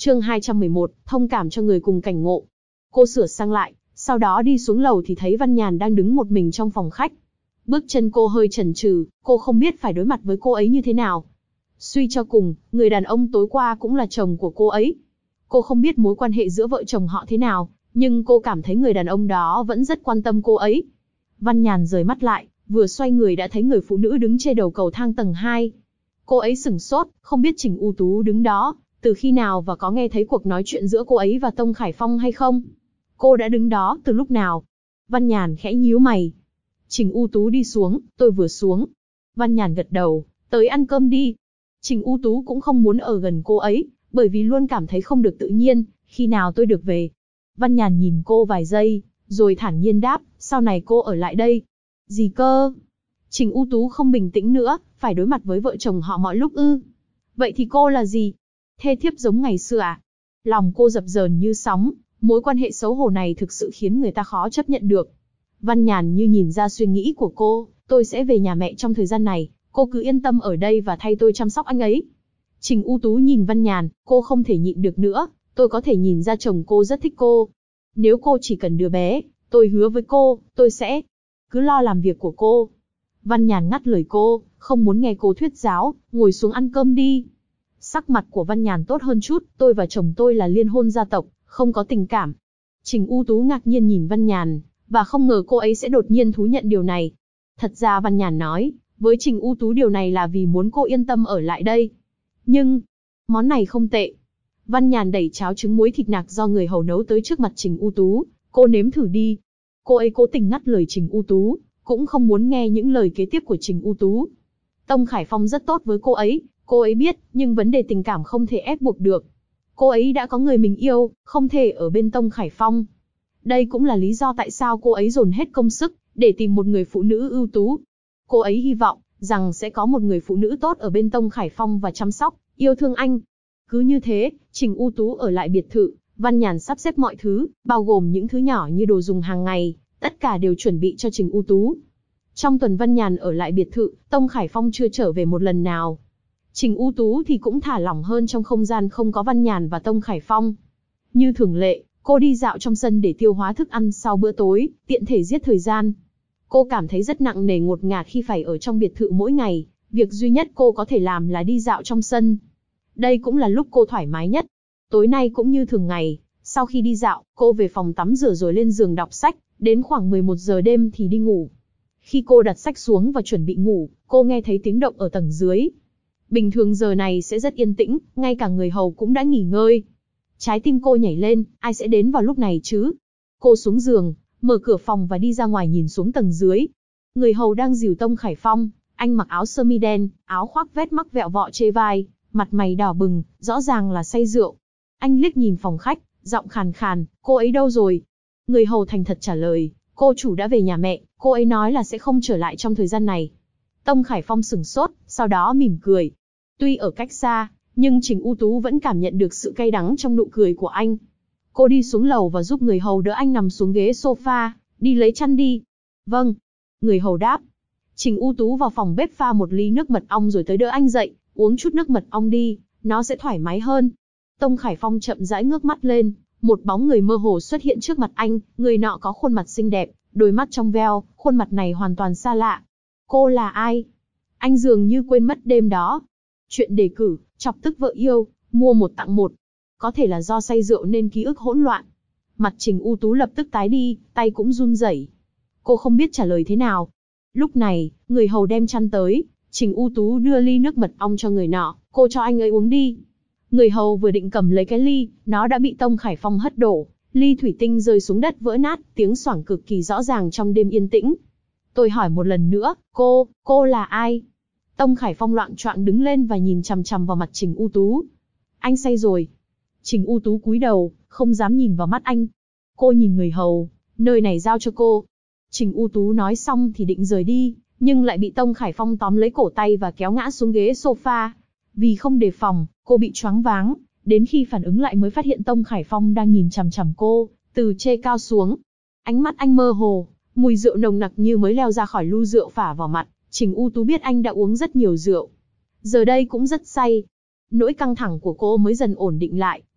Chương 211, thông cảm cho người cùng cảnh ngộ. Cô sửa sang lại, sau đó đi xuống lầu thì thấy Văn Nhàn đang đứng một mình trong phòng khách. Bước chân cô hơi chần chừ, cô không biết phải đối mặt với cô ấy như thế nào. Suy cho cùng, người đàn ông tối qua cũng là chồng của cô ấy. Cô không biết mối quan hệ giữa vợ chồng họ thế nào, nhưng cô cảm thấy người đàn ông đó vẫn rất quan tâm cô ấy. Văn Nhàn rời mắt lại, vừa xoay người đã thấy người phụ nữ đứng trên đầu cầu thang tầng 2. Cô ấy sửng sốt, không biết Trình U Tú đứng đó từ khi nào và có nghe thấy cuộc nói chuyện giữa cô ấy và Tông Khải Phong hay không. Cô đã đứng đó từ lúc nào? Văn Nhàn khẽ nhíu mày. Trình U Tú đi xuống, tôi vừa xuống. Văn Nhàn gật đầu, tới ăn cơm đi. Trình U Tú cũng không muốn ở gần cô ấy, bởi vì luôn cảm thấy không được tự nhiên, khi nào tôi được về. Văn Nhàn nhìn cô vài giây, rồi thản nhiên đáp, sau này cô ở lại đây. Gì cơ? Trình U Tú không bình tĩnh nữa, phải đối mặt với vợ chồng họ mọi lúc ư? Vậy thì cô là gì? Thê thiếp giống ngày xưa à? Lòng cô dập dờn như sóng, mối quan hệ xấu hổ này thực sự khiến người ta khó chấp nhận được. Văn Nhàn như nhìn ra suy nghĩ của cô, tôi sẽ về nhà mẹ trong thời gian này, cô cứ yên tâm ở đây và thay tôi chăm sóc anh ấy. Trình U Tú nhìn Văn Nhàn, cô không thể nhịn được nữa, tôi có thể nhìn ra chồng cô rất thích cô. Nếu cô chỉ cần đứa bé, tôi hứa với cô, tôi sẽ cứ lo làm việc của cô. Văn Nhàn ngắt lời cô, không muốn nghe cô thuyết giáo, ngồi xuống ăn cơm đi. Sắc mặt của Văn Nhàn tốt hơn chút, tôi và chồng tôi là liên hôn gia tộc, không có tình cảm. Trình U Tú ngạc nhiên nhìn Văn Nhàn, và không ngờ cô ấy sẽ đột nhiên thú nhận điều này. Thật ra Văn Nhàn nói, với Trình U Tú điều này là vì muốn cô yên tâm ở lại đây. Nhưng, món này không tệ. Văn Nhàn đẩy cháo trứng muối thịt nạc do người hầu nấu tới trước mặt Trình U Tú, cô nếm thử đi. Cô ấy cố tình ngắt lời Trình U Tú, cũng không muốn nghe những lời kế tiếp của Trình U Tú. Tông Khải Phong rất tốt với cô ấy biết, nhưng vấn đề tình cảm không thể ép buộc được. Cô ấy đã có người mình yêu, không thể ở bên Tông Khải Phong. Đây cũng là lý do tại sao cô ấy dồn hết công sức, để tìm một người phụ nữ ưu tú. Cô ấy hy vọng, rằng sẽ có một người phụ nữ tốt ở bên Tông Khải Phong và chăm sóc, yêu thương anh. Cứ như thế, Trình U Tú ở lại biệt thự, Văn Nhàn sắp xếp mọi thứ, bao gồm những thứ nhỏ như đồ dùng hàng ngày, tất cả đều chuẩn bị cho Trình U Tú. Trong tuần Văn Nhàn ở lại biệt thự, Tông Khải Phong chưa trở về một lần nào. Trình U Tú thì cũng thả lỏng hơn trong không gian không có Văn Nhàn và Tông Khải Phong. Như thường lệ, cô đi dạo trong sân để tiêu hóa thức ăn sau bữa tối, tiện thể giết thời gian. Cô cảm thấy rất nặng nề ngột ngạt khi phải ở trong biệt thự mỗi ngày, việc duy nhất cô có thể làm là đi dạo trong sân. Đây cũng là lúc cô thoải mái nhất. Tối nay cũng như thường ngày, sau khi đi dạo, cô về phòng tắm rửa rồi lên giường đọc sách, đến khoảng 11 giờ đêm thì đi ngủ. Khi cô đặt sách xuống và chuẩn bị ngủ, cô nghe thấy tiếng động ở tầng dưới. Bình thường giờ này sẽ rất yên tĩnh, ngay cả người hầu cũng đã nghỉ ngơi. Trái tim cô nhảy lên, ai sẽ đến vào lúc này chứ? Cô xuống giường, mở cửa phòng và đi ra ngoài nhìn xuống tầng dưới. Người hầu đang dìu Tông Khải Phong, anh mặc áo sơ mi đen, áo khoác vét mắc vẹo vọ chê vai, mặt mày đỏ bừng, rõ ràng là say rượu. Anh liếc nhìn phòng khách, giọng khàn khàn, cô ấy đâu rồi? Người hầu thành thật trả lời, cô chủ đã về nhà mẹ, cô ấy nói là sẽ không trở lại trong thời gian này. Tông Khải Phong sửng sốt, sau đó mỉm cười. Tuy ở cách xa, nhưng Trình U Tú vẫn cảm nhận được sự cay đắng trong nụ cười của anh. Cô đi xuống lầu và giúp người hầu đỡ anh nằm xuống ghế sofa, đi lấy chăn đi. Vâng. Người hầu đáp. Trình U Tú vào phòng bếp pha một ly nước mật ong rồi tới đỡ anh dậy, uống chút nước mật ong đi, nó sẽ thoải mái hơn. Tông Khải Phong chậm rãi ngước mắt lên, một bóng người mơ hồ xuất hiện trước mặt anh, người nọ có khuôn mặt xinh đẹp, đôi mắt trong veo, khuôn mặt này hoàn toàn xa lạ. Cô là ai? Anh dường như quên mất đêm đó. Chuyện đề cử, chọc tức vợ yêu, mua một tặng một. Có thể là do say rượu nên ký ức hỗn loạn. Mặt Trình U Tú lập tức tái đi, tay cũng run rẩy. Cô không biết trả lời thế nào. Lúc này, người hầu đem chăn tới, Trình U Tú đưa ly nước mật ong cho người nọ, cô cho anh ấy uống đi. Người hầu vừa định cầm lấy cái ly, nó đã bị Tông Khải Phong hất đổ, ly thủy tinh rơi xuống đất vỡ nát, tiếng xoảng cực kỳ rõ ràng trong đêm yên tĩnh. Tôi hỏi một lần nữa, cô là ai? Tông Khải Phong loạng choạng đứng lên và nhìn chằm chằm vào mặt Trình U Tú. Anh say rồi. Trình U Tú cúi đầu, không dám nhìn vào mắt anh. Cô nhìn người hầu, nơi này giao cho cô. Trình U Tú nói xong thì định rời đi, nhưng lại bị Tông Khải Phong tóm lấy cổ tay và kéo ngã xuống ghế sofa. Vì không đề phòng, cô bị choáng váng, đến khi phản ứng lại mới phát hiện Tông Khải Phong đang nhìn chằm chằm cô, từ trên cao xuống. Ánh mắt anh mơ hồ, mùi rượu nồng nặc như mới leo ra khỏi lu rượu phả vào mặt. Trình U Tú biết anh đã uống rất nhiều rượu. Giờ đây cũng rất say. Nỗi căng thẳng của cô mới dần ổn định lại,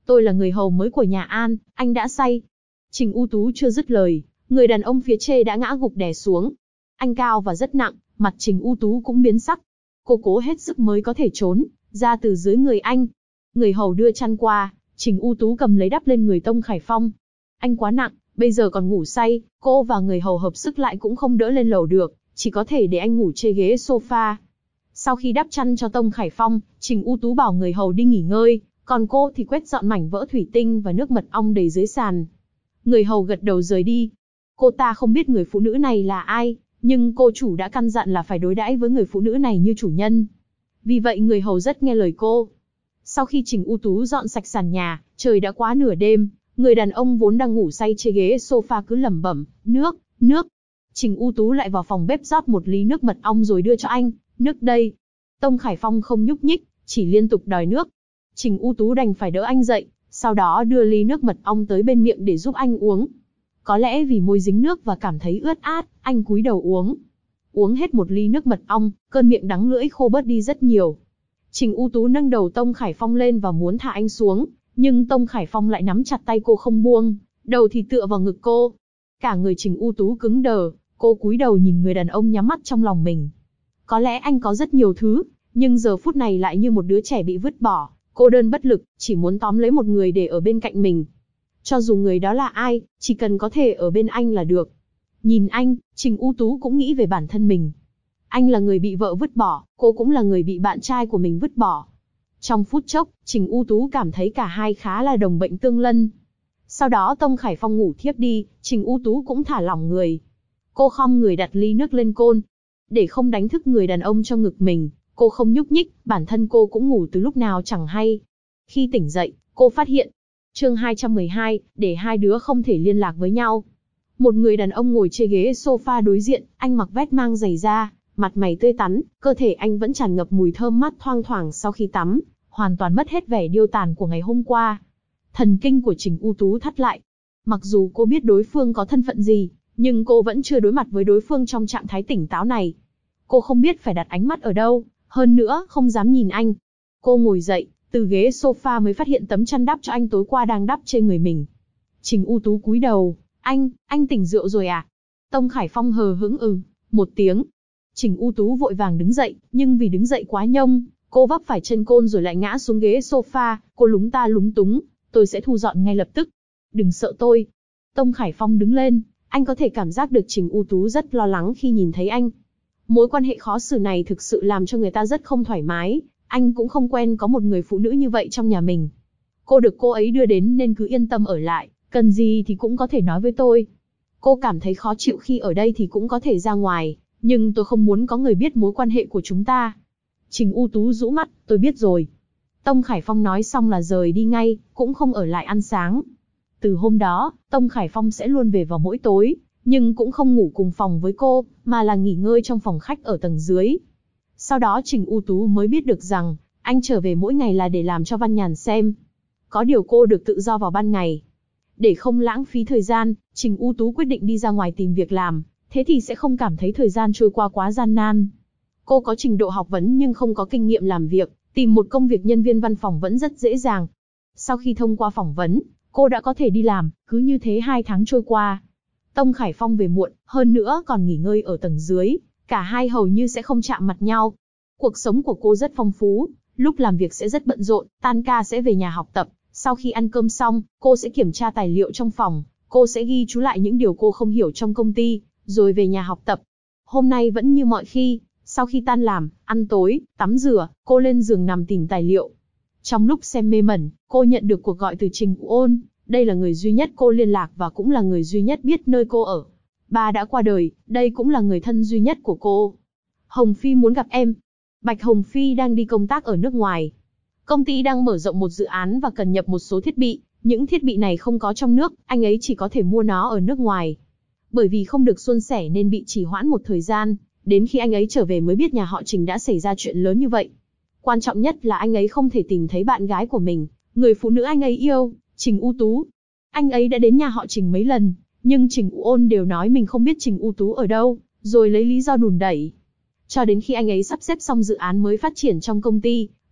Tôi là người hầu mới của nhà An, anh đã say. Trình U Tú chưa dứt lời, người đàn ông phía trên đã ngã gục đè xuống. Anh cao và rất nặng, mặt Trình U Tú cũng biến sắc. Cô cố hết sức mới có thể trốn ra từ dưới người anh. Người hầu đưa chăn qua, Trình U Tú cầm lấy đắp lên người Tông Khải Phong. Anh quá nặng, bây giờ còn ngủ say, cô và người hầu hợp sức lại cũng không đỡ lên lầu được, chỉ có thể để anh ngủ trên ghế sofa. Sau khi đắp chăn cho Tông Khải Phong, Trình U Tú bảo người hầu đi nghỉ ngơi, còn cô thì quét dọn mảnh vỡ thủy tinh và nước mật ong đầy dưới sàn. Người hầu gật đầu rời đi. Cô ta không biết người phụ nữ này là ai, nhưng cô chủ đã căn dặn là phải đối đãi với người phụ nữ này như chủ nhân. Vì vậy người hầu rất nghe lời cô. Sau khi Trình U Tú dọn sạch sàn nhà, trời đã quá nửa đêm, người đàn ông vốn đang ngủ say trên ghế sofa cứ lẩm bẩm, nước, nước. Trình U Tú lại vào phòng bếp rót một ly nước mật ong rồi đưa cho anh, nước đây. Tông Khải Phong không nhúc nhích, chỉ liên tục đòi nước. Trình U Tú đành phải đỡ anh dậy, sau đó đưa ly nước mật ong tới bên miệng để giúp anh uống. Có lẽ vì môi dính nước và cảm thấy ướt át, anh cúi đầu uống. Uống hết một ly nước mật ong, cơn miệng đắng lưỡi khô bớt đi rất nhiều. Trình U Tú nâng đầu Tông Khải Phong lên và muốn thả anh xuống, nhưng Tông Khải Phong lại nắm chặt tay cô không buông, đầu thì tựa vào ngực cô. Cả người Trình U Tú cứng đờ, cô cúi đầu nhìn người đàn ông nhắm mắt trong lòng mình. Có lẽ anh có rất nhiều thứ, nhưng giờ phút này lại như một đứa trẻ bị vứt bỏ, cô đơn bất lực, chỉ muốn tóm lấy một người để ở bên cạnh mình. Cho dù người đó là ai, chỉ cần có thể ở bên anh là được. Nhìn anh, Trình U Tú cũng nghĩ về bản thân mình. Anh là người bị vợ vứt bỏ, cô cũng là người bị bạn trai của mình vứt bỏ. Trong phút chốc, Trình U Tú cảm thấy cả hai khá là đồng bệnh tương lân. Sau đó Tông Khải Phong ngủ thiếp đi, Trình U Tú cũng thả lỏng người. Cô khom người đặt ly nước lên côn. Để không đánh thức người đàn ông trong ngực mình, cô không nhúc nhích, bản thân cô cũng ngủ từ lúc nào chẳng hay. Khi tỉnh dậy, cô phát hiện. Chương 212, để hai đứa không thể liên lạc với nhau. Một người đàn ông ngồi trên ghế sofa đối diện, anh mặc vest mang giày da, mặt mày tươi tắn, cơ thể anh vẫn tràn ngập mùi thơm mát thoang thoảng sau khi tắm, hoàn toàn mất hết vẻ điêu tàn của ngày hôm qua. Thần kinh của Trình U Tú thắt lại. Mặc dù cô biết đối phương có thân phận gì, nhưng cô vẫn chưa đối mặt với đối phương trong trạng thái tỉnh táo này. Cô không biết phải đặt ánh mắt ở đâu, hơn nữa không dám nhìn anh. Cô ngồi dậy, từ ghế sofa mới phát hiện tấm chăn đắp cho anh tối qua đang đắp trên người mình. Trình U Tú cúi đầu, anh tỉnh rượu rồi à? Tông Khải Phong hờ hững một tiếng. Trình U Tú vội vàng đứng dậy, nhưng vì đứng dậy quá nhông, cô vấp phải chân côn rồi lại ngã xuống ghế sofa, cô lúng ta lúng túng, tôi sẽ thu dọn ngay lập tức. Đừng sợ tôi. Tông Khải Phong đứng lên, anh có thể cảm giác được Trình U Tú rất lo lắng khi nhìn thấy anh. Mối quan hệ khó xử này thực sự làm cho người ta rất không thoải mái, anh cũng không quen có một người phụ nữ như vậy trong nhà mình. Cô được cô ấy đưa đến nên cứ yên tâm ở lại, cần gì thì cũng có thể nói với tôi. Cô cảm thấy khó chịu khi ở đây thì cũng có thể ra ngoài, nhưng tôi không muốn có người biết mối quan hệ của chúng ta. Trình U Tú rũ mắt, tôi biết rồi. Tông Khải Phong nói xong là rời đi ngay, cũng không ở lại ăn sáng. Từ hôm đó, Tông Khải Phong sẽ luôn về vào mỗi tối, nhưng cũng không ngủ cùng phòng với cô, mà là nghỉ ngơi trong phòng khách ở tầng dưới. Sau đó Trình U Tú mới biết được rằng, anh trở về mỗi ngày là để làm cho Văn Nhàn xem. Có điều cô được tự do vào ban ngày. Để không lãng phí thời gian, Trình U Tú quyết định đi ra ngoài tìm việc làm, thế thì sẽ không cảm thấy thời gian trôi qua quá gian nan. Cô có trình độ học vấn nhưng không có kinh nghiệm làm việc, tìm một công việc nhân viên văn phòng vẫn rất dễ dàng. Sau khi thông qua phỏng vấn, cô đã có thể đi làm, cứ như thế 2 tháng trôi qua. Tông Khải Phong về muộn, hơn nữa còn nghỉ ngơi ở tầng dưới, cả hai hầu như sẽ không chạm mặt nhau. Cuộc sống của cô rất phong phú, lúc làm việc sẽ rất bận rộn, tan ca sẽ về nhà học tập, sau khi ăn cơm xong, cô sẽ kiểm tra tài liệu trong phòng, cô sẽ ghi chú lại những điều cô không hiểu trong công ty, rồi về nhà học tập. Hôm nay vẫn như mọi khi, sau khi tan làm, ăn tối, tắm rửa, cô lên giường nằm tìm tài liệu. Trong lúc xem mê mẩn, cô nhận được cuộc gọi từ Trình Ôn, đây là người duy nhất cô liên lạc và cũng là người duy nhất biết nơi cô ở. Ba đã qua đời, đây cũng là người thân duy nhất của cô. Hồng Phi muốn gặp em. Bạch Hồng Phi đang đi công tác ở nước ngoài. Công ty đang mở rộng một dự án và cần nhập một số thiết bị, những thiết bị này không có trong nước, anh ấy chỉ có thể mua nó ở nước ngoài. Bởi vì không được suôn sẻ nên bị trì hoãn một thời gian, đến khi anh ấy trở về mới biết nhà họ Trình đã xảy ra chuyện lớn như vậy. Quan trọng nhất là anh ấy không thể tìm thấy bạn gái của mình, người phụ nữ anh ấy yêu, Trình U Tú. Anh ấy đã đến nhà họ Trình mấy lần, nhưng Trình Ôn đều nói mình không biết Trình U Tú ở đâu, rồi lấy lý do đùn đẩy. Cho đến khi anh ấy sắp xếp xong dự án mới phát triển trong công ty,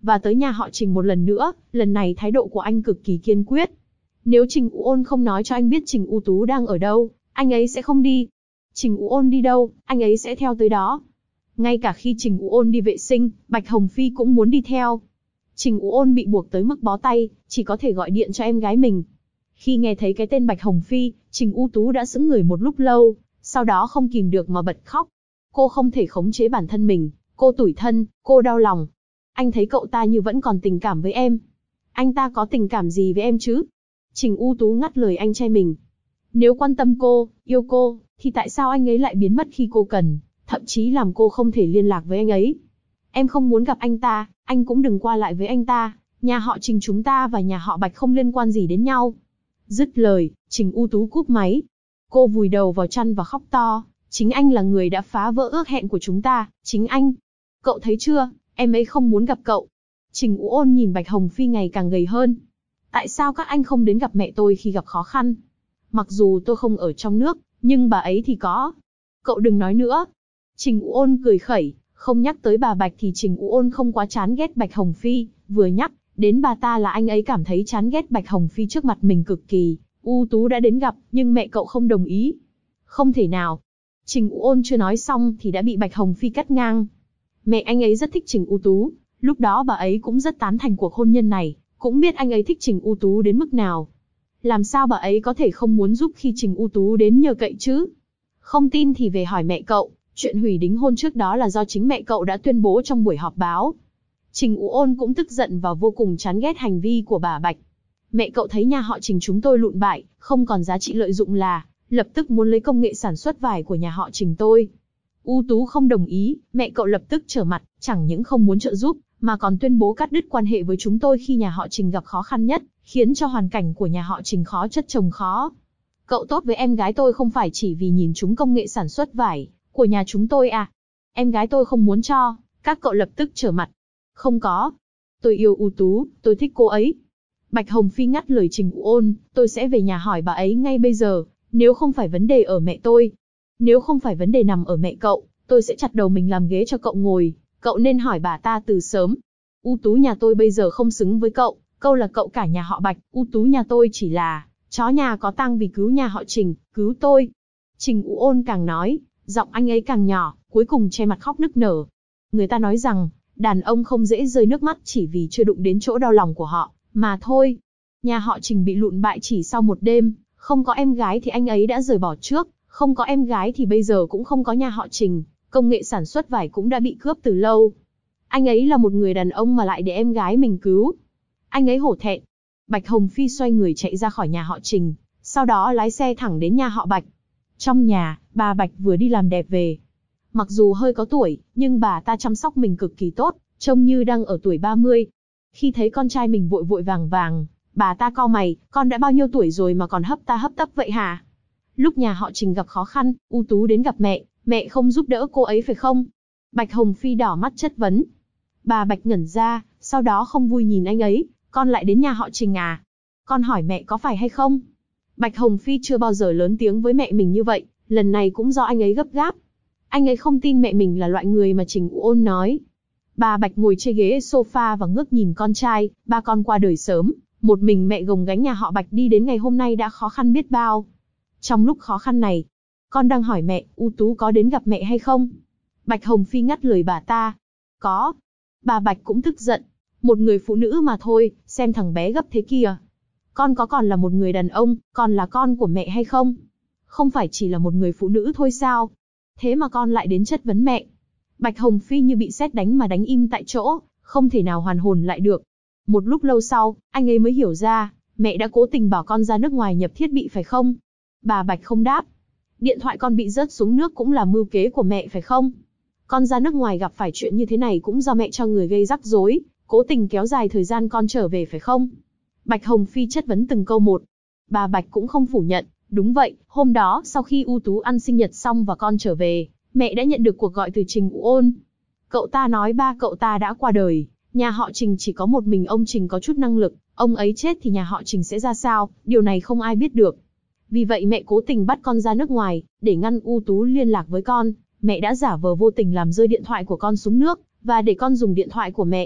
và tới nhà họ Trình một lần nữa, lần này thái độ của anh cực kỳ kiên quyết. Nếu Trình U Ôn không nói cho anh biết Trình U Tú đang ở đâu, anh ấy sẽ không đi. Trình U Ôn đi đâu, anh ấy sẽ theo tới đó. Ngay cả khi Trình U Ôn đi vệ sinh, Bạch Hồng Phi cũng muốn đi theo. Trình U Ôn bị buộc tới mức bó tay, chỉ có thể gọi điện cho em gái mình. Khi nghe thấy cái tên Bạch Hồng Phi, Trình U Tú đã sững người một lúc lâu, sau đó không kìm được mà bật khóc. Cô không thể khống chế bản thân mình, cô tủi thân, cô đau lòng. Anh thấy cậu ta như vẫn còn tình cảm với em. Anh ta có tình cảm gì với em chứ? Trình U Tú ngắt lời anh trai mình. Nếu quan tâm cô, yêu cô, thì tại sao anh ấy lại biến mất khi cô cần, thậm chí làm cô không thể liên lạc với anh ấy? Em không muốn gặp anh ta, anh cũng đừng qua lại với anh ta. Nhà họ Trình chúng ta và nhà họ Bạch không liên quan gì đến nhau. Dứt lời, Trình U Tú cúp máy. Cô vùi đầu vào chăn và khóc to. Chính anh là người đã phá vỡ ước hẹn của chúng ta, chính anh. Cậu thấy chưa, em ấy không muốn gặp cậu. Trình U Ôn nhìn Bạch Hồng Phi ngày càng gầy hơn. Tại sao các anh không đến gặp mẹ tôi khi gặp khó khăn? Mặc dù tôi không ở trong nước, nhưng bà ấy thì có. Cậu đừng nói nữa. Trình U Ôn cười khẩy, không nhắc tới bà Bạch thì Trình U Ôn không quá chán ghét Bạch Hồng Phi, vừa nhắc đến bà ta là anh ấy cảm thấy chán ghét Bạch Hồng Phi trước mặt mình cực kỳ. U Tú đã đến gặp, nhưng mẹ cậu không đồng ý. Không thể nào. Trình U Ôn chưa nói xong thì đã bị Bạch Hồng Phi cắt ngang. Mẹ anh ấy rất thích Trình U Tú, lúc đó bà ấy cũng rất tán thành cuộc hôn nhân này, cũng biết anh ấy thích Trình U Tú đến mức nào. Làm sao bà ấy có thể không muốn giúp khi Trình U Tú đến nhờ cậy chứ? Không tin thì về hỏi mẹ cậu, chuyện hủy đính hôn trước đó là do chính mẹ cậu đã tuyên bố trong buổi họp báo. Trình U Ôn cũng tức giận và vô cùng chán ghét hành vi của bà Bạch. Mẹ cậu thấy nhà họ Trình chúng tôi lụn bại, không còn giá trị lợi dụng là, lập tức muốn lấy công nghệ sản xuất vải của nhà họ Trình tôi. U Tú không đồng ý, mẹ cậu lập tức trở mặt, chẳng những không muốn trợ giúp, mà còn tuyên bố cắt đứt quan hệ với chúng tôi khi nhà họ Trình gặp khó khăn nhất, khiến cho hoàn cảnh của nhà họ Trình khó chất chồng khó. Cậu tốt với em gái tôi không phải chỉ vì nhìn chúng công nghệ sản xuất vải của nhà chúng tôi à? Em gái tôi không muốn cho, các cậu lập tức trở mặt. Không có. Tôi yêu U Tú, tôi thích cô ấy. Bạch Hồng Phi ngắt lời Trình U Ôn, tôi sẽ về nhà hỏi bà ấy ngay bây giờ, nếu không phải vấn đề ở mẹ tôi. Nếu không phải vấn đề nằm ở mẹ cậu, tôi sẽ chặt đầu mình làm ghế cho cậu ngồi, cậu nên hỏi bà ta từ sớm. U Tú nhà tôi bây giờ không xứng với cậu, câu là cậu cả nhà họ Bạch, U Tú nhà tôi chỉ là chó nhà có tang vì cứu nhà họ Trình, cứu tôi. Trình U Ôn càng nói, giọng anh ấy càng nhỏ, cuối cùng che mặt khóc nức nở. Người ta nói rằng, đàn ông không dễ rơi nước mắt chỉ vì chưa đụng đến chỗ đau lòng của họ, mà thôi. Nhà họ Trình bị lụn bại chỉ sau một đêm, không có em gái thì anh ấy đã rời bỏ trước, không có em gái thì bây giờ cũng không có nhà họ Trình, công nghệ sản xuất vải cũng đã bị cướp từ lâu. Anh ấy là một người đàn ông mà lại để em gái mình cứu. Anh ấy hổ thẹn. Bạch Hồng Phi xoay người chạy ra khỏi nhà họ Trình, sau đó lái xe thẳng đến nhà họ Bạch. Trong nhà, bà Bạch vừa đi làm đẹp về. Mặc dù hơi có tuổi, nhưng bà ta chăm sóc mình cực kỳ tốt, trông như đang ở tuổi 30. Khi thấy con trai mình vội vội vàng vàng, bà ta cau mày, con đã bao nhiêu tuổi rồi mà còn hấp ta hấp tấp vậy hả? Lúc nhà họ Trình gặp khó khăn, U Tú đến gặp mẹ không giúp đỡ cô ấy phải không? Bạch Hồng Phi đỏ mắt chất vấn. Bà Bạch ngẩn ra, sau đó không vui nhìn anh ấy, con lại đến nhà họ Trình à? Con hỏi mẹ có phải hay không? Bạch Hồng Phi chưa bao giờ lớn tiếng với mẹ mình như vậy, lần này cũng do anh ấy gấp gáp. Anh ấy không tin mẹ mình là loại người mà Trình U Ôn nói. Bà Bạch ngồi trên ghế sofa và ngước nhìn con trai, ba con qua đời sớm, một mình mẹ gồng gánh nhà họ Bạch đi đến ngày hôm nay đã khó khăn biết bao. Trong lúc khó khăn này, con đang hỏi mẹ, U Tú có đến gặp mẹ hay không? Bạch Hồng Phi ngắt lời bà ta. Có. Bà Bạch cũng tức giận. Một người phụ nữ mà thôi, xem thằng bé gấp thế kìa. Con có còn là một người đàn ông, còn là con của mẹ hay không? Không phải chỉ là một người phụ nữ thôi sao? Thế mà con lại đến chất vấn mẹ. Bạch Hồng Phi như bị sét đánh mà đánh im tại chỗ, không thể nào hoàn hồn lại được. Một lúc lâu sau, anh ấy mới hiểu ra, mẹ đã cố tình bảo con ra nước ngoài nhập thiết bị phải không? Bà Bạch không đáp. Điện thoại con bị rớt xuống nước cũng là mưu kế của mẹ phải không? Con ra nước ngoài gặp phải chuyện như thế này cũng do mẹ cho người gây rắc rối, cố tình kéo dài thời gian con trở về phải không? Bạch Hồng Phi chất vấn từng câu một. Bà Bạch cũng không phủ nhận, đúng vậy, hôm đó sau khi U Tú ăn sinh nhật xong và con trở về, mẹ đã nhận được cuộc gọi từ Trình U Ôn. Cậu ta nói ba cậu ta đã qua đời, nhà họ Trình chỉ có một mình ông Trình có chút năng lực, ông ấy chết thì nhà họ Trình sẽ ra sao, điều này không ai biết được. Vì vậy mẹ cố tình bắt con ra nước ngoài, để ngăn U Tú liên lạc với con, mẹ đã giả vờ vô tình làm rơi điện thoại của con xuống nước, và để con dùng điện thoại của mẹ.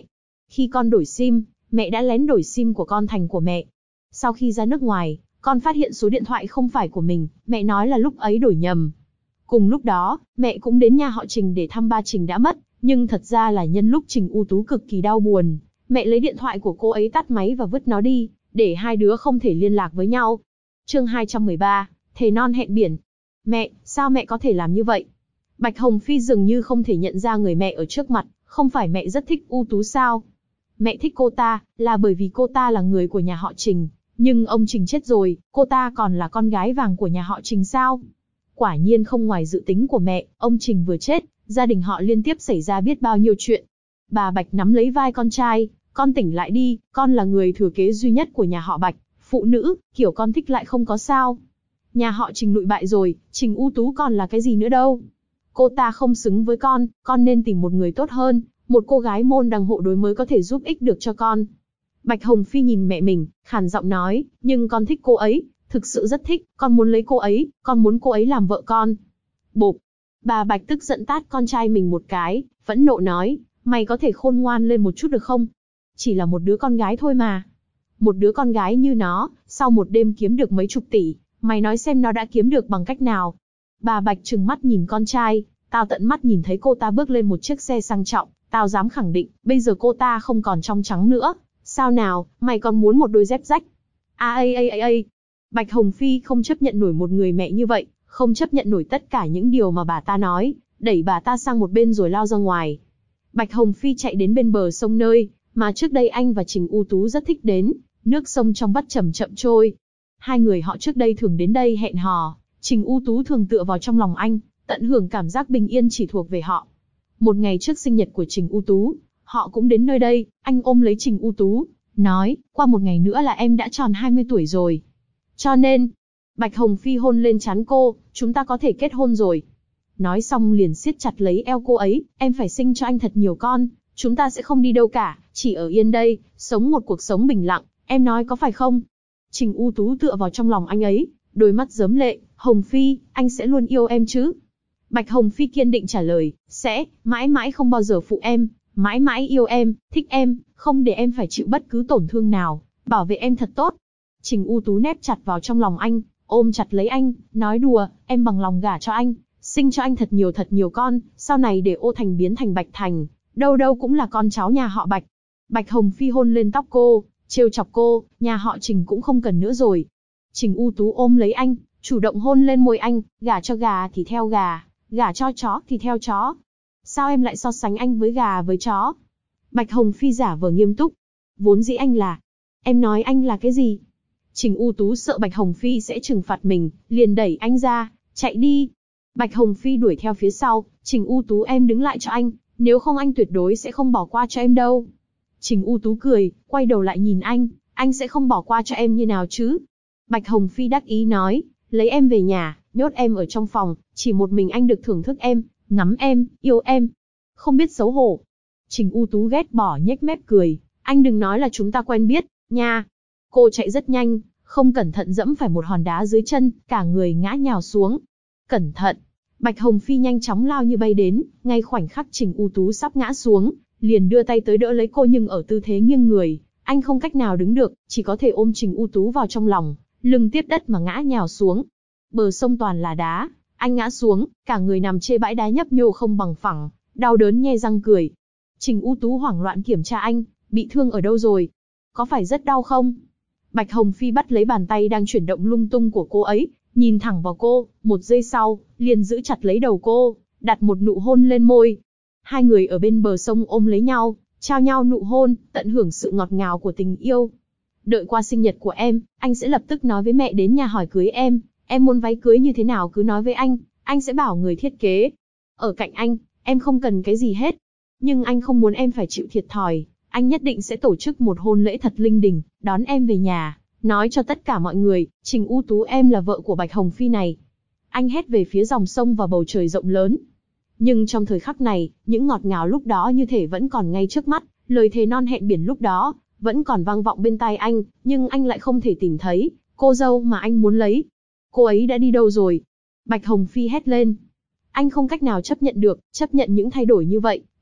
Khi con đổi SIM, mẹ đã lén đổi SIM của con thành của mẹ. Sau khi ra nước ngoài, con phát hiện số điện thoại không phải của mình, mẹ nói là lúc ấy đổi nhầm. Cùng lúc đó, mẹ cũng đến nhà họ Trình để thăm ba Trình đã mất, nhưng thật ra là nhân lúc Trình U Tú cực kỳ đau buồn, mẹ lấy điện thoại của cô ấy tắt máy và vứt nó đi, để hai đứa không thể liên lạc với nhau. Chương 213, thề non hẹn biển. Mẹ, sao mẹ có thể làm như vậy? Bạch Hồng Phi dường như không thể nhận ra người mẹ ở trước mặt, không phải mẹ rất thích U Tú sao? Mẹ thích cô ta, là bởi vì cô ta là người của nhà họ Trình, nhưng ông Trình chết rồi, cô ta còn là con gái vàng của nhà họ Trình sao? Quả nhiên không ngoài dự tính của mẹ, ông Trình vừa chết, gia đình họ liên tiếp xảy ra biết bao nhiêu chuyện. Bà Bạch nắm lấy vai con trai, con tỉnh lại đi, con là người thừa kế duy nhất của nhà họ Bạch, phụ nữ, kiểu con thích lại không có sao. Nhà họ Trình lụi bại rồi, Trình U Tú còn là cái gì nữa đâu. Cô ta không xứng với con nên tìm một người tốt hơn, một cô gái môn đăng hộ đối mới có thể giúp ích được cho con. Bạch Hồng Phi nhìn mẹ mình, khàn giọng nói, nhưng con thích cô ấy, thực sự rất thích, con muốn lấy cô ấy, con muốn cô ấy làm vợ con. Bộp. Bà Bạch tức giận tát con trai mình một cái, phẫn nộ nói, mày có thể khôn ngoan lên một chút được không? Chỉ là một đứa con gái thôi mà. Một đứa con gái như nó, sau một đêm kiếm được mấy chục tỷ, mày nói xem nó đã kiếm được bằng cách nào? Bà Bạch trừng mắt nhìn con trai, tao tận mắt nhìn thấy cô ta bước lên một chiếc xe sang trọng, tao dám khẳng định, bây giờ cô ta không còn trong trắng nữa. Sao nào, mày còn muốn một đôi dép rách? Bạch Hồng Phi không chấp nhận nổi một người mẹ như vậy, không chấp nhận nổi tất cả những điều mà bà ta nói, đẩy bà ta sang một bên rồi lao ra ngoài. Bạch Hồng Phi chạy đến bên bờ sông nơi mà trước đây anh và Trình U Tú rất thích đến, nước sông trong vắt chậm chậm trôi. Hai người họ trước đây thường đến đây hẹn hò, Trình U Tú thường tựa vào trong lòng anh, tận hưởng cảm giác bình yên chỉ thuộc về họ. Một ngày trước sinh nhật của Trình U Tú, họ cũng đến nơi đây, anh ôm lấy Trình U Tú, nói, qua một ngày nữa là em đã tròn 20 tuổi rồi. Cho nên, Bạch Hồng Phi hôn lên trán cô, chúng ta có thể kết hôn rồi. Nói xong liền siết chặt lấy eo cô ấy, em phải sinh cho anh thật nhiều con, chúng ta sẽ không đi đâu cả, chỉ ở yên đây, sống một cuộc sống bình lặng, em nói có phải không? Trình U Tú tựa vào trong lòng anh ấy, đôi mắt rớm lệ, Hồng Phi, anh sẽ luôn yêu em chứ? Bạch Hồng Phi kiên định trả lời, sẽ, mãi mãi không bao giờ phụ em, mãi mãi yêu em, thích em, không để em phải chịu bất cứ tổn thương nào, bảo vệ em thật tốt. Trình U Tú nép chặt vào trong lòng anh, ôm chặt lấy anh, nói đùa, em bằng lòng gả cho anh, sinh cho anh thật nhiều con, sau này để Ô Thành biến thành Bạch Thành, đâu đâu cũng là con cháu nhà họ Bạch. Bạch Hồng Phi hôn lên tóc cô, trêu chọc cô, nhà họ Trình cũng không cần nữa rồi. Trình U Tú ôm lấy anh, chủ động hôn lên môi anh, gả cho gà thì theo gà, gả cho chó thì theo chó. Sao em lại so sánh anh với gà với chó? Bạch Hồng Phi giả vờ nghiêm túc. Vốn dĩ anh là... Em nói anh là cái gì? Trình U Tú sợ Bạch Hồng Phi sẽ trừng phạt mình, liền đẩy anh ra, chạy đi. Bạch Hồng Phi đuổi theo phía sau, Trình U Tú em đứng lại cho anh, nếu không anh tuyệt đối sẽ không bỏ qua cho em đâu. Trình U Tú cười, quay đầu lại nhìn anh sẽ không bỏ qua cho em như nào chứ? Bạch Hồng Phi đắc ý nói, lấy em về nhà, nhốt em ở trong phòng, chỉ một mình anh được thưởng thức em, ngắm em, yêu em. Không biết xấu hổ. Trình U Tú ghét bỏ nhếch mép cười, anh đừng nói là chúng ta quen biết, nha. Cô chạy rất nhanh, không cẩn thận dẫm phải một hòn đá dưới chân, cả người ngã nhào xuống. Cẩn thận. Bạch Hồng Phi nhanh chóng lao như bay đến, ngay khoảnh khắc Trình U Tú sắp ngã xuống, liền đưa tay tới đỡ lấy cô nhưng ở tư thế nghiêng người, anh không cách nào đứng được, chỉ có thể ôm Trình U Tú vào trong lòng, lưng tiếp đất mà ngã nhào xuống. Bờ sông toàn là đá, anh ngã xuống, cả người nằm trên bãi đá nhấp nhô không bằng phẳng, đau đớn nhe răng cười. Trình U Tú hoảng loạn kiểm tra anh, bị thương ở đâu rồi? Có phải rất đau không? Bạch Hồng Phi bắt lấy bàn tay đang chuyển động lung tung của cô ấy, nhìn thẳng vào cô, một giây sau, liền giữ chặt lấy đầu cô, đặt một nụ hôn lên môi. Hai người ở bên bờ sông ôm lấy nhau, trao nhau nụ hôn, tận hưởng sự ngọt ngào của tình yêu. Đợi qua sinh nhật của em, anh sẽ lập tức nói với mẹ đến nhà hỏi cưới em muốn váy cưới như thế nào cứ nói với anh sẽ bảo người thiết kế. Ở cạnh anh, em không cần cái gì hết. Nhưng anh không muốn em phải chịu thiệt thòi, anh nhất định sẽ tổ chức một hôn lễ thật linh đình, đón em về nhà, nói cho tất cả mọi người, Trình U Tú em là vợ của Bạch Hồng Phi này. Anh hét về phía dòng sông và bầu trời rộng lớn. Nhưng trong thời khắc này, những ngọt ngào lúc đó như thể vẫn còn ngay trước mắt, lời thề non hẹn biển lúc đó, vẫn còn vang vọng bên tai anh, nhưng anh lại không thể tìm thấy cô dâu mà anh muốn lấy. Cô ấy đã đi đâu rồi? Bạch Hồng Phi hét lên. Anh không cách nào chấp nhận được, chấp nhận những thay đổi như vậy,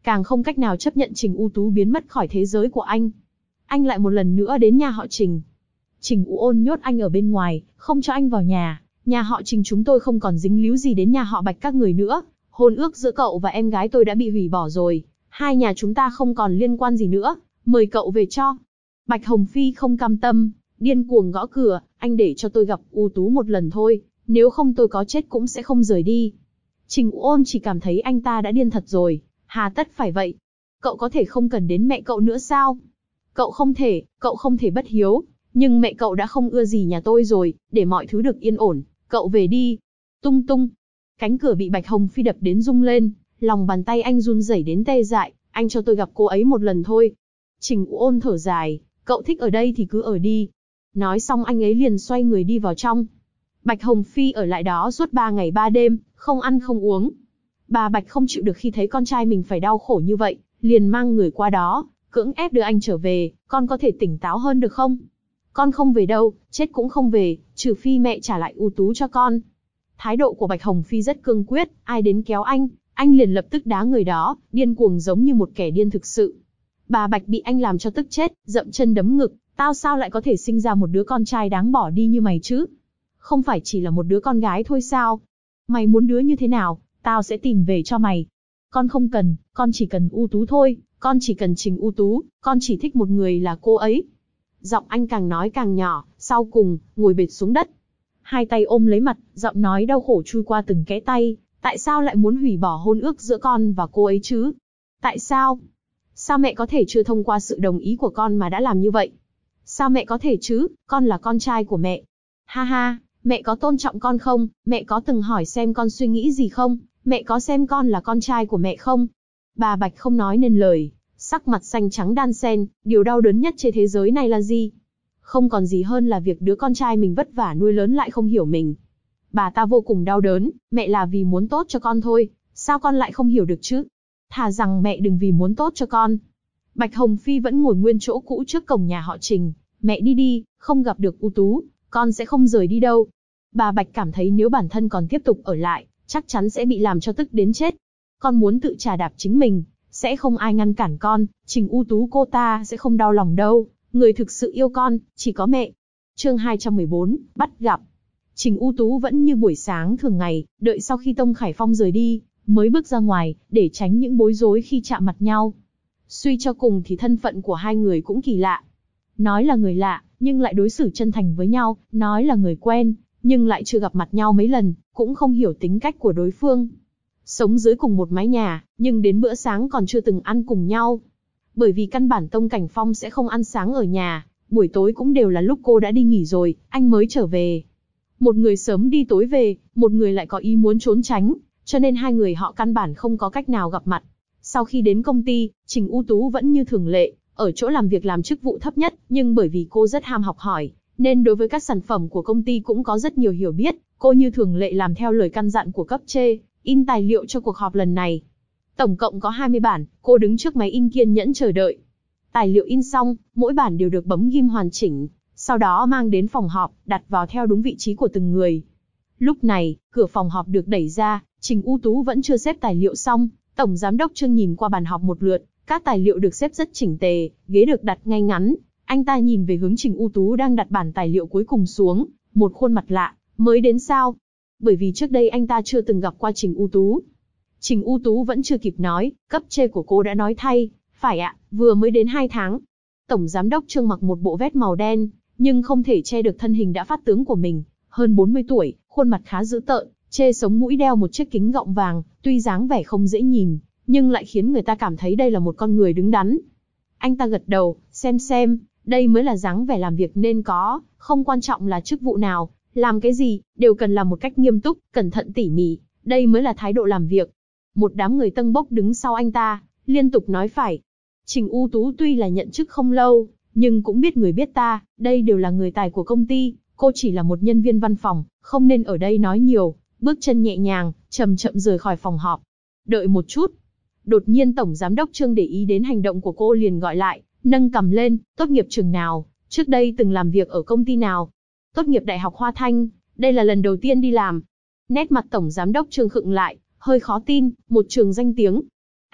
càng không cách nào chấp nhận Trình U Tú biến mất khỏi thế giới của anh. Anh lại một lần nữa đến nhà họ Trình. Trình U Ôn nhốt anh ở bên ngoài, không cho anh vào nhà. Nhà họ Trình chúng tôi không còn dính líu gì đến nhà họ Bạch các người nữa. Hôn ước giữa cậu và em gái tôi đã bị hủy bỏ rồi. Hai nhà chúng ta không còn liên quan gì nữa. Mời cậu về cho. Bạch Hồng Phi không cam tâm, điên cuồng gõ cửa. Anh để cho tôi gặp U Tú một lần thôi. Nếu không tôi có chết cũng sẽ không rời đi. Trình U Ôn chỉ cảm thấy anh ta đã điên thật rồi. Hà tất phải vậy? Cậu có thể không cần đến mẹ cậu nữa sao? Cậu không thể bất hiếu. Nhưng mẹ cậu đã không ưa gì nhà tôi rồi, để mọi thứ được yên ổn. Cậu về đi. Tung tung. Cánh cửa bị Bạch Hồng Phi đập đến rung lên. Lòng bàn tay anh run rẩy đến tê dại. Anh cho tôi gặp cô ấy một lần thôi. Trình U Ôn thở dài. Cậu thích ở đây thì cứ ở đi. Nói xong anh ấy liền xoay người đi vào trong. Bạch Hồng Phi ở lại đó suốt 3 ngày 3 đêm, không ăn không uống. Bà Bạch không chịu được khi thấy con trai mình phải đau khổ như vậy, liền mang người qua đó, cưỡng ép đưa anh trở về. Con có thể tỉnh táo hơn được không? Con không về đâu, chết cũng không về, trừ phi mẹ trả lại U Tú cho con. Thái độ của Bạch Hồng Phi rất cương quyết, ai đến kéo anh liền lập tức đá người đó, điên cuồng giống như một kẻ điên thực sự. Bà Bạch bị anh làm cho tức chết, dậm chân đấm ngực, tao sao lại có thể sinh ra một đứa con trai đáng bỏ đi như mày chứ? Không phải chỉ là một đứa con gái thôi sao? Mày muốn đứa như thế nào, tao sẽ tìm về cho mày. Con không cần, con chỉ cần U Tú thôi, con chỉ cần Trình U Tú, con chỉ thích một người là cô ấy. Giọng anh càng nói càng nhỏ, sau cùng, ngồi bệt xuống đất. Hai tay ôm lấy mặt, giọng nói đau khổ chui qua từng kẽ tay. Tại sao lại muốn hủy bỏ hôn ước giữa con và cô ấy chứ? Tại sao? Sao mẹ có thể chưa thông qua sự đồng ý của con mà đã làm như vậy? Sao mẹ có thể chứ, con là con trai của mẹ. Ha ha, mẹ có tôn trọng con không? Mẹ có từng hỏi xem con suy nghĩ gì không? Mẹ có xem con là con trai của mẹ không? Bà Bạch không nói nên lời, sắc mặt xanh trắng đan xen, điều đau đớn nhất trên thế giới này là gì? Không còn gì hơn là việc đứa con trai mình vất vả nuôi lớn lại không hiểu mình. Bà ta vô cùng đau đớn, mẹ là vì muốn tốt cho con thôi, sao con lại không hiểu được chứ? Thà rằng mẹ đừng vì muốn tốt cho con. Bạch Hồng Phi vẫn ngồi nguyên chỗ cũ trước cổng nhà họ Trình. Mẹ đi đi, không gặp được U Tú, con sẽ không rời đi đâu. Bà Bạch cảm thấy nếu bản thân còn tiếp tục ở lại, chắc chắn sẽ bị làm cho tức đến chết. Con muốn tự trà đạp chính mình, sẽ không ai ngăn cản con, Trình U Tú cô ta sẽ không đau lòng đâu. Người thực sự yêu con, chỉ có mẹ. Chương 214, bắt gặp. Trình U Tú vẫn như buổi sáng thường ngày, đợi sau khi Tông Khải Phong rời đi, mới bước ra ngoài, để tránh những bối rối khi chạm mặt nhau. Suy cho cùng thì thân phận của hai người cũng kỳ lạ. Nói là người lạ, nhưng lại đối xử chân thành với nhau, nói là người quen, nhưng lại chưa gặp mặt nhau mấy lần, cũng không hiểu tính cách của đối phương. Sống dưới cùng một mái nhà, nhưng đến bữa sáng còn chưa từng ăn cùng nhau. Bởi vì căn bản Tông Cảnh Phong sẽ không ăn sáng ở nhà, buổi tối cũng đều là lúc cô đã đi nghỉ rồi, anh mới trở về. Một người sớm đi tối về, một người lại có ý muốn trốn tránh, cho nên hai người họ căn bản không có cách nào gặp mặt. Sau khi đến công ty, Trình U Tú vẫn như thường lệ, ở chỗ làm việc làm chức vụ thấp nhất, nhưng bởi vì cô rất ham học hỏi, nên đối với các sản phẩm của công ty cũng có rất nhiều hiểu biết. Cô như thường lệ làm theo lời căn dặn của cấp trên, in tài liệu cho cuộc họp lần này. Tổng cộng có 20 bản, cô đứng trước máy in kiên nhẫn chờ đợi. Tài liệu in xong, mỗi bản đều được bấm ghim hoàn chỉnh, sau đó mang đến phòng họp, đặt vào theo đúng vị trí của từng người. Lúc này, cửa phòng họp được đẩy ra, Trình U Tú vẫn chưa xếp tài liệu xong. Tổng giám đốc Trương nhìn qua bàn họp một lượt, các tài liệu được xếp rất chỉnh tề, ghế được đặt ngay ngắn. Anh ta nhìn về hướng Trình U Tú đang đặt bản tài liệu cuối cùng xuống, một khuôn mặt lạ, mới đến sao? Bởi vì trước đây anh ta chưa từng gặp qua Trình U Tú. Trình U Tú vẫn chưa kịp nói, cấp trên của cô đã nói thay, phải ạ, vừa mới đến 2 tháng. Tổng giám đốc Trương mặc một bộ vest màu đen, nhưng không thể che được thân hình đã phát tướng của mình, hơn 40 tuổi, khuôn mặt khá dữ tợn, chê sống mũi đeo một chiếc kính gọng vàng, tuy dáng vẻ không dễ nhìn, nhưng lại khiến người ta cảm thấy đây là một con người đứng đắn. Anh ta gật đầu, xem, đây mới là dáng vẻ làm việc nên có, không quan trọng là chức vụ nào, làm cái gì, đều cần làm một cách nghiêm túc, cẩn thận tỉ mỉ, đây mới là thái độ làm việc. Một đám người tâng bốc đứng sau anh ta, liên tục nói phải. Trình U Tú tuy là nhận chức không lâu, nhưng cũng biết người biết ta, đây đều là người tài của công ty, cô chỉ là một nhân viên văn phòng, không nên ở đây nói nhiều. Bước chân nhẹ nhàng, chậm chậm rời khỏi phòng họp. Đợi một chút. Đột nhiên Tổng Giám đốc Trương để ý đến hành động của cô liền gọi lại, nâng cằm lên, tốt nghiệp trường nào, trước đây từng làm việc ở công ty nào. Tốt nghiệp Đại học Hoa Thanh, đây là lần đầu tiên đi làm. Nét mặt Tổng Giám đốc Trương khựng lại, hơi khó tin, một trường danh tiếng.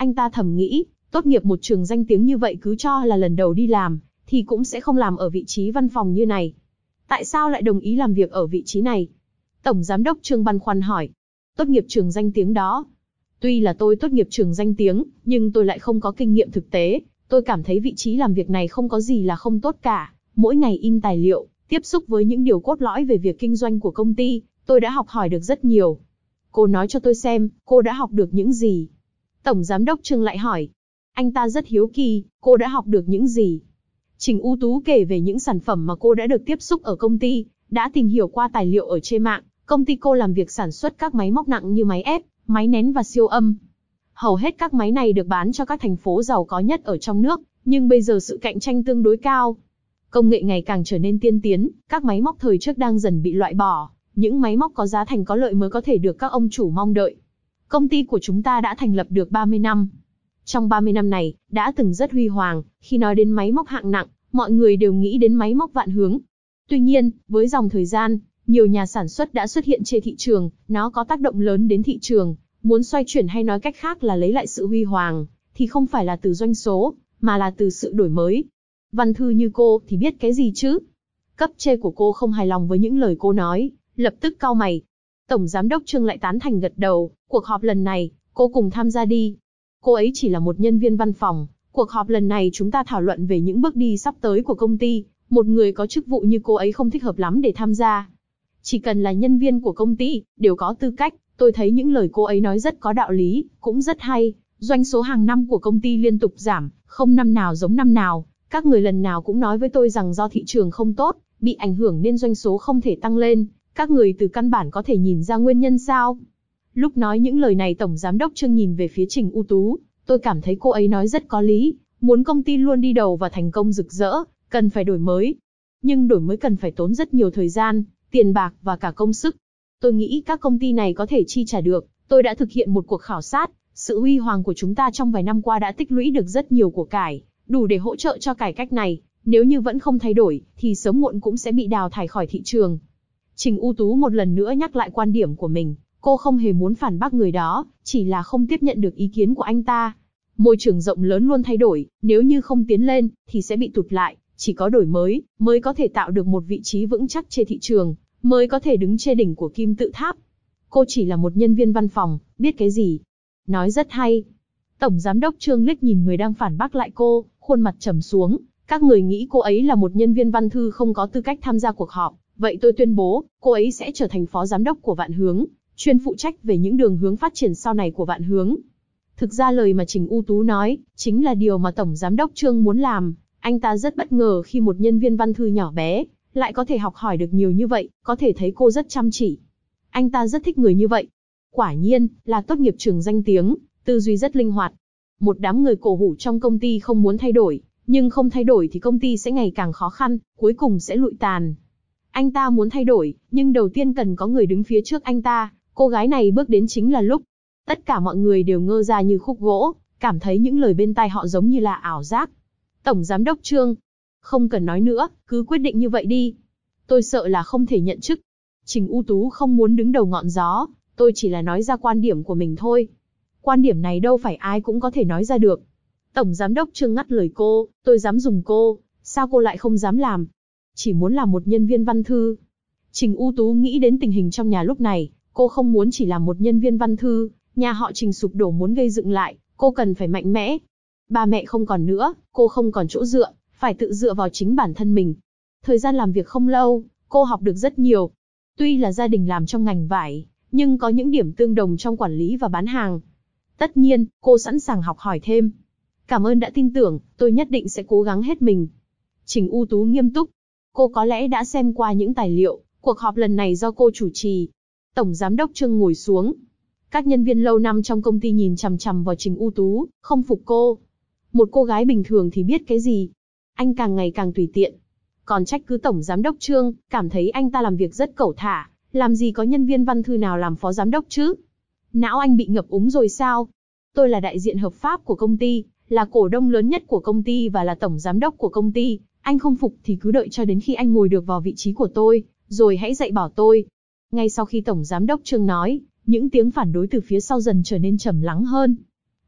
Anh ta thầm nghĩ, tốt nghiệp một trường danh tiếng như vậy cứ cho là lần đầu đi làm, thì cũng sẽ không làm ở vị trí văn phòng như này. Tại sao lại đồng ý làm việc ở vị trí này? Tổng Giám đốc Trương băn khoăn hỏi. Tốt nghiệp trường danh tiếng đó. Tuy là tôi tốt nghiệp trường danh tiếng, nhưng tôi lại không có kinh nghiệm thực tế. Tôi cảm thấy vị trí làm việc này không có gì là không tốt cả. Mỗi ngày in tài liệu, tiếp xúc với những điều cốt lõi về việc kinh doanh của công ty, tôi đã học hỏi được rất nhiều. Cô nói cho tôi xem, cô đã học được những gì? Tổng Giám đốc Trương lại hỏi. Anh ta rất hiếu kỳ, cô đã học được những gì? Trình U Tú kể về những sản phẩm mà cô đã được tiếp xúc ở công ty, đã tìm hiểu qua tài liệu ở trên mạng. Công ty cô làm việc sản xuất các máy móc nặng như máy ép, máy nén và siêu âm. Hầu hết các máy này được bán cho các thành phố giàu có nhất ở trong nước, nhưng bây giờ sự cạnh tranh tương đối cao. Công nghệ ngày càng trở nên tiên tiến, các máy móc thời trước đang dần bị loại bỏ. Những máy móc có giá thành có lợi mới có thể được các ông chủ mong đợi. Công ty của chúng ta đã thành lập được 30 năm. Trong 30 năm này, đã từng rất huy hoàng, khi nói đến máy móc hạng nặng, mọi người đều nghĩ đến máy móc Vạn Hướng. Tuy nhiên, với dòng thời gian, nhiều nhà sản xuất đã xuất hiện trên thị trường, nó có tác động lớn đến thị trường. Muốn xoay chuyển hay nói cách khác là lấy lại sự huy hoàng, thì không phải là từ doanh số, mà là từ sự đổi mới. Văn thư như cô thì biết cái gì chứ? Cấp trên của cô không hài lòng với những lời cô nói, lập tức cau mày. Tổng Giám đốc Trương lại tán thành gật đầu, cuộc họp lần này, cô cùng tham gia đi. Cô ấy chỉ là một nhân viên văn phòng, cuộc họp lần này chúng ta thảo luận về những bước đi sắp tới của công ty, một người có chức vụ như cô ấy không thích hợp lắm để tham gia. Chỉ cần là nhân viên của công ty, đều có tư cách, tôi thấy những lời cô ấy nói rất có đạo lý, cũng rất hay. Doanh số hàng năm của công ty liên tục giảm, không năm nào giống năm nào, các người lần nào cũng nói với tôi rằng do thị trường không tốt, bị ảnh hưởng nên doanh số không thể tăng lên, các người từ căn bản có thể nhìn ra nguyên nhân sao? Lúc nói những lời này Tổng Giám đốc Trương nhìn về phía Trình U Tú, tôi cảm thấy cô ấy nói rất có lý, muốn công ty luôn đi đầu và thành công rực rỡ, cần phải đổi mới. Nhưng đổi mới cần phải tốn rất nhiều thời gian, tiền bạc và cả công sức. Tôi nghĩ các công ty này có thể chi trả được, tôi đã thực hiện một cuộc khảo sát, sự huy hoàng của chúng ta trong vài năm qua đã tích lũy được rất nhiều của cải, đủ để hỗ trợ cho cải cách này, nếu như vẫn không thay đổi, thì sớm muộn cũng sẽ bị đào thải khỏi thị trường. Trình U Tú một lần nữa nhắc lại quan điểm của mình, cô không hề muốn phản bác người đó, chỉ là không tiếp nhận được ý kiến của anh ta. Môi trường rộng lớn luôn thay đổi, nếu như không tiến lên, thì sẽ bị tụt lại, chỉ có đổi mới, mới có thể tạo được một vị trí vững chắc trên thị trường, mới có thể đứng trên đỉnh của kim tự tháp. Cô chỉ là một nhân viên văn phòng, biết cái gì? Nói rất hay. Tổng Giám đốc Trương liếc nhìn người đang phản bác lại cô, khuôn mặt trầm xuống. Các người nghĩ cô ấy là một nhân viên văn thư không có tư cách tham gia cuộc họp, vậy tôi tuyên bố, cô ấy sẽ trở thành phó giám đốc của Vạn Hướng, chuyên phụ trách về những đường hướng phát triển sau này của Vạn Hướng. Thực ra lời mà Trình U Tú nói, chính là điều mà Tổng Giám đốc Trương muốn làm. Anh ta rất bất ngờ khi một nhân viên văn thư nhỏ bé, lại có thể học hỏi được nhiều như vậy, có thể thấy cô rất chăm chỉ. Anh ta rất thích người như vậy. Quả nhiên, là tốt nghiệp trường danh tiếng, tư duy rất linh hoạt. Một đám người cổ hủ trong công ty không muốn thay đổi, nhưng không thay đổi thì công ty sẽ ngày càng khó khăn, cuối cùng sẽ lụi tàn. Anh ta muốn thay đổi, nhưng đầu tiên cần có người đứng phía trước anh ta, cô gái này bước đến chính là lúc. Tất cả mọi người đều ngơ ra như khúc gỗ, cảm thấy những lời bên tai họ giống như là ảo giác. Tổng Giám đốc Trương, không cần nói nữa, cứ quyết định như vậy đi. Tôi sợ là không thể nhận chức. Trình U Tú không muốn đứng đầu ngọn gió, tôi chỉ là nói ra quan điểm của mình thôi. Quan điểm này đâu phải ai cũng có thể nói ra được. Tổng Giám đốc Trương ngắt lời cô, tôi dám dùng cô, sao cô lại không dám làm? Chỉ muốn làm một nhân viên văn thư. Trình U Tú nghĩ đến tình hình trong nhà lúc này, cô không muốn chỉ làm một nhân viên văn thư, nhà họ Trình sụp đổ muốn gây dựng lại, cô cần phải mạnh mẽ. Ba mẹ không còn nữa, cô không còn chỗ dựa, phải tự dựa vào chính bản thân mình. Thời gian làm việc không lâu, cô học được rất nhiều. Tuy là gia đình làm trong ngành vải, nhưng có những điểm tương đồng trong quản lý và bán hàng. Tất nhiên, cô sẵn sàng học hỏi thêm. Cảm ơn đã tin tưởng, tôi nhất định sẽ cố gắng hết mình. Trình U Tú nghiêm túc. Cô có lẽ đã xem qua những tài liệu, cuộc họp lần này do cô chủ trì. Tổng Giám đốc Trương ngồi xuống. Các nhân viên lâu năm trong công ty nhìn chằm chằm vào Trình U Tú, không phục cô. Một cô gái bình thường thì biết cái gì? Anh càng ngày càng tùy tiện. Còn trách cứ Tổng Giám đốc Trương, cảm thấy anh ta làm việc rất cẩu thả, làm gì có nhân viên văn thư nào làm phó giám đốc chứ? Não anh bị ngập úng rồi sao? Tôi là đại diện hợp pháp của công ty, là cổ đông lớn nhất của công ty và là tổng giám đốc của công ty. Anh không phục thì cứ đợi cho đến khi anh ngồi được vào vị trí của tôi, rồi hãy dạy bảo tôi. Ngay sau khi Tổng Giám đốc Trương nói, những tiếng phản đối từ phía sau dần trở nên trầm lắng hơn.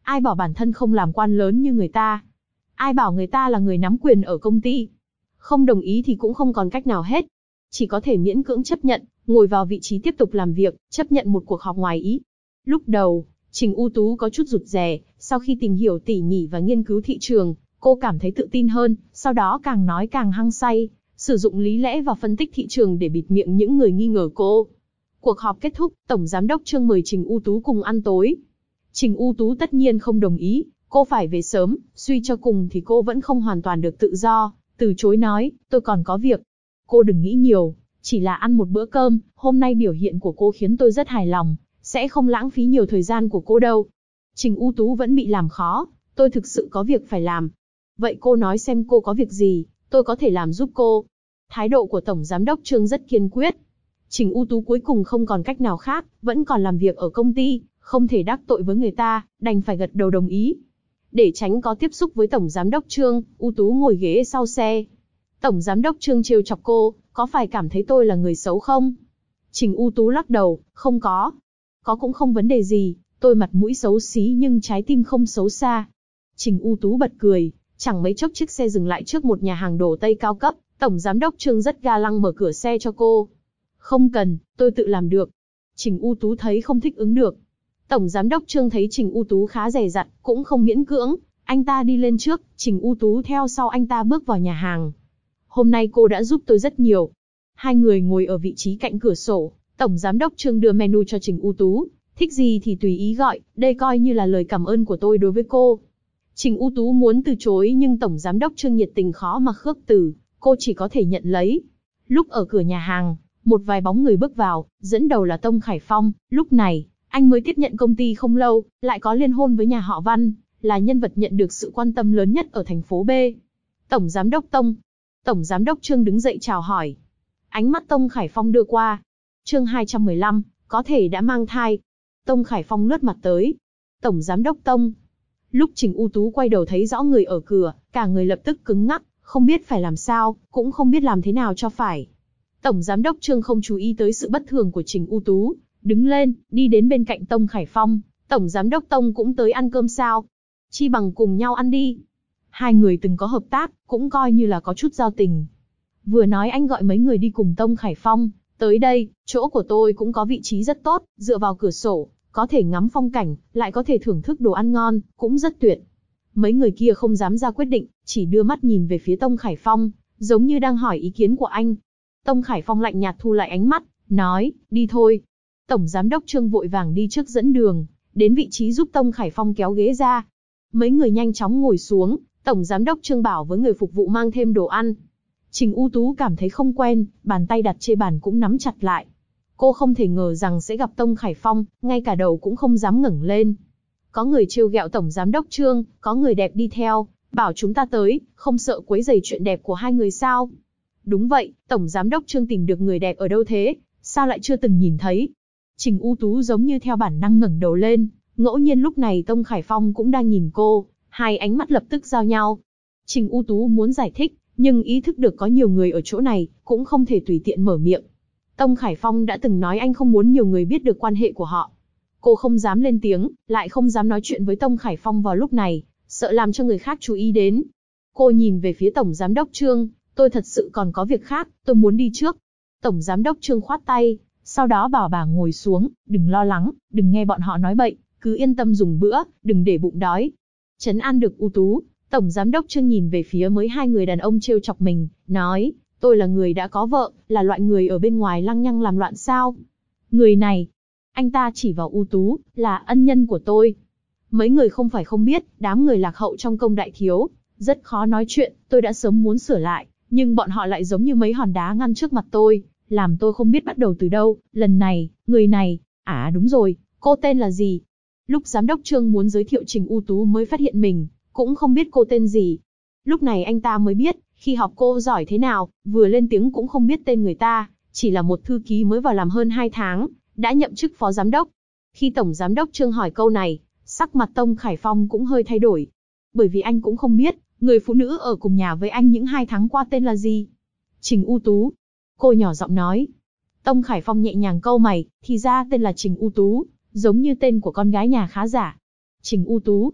Ai bảo bản thân không làm quan lớn như người ta? Ai bảo người ta là người nắm quyền ở công ty? Không đồng ý thì cũng không còn cách nào hết. Chỉ có thể miễn cưỡng chấp nhận, ngồi vào vị trí tiếp tục làm việc, chấp nhận một cuộc họp ngoài ý. Lúc đầu, Trình U Tú có chút rụt rè, sau khi tìm hiểu tỉ mỉ và nghiên cứu thị trường, cô cảm thấy tự tin hơn, sau đó càng nói càng hăng say, sử dụng lý lẽ và phân tích thị trường để bịt miệng những người nghi ngờ cô. Cuộc họp kết thúc, Tổng Giám đốc Trương mời Trình U Tú cùng ăn tối. Trình U Tú tất nhiên không đồng ý, cô phải về sớm, suy cho cùng thì cô vẫn không hoàn toàn được tự do, từ chối nói, tôi còn có việc. Cô đừng nghĩ nhiều, chỉ là ăn một bữa cơm, hôm nay biểu hiện của cô khiến tôi rất hài lòng, sẽ không lãng phí nhiều thời gian của cô đâu. Trình U Tú vẫn bị làm khó, tôi thực sự có việc phải làm. Vậy cô nói xem cô có việc gì, tôi có thể làm giúp cô. Thái độ của Tổng Giám đốc Trương rất kiên quyết. Trình U Tú cuối cùng không còn cách nào khác, vẫn còn làm việc ở công ty, không thể đắc tội với người ta, đành phải gật đầu đồng ý. Để tránh có tiếp xúc với Tổng Giám đốc Trương, U Tú ngồi ghế sau xe. Tổng Giám đốc Trương trêu chọc cô, có phải cảm thấy tôi là người xấu không? Trình U Tú lắc đầu, không có. Có cũng không vấn đề gì, tôi mặt mũi xấu xí nhưng trái tim không xấu xa. Trình U Tú bật cười, chẳng mấy chốc chiếc xe dừng lại trước một nhà hàng đồ Tây cao cấp, Tổng Giám đốc Trương rất ga lăng mở cửa xe cho cô. Không cần, tôi tự làm được. Trình U Tú thấy không thích ứng được. Tổng Giám đốc Trương thấy Trình U Tú khá dè dặt, cũng không miễn cưỡng, anh ta đi lên trước, Trình U Tú theo sau anh ta bước vào nhà hàng. Hôm nay cô đã giúp tôi rất nhiều. Hai người ngồi ở vị trí cạnh cửa sổ, Tổng Giám đốc Trương đưa menu cho Trình U Tú, thích gì thì tùy ý gọi, đây coi như là lời cảm ơn của tôi đối với cô. Trình U Tú muốn từ chối nhưng Tổng Giám đốc Trương nhiệt tình khó mà khước từ, cô chỉ có thể nhận lấy. Lúc ở cửa nhà hàng, một vài bóng người bước vào, dẫn đầu là Tông Khải Phong, lúc này, anh mới tiếp nhận công ty không lâu, lại có liên hôn với nhà họ Văn, là nhân vật nhận được sự quan tâm lớn nhất ở thành phố B. Tổng Giám đốc Tông. Tổng Giám đốc Trương đứng dậy chào hỏi. Ánh mắt Tông Khải Phong đưa qua. Chương 215, có thể đã mang thai. Tông Khải Phong lướt mặt tới. Tổng Giám đốc Tông. Lúc Trình U Tú quay đầu thấy rõ người ở cửa, cả người lập tức cứng ngắc, không biết phải làm sao, cũng không biết làm thế nào cho phải. Tổng Giám đốc Trương không chú ý tới sự bất thường của Trình U Tú, đứng lên, đi đến bên cạnh Tông Khải Phong. Tổng Giám đốc Tông cũng tới ăn cơm sao? Chi bằng cùng nhau ăn đi. Hai người từng có hợp tác, cũng coi như là có chút giao tình. Vừa nói anh gọi mấy người đi cùng Tông Khải Phong, tới đây, chỗ của tôi cũng có vị trí rất tốt, dựa vào cửa sổ, có thể ngắm phong cảnh, lại có thể thưởng thức đồ ăn ngon, cũng rất tuyệt. Mấy người kia không dám ra quyết định, chỉ đưa mắt nhìn về phía Tông Khải Phong, giống như đang hỏi ý kiến của anh. Tông Khải Phong lạnh nhạt thu lại ánh mắt, nói, đi thôi. Tổng Giám đốc Trương vội vàng đi trước dẫn đường, đến vị trí giúp Tông Khải Phong kéo ghế ra. Mấy người nhanh chóng ngồi xuống, Tổng Giám đốc Trương bảo với người phục vụ mang thêm đồ ăn. Trình U Tú cảm thấy không quen, bàn tay đặt trên bàn cũng nắm chặt lại. Cô không thể ngờ rằng sẽ gặp Tông Khải Phong, ngay cả đầu cũng không dám ngẩng lên. Có người trêu ghẹo Tổng Giám đốc Trương, có người đẹp đi theo, bảo chúng ta tới, không sợ quấy rầy chuyện đẹp của hai người sao? Đúng vậy, Tổng Giám đốc Trương tìm được người đẹp ở đâu thế, sao lại chưa từng nhìn thấy? Trình U Tú giống như theo bản năng ngẩng đầu lên, ngẫu nhiên lúc này Tông Khải Phong cũng đang nhìn cô, hai ánh mắt lập tức giao nhau. Trình U Tú muốn giải thích, nhưng ý thức được có nhiều người ở chỗ này, cũng không thể tùy tiện mở miệng. Tông Khải Phong đã từng nói anh không muốn nhiều người biết được quan hệ của họ. Cô không dám lên tiếng, lại không dám nói chuyện với Tông Khải Phong vào lúc này, sợ làm cho người khác chú ý đến. Cô nhìn về phía Tổng Giám đốc Trương, tôi thật sự còn có việc khác, tôi muốn đi trước. Tổng Giám đốc Trương khoát tay, sau đó bảo bà ngồi xuống, đừng lo lắng, đừng nghe bọn họ nói bậy, cứ yên tâm dùng bữa, đừng để bụng đói. Trấn an được U Tú, Tổng Giám đốc Trương nhìn về phía mấy hai người đàn ông trêu chọc mình, nói, tôi là người đã có vợ, là loại người ở bên ngoài lăng nhăng làm loạn sao? Người này, anh ta chỉ vào U Tú, là ân nhân của tôi. Mấy người không phải không biết, đám người lạc hậu trong công đại thiếu, rất khó nói chuyện, tôi đã sớm muốn sửa lại, nhưng bọn họ lại giống như mấy hòn đá ngăn trước mặt tôi, làm tôi không biết bắt đầu từ đâu. Lần này, người này, đúng rồi, cô tên là gì? Lúc Giám đốc Trương muốn giới thiệu Trình U Tú mới phát hiện mình cũng không biết cô tên gì. Lúc này anh ta mới biết, khi học cô giỏi thế nào, vừa lên tiếng cũng không biết tên người ta, chỉ là một thư ký mới vào làm hơn 2 tháng, đã nhậm chức phó giám đốc. Khi Tổng Giám đốc Trương hỏi câu này, sắc mặt Tông Khải Phong cũng hơi thay đổi. Bởi vì anh cũng không biết, người phụ nữ ở cùng nhà với anh những 2 tháng qua tên là gì. Trình U Tú. Cô nhỏ giọng nói. Tông Khải Phong nhẹ nhàng cau mày, thì ra tên là Trình U Tú, giống như tên của con gái nhà khá giả. Trình U Tú,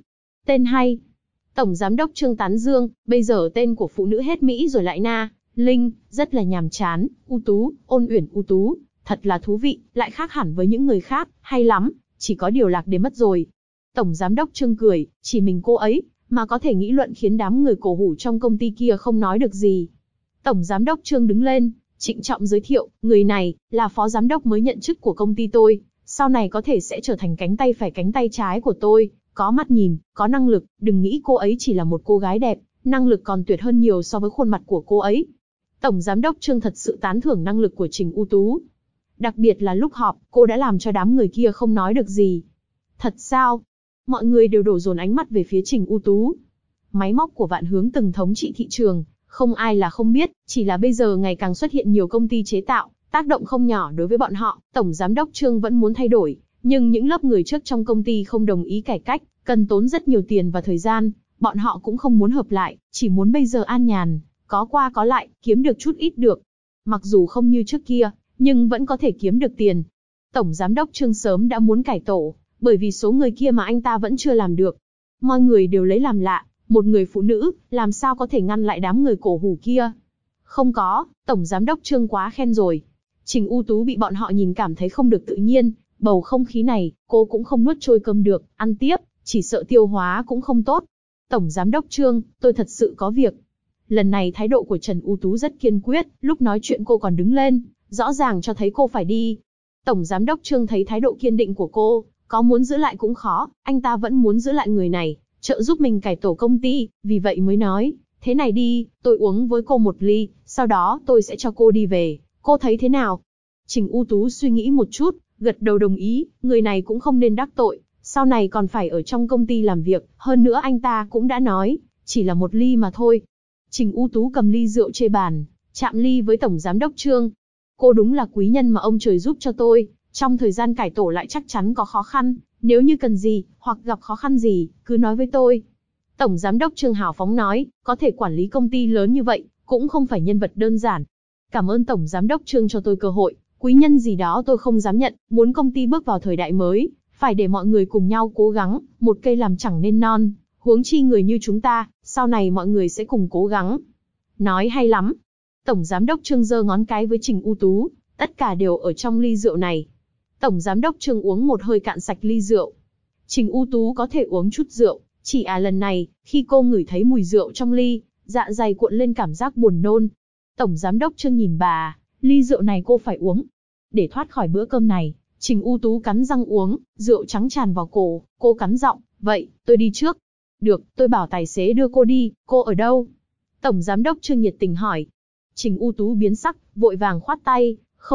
Tên hay. Tổng Giám đốc Trương tán dương, bây giờ tên của phụ nữ hết Mỹ rồi lại na, Linh, rất là nhàm chán, ưu tú, ôn uyển ưu tú, thật là thú vị, lại khác hẳn với những người khác, hay lắm, chỉ có điều lạc đến mất rồi. Tổng Giám đốc Trương cười, chỉ mình cô ấy, mà có thể nghĩ luận khiến đám người cổ hủ trong công ty kia không nói được gì. Tổng Giám đốc Trương đứng lên, trịnh trọng giới thiệu, người này, là phó giám đốc mới nhận chức của công ty tôi, sau này có thể sẽ trở thành cánh tay phải cánh tay trái của tôi, có mắt nhìn, có năng lực, đừng nghĩ cô ấy chỉ là một cô gái đẹp, năng lực còn tuyệt hơn nhiều so với khuôn mặt của cô ấy. Tổng Giám đốc Trương thật sự tán thưởng năng lực của Trình U Tú. Đặc biệt là lúc họp, cô đã làm cho đám người kia không nói được gì. Thật sao? Mọi người đều đổ dồn ánh mắt về phía Trình U Tú. Máy móc của Vạn Hướng từng thống trị thị trường, không ai là không biết, chỉ là bây giờ ngày càng xuất hiện nhiều công ty chế tạo, tác động không nhỏ đối với bọn họ. Tổng Giám đốc Trương vẫn muốn thay đổi, nhưng những lớp người trước trong công ty không đồng ý cải cách, cần tốn rất nhiều tiền và thời gian, bọn họ cũng không muốn hợp lại, chỉ muốn bây giờ an nhàn, có qua có lại, kiếm được chút ít được. Mặc dù không như trước kia, nhưng vẫn có thể kiếm được tiền. Tổng Giám đốc Trương sớm đã muốn cải tổ, bởi vì số người kia mà anh ta vẫn chưa làm được. Mọi người đều lấy làm lạ, một người phụ nữ, làm sao có thể ngăn lại đám người cổ hủ kia? Không có, Tổng Giám đốc Trương quá khen rồi. Trình U Tú bị bọn họ nhìn cảm thấy không được tự nhiên, bầu không khí này, cô cũng không nuốt trôi cơm được, ăn tiếp, chỉ sợ tiêu hóa cũng không tốt. Tổng Giám đốc Trương, tôi thật sự có việc. Lần này thái độ của Trần U Tú rất kiên quyết, lúc nói chuyện cô còn đứng lên, rõ ràng cho thấy cô phải đi. Tổng Giám đốc Trương thấy thái độ kiên định của cô, có muốn giữ lại cũng khó, anh ta vẫn muốn giữ lại người này, trợ giúp mình cải tổ công ty, vì vậy mới nói, thế này đi, tôi uống với cô một ly, sau đó tôi sẽ cho cô đi về, cô thấy thế nào? Trình U Tú suy nghĩ một chút, gật đầu đồng ý, người này cũng không nên đắc tội, sau này còn phải ở trong công ty làm việc, hơn nữa anh ta cũng đã nói, chỉ là một ly mà thôi. Trình U Tú cầm ly rượu trên bàn, chạm ly với Tổng Giám đốc Trương. Cô đúng là quý nhân mà ông trời giúp cho tôi, trong thời gian cải tổ lại chắc chắn có khó khăn, nếu như cần gì, hoặc gặp khó khăn gì, cứ nói với tôi. Tổng Giám đốc Trương hào phóng nói, có thể quản lý công ty lớn như vậy, cũng không phải nhân vật đơn giản. Cảm ơn Tổng Giám đốc Trương cho tôi cơ hội, quý nhân gì đó tôi không dám nhận, muốn công ty bước vào thời đại mới, phải để mọi người cùng nhau cố gắng, một cây làm chẳng nên non, huống chi người như chúng ta, sau này mọi người sẽ cùng cố gắng. Nói hay lắm. Tổng Giám đốc Trương giơ ngón cái với Trình U Tú, tất cả đều ở trong ly rượu này. Tổng Giám đốc Trương uống một hơi cạn sạch ly rượu. Trình U Tú có thể uống chút rượu, chỉ lần này, khi cô ngửi thấy mùi rượu trong ly, dạ dày cuộn lên cảm giác buồn nôn. Tổng Giám đốc Trương nhìn bà, ly rượu này cô phải uống. Để thoát khỏi bữa cơm này, Trình U Tú cắn răng uống, rượu trắng tràn vào cổ, cô cắn giọng, vậy, tôi đi trước. Được, tôi bảo tài xế đưa cô đi, cô ở đâu? Tổng Giám đốc Trương nhiệt tình hỏi. Trình U Tú biến sắc, vội vàng khoát tay,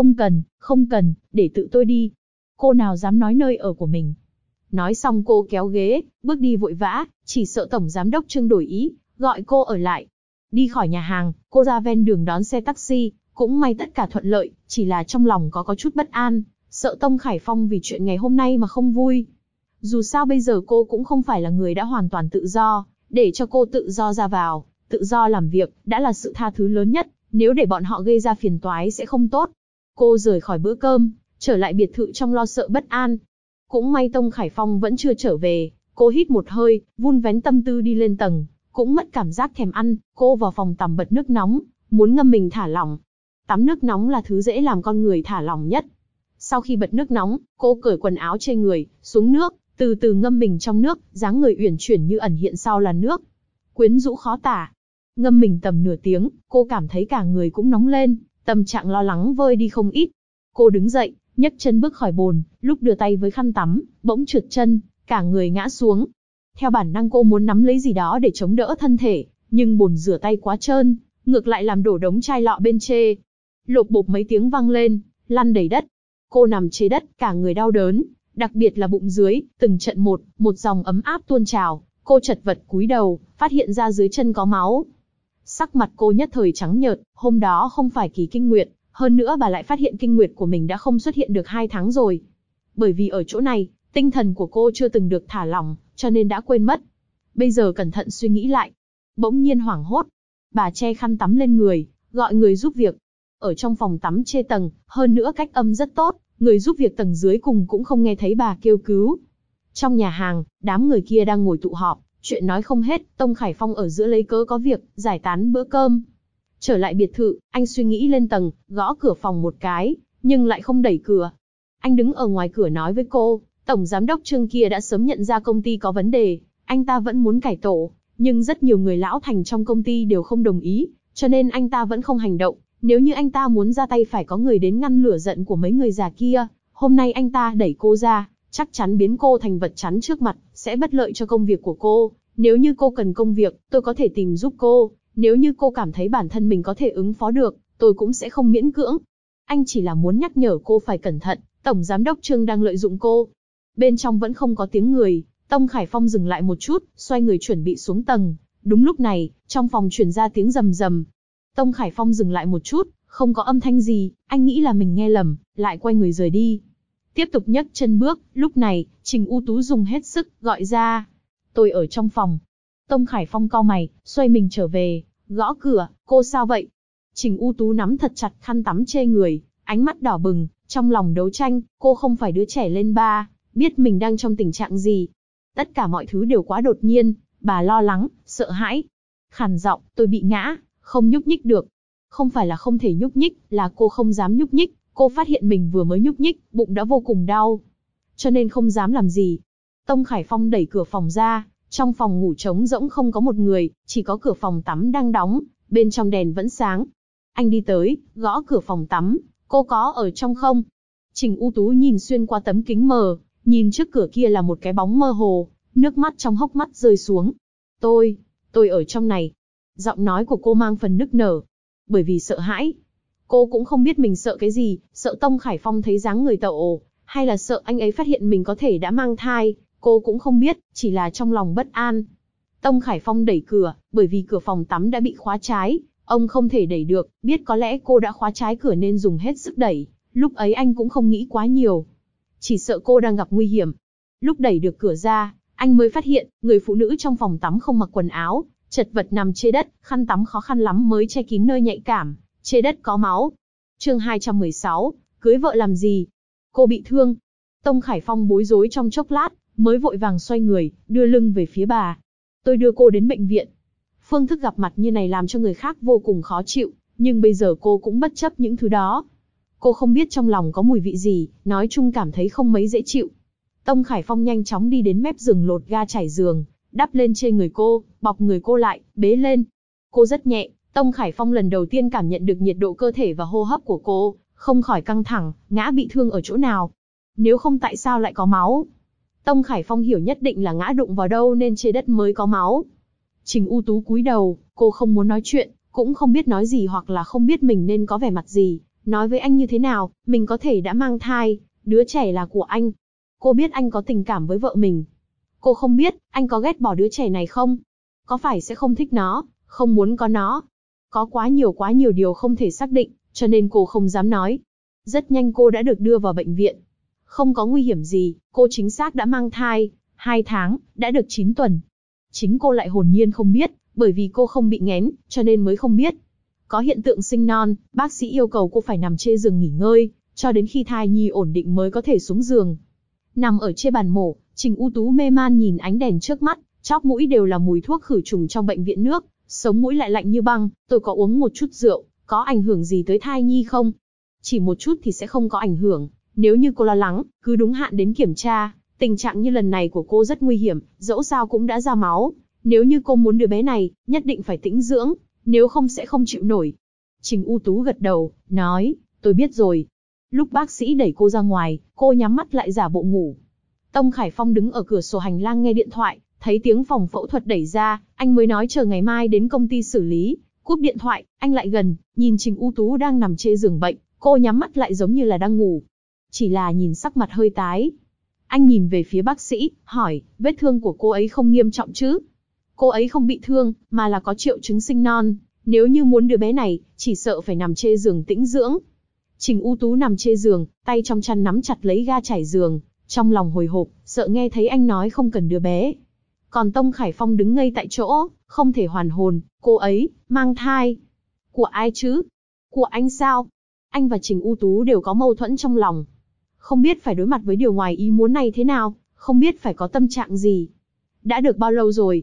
không cần, để tự tôi đi. Cô nào dám nói nơi ở của mình. Nói xong cô kéo ghế, bước đi vội vã, chỉ sợ Tổng Giám đốc Trương đổi ý, gọi cô ở lại. Đi khỏi nhà hàng, cô ra ven đường đón xe taxi, cũng may tất cả thuận lợi, chỉ là trong lòng có chút bất an, sợ Tông Khải Phong vì chuyện ngày hôm nay mà không vui. Dù sao bây giờ cô cũng không phải là người đã hoàn toàn tự do, để cho cô tự do ra vào, tự do làm việc, đã là sự tha thứ lớn nhất, nếu để bọn họ gây ra phiền toái sẽ không tốt. Cô rời khỏi bữa cơm, trở lại biệt thự trong lo sợ bất an. Cũng may Tông Khải Phong vẫn chưa trở về, cô hít một hơi, vun vén tâm tư đi lên tầng, cũng mất cảm giác thèm ăn, cô vào phòng tắm bật nước nóng, muốn ngâm mình thả lỏng. Tắm nước nóng là thứ dễ làm con người thả lỏng nhất. Sau khi bật nước nóng, cô cởi quần áo trên người, xuống nước, từ từ ngâm mình trong nước, dáng người uyển chuyển như ẩn hiện sau làn nước. Quyến rũ khó tả. Ngâm mình tầm nửa tiếng, cô cảm thấy cả người cũng nóng lên, tâm trạng lo lắng vơi đi không ít. Cô đứng dậy, nhấc chân bước khỏi bồn, lúc đưa tay với khăn tắm, bỗng trượt chân, cả người ngã xuống. Theo bản năng cô muốn nắm lấy gì đó để chống đỡ thân thể, nhưng bồn rửa tay quá trơn, ngược lại làm đổ đống chai lọ bên chê. Lộp bộp mấy tiếng vang lên, lăn đầy đất. Cô nằm trên đất, cả người đau đớn, đặc biệt là bụng dưới, từng trận một dòng ấm áp tuôn trào. Cô chật vật cúi đầu, phát hiện ra dưới chân có máu. Sắc mặt cô nhất thời trắng nhợt, hôm đó không phải kỳ kinh nguyệt, hơn nữa bà lại phát hiện kinh nguyệt của mình đã không xuất hiện được 2 tháng rồi. Bởi vì ở chỗ này, tinh thần của cô chưa từng được thả lỏng, cho nên đã quên mất. Bây giờ cẩn thận suy nghĩ lại, bỗng nhiên hoảng hốt. Bà che khăn tắm lên người, gọi người giúp việc. Ở trong phòng tắm chê tầng, hơn nữa cách âm rất tốt, người giúp việc tầng dưới cùng cũng không nghe thấy bà kêu cứu. Trong nhà hàng, đám người kia đang ngồi tụ họp, Chuyện nói không hết, Tông Khải Phong ở giữa lấy cớ có việc, giải tán bữa cơm. Trở lại biệt thự, anh suy nghĩ lên tầng, gõ cửa phòng một cái, nhưng lại không đẩy cửa. Anh đứng ở ngoài cửa nói với cô, Tổng Giám đốc Trương kia đã sớm nhận ra công ty có vấn đề, anh ta vẫn muốn cải tổ, nhưng rất nhiều người lão thành trong công ty đều không đồng ý, cho nên anh ta vẫn không hành động. Nếu như anh ta muốn ra tay phải có người đến ngăn lửa giận của mấy người già kia. Hôm nay anh ta đẩy cô ra, chắc chắn biến cô thành vật chắn trước mặt, sẽ bất lợi cho công việc của cô. Nếu như cô cần công việc, tôi có thể tìm giúp cô. Nếu như cô cảm thấy bản thân mình có thể ứng phó được, tôi cũng sẽ không miễn cưỡng. Anh chỉ là muốn nhắc nhở cô phải cẩn thận, Tổng Giám đốc Trương đang lợi dụng cô. Bên trong vẫn không có tiếng người, Tông Khải Phong dừng lại một chút, xoay người chuẩn bị xuống tầng. Đúng lúc này, trong phòng truyền ra tiếng rầm rầm. Tông Khải Phong dừng lại một chút, không có âm thanh gì, anh nghĩ là mình nghe lầm, lại quay người rời đi. Tiếp tục nhấc chân bước, lúc này, Trình U Tú dùng hết sức, gọi ra. Tôi ở trong phòng. Tông Khải Phong cau mày, xoay mình trở về, gõ cửa, cô sao vậy? Trình U Tú nắm thật chặt khăn tắm chê người, ánh mắt đỏ bừng, trong lòng đấu tranh, cô không phải đứa trẻ lên ba, biết mình đang trong tình trạng gì. Tất cả mọi thứ đều quá đột nhiên, bà lo lắng, sợ hãi. Khàn giọng, tôi bị ngã, không nhúc nhích được. Không phải là không thể nhúc nhích, là cô không dám nhúc nhích. Cô phát hiện mình vừa mới nhúc nhích, bụng đã vô cùng đau. Cho nên không dám làm gì. Tông Khải Phong đẩy cửa phòng ra, trong phòng ngủ trống rỗng không có một người, chỉ có cửa phòng tắm đang đóng, bên trong đèn vẫn sáng. Anh đi tới, gõ cửa phòng tắm, cô có ở trong không? Trình U Tú nhìn xuyên qua tấm kính mờ, nhìn trước cửa kia là một cái bóng mơ hồ, nước mắt trong hốc mắt rơi xuống. Tôi ở trong này. Giọng nói của cô mang phần nức nở, bởi vì sợ hãi. Cô cũng không biết mình sợ cái gì, sợ Tông Khải Phong thấy dáng người tậu, hay là sợ anh ấy phát hiện mình có thể đã mang thai, cô cũng không biết, chỉ là trong lòng bất an. Tông Khải Phong đẩy cửa, bởi vì cửa phòng tắm đã bị khóa trái, ông không thể đẩy được, biết có lẽ cô đã khóa trái cửa nên dùng hết sức đẩy, lúc ấy anh cũng không nghĩ quá nhiều. Chỉ sợ cô đang gặp nguy hiểm. Lúc đẩy được cửa ra, anh mới phát hiện, người phụ nữ trong phòng tắm không mặc quần áo, chật vật nằm trên đất, khăn tắm khó khăn lắm mới che kín nơi nhạy cảm, trên đất có máu. Chương 216, cưới vợ làm gì? Cô bị thương. Tông Khải Phong bối rối trong chốc lát, mới vội vàng xoay người, đưa lưng về phía bà. Tôi đưa cô đến bệnh viện. Phương thức gặp mặt như này làm cho người khác vô cùng khó chịu, nhưng bây giờ cô cũng bất chấp những thứ đó. Cô không biết trong lòng có mùi vị gì, nói chung cảm thấy không mấy dễ chịu. Tông Khải Phong nhanh chóng đi đến mép giường lột ga trải giường, đắp lên trên người cô, bọc người cô lại, bế lên. Cô rất nhẹ, Tông Khải Phong lần đầu tiên cảm nhận được nhiệt độ cơ thể và hô hấp của cô, không khỏi căng thẳng, ngã bị thương ở chỗ nào? Nếu không tại sao lại có máu? Tông Khải Phong hiểu nhất định là ngã đụng vào đâu nên trên đất mới có máu. Trình U Tú cúi đầu, cô không muốn nói chuyện, cũng không biết nói gì hoặc là không biết mình nên có vẻ mặt gì, nói với anh như thế nào, mình có thể đã mang thai, đứa trẻ là của anh. Cô biết anh có tình cảm với vợ mình. Cô không biết, anh có ghét bỏ đứa trẻ này không? Có phải sẽ không thích nó, không muốn có nó? Có quá nhiều điều không thể xác định, cho nên cô không dám nói. Rất nhanh cô đã được đưa vào bệnh viện. Không có nguy hiểm gì, cô chính xác đã mang thai, 2 tháng, đã được 9 tuần. Chính cô lại hồn nhiên không biết, bởi vì cô không bị nghén, cho nên mới không biết. Có hiện tượng sinh non, bác sĩ yêu cầu cô phải nằm trên giường nghỉ ngơi, cho đến khi thai nhi ổn định mới có thể xuống giường. Nằm ở trên bàn mổ, Trình U Tú mê man nhìn ánh đèn trước mắt, chóp mũi đều là mùi thuốc khử trùng trong bệnh viện nước, sống mũi lại lạnh như băng. Tôi có uống một chút rượu, có ảnh hưởng gì tới thai nhi không? Chỉ một chút thì sẽ không có ảnh hưởng, nếu như cô lo lắng, cứ đúng hạn đến kiểm tra. Tình trạng như lần này của cô rất nguy hiểm, dẫu sao cũng đã ra máu. Nếu như cô muốn đứa bé này, nhất định phải tĩnh dưỡng, nếu không sẽ không chịu nổi. Trình U Tú gật đầu, nói, tôi biết rồi. Lúc bác sĩ đẩy cô ra ngoài, cô nhắm mắt lại giả bộ ngủ. Tông Khải Phong đứng ở cửa sổ hành lang nghe điện thoại, thấy tiếng phòng phẫu thuật đẩy ra, anh mới nói chờ ngày mai đến công ty xử lý. Cúp điện thoại, anh lại gần, nhìn Trình U Tú đang nằm trên giường bệnh, cô nhắm mắt lại giống như là đang ngủ. Chỉ là nhìn sắc mặt hơi tái. Anh nhìn về phía bác sĩ, hỏi, vết thương của cô ấy không nghiêm trọng chứ? Cô ấy không bị thương, mà là có triệu chứng sinh non. Nếu như muốn đứa bé này, chỉ sợ phải nằm trên giường tĩnh dưỡng. Trình U Tú nằm trên giường, tay trong chăn nắm chặt lấy ga trải giường, trong lòng hồi hộp, sợ nghe thấy anh nói không cần đứa bé. Còn Tông Khải Phong đứng ngây tại chỗ, không thể hoàn hồn, cô ấy, mang thai. Của ai chứ? Của anh sao? Anh và Trình U Tú đều có mâu thuẫn trong lòng. Không biết phải đối mặt với điều ngoài ý muốn này thế nào, không biết phải có tâm trạng gì. Đã được bao lâu rồi?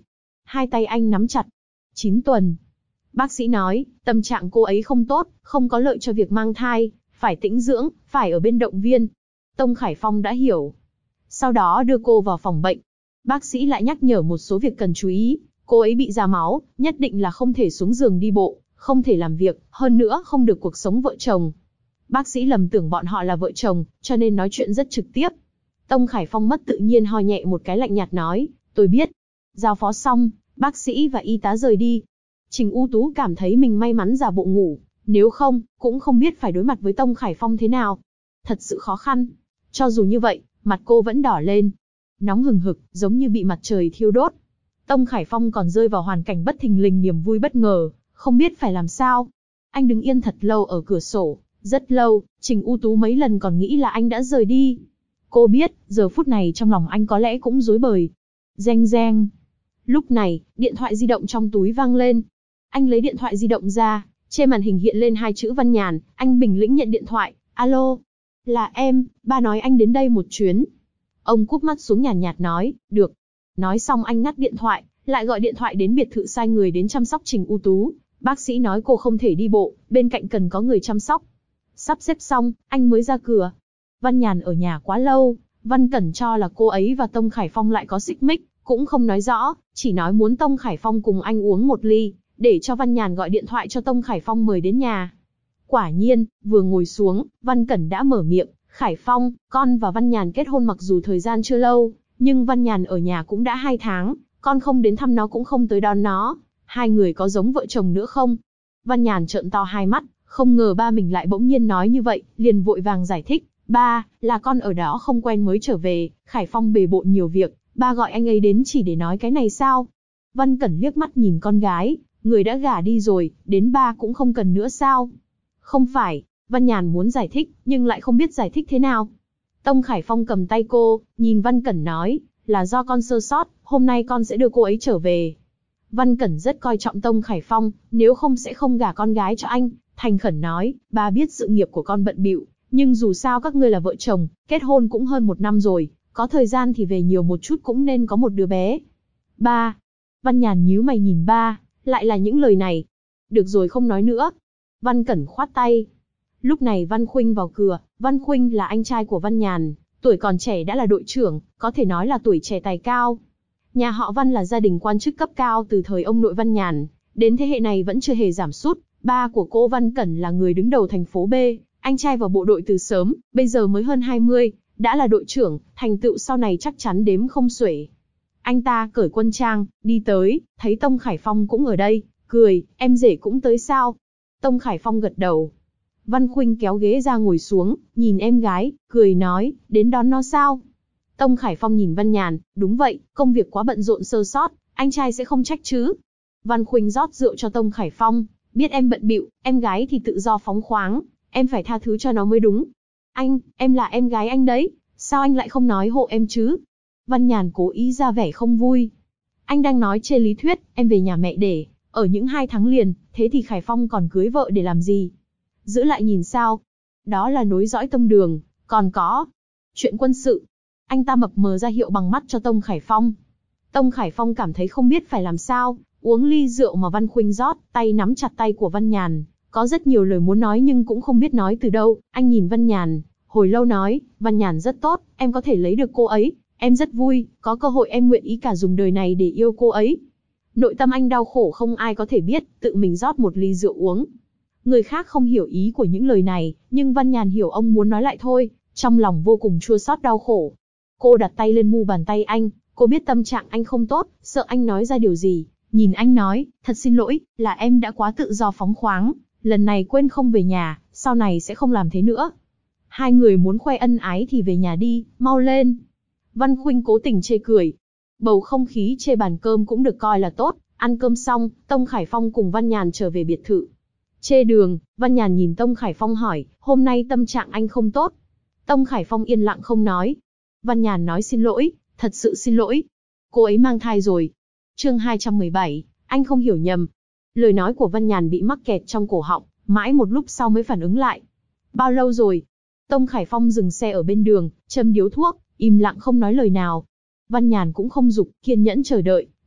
Hai tay anh nắm chặt. 9 tuần. Bác sĩ nói, tâm trạng cô ấy không tốt, không có lợi cho việc mang thai, phải tĩnh dưỡng, phải ở bên động viên. Tông Khải Phong đã hiểu. Sau đó đưa cô vào phòng bệnh. Bác sĩ lại nhắc nhở một số việc cần chú ý. Cô ấy bị ra máu, nhất định là không thể xuống giường đi bộ, không thể làm việc, hơn nữa không được cuộc sống vợ chồng. Bác sĩ lầm tưởng bọn họ là vợ chồng, cho nên nói chuyện rất trực tiếp. Tông Khải Phong mất tự nhiên ho nhẹ một cái, lạnh nhạt nói, tôi biết. Giao phó xong, bác sĩ và y tá rời đi. Trình U Tú cảm thấy mình may mắn giả bộ ngủ, nếu không, cũng không biết phải đối mặt với Tông Khải Phong thế nào. Thật sự khó khăn. Cho dù như vậy, mặt cô vẫn đỏ lên. Nóng hừng hực, giống như bị mặt trời thiêu đốt. Tông Khải Phong còn rơi vào hoàn cảnh bất thình lình, niềm vui bất ngờ, không biết phải làm sao. Anh đứng yên thật lâu ở cửa sổ, rất lâu, Trình U Tú mấy lần còn nghĩ là anh đã rời đi. Cô biết, giờ phút này trong lòng anh có lẽ cũng rối bời. Reng reng. Lúc này, điện thoại di động trong túi vang lên. Anh lấy điện thoại di động ra, trên màn hình hiện lên 2 chữ Văn Nhàn, anh bình tĩnh nhận điện thoại, alo. Là em, ba nói anh đến đây một chuyến. Ông cúp mắt xuống nhàn nhạt nói, được. Nói xong anh ngắt điện thoại, lại gọi điện thoại đến biệt thự sai người đến chăm sóc Trình U Tú. Bác sĩ nói cô không thể đi bộ, bên cạnh cần có người chăm sóc. Sắp xếp xong, anh mới ra cửa. Văn Nhàn ở nhà quá lâu, Văn Cẩn cho là cô ấy và Tông Khải Phong lại có xích mích, cũng không nói rõ, chỉ nói muốn Tông Khải Phong cùng anh uống một ly, để cho Văn Nhàn gọi điện thoại cho Tông Khải Phong mời đến nhà. Quả nhiên, vừa ngồi xuống, Văn Cẩn đã mở miệng, Khải Phong, con và Văn Nhàn kết hôn mặc dù thời gian chưa lâu, nhưng Văn Nhàn ở nhà cũng đã 2 tháng, con không đến thăm nó cũng không tới đón nó, hai người có giống vợ chồng nữa không? Văn Nhàn trợn to hai mắt, không ngờ ba mình lại bỗng nhiên nói như vậy, liền vội vàng giải thích, ba, là con ở đó không quen mới trở về, Khải Phong bề bộn nhiều việc, ba gọi anh ấy đến chỉ để nói cái này sao? Văn Cẩn liếc mắt nhìn con gái, người đã gả đi rồi, đến ba cũng không cần nữa sao? Không phải, Văn Nhàn muốn giải thích, nhưng lại không biết giải thích thế nào. Tông Khải Phong cầm tay cô, nhìn Văn Cẩn nói, là do con sơ sót, hôm nay con sẽ đưa cô ấy trở về. Văn Cẩn rất coi trọng Tông Khải Phong, nếu không sẽ không gả con gái cho anh, thành khẩn nói, ba biết sự nghiệp của con bận bịu, nhưng dù sao các ngươi là vợ chồng, kết hôn cũng hơn 1 năm rồi, có thời gian thì về nhiều một chút cũng nên có một đứa bé. Ba. Văn Nhàn nhíu mày nhìn ba, lại là những lời này. Được rồi không nói nữa. Văn Cẩn khoát tay. Lúc này Văn Khuynh vào cửa, Văn Khuynh là anh trai của Văn Nhàn, tuổi còn trẻ đã là đội trưởng, có thể nói là tuổi trẻ tài cao. Nhà họ Văn là gia đình quan chức cấp cao từ thời ông nội Văn Nhàn, đến thế hệ này vẫn chưa hề giảm sút. Ba của cô Văn Cẩn là người đứng đầu thành phố B, anh trai vào bộ đội từ sớm, bây giờ mới hơn 20, đã là đội trưởng, thành tựu sau này chắc chắn đếm không xuể. Anh ta cởi quân trang, đi tới, thấy Tông Khải Phong cũng ở đây, cười, em rể cũng tới sao? Tông Khải Phong gật đầu. Văn Khuynh kéo ghế ra ngồi xuống, nhìn em gái, cười nói, đến đón nó sao? Tông Khải Phong nhìn Văn Nhàn, đúng vậy, công việc quá bận rộn sơ sót, anh trai sẽ không trách chứ? Văn Khuynh rót rượu cho Tông Khải Phong, biết em bận bịu, em gái thì tự do phóng khoáng, em phải tha thứ cho nó mới đúng. Anh, em là em gái anh đấy, sao anh lại không nói hộ em chứ? Văn Nhàn cố ý ra vẻ không vui. Anh đang nói trên lý thuyết, em về nhà mẹ để, ở những 2 tháng liền, thế thì Khải Phong còn cưới vợ để làm gì? Giữ lại nhìn sao? Đó là nối dõi tông đường, còn có chuyện quân sự. Anh ta mập mờ ra hiệu bằng mắt cho Tông Khải Phong. Tông Khải Phong cảm thấy không biết phải làm sao, uống ly rượu mà Văn Khuynh rót, tay nắm chặt tay của Văn Nhàn, có rất nhiều lời muốn nói nhưng cũng không biết nói từ đâu. Anh nhìn Văn Nhàn, hồi lâu nói, Văn Nhàn rất tốt, em có thể lấy được cô ấy, em rất vui, có cơ hội em nguyện ý cả dùng đời này để yêu cô ấy. Nội tâm anh đau khổ không ai có thể biết, tự mình rót một ly rượu uống. Người khác không hiểu ý của những lời này, nhưng Văn Nhàn hiểu ông muốn nói lại thôi, trong lòng vô cùng chua xót đau khổ. Cô đặt tay lên mu bàn tay anh, cô biết tâm trạng anh không tốt, sợ anh nói ra điều gì. Nhìn anh nói, thật xin lỗi, là em đã quá tự do phóng khoáng, lần này quên không về nhà, sau này sẽ không làm thế nữa. Hai người muốn khoe ân ái thì về nhà đi, mau lên. Văn Khuynh cố tình chê cười. Bầu không khí chê bàn cơm cũng được coi là tốt, ăn cơm xong, Tông Khải Phong cùng Văn Nhàn trở về biệt thự. Chê đường, Văn Nhàn nhìn Tông Khải Phong hỏi, hôm nay tâm trạng anh không tốt. Tông Khải Phong yên lặng không nói. Văn Nhàn nói xin lỗi, thật sự xin lỗi. Cô ấy mang thai rồi. Chương 217, anh không hiểu nhầm. Lời nói của Văn Nhàn bị mắc kẹt trong cổ họng, mãi một lúc sau mới phản ứng lại. Bao lâu rồi? Tông Khải Phong dừng xe ở bên đường, châm điếu thuốc, im lặng không nói lời nào. Văn Nhàn cũng không giục, kiên nhẫn chờ đợi,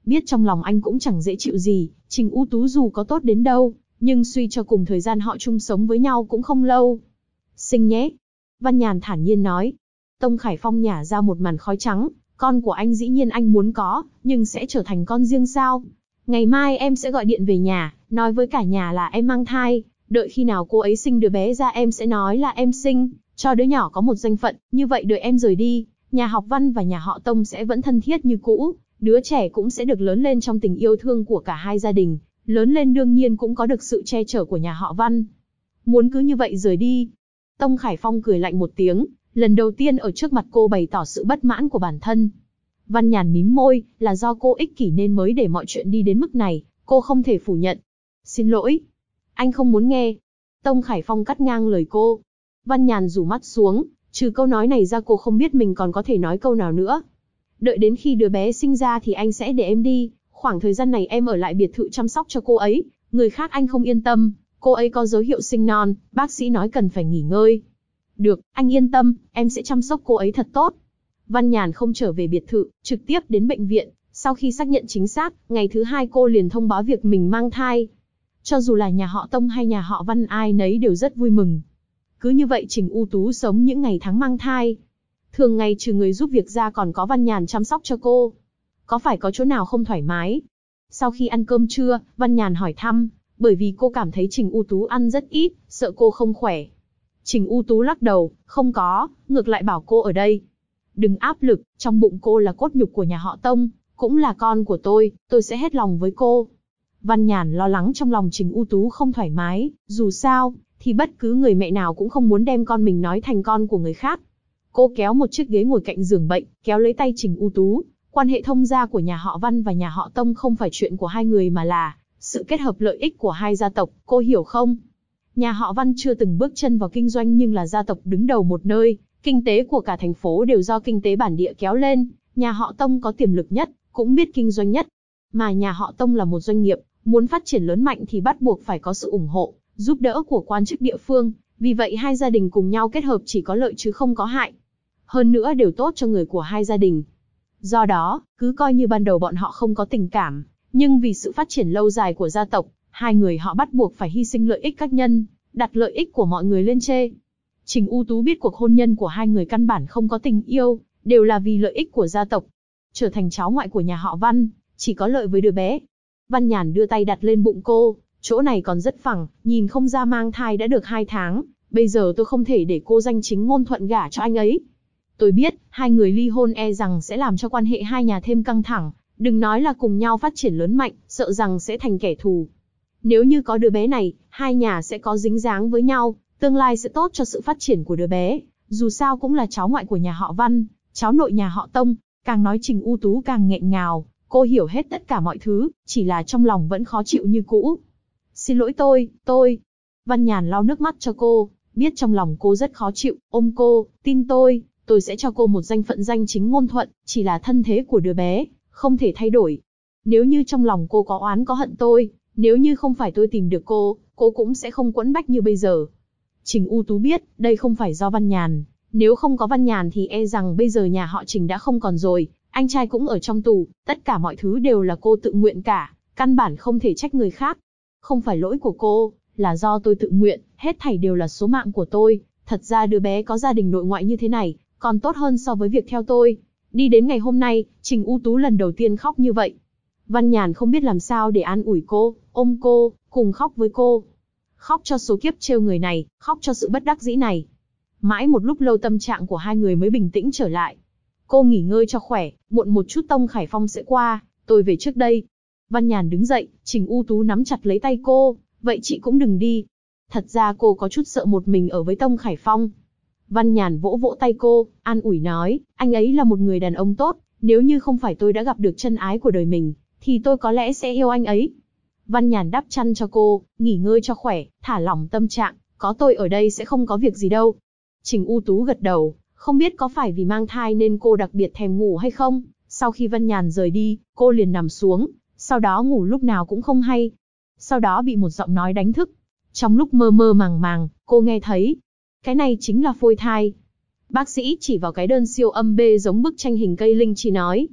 Biết trong lòng anh cũng chẳng dễ chịu gì, Trình U Tú dù có tốt đến đâu, nhưng suy cho cùng thời gian họ chung sống với nhau cũng không lâu. Sinh nhé. Văn Nhàn thản nhiên nói. Tông Khải Phong nhả ra một màn khói trắng, con của anh dĩ nhiên anh muốn có, nhưng sẽ trở thành con riêng sao? Ngày mai em sẽ gọi điện về nhà, nói với cả nhà là em mang thai, đợi khi nào cô ấy sinh đứa bé ra em sẽ nói là em sinh, cho đứa nhỏ có một danh phận, như vậy đợi em rời đi, nhà họ Văn và nhà họ Tông sẽ vẫn thân thiết như cũ, đứa trẻ cũng sẽ được lớn lên trong tình yêu thương của cả hai gia đình, lớn lên đương nhiên cũng có được sự che chở của nhà họ Văn. Muốn cứ như vậy rời đi? Tông Khải Phong cười lạnh một tiếng, lần đầu tiên ở trước mặt cô bày tỏ sự bất mãn của bản thân. Văn Nhàn mím môi, là do cô ích kỷ nên mới để mọi chuyện đi đến mức này, cô không thể phủ nhận. Xin lỗi. Anh không muốn nghe. Tông Khải Phong cắt ngang lời cô. Văn Nhàn rủ mắt xuống, trừ câu nói này ra cô không biết mình còn có thể nói câu nào nữa. Đợi đến khi đứa bé sinh ra thì anh sẽ để em đi, khoảng thời gian này em ở lại biệt thự chăm sóc cho cô ấy, người khác anh không yên tâm, cô ấy có dấu hiệu sinh non, bác sĩ nói cần phải nghỉ ngơi. Được, anh yên tâm, em sẽ chăm sóc cô ấy thật tốt. Văn Nhàn không trở về biệt thự, trực tiếp đến bệnh viện, sau khi xác nhận chính xác, ngày thứ hai cô liền thông báo việc mình mang thai. Cho dù là nhà họ Tông hay nhà họ Văn ai nấy đều rất vui mừng. Cứ như vậy Trình U Tú sống những ngày tháng mang thai. Thường ngày trừ người giúp việc ra còn có Văn Nhàn chăm sóc cho cô. Có phải có chỗ nào không thoải mái? Sau khi ăn cơm trưa, Văn Nhàn hỏi thăm, bởi vì cô cảm thấy Trình U Tú ăn rất ít, sợ cô không khỏe. Trình U Tú lắc đầu, không có, ngược lại bảo cô ở đây. Đừng áp lực, trong bụng cô là cốt nhục của nhà họ Tông, cũng là con của tôi sẽ hết lòng với cô. Văn Nhàn lo lắng trong lòng Trình U Tú không thoải mái, dù sao, thì bất cứ người mẹ nào cũng không muốn đem con mình nói thành con của người khác. Cô kéo một chiếc ghế ngồi cạnh giường bệnh, kéo lấy tay Trình U Tú. Quan hệ thông gia của nhà họ Văn và nhà họ Tông không phải chuyện của hai người mà là sự kết hợp lợi ích của hai gia tộc, cô hiểu không? Nhà họ Văn chưa từng bước chân vào kinh doanh nhưng là gia tộc đứng đầu một nơi, kinh tế của cả thành phố đều do kinh tế bản địa kéo lên, nhà họ Tông có tiềm lực nhất, cũng biết kinh doanh nhất. Mà nhà họ Tông là một doanh nghiệp, muốn phát triển lớn mạnh thì bắt buộc phải có sự ủng hộ, giúp đỡ của quan chức địa phương, vì vậy hai gia đình cùng nhau kết hợp chỉ có lợi chứ không có hại. Hơn nữa đều tốt cho người của hai gia đình. Do đó, cứ coi như ban đầu bọn họ không có tình cảm, nhưng vì sự phát triển lâu dài của gia tộc, hai người họ bắt buộc phải hy sinh lợi ích cá nhân, đặt lợi ích của mọi người lên trên. Trình U Tú biết cuộc hôn nhân của hai người căn bản không có tình yêu, đều là vì lợi ích của gia tộc. Trở thành cháu ngoại của nhà họ Văn, chỉ có lợi với đứa bé. Văn Nhàn đưa tay đặt lên bụng cô, chỗ này còn rất phẳng, nhìn không ra mang thai đã được 2 tháng, bây giờ tôi không thể để cô danh chính ngôn thuận gả cho anh ấy. Tôi biết, hai người ly hôn e rằng sẽ làm cho quan hệ hai nhà thêm căng thẳng, đừng nói là cùng nhau phát triển lớn mạnh, sợ rằng sẽ thành kẻ thù. Nếu như có đứa bé này, hai nhà sẽ có dính dáng với nhau, tương lai sẽ tốt cho sự phát triển của đứa bé, dù sao cũng là cháu ngoại của nhà họ Văn, cháu nội nhà họ Tông. Càng nói Trình U Tú càng nghẹn ngào, cô hiểu hết tất cả mọi thứ, chỉ là trong lòng vẫn khó chịu như cũ. Xin lỗi tôi. Văn Nhàn lau nước mắt cho cô, biết trong lòng cô rất khó chịu, ôm cô, tin tôi sẽ cho cô một danh phận danh chính ngôn thuận, chỉ là thân thế của đứa bé, không thể thay đổi. Nếu như trong lòng cô có oán có hận tôi, nếu như không phải tôi tìm được cô cũng sẽ không quẫn bách như bây giờ. Trình U Tú biết, đây không phải do Văn Nhàn. Nếu không có Văn Nhàn thì e rằng bây giờ nhà họ Trình đã không còn rồi, anh trai cũng ở trong tù, tất cả mọi thứ đều là cô tự nguyện cả, căn bản không thể trách người khác. Không phải lỗi của cô, là do tôi tự nguyện, hết thảy đều là số mạng của tôi. Thật ra đứa bé có gia đình nội ngoại như thế này, còn tốt hơn so với việc theo tôi. Đi đến ngày hôm nay, Trình U Tú lần đầu tiên khóc như vậy. Văn Nhàn không biết làm sao để an ủi cô, ôm cô, cùng khóc với cô. Khóc cho số kiếp trêu người này, khóc cho sự bất đắc dĩ này. Mãi một lúc lâu tâm trạng của hai người mới bình tĩnh trở lại. Cô nghỉ ngơi cho khỏe, muộn một chút Tông Khải Phong sẽ qua, tôi về trước đây. Văn Nhàn đứng dậy, Trình U Tú nắm chặt lấy tay cô, vậy chị cũng đừng đi. Thật ra cô có chút sợ một mình ở với Tông Khải Phong. Văn Nhàn vỗ vỗ tay cô, an ủi nói, anh ấy là một người đàn ông tốt, nếu như không phải tôi đã gặp được chân ái của đời mình, thì tôi có lẽ sẽ yêu anh ấy. Văn Nhàn đắp chăn cho cô, nghỉ ngơi cho khỏe, thả lỏng tâm trạng, có tôi ở đây sẽ không có việc gì đâu. Trình U Tú gật đầu, không biết có phải vì mang thai nên cô đặc biệt thèm ngủ hay không. Sau khi Văn Nhàn rời đi, cô liền nằm xuống, sau đó ngủ lúc nào cũng không hay. Sau đó bị một giọng nói đánh thức. Trong lúc mơ mơ màng màng, cô nghe thấy, cái này chính là phôi thai. Bác sĩ chỉ vào cái đơn siêu âm B giống bức tranh hình cây linh chi nói.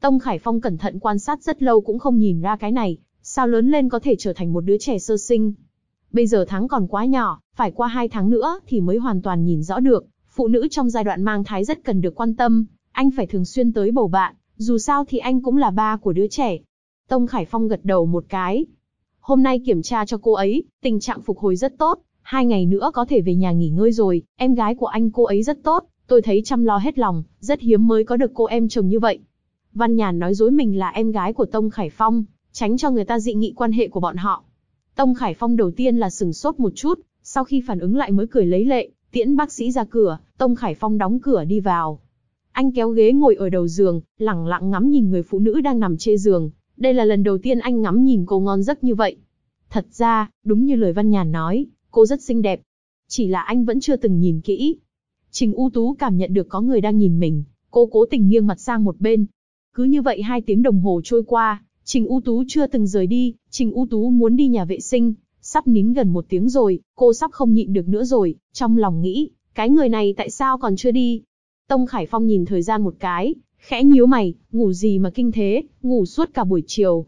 Tông Khải Phong cẩn thận quan sát rất lâu cũng không nhìn ra cái này, sao lớn lên có thể trở thành một đứa trẻ sơ sinh. Bây giờ tháng còn quá nhỏ, phải qua 2 tháng nữa thì mới hoàn toàn nhìn rõ được, phụ nữ trong giai đoạn mang thai rất cần được quan tâm, anh phải thường xuyên tới bầu bạn, dù sao thì anh cũng là ba của đứa trẻ. Tông Khải Phong gật đầu một cái. Hôm nay kiểm tra cho cô ấy, tình trạng phục hồi rất tốt, 2 ngày nữa có thể về nhà nghỉ ngơi rồi, em gái của anh cô ấy rất tốt, tôi thấy chăm lo hết lòng, rất hiếm mới có được cô em chồng như vậy. Văn Nhàn nói dối mình là em gái của Tông Khải Phong, tránh cho người ta dị nghị quan hệ của bọn họ. Tông Khải Phong đầu tiên là sửng sốt một chút, sau khi phản ứng lại mới cười lấy lệ, tiễn bác sĩ ra cửa, Tông Khải Phong đóng cửa đi vào. Anh kéo ghế ngồi ở đầu giường, lẳng lặng ngắm nhìn người phụ nữ đang nằm trên giường. Đây là lần đầu tiên anh ngắm nhìn cô ngon giấc như vậy. Thật ra, đúng như lời Văn Nhàn nói, cô rất xinh đẹp. Chỉ là anh vẫn chưa từng nhìn kỹ. Trình U Tú cảm nhận được có người đang nhìn mình, cô cố tình nghiêng mặt sang một bên. Cứ như vậy 2 tiếng đồng hồ trôi qua, Trình U Tú chưa từng rời đi. Trình U Tú muốn đi nhà vệ sinh, sắp nín gần 1 tiếng rồi, cô sắp không nhịn được nữa rồi, trong lòng nghĩ, cái người này tại sao còn chưa đi. Tông Khải Phong nhìn thời gian một cái, khẽ nhíu mày, ngủ gì mà kinh thế, ngủ suốt cả buổi chiều.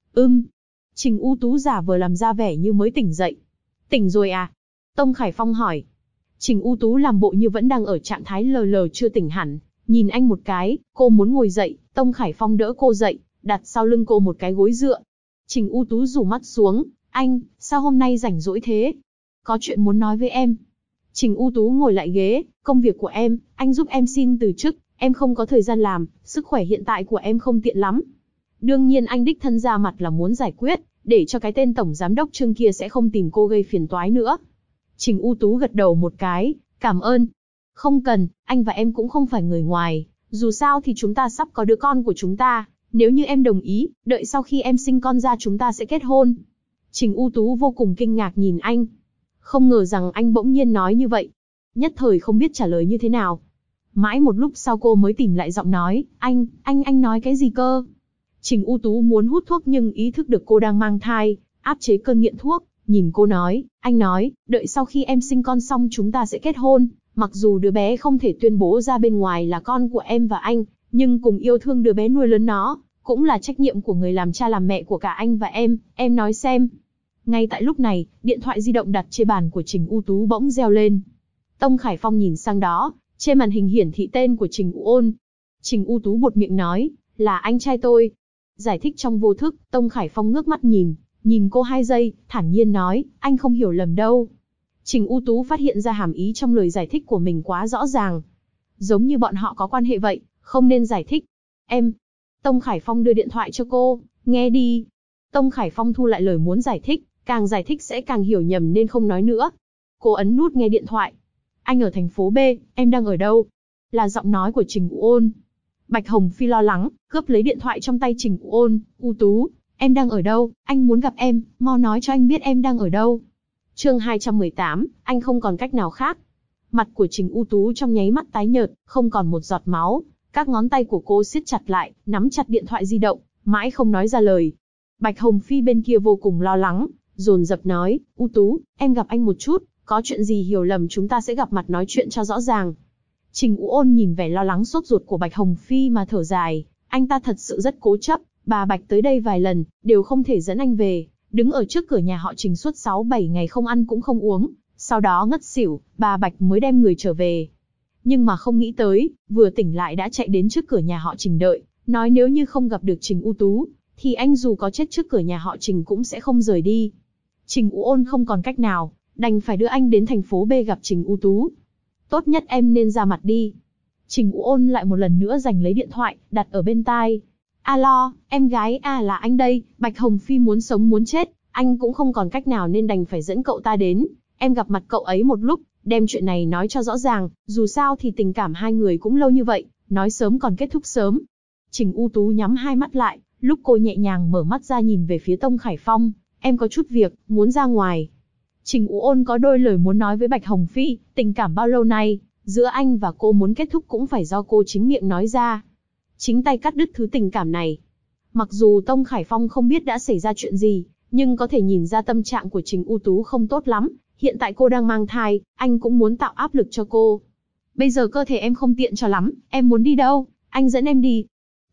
Trình U Tú giả vờ làm ra vẻ như mới tỉnh dậy. Tỉnh rồi à? Tông Khải Phong hỏi. Trình U Tú làm bộ như vẫn đang ở trạng thái lờ lờ chưa tỉnh hẳn, nhìn anh một cái, cô muốn ngồi dậy, Tông Khải Phong đỡ cô dậy, đặt sau lưng cô một cái gối dựa. Trình U Tú rủ mắt xuống, anh, sao hôm nay rảnh rỗi thế? Có chuyện muốn nói với em. Trình U Tú ngồi lại ghế, công việc của em, anh giúp em xin từ chức, em không có thời gian làm, sức khỏe hiện tại của em không tiện lắm. Đương nhiên anh đích thân ra mặt là muốn giải quyết, để cho cái tên tổng giám đốc Trương kia sẽ không tìm cô gây phiền toái nữa. Trình U Tú gật đầu một cái, cảm ơn. Không cần, anh và em cũng không phải người ngoài, dù sao thì chúng ta sắp có đứa con của chúng ta, nếu như em đồng ý, đợi sau khi em sinh con ra chúng ta sẽ kết hôn. Trình U Tú vô cùng kinh ngạc nhìn anh. Không ngờ rằng anh bỗng nhiên nói như vậy. Nhất thời không biết trả lời như thế nào. Mãi một lúc sau cô mới tìm lại giọng nói, anh nói cái gì cơ? Trình U Tú muốn hút thuốc nhưng ý thức được cô đang mang thai, áp chế cơn nghiện thuốc, nhìn cô nói, anh nói, đợi sau khi em sinh con xong chúng ta sẽ kết hôn, mặc dù đứa bé không thể tuyên bố ra bên ngoài là con của em và anh, nhưng cùng yêu thương đứa bé nuôi lớn nó, cũng là trách nhiệm của người làm cha làm mẹ của cả anh và em nói xem. Ngay tại lúc này, điện thoại di động đặt trên bàn của Trình U Tú bỗng reo lên. Tông Khải Phong nhìn sang đó, trên màn hình hiển thị tên của Trình U Ôn. Trình U Tú buột miệng nói, là anh trai tôi. Giải thích trong vô thức, Tông Khải Phong ngước mắt nhìn cô 2 giây, thản nhiên nói, anh không hiểu lầm đâu. Trình U Tú phát hiện ra hàm ý trong lời giải thích của mình quá rõ ràng. Giống như bọn họ có quan hệ vậy, không nên giải thích. Em. Tông Khải Phong đưa điện thoại cho cô, nghe đi. Tông Khải Phong thu lại lời muốn giải thích, càng giải thích sẽ càng hiểu nhầm nên không nói nữa. Cô ấn nút nghe điện thoại. Anh ở thành phố B, em đang ở đâu? Là giọng nói của Trình U Ôn. Bạch Hồng Phi lo lắng, cướp lấy điện thoại trong tay Trình U Ôn. U Tú, em đang ở đâu? Anh muốn gặp em, mau nói cho anh biết em đang ở đâu. Chương 218, anh không còn cách nào khác. Mặt của Trình U Tú trong nháy mắt tái nhợt, không còn một giọt máu. Các ngón tay của cô siết chặt lại, nắm chặt điện thoại di động, mãi không nói ra lời. Bạch Hồng Phi bên kia vô cùng lo lắng, dồn dập nói, U Tú, em gặp anh một chút, có chuyện gì hiểu lầm chúng ta sẽ gặp mặt nói chuyện cho rõ ràng. Trình U Ôn nhìn vẻ lo lắng sốt ruột của Bạch Hồng Phi mà thở dài, anh ta thật sự rất cố chấp, bà Bạch tới đây vài lần, đều không thể dẫn anh về, đứng ở trước cửa nhà họ Trình suốt 6-7 ngày không ăn cũng không uống, sau đó ngất xỉu, bà Bạch mới đem người trở về. Nhưng mà không nghĩ tới, vừa tỉnh lại đã chạy đến trước cửa nhà họ Trình đợi, nói nếu như không gặp được Trình U Tú, thì anh dù có chết trước cửa nhà họ Trình cũng sẽ không rời đi. Trình U Ôn không còn cách nào, đành phải đưa anh đến thành phố B gặp Trình U Tú. Tốt nhất em nên ra mặt đi. Trình U Ôn lại một lần nữa giành lấy điện thoại, đặt ở bên tai. Alo, em gái là anh đây, Bạch Hồng Phi muốn sống muốn chết, anh cũng không còn cách nào nên đành phải dẫn cậu ta đến. Em gặp mặt cậu ấy một lúc, đem chuyện này nói cho rõ ràng, dù sao thì tình cảm hai người cũng lâu như vậy, nói sớm còn kết thúc sớm. Trình U Tú nhắm hai mắt lại, lúc cô nhẹ nhàng mở mắt ra nhìn về phía Tông Khải Phong, em có chút việc, muốn ra ngoài. Trình U Ôn có đôi lời muốn nói với Bạch Hồng Phi, tình cảm bao lâu nay, giữa anh và cô muốn kết thúc cũng phải do cô chính miệng nói ra. Chính tay cắt đứt thứ tình cảm này. Mặc dù Tông Khải Phong không biết đã xảy ra chuyện gì, nhưng có thể nhìn ra tâm trạng của Trình U Tú không tốt lắm. Hiện tại cô đang mang thai, anh cũng muốn tạo áp lực cho cô. Bây giờ cơ thể em không tiện cho lắm, em muốn đi đâu, anh dẫn em đi.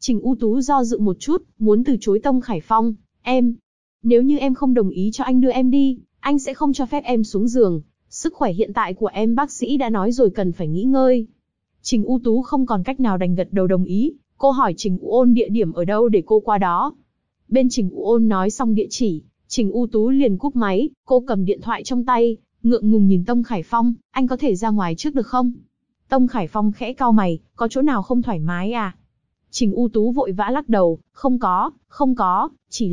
Trình U Tú do dự một chút, muốn từ chối Tông Khải Phong. Nếu như em không đồng ý cho anh đưa em đi, anh sẽ không cho phép em xuống giường. Sức khỏe hiện tại của em bác sĩ đã nói rồi, cần phải nghỉ ngơi. Trình U Tú không còn cách nào đành gật đầu đồng ý. Cô hỏi Trình U Ôn địa điểm ở đâu để cô qua đó. Bên Trình U Ôn nói xong địa chỉ, Trình U Tú liền cúp máy. Cô cầm điện thoại trong tay, ngượng ngùng nhìn Tông Khải Phong, anh có thể ra ngoài trước được không? Tông Khải Phong khẽ cau mày, có chỗ nào không thoải mái à? Trình U Tú vội vã lắc đầu, không có, chỉ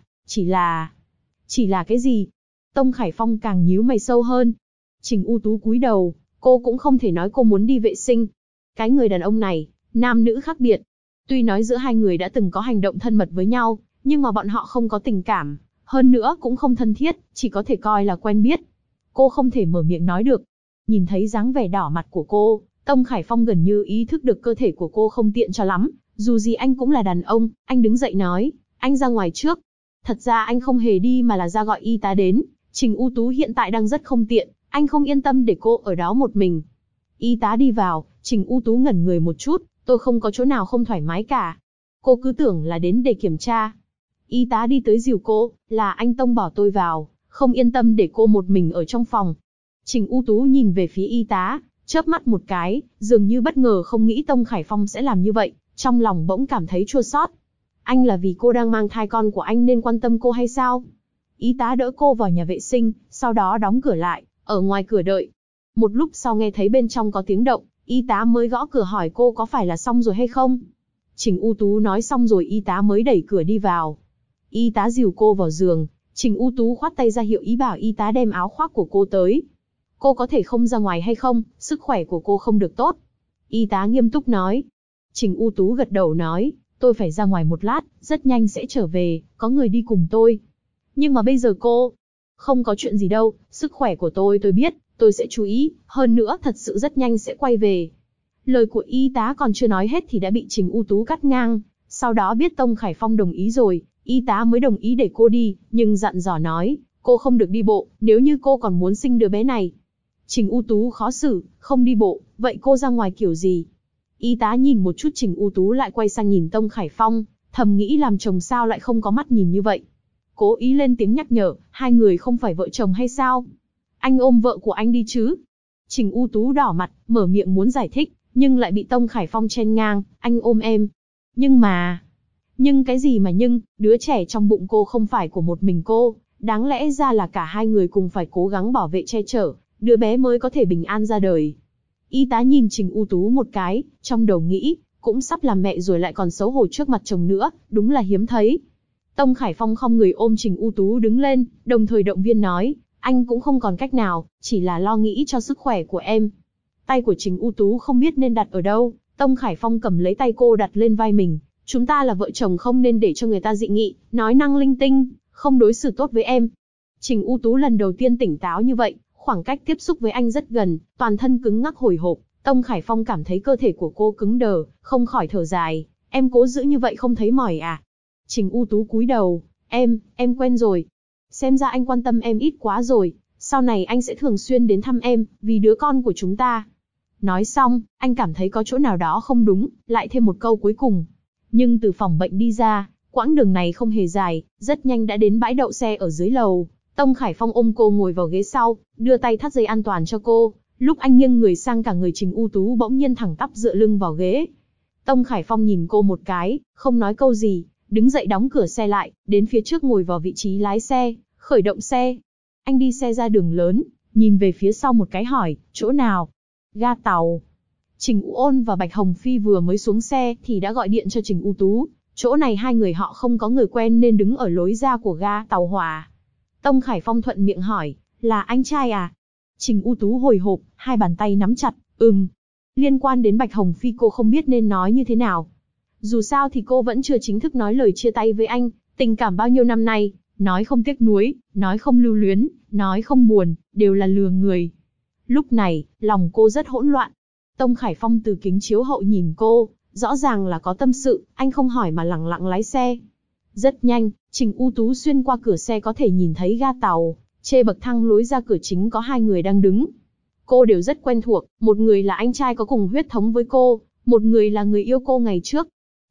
là cái gì? Tông Khải Phong càng nhíu mày sâu hơn. Trình U Tú cúi đầu, cô cũng không thể nói cô muốn đi vệ sinh. Cái người đàn ông này, nam nữ khác biệt. Tuy nói giữa hai người đã từng có hành động thân mật với nhau, nhưng mà bọn họ không có tình cảm, hơn nữa cũng không thân thiết, chỉ có thể coi là quen biết. Cô không thể mở miệng nói được. Nhìn thấy dáng vẻ đỏ mặt của cô, Tông Khải Phong gần như ý thức được cơ thể của cô không tiện cho lắm. Dù gì anh cũng là đàn ông, anh đứng dậy nói, anh ra ngoài trước. Thật ra anh không hề đi mà là ra gọi y tá đến. Trình U Tú hiện tại đang rất không tiện, anh không yên tâm để cô ở đó một mình. Y tá đi vào, Trình U Tú ngẩn người một chút, tôi không có chỗ nào không thoải mái cả. Cô cứ tưởng là đến để kiểm tra. Y tá đi tới dìu cô, là anh Tông bỏ tôi vào, không yên tâm để cô một mình ở trong phòng. Trình U Tú nhìn về phía y tá, chớp mắt một cái, dường như bất ngờ không nghĩ Tông Khải Phong sẽ làm như vậy, trong lòng bỗng cảm thấy chua xót. Anh là vì cô đang mang thai con của anh nên quan tâm cô hay sao? Y tá đỡ cô vào nhà vệ sinh, sau đó đóng cửa lại, ở ngoài cửa đợi. Một lúc sau nghe thấy bên trong có tiếng động, y tá mới gõ cửa hỏi cô có phải là xong rồi hay không. Trình U Tú nói xong rồi y tá mới đẩy cửa đi vào. Y tá dìu cô vào giường, Trình U Tú khoát tay ra hiệu ý bảo y tá đem áo khoác của cô tới. Cô có thể không ra ngoài hay không, sức khỏe của cô không được tốt. Y tá nghiêm túc nói. Trình U Tú gật đầu nói, tôi phải ra ngoài một lát, rất nhanh sẽ trở về, có người đi cùng tôi. Nhưng mà bây giờ cô... Không có chuyện gì đâu, sức khỏe của tôi biết, tôi sẽ chú ý, hơn nữa thật sự rất nhanh sẽ quay về. Lời của y tá còn chưa nói hết thì đã bị Trình U Tú cắt ngang, sau đó biết Tông Khải Phong đồng ý rồi, y tá mới đồng ý để cô đi, nhưng dặn dò nói, cô không được đi bộ, nếu như cô còn muốn sinh đứa bé này. Trình U Tú khó xử, không đi bộ, vậy cô ra ngoài kiểu gì? Y tá nhìn một chút Trình U Tú lại quay sang nhìn Tông Khải Phong, thầm nghĩ làm chồng sao lại không có mắt nhìn như vậy. Cố ý lên tiếng nhắc nhở, hai người không phải vợ chồng hay sao? Anh ôm vợ của anh đi chứ? Trình U Tú đỏ mặt, mở miệng muốn giải thích, nhưng lại bị Tông Khải Phong chen ngang, anh ôm em. Nhưng cái gì mà nhưng, đứa trẻ trong bụng cô không phải của một mình cô, đáng lẽ ra là cả hai người cùng phải cố gắng bảo vệ che chở, đứa bé mới có thể bình an ra đời. Y tá nhìn Trình U Tú một cái, trong đầu nghĩ, cũng sắp làm mẹ rồi lại còn xấu hổ trước mặt chồng nữa, đúng là hiếm thấy. Tông Khải Phong không người ôm Trình U Tú đứng lên, đồng thời động viên nói, anh cũng không còn cách nào, chỉ là lo nghĩ cho sức khỏe của em. Tay của Trình U Tú không biết nên đặt ở đâu, Tông Khải Phong cầm lấy tay cô đặt lên vai mình, chúng ta là vợ chồng không nên để cho người ta dị nghị, nói năng linh tinh, không đối xử tốt với em. Trình U Tú lần đầu tiên tỉnh táo như vậy, khoảng cách tiếp xúc với anh rất gần, toàn thân cứng ngắc hồi hộp, Tông Khải Phong cảm thấy cơ thể của cô cứng đờ, không khỏi thở dài, em cố giữ như vậy không thấy mỏi à? Trình U Tú cúi đầu, em quen rồi. Xem ra anh quan tâm em ít quá rồi, sau này anh sẽ thường xuyên đến thăm em, vì đứa con của chúng ta. Nói xong, anh cảm thấy có chỗ nào đó không đúng, lại thêm một câu cuối cùng. Nhưng từ phòng bệnh đi ra, quãng đường này không hề dài, rất nhanh đã đến bãi đậu xe ở dưới lầu. Tông Khải Phong ôm cô ngồi vào ghế sau, đưa tay thắt dây an toàn cho cô. Lúc anh nghiêng người sang cả người Trình U Tú bỗng nhiên thẳng tắp dựa lưng vào ghế. Tông Khải Phong nhìn cô một cái, không nói câu gì, đứng dậy đóng cửa xe lại, đến phía trước ngồi vào vị trí lái xe, khởi động xe. Anh đi xe ra đường lớn, nhìn về phía sau một cái hỏi, chỗ nào? Ga tàu. Trình U Ôn và Bạch Hồng Phi vừa mới xuống xe thì đã gọi điện cho Trình U Tú. Chỗ này hai người họ không có người quen nên đứng ở lối ra của ga tàu hỏa. Tông Khải Phong thuận miệng hỏi, là anh trai à? Trình U Tú hồi hộp, hai bàn tay nắm chặt, Liên quan đến Bạch Hồng Phi cô không biết nên nói như thế nào. Dù sao thì cô vẫn chưa chính thức nói lời chia tay với anh, tình cảm bao nhiêu năm nay, nói không tiếc nuối, nói không lưu luyến, nói không buồn, đều là lừa người. Lúc này, lòng cô rất hỗn loạn. Tông Khải Phong từ kính chiếu hậu nhìn cô, rõ ràng là có tâm sự, anh không hỏi mà lẳng lặng lái xe. Rất nhanh, Trình U Tú xuyên qua cửa xe có thể nhìn thấy ga tàu, trên bậc thang lối ra cửa chính có hai người đang đứng. Cô đều rất quen thuộc, một người là anh trai có cùng huyết thống với cô, một người là người yêu cô ngày trước.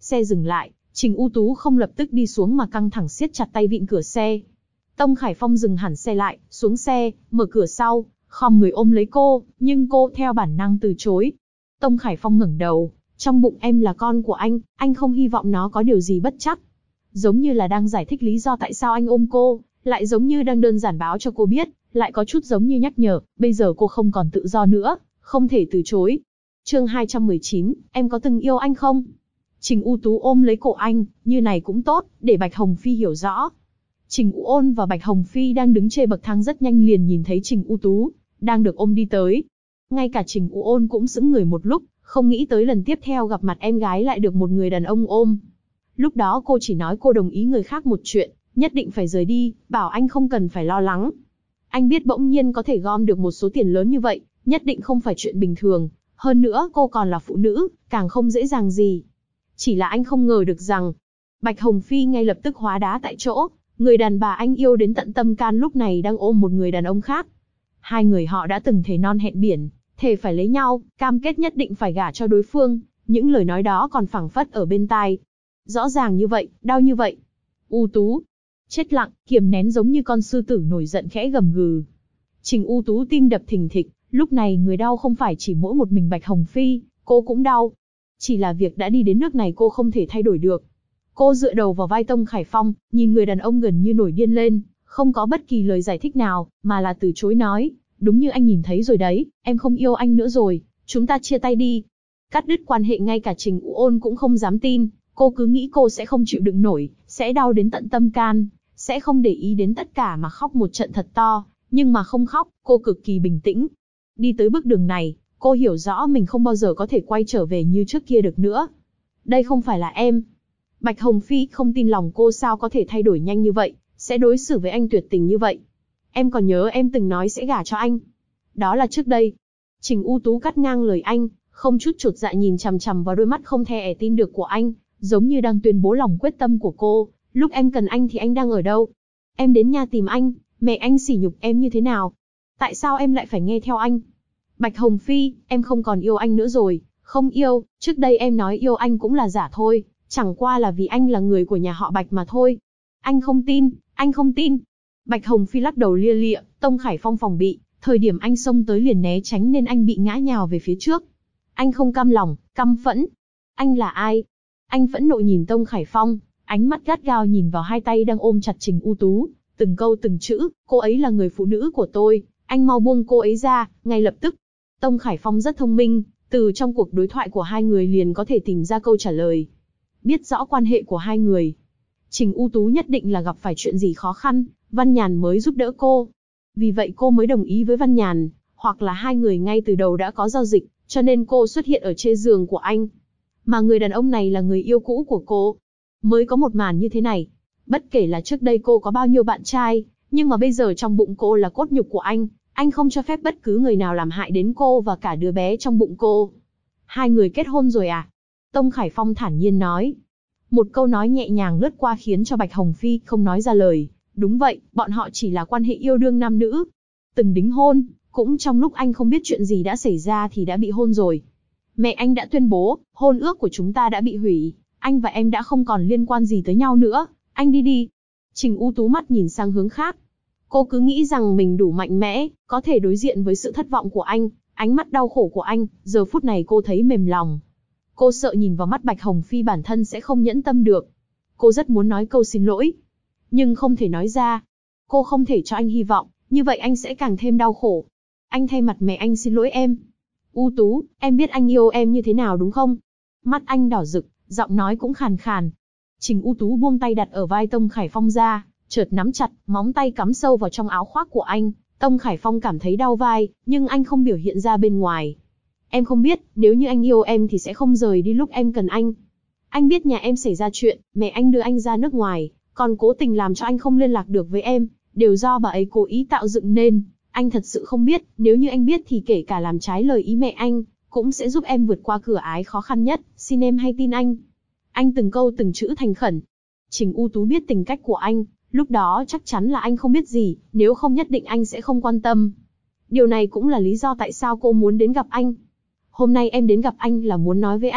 Xe dừng lại, Trình U Tú không lập tức đi xuống mà căng thẳng siết chặt tay vịn cửa xe. Tông Khải Phong dừng hẳn xe lại, xuống xe, mở cửa sau, khom người ôm lấy cô, nhưng cô theo bản năng từ chối. Tông Khải Phong ngẩng đầu, trong bụng em là con của anh không hy vọng nó có điều gì bất trắc. Giống như là đang giải thích lý do tại sao anh ôm cô, lại giống như đang đơn giản báo cho cô biết, lại có chút giống như nhắc nhở, bây giờ cô không còn tự do nữa, không thể từ chối. Chương 219, em có từng yêu anh không? Trình U Tú ôm lấy cổ anh, như này cũng tốt, để Bạch Hồng Phi hiểu rõ. Trình U Ôn và Bạch Hồng Phi đang đứng trên bậc thang rất nhanh liền nhìn thấy Trình U Tú, đang được ôm đi tới. Ngay cả Trình U Ôn cũng sững người một lúc, không nghĩ tới lần tiếp theo gặp mặt em gái lại được một người đàn ông ôm. Lúc đó cô chỉ nói cô đồng ý người khác một chuyện, nhất định phải rời đi, bảo anh không cần phải lo lắng. Anh biết bỗng nhiên có thể gom được một số tiền lớn như vậy, nhất định không phải chuyện bình thường, hơn nữa cô còn là phụ nữ, càng không dễ dàng gì. Chỉ là anh không ngờ được rằng, Bạch Hồng Phi ngay lập tức hóa đá tại chỗ, người đàn bà anh yêu đến tận tâm can lúc này đang ôm một người đàn ông khác. Hai người họ đã từng thề non hẹn biển, thề phải lấy nhau, cam kết nhất định phải gả cho đối phương, những lời nói đó còn phảng phất ở bên tai. Rõ ràng như vậy, đau như vậy. U Tú chết lặng, kiềm nén giống như con sư tử nổi giận khẽ gầm gừ. Trình U Tú tim đập thình thịch, lúc này người đau không phải chỉ mỗi một mình Bạch Hồng Phi, cô cũng đau. Chỉ là việc đã đi đến nước này cô không thể thay đổi được. Cô dựa đầu vào vai Tông Khải Phong, nhìn người đàn ông gần như nổi điên lên, không có bất kỳ lời giải thích nào, mà là từ chối nói, đúng như anh nhìn thấy rồi đấy, em không yêu anh nữa rồi, chúng ta chia tay đi. Cắt đứt quan hệ ngay cả Trình U Ôn cũng không dám tin, cô cứ nghĩ cô sẽ không chịu đựng nổi, sẽ đau đến tận tâm can, sẽ không để ý đến tất cả mà khóc một trận thật to, nhưng mà không khóc, cô cực kỳ bình tĩnh. Đi tới bước đường này, cô hiểu rõ mình không bao giờ có thể quay trở về như trước kia được nữa. Đây không phải là em. Bạch Hồng Phi không tin lòng cô sao có thể thay đổi nhanh như vậy, sẽ đối xử với anh tuyệt tình như vậy. Em còn nhớ em từng nói sẽ gả cho anh. Đó là trước đây. Trình U Tú cắt ngang lời anh, không chút chột dạ nhìn chằm chằm vào đôi mắt không thể tin được của anh, giống như đang tuyên bố lòng quyết tâm của cô. Lúc em cần anh thì anh đang ở đâu? Em đến nhà tìm anh, mẹ anh sỉ nhục em như thế nào? Tại sao em lại phải nghe theo anh? Bạch Hồng Phi, em không còn yêu anh nữa rồi, không yêu, trước đây em nói yêu anh cũng là giả thôi, chẳng qua là vì anh là người của nhà họ Bạch mà thôi. Anh không tin, anh không tin. Bạch Hồng Phi lắc đầu lia lịa, Tông Khải Phong phòng bị, thời điểm anh xông tới liền né tránh nên anh bị ngã nhào về phía trước. Anh không cam lòng, căm phẫn. Anh là ai? Anh phẫn nộ nhìn Tông Khải Phong, ánh mắt gắt gao nhìn vào hai tay đang ôm chặt Trình U Tú, từng câu từng chữ, cô ấy là người phụ nữ của tôi, anh mau buông cô ấy ra, ngay lập tức. Tông Khải Phong rất thông minh, từ trong cuộc đối thoại của hai người liền có thể tìm ra câu trả lời. Biết rõ quan hệ của hai người, Trình U Tú nhất định là gặp phải chuyện gì khó khăn, Văn Nhàn mới giúp đỡ cô. Vì vậy cô mới đồng ý với Văn Nhàn, hoặc là hai người ngay từ đầu đã có giao dịch, cho nên cô xuất hiện ở trên giường của anh. Mà người đàn ông này là người yêu cũ của cô. Mới có một màn như thế này. Bất kể là trước đây cô có bao nhiêu bạn trai, nhưng mà bây giờ trong bụng cô là cốt nhục của anh không cho phép bất cứ người nào làm hại đến cô và cả đứa bé trong bụng cô. Hai người kết hôn rồi à? Tông Khải Phong thản nhiên nói. Một câu nói nhẹ nhàng lướt qua khiến cho Bạch Hồng Phi không nói ra lời. Đúng vậy, bọn họ chỉ là quan hệ yêu đương nam nữ. Từng đính hôn, cũng trong lúc anh không biết chuyện gì đã xảy ra thì đã bị hôn rồi. Mẹ anh đã tuyên bố, hôn ước của chúng ta đã bị hủy, anh và em đã không còn liên quan gì tới nhau nữa, anh đi đi. Trình U Tú mắt nhìn sang hướng khác. Cô cứ nghĩ rằng mình đủ mạnh mẽ, có thể đối diện với sự thất vọng của anh, ánh mắt đau khổ của anh, giờ phút này cô thấy mềm lòng. Cô sợ nhìn vào mắt Bạch Hồng Phi bản thân sẽ không nhẫn tâm được. Cô rất muốn nói câu xin lỗi, nhưng không thể nói ra. Cô không thể cho anh hy vọng, như vậy anh sẽ càng thêm đau khổ. Anh thay mặt mẹ anh xin lỗi em. U Tú, em biết anh yêu em như thế nào đúng không? Mắt anh đỏ rực, giọng nói cũng khàn khàn. Trình U Tú buông tay đặt ở vai Tông Khải Phong ra, chợt nắm chặt, móng tay cắm sâu vào trong áo khoác của anh. Tông Khải Phong cảm thấy đau vai, nhưng anh không biểu hiện ra bên ngoài. Em không biết, nếu như anh yêu em thì sẽ không rời đi lúc em cần anh. Anh biết nhà em xảy ra chuyện, mẹ anh đưa anh ra nước ngoài, còn cố tình làm cho anh không liên lạc được với em, đều do bà ấy cố ý tạo dựng nên. Anh thật sự không biết, nếu như anh biết thì kể cả làm trái lời ý mẹ anh, cũng sẽ giúp em vượt qua cửa ải khó khăn nhất, xin em hãy tin anh. Anh từng câu từng chữ thành khẩn. Trình U Tú biết tình cách của anh, lúc đó chắc chắn là anh không biết gì, nếu không nhất định anh sẽ không quan tâm. Điều này cũng là lý do tại sao cô muốn đến gặp anh. Hôm nay em đến gặp anh là muốn nói với anh,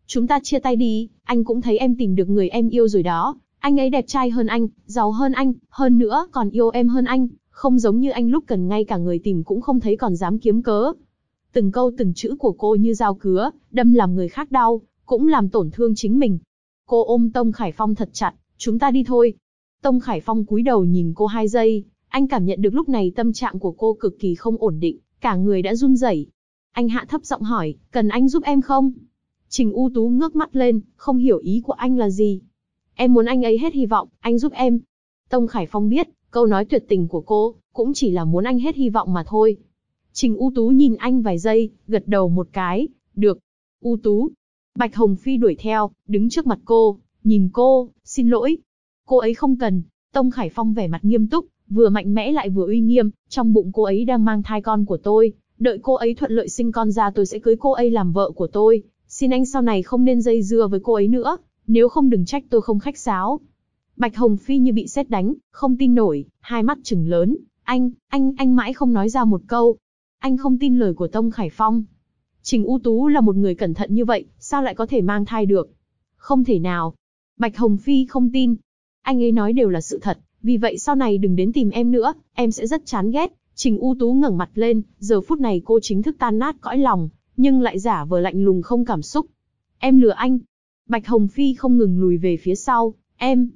chúng ta chia tay đi, anh cũng thấy em tìm được người em yêu rồi đó. Anh ấy đẹp trai hơn anh, giàu hơn anh, hơn nữa còn yêu em hơn anh, không giống như anh lúc cần ngay cả người tìm cũng không thấy còn dám kiếm cớ. Từng câu từng chữ của cô như dao cứa, đâm làm người khác đau, cũng làm tổn thương chính mình. Cô ôm Tông Khải Phong thật chặt, chúng ta đi thôi. Tông Khải Phong cúi đầu nhìn cô 2 giây, anh cảm nhận được lúc này tâm trạng của cô cực kỳ không ổn định, cả người đã run rẩy. Anh hạ thấp giọng hỏi, cần anh giúp em không? Trình U Tú ngước mắt lên, không hiểu ý của anh là gì. Em muốn anh ấy hết hy vọng, anh giúp em. Tông Khải Phong biết, câu nói tuyệt tình của cô, cũng chỉ là muốn anh hết hy vọng mà thôi. Trình U Tú nhìn anh vài giây, gật đầu một cái, được. U Tú. Bạch Hồng Phi đuổi theo, đứng trước mặt cô, nhìn cô, xin lỗi. Cô ấy không cần. Tông Khải Phong vẻ mặt nghiêm túc, vừa mạnh mẽ lại vừa uy nghiêm, trong bụng cô ấy đang mang thai con của tôi, đợi cô ấy thuận lợi sinh con ra tôi sẽ cưới cô ấy làm vợ của tôi. Xin anh sau này không nên dây dưa với cô ấy nữa, nếu không đừng trách tôi không khách sáo. Bạch Hồng Phi như bị sét đánh, không tin nổi, hai mắt trừng lớn. Anh mãi không nói ra một câu. Anh không tin lời của Tông Khải Phong. Trình U Tú là một người cẩn thận như vậy, sao lại có thể mang thai được? Không thể nào. Bạch Hồng Phi không tin. Anh ấy nói đều là sự thật, vì vậy sau này đừng đến tìm em nữa, em sẽ rất chán ghét. Trình U Tú ngẩng mặt lên, giờ phút này cô chính thức tan nát cõi lòng, nhưng lại giả vờ lạnh lùng không cảm xúc. Em lừa anh. Bạch Hồng Phi không ngừng lùi về phía sau. Em.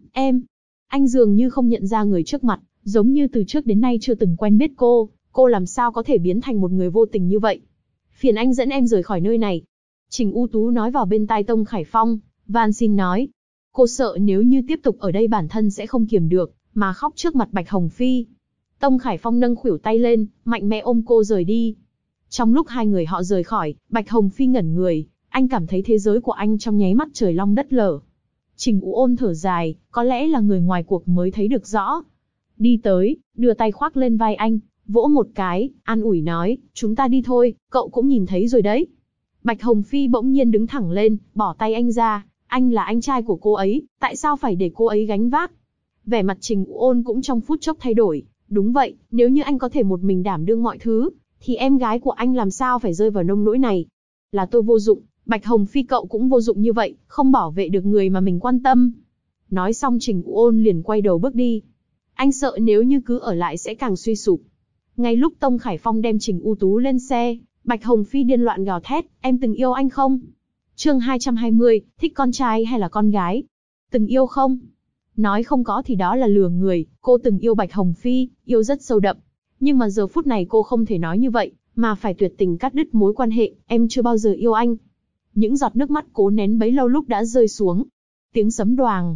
Anh dường như không nhận ra người trước mặt, giống như từ trước đến nay chưa từng quen biết cô làm sao có thể biến thành một người vô tình như vậy. Phiền anh dẫn em rời khỏi nơi này. Trình U Tú nói vào bên tai Tông Khải Phong, van xin nói. Cô sợ nếu như tiếp tục ở đây bản thân sẽ không kiềm được, mà khóc trước mặt Bạch Hồng Phi. Tông Khải Phong nâng khuỷu tay lên, mạnh mẽ ôm cô rời đi. Trong lúc hai người họ rời khỏi, Bạch Hồng Phi ngẩn người, anh cảm thấy thế giới của anh trong nháy mắt trời long đất lở. Trình U Ôn thở dài, có lẽ là người ngoài cuộc mới thấy được rõ. Đi tới, đưa tay khoác lên vai anh, vỗ một cái, an ủi nói, chúng ta đi thôi, cậu cũng nhìn thấy rồi đấy. Bạch Hồng Phi bỗng nhiên đứng thẳng lên, bỏ tay anh ra, anh là anh trai của cô ấy, tại sao phải để cô ấy gánh vác? Vẻ mặt Trình U Ôn cũng trong phút chốc thay đổi, đúng vậy, nếu như anh có thể một mình đảm đương mọi thứ, thì em gái của anh làm sao phải rơi vào nông nỗi này? Là tôi vô dụng, Bạch Hồng Phi cậu cũng vô dụng như vậy, không bảo vệ được người mà mình quan tâm. Nói xong Trình U Ôn liền quay đầu bước đi. Anh sợ nếu như cứ ở lại sẽ càng suy sụp. Ngay lúc Tông Khải Phong đem Trình U Tú lên xe, Bạch Hồng Phi điên loạn gào thét, em từng yêu anh không? Chương 220, thích con trai hay là con gái? Từng yêu không? Nói không có thì đó là lừa người, cô từng yêu Bạch Hồng Phi, yêu rất sâu đậm. Nhưng mà giờ phút này cô không thể nói như vậy, mà phải tuyệt tình cắt đứt mối quan hệ, em chưa bao giờ yêu anh. Những giọt nước mắt cố nén bấy lâu lúc đã rơi xuống. Tiếng sấm đoàng,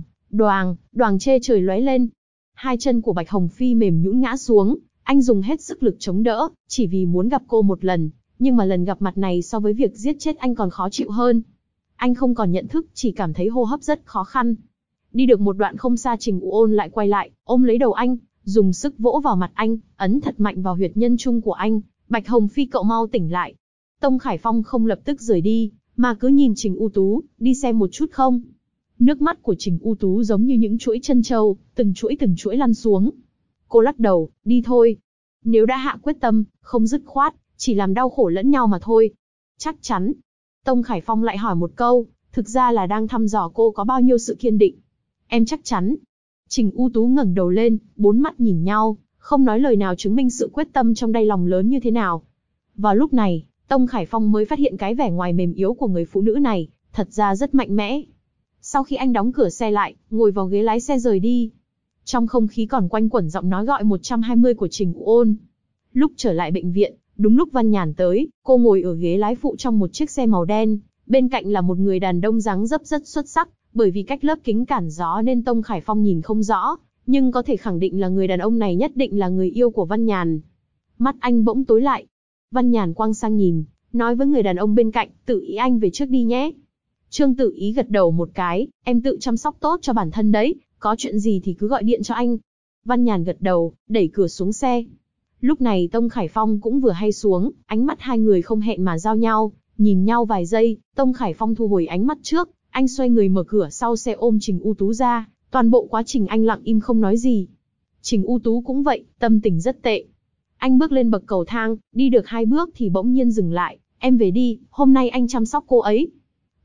đoàng chê trời lóe lên. Hai chân của Bạch Hồng Phi mềm nhũn ngã xuống, anh dùng hết sức lực chống đỡ, chỉ vì muốn gặp cô một lần, nhưng mà lần gặp mặt này so với việc giết chết anh còn khó chịu hơn. Anh không còn nhận thức, chỉ cảm thấy hô hấp rất khó khăn. Đi được một đoạn không xa Trình U Ôn lại quay lại, ôm lấy đầu anh, dùng sức vỗ vào mặt anh, ấn thật mạnh vào huyệt nhân trung của anh. Bạch Hồng Phi cậu mau tỉnh lại. Tông Khải Phong không lập tức rời đi, mà cứ nhìn Trình U Tú, đi xem một chút không? Nước mắt của Trình U Tú giống như những chuỗi chân châu, từng chuỗi lăn xuống. Cô lắc đầu, đi thôi. Nếu đã hạ quyết tâm, không dứt khoát, chỉ làm đau khổ lẫn nhau mà thôi. Chắc chắn. Tông Khải Phong lại hỏi một câu, thực ra là đang thăm dò cô có bao nhiêu sự kiên định. Em chắc chắn. Trình U Tú ngẩng đầu lên, bốn mắt nhìn nhau, không nói lời nào chứng minh sự quyết tâm trong đáy lòng lớn như thế nào. Vào lúc này, Tông Khải Phong mới phát hiện cái vẻ ngoài mềm yếu của người phụ nữ này, thật ra rất mạnh mẽ. Sau khi anh đóng cửa xe lại, ngồi vào ghế lái xe rời đi. Trong không khí còn quanh quẩn giọng nói gọi 120 của Trình U Ôn. Lúc trở lại bệnh viện, đúng lúc Văn Nhàn tới, cô ngồi ở ghế lái phụ trong một chiếc xe màu đen, bên cạnh là một người đàn ông dáng dấp rất xuất sắc, bởi vì cách lớp kính cản gió nên Tông Khải Phong nhìn không rõ, nhưng có thể khẳng định là người đàn ông này nhất định là người yêu của Văn Nhàn. Mắt anh bỗng tối lại. Văn Nhàn quăng sang nhìn, nói với người đàn ông bên cạnh, Tự Ý anh về trước đi nhé. Trương Tự Ý gật đầu một cái, em tự chăm sóc tốt cho bản thân đấy, có chuyện gì thì cứ gọi điện cho anh. Văn Nhàn gật đầu, đẩy cửa xuống xe. Lúc này Tông Khải Phong cũng vừa hay xuống, ánh mắt hai người không hẹn mà giao nhau, nhìn nhau vài giây, Tông Khải Phong thu hồi ánh mắt trước, anh xoay người mở cửa sau xe ôm Trình U Tú ra, toàn bộ quá trình anh lặng im không nói gì. Trình U Tú cũng vậy, tâm tình rất tệ. Anh bước lên bậc cầu thang, đi được 2 bước thì bỗng nhiên dừng lại, em về đi, hôm nay anh chăm sóc cô ấy.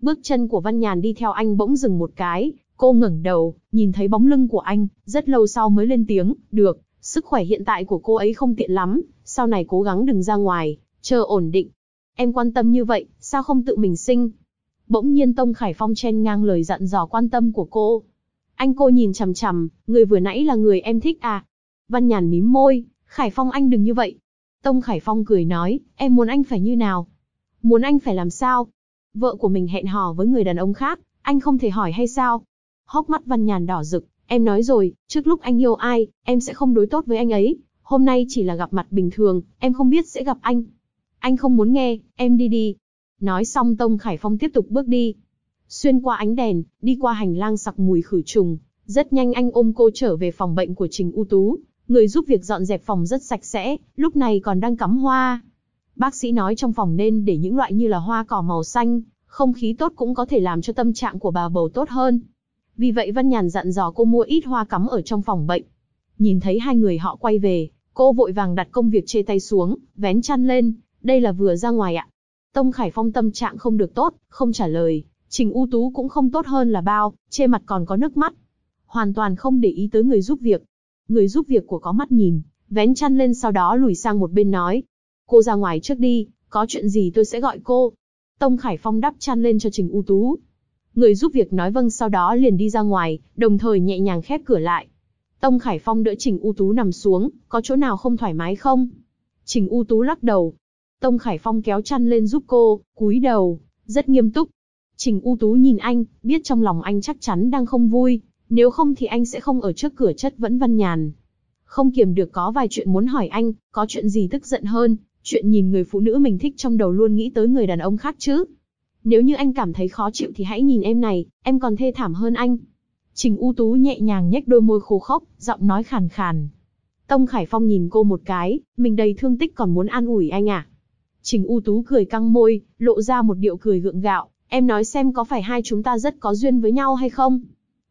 Bước chân của Văn Nhàn đi theo anh bỗng dừng một cái, cô ngẩng đầu, nhìn thấy bóng lưng của anh, rất lâu sau mới lên tiếng, được, sức khỏe hiện tại của cô ấy không tiện lắm, sau này cố gắng đừng ra ngoài, chờ ổn định. Em quan tâm như vậy, sao không tự mình sinh? Bỗng nhiên Tông Khải Phong chen ngang lời dặn dò quan tâm của cô. Cô nhìn chằm chằm, người vừa nãy là người em thích à? Văn Nhàn mím môi, Khải Phong anh đừng như vậy. Tông Khải Phong cười nói, em muốn anh phải như nào? Muốn anh phải làm sao? Vợ của mình hẹn hò với người đàn ông khác, anh không thể hỏi hay sao? Hốc mắt Văn Nhàn đỏ rực, em nói rồi, trước lúc anh yêu ai, em sẽ không đối tốt với anh ấy. Hôm nay chỉ là gặp mặt bình thường, em không biết sẽ gặp anh. Anh không muốn nghe, em đi đi. Nói xong Tông Khải Phong tiếp tục bước đi. Xuyên qua ánh đèn, đi qua hành lang sặc mùi khử trùng. Rất nhanh anh ôm cô trở về phòng bệnh của Trình U Tú. Người giúp việc dọn dẹp phòng rất sạch sẽ, lúc này còn đang cắm hoa. Bác sĩ nói trong phòng nên để những loại như là hoa cỏ màu xanh, không khí tốt cũng có thể làm cho tâm trạng của bà bầu tốt hơn. Vì vậy Văn Nhàn dặn dò cô mua ít hoa cắm ở trong phòng bệnh. Nhìn thấy hai người họ quay về, cô vội vàng đặt công việc chê tay xuống, vén chăn lên, đây là vừa ra ngoài ạ. Tông Khải Phong tâm trạng không được tốt, không trả lời, Trình U Tú cũng không tốt hơn là bao, trên mặt còn có nước mắt. Hoàn toàn không để ý tới người giúp việc. Người giúp việc của có mắt nhìn, vén chăn lên sau đó lùi sang một bên nói. Cô ra ngoài trước đi, có chuyện gì tôi sẽ gọi cô. Tông Khải Phong đắp chăn lên cho Trình U Tú. Người giúp việc nói vâng sau đó liền đi ra ngoài, đồng thời nhẹ nhàng khép cửa lại. Tông Khải Phong đỡ Trình U Tú nằm xuống, có chỗ nào không thoải mái không? Trình U Tú lắc đầu. Tông Khải Phong kéo chăn lên giúp cô, cúi đầu, rất nghiêm túc. Trình U Tú nhìn anh, biết trong lòng anh chắc chắn đang không vui, nếu không thì anh sẽ không ở trước cửa chất vấn Văn Nhàn. Không kiềm được có vài chuyện muốn hỏi anh, có chuyện gì tức giận hơn, chuyện nhìn người phụ nữ mình thích trong đầu luôn nghĩ tới người đàn ông khác chứ. Nếu như anh cảm thấy khó chịu thì hãy nhìn em này, em còn thê thảm hơn anh. Trình U Tú nhẹ nhàng nhếch đôi môi khô khốc, giọng nói khàn khàn. Tông Khải Phong nhìn cô một cái, mình đầy thương tích còn muốn an ủi anh à? Trình U Tú cười căng môi, lộ ra một điệu cười gượng gạo, em nói xem có phải hai chúng ta rất có duyên với nhau hay không?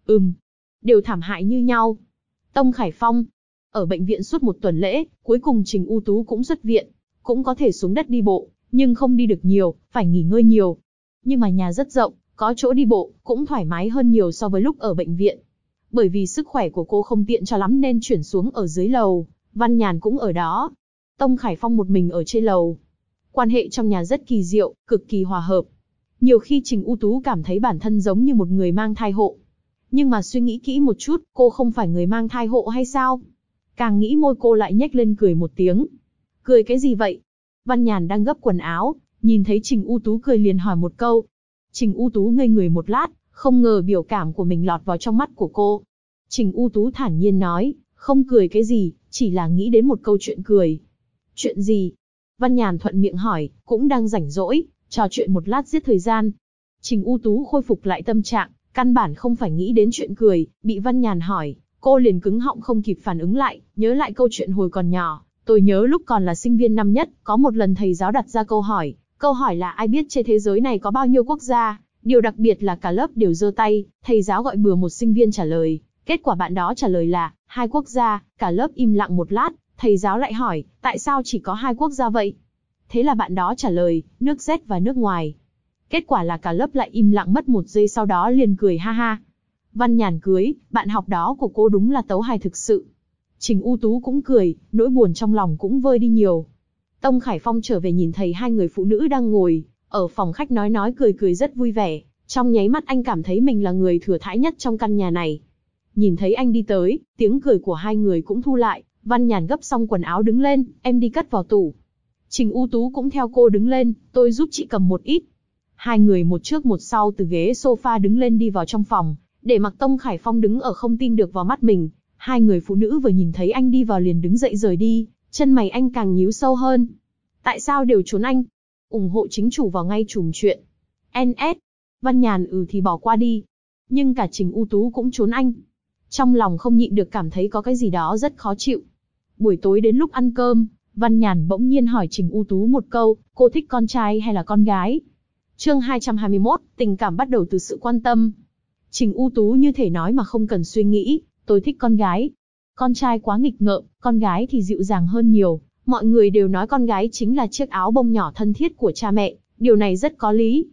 Đều thảm hại như nhau. Tông Khải Phong, ở bệnh viện suốt một tuần lễ, cuối cùng Trình U Tú cũng xuất viện, cũng có thể xuống đất đi bộ, nhưng không đi được nhiều, phải nghỉ ngơi nhiều. Nhưng mà nhà rất rộng, có chỗ đi bộ, cũng thoải mái hơn nhiều so với lúc ở bệnh viện. Bởi vì sức khỏe của cô không tiện cho lắm nên chuyển xuống ở dưới lầu, Văn Nhàn cũng ở đó. Tông Khải Phong một mình ở trên lầu. Quan hệ trong nhà rất kỳ diệu, cực kỳ hòa hợp. Nhiều khi Trình U Tú cảm thấy bản thân giống như một người mang thai hộ. Nhưng mà suy nghĩ kỹ một chút, cô không phải người mang thai hộ hay sao? Càng nghĩ môi cô lại nhếch lên cười một tiếng. Cười cái gì vậy? Văn Nhàn đang gấp quần áo, nhìn thấy Trình U Tú cười liền hỏi một câu. Trình U Tú ngây người một lát, không ngờ biểu cảm của mình lọt vào trong mắt của cô. Trình U Tú thản nhiên nói, không cười cái gì, chỉ là nghĩ đến một câu chuyện cười. Chuyện gì? Văn Nhàn thuận miệng hỏi, cũng đang rảnh rỗi, trò chuyện một lát giết thời gian. Trình U Tú khôi phục lại tâm trạng, căn bản không phải nghĩ đến chuyện cười, bị Văn Nhàn hỏi, cô liền cứng họng không kịp phản ứng lại, nhớ lại câu chuyện hồi còn nhỏ. Tôi nhớ lúc còn là sinh viên năm nhất, có một lần thầy giáo đặt ra câu hỏi là ai biết trên thế giới này có bao nhiêu quốc gia, điều đặc biệt là cả lớp đều giơ tay, thầy giáo gọi bừa một sinh viên trả lời, kết quả bạn đó trả lời là 2 quốc gia, cả lớp im lặng một lát, thầy giáo lại hỏi, tại sao chỉ có 2 quốc gia vậy? Thế là bạn đó trả lời, nước Z và nước ngoài. Kết quả là cả lớp lại im lặng mất 1 giây sau đó liền cười ha ha. Văn Nhàn cười, bạn học đó của cô đúng là tấu hài thực sự. Trình U Tú cũng cười, nỗi buồn trong lòng cũng vơi đi nhiều. Tông Khải Phong trở về nhìn thấy hai người phụ nữ đang ngồi ở phòng khách nói cười cười rất vui vẻ. Trong nháy mắt anh cảm thấy mình là người thừa thãi nhất trong căn nhà này. Nhìn thấy anh đi tới, tiếng cười của hai người cũng thu lại. Văn Nhàn gấp xong quần áo đứng lên, em đi cất vào tủ. Trình U Tú cũng theo cô đứng lên, tôi giúp chị cầm một ít. Hai người một trước một sau từ ghế sofa đứng lên đi vào trong phòng, để mặc Tông Khải Phong đứng ở không tin được vào mắt mình. Hai người phụ nữ vừa nhìn thấy anh đi vào liền đứng dậy rời đi, chân mày anh càng nhíu sâu hơn. Tại sao đều trốn anh? Ủng hộ chính chủ vào ngay chùm chuyện. NS. Văn Nhàn thì bỏ qua đi. Nhưng cả Trình U Tú cũng trốn anh. Trong lòng không nhịn được cảm thấy có cái gì đó rất khó chịu. Buổi tối đến lúc ăn cơm, Văn Nhàn bỗng nhiên hỏi Trình U Tú một câu, cô thích con trai hay là con gái? Chương 221, tình cảm bắt đầu từ sự quan tâm. Trình U Tú như thể nói mà không cần suy nghĩ, tôi thích con gái. Con trai quá nghịch ngợm, con gái thì dịu dàng hơn nhiều. Mọi người đều nói con gái chính là chiếc áo bông nhỏ thân thiết của cha mẹ, điều này rất có lý.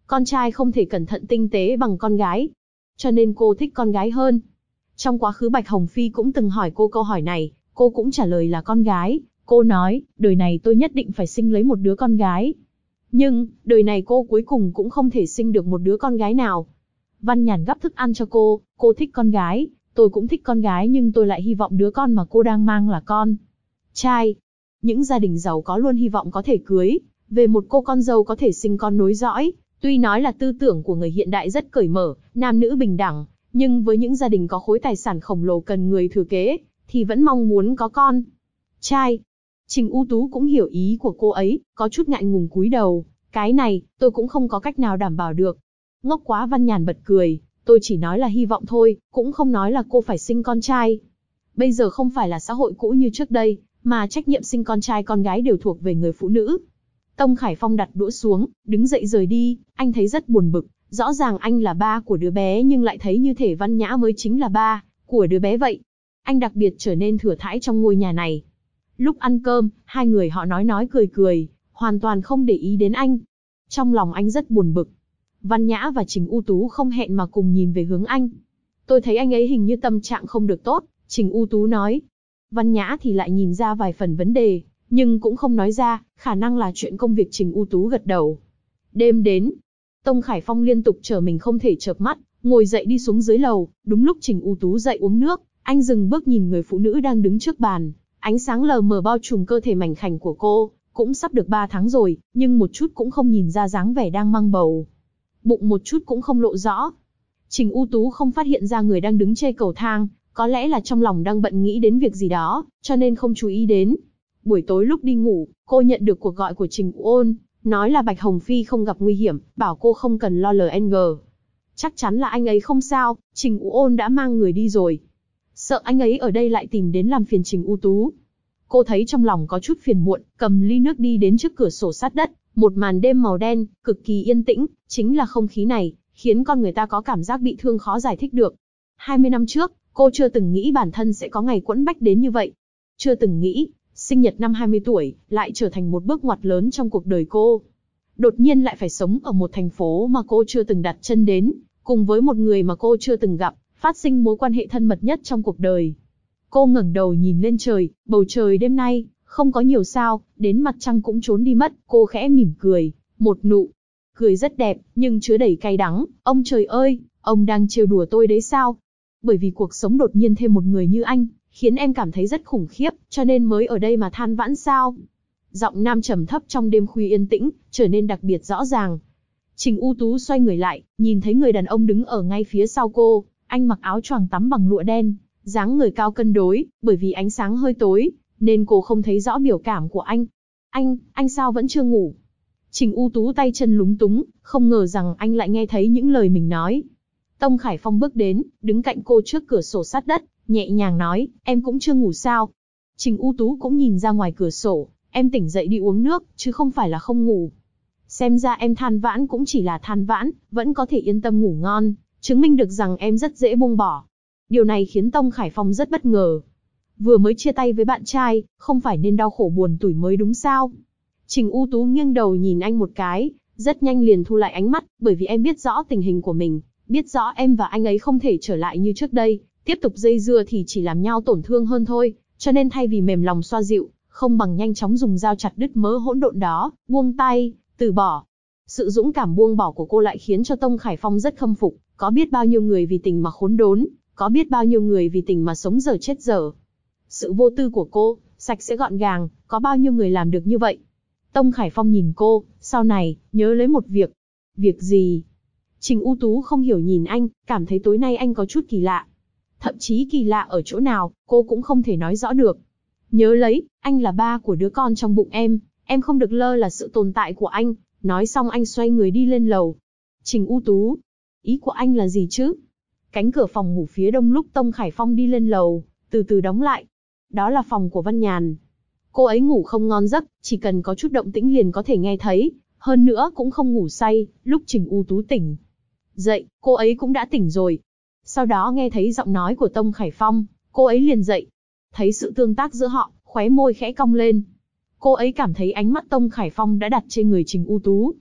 Con trai không thể cẩn thận tinh tế bằng con gái. Cho nên cô thích con gái hơn. Trong quá khứ Bạch Hồng Phi cũng từng hỏi cô câu hỏi này, cô cũng trả lời là con gái. Cô nói, đời này tôi nhất định phải sinh lấy một đứa con gái. Nhưng, đời này cô cuối cùng cũng không thể sinh được một đứa con gái nào. Văn Nhàn gắp thức ăn cho cô thích con gái, tôi cũng thích con gái nhưng tôi lại hy vọng đứa con mà cô đang mang là con trai. Những gia đình giàu có luôn hy vọng có thể cưới về một cô con dâu có thể sinh con nối dõi. Tuy nói là tư tưởng của người hiện đại rất cởi mở, nam nữ bình đẳng, nhưng với những gia đình có khối tài sản khổng lồ cần người thừa kế, thì vẫn mong muốn có con trai. Trình U Tú cũng hiểu ý của cô ấy, có chút ngại ngùng cúi đầu. Cái này, tôi cũng không có cách nào đảm bảo được. Ngốc quá. Văn Nhàn bật cười, tôi chỉ nói là hy vọng thôi, cũng không nói là cô phải sinh con trai. Bây giờ không phải là xã hội cũ như trước đây, mà trách nhiệm sinh con trai con gái đều thuộc về người phụ nữ. Tông Khải Phong đặt đũa xuống, đứng dậy rời đi, anh thấy rất buồn bực, rõ ràng anh là ba của đứa bé nhưng lại thấy như thể Văn Nhã mới chính là ba của đứa bé vậy. Anh đặc biệt trở nên thừa thãi trong ngôi nhà này. Lúc ăn cơm, hai người họ nói cười, hoàn toàn không để ý đến anh. Trong lòng anh rất buồn bực. Văn Nhã và Trình U Tú không hẹn mà cùng nhìn về hướng anh. Tôi thấy anh ấy hình như tâm trạng không được tốt, Trình U Tú nói. Văn Nhã thì lại nhìn ra vài phần vấn đề, nhưng cũng không nói ra, khả năng là chuyện công việc. Trình U Tú gật đầu. Đêm đến, Tông Khải Phong liên tục chờ mình không thể chợp mắt, ngồi dậy đi xuống dưới lầu. Đúng lúc Trình U Tú dậy uống nước, anh dừng bước nhìn người phụ nữ đang đứng trước bàn. Ánh sáng lờ mờ bao trùm cơ thể mảnh khảnh của cô, cũng sắp được 3 tháng rồi, nhưng một chút cũng không nhìn ra dáng vẻ đang mang bầu. Bụng một chút cũng không lộ rõ. Trình U Tú không phát hiện ra người đang đứng trên cầu thang, có lẽ là trong lòng đang bận nghĩ đến việc gì đó, cho nên không chú ý đến. Buổi tối lúc đi ngủ, cô nhận được cuộc gọi của Trình U Ôn, nói là Bạch Hồng Phi không gặp nguy hiểm, bảo cô không cần lo LNG. Chắc chắn là anh ấy không sao, Trình U Ôn đã mang người đi rồi. Sợ anh ấy ở đây lại tìm đến làm phiền Trình U Tú. Cô thấy trong lòng có chút phiền muộn, cầm ly nước đi đến trước cửa sổ sát đất. Một màn đêm màu đen, cực kỳ yên tĩnh, chính là không khí này, khiến con người ta có cảm giác bị thương khó giải thích được. 20 năm trước, cô chưa từng nghĩ bản thân sẽ có ngày quẫn bách đến như vậy. Chưa từng nghĩ, sinh nhật năm 20 tuổi, lại trở thành một bước ngoặt lớn trong cuộc đời cô. Đột nhiên lại phải sống ở một thành phố mà cô chưa từng đặt chân đến, cùng với một người mà cô chưa từng gặp, phát sinh mối quan hệ thân mật nhất trong cuộc đời. Cô ngẩng đầu nhìn lên trời, bầu trời đêm nay, không có nhiều sao, đến mặt trăng cũng trốn đi mất. Cô khẽ mỉm cười, một nụ cười rất đẹp, nhưng chứa đầy cay đắng. Ông trời ơi, ông đang trêu đùa tôi đấy sao? Bởi vì cuộc sống đột nhiên thêm một người như anh, khiến em cảm thấy rất khủng khiếp, cho nên mới ở đây mà than vãn sao? Giọng nam trầm thấp trong đêm khuya yên tĩnh, trở nên đặc biệt rõ ràng. Trình U Tú xoay người lại, nhìn thấy người đàn ông đứng ở ngay phía sau cô. Anh mặc áo choàng tắm bằng lụa đen, dáng người cao cân đối, bởi vì ánh sáng hơi tối, nên cô không thấy rõ biểu cảm của anh. Anh sao vẫn chưa ngủ? Trình U Tú tay chân lúng túng, không ngờ rằng anh lại nghe thấy những lời mình nói. Tông Khải Phong bước đến, đứng cạnh cô trước cửa sổ sát đất, nhẹ nhàng nói, em cũng chưa ngủ sao? Trình U Tú cũng nhìn ra ngoài cửa sổ, em tỉnh dậy đi uống nước, chứ không phải là không ngủ. Xem ra em than vãn cũng chỉ là than vãn, vẫn có thể yên tâm ngủ ngon, chứng minh được rằng em rất dễ buông bỏ. Điều này khiến Tông Khải Phong rất bất ngờ. Vừa mới chia tay với bạn trai, không phải nên đau khổ buồn tủi mới đúng sao? Trình U Tú nghiêng đầu nhìn anh một cái, rất nhanh liền thu lại ánh mắt, bởi vì em biết rõ tình hình của mình, biết rõ em và anh ấy không thể trở lại như trước đây, tiếp tục dây dưa thì chỉ làm nhau tổn thương hơn thôi, cho nên thay vì mềm lòng xoa dịu, không bằng nhanh chóng dùng dao chặt đứt mớ hỗn độn đó, buông tay, từ bỏ. Sự dũng cảm buông bỏ của cô lại khiến cho Tông Khải Phong rất khâm phục, có biết bao nhiêu người vì tình mà khốn đốn, có biết bao nhiêu người vì tình mà sống dở chết dở. Sự vô tư của cô, sạch sẽ gọn gàng, có bao nhiêu người làm được như vậy. Tông Khải Phong nhìn cô, sau này, nhớ lấy một việc. Việc gì? Trình U Tú không hiểu nhìn anh, cảm thấy tối nay anh có chút kỳ lạ. Thậm chí kỳ lạ ở chỗ nào, cô cũng không thể nói rõ được. Nhớ lấy, anh là ba của đứa con trong bụng em không được lơ là sự tồn tại của anh. Nói xong anh xoay người đi lên lầu. Trình U Tú, ý của anh là gì chứ? Cánh cửa phòng ngủ phía đông lúc Tông Khải Phong đi lên lầu, từ từ đóng lại. Đó là phòng của Văn Nhàn. Cô ấy ngủ không ngon giấc, chỉ cần có chút động tĩnh liền có thể nghe thấy, hơn nữa cũng không ngủ say. Lúc Trình U Tú tỉnh dậy, cô ấy cũng đã tỉnh rồi. Sau đó nghe thấy giọng nói của Tông Khải Phong, cô ấy liền dậy. Thấy sự tương tác giữa họ, khóe môi khẽ cong lên. Cô ấy cảm thấy ánh mắt Tông Khải Phong đã đặt trên người Trình U Tú.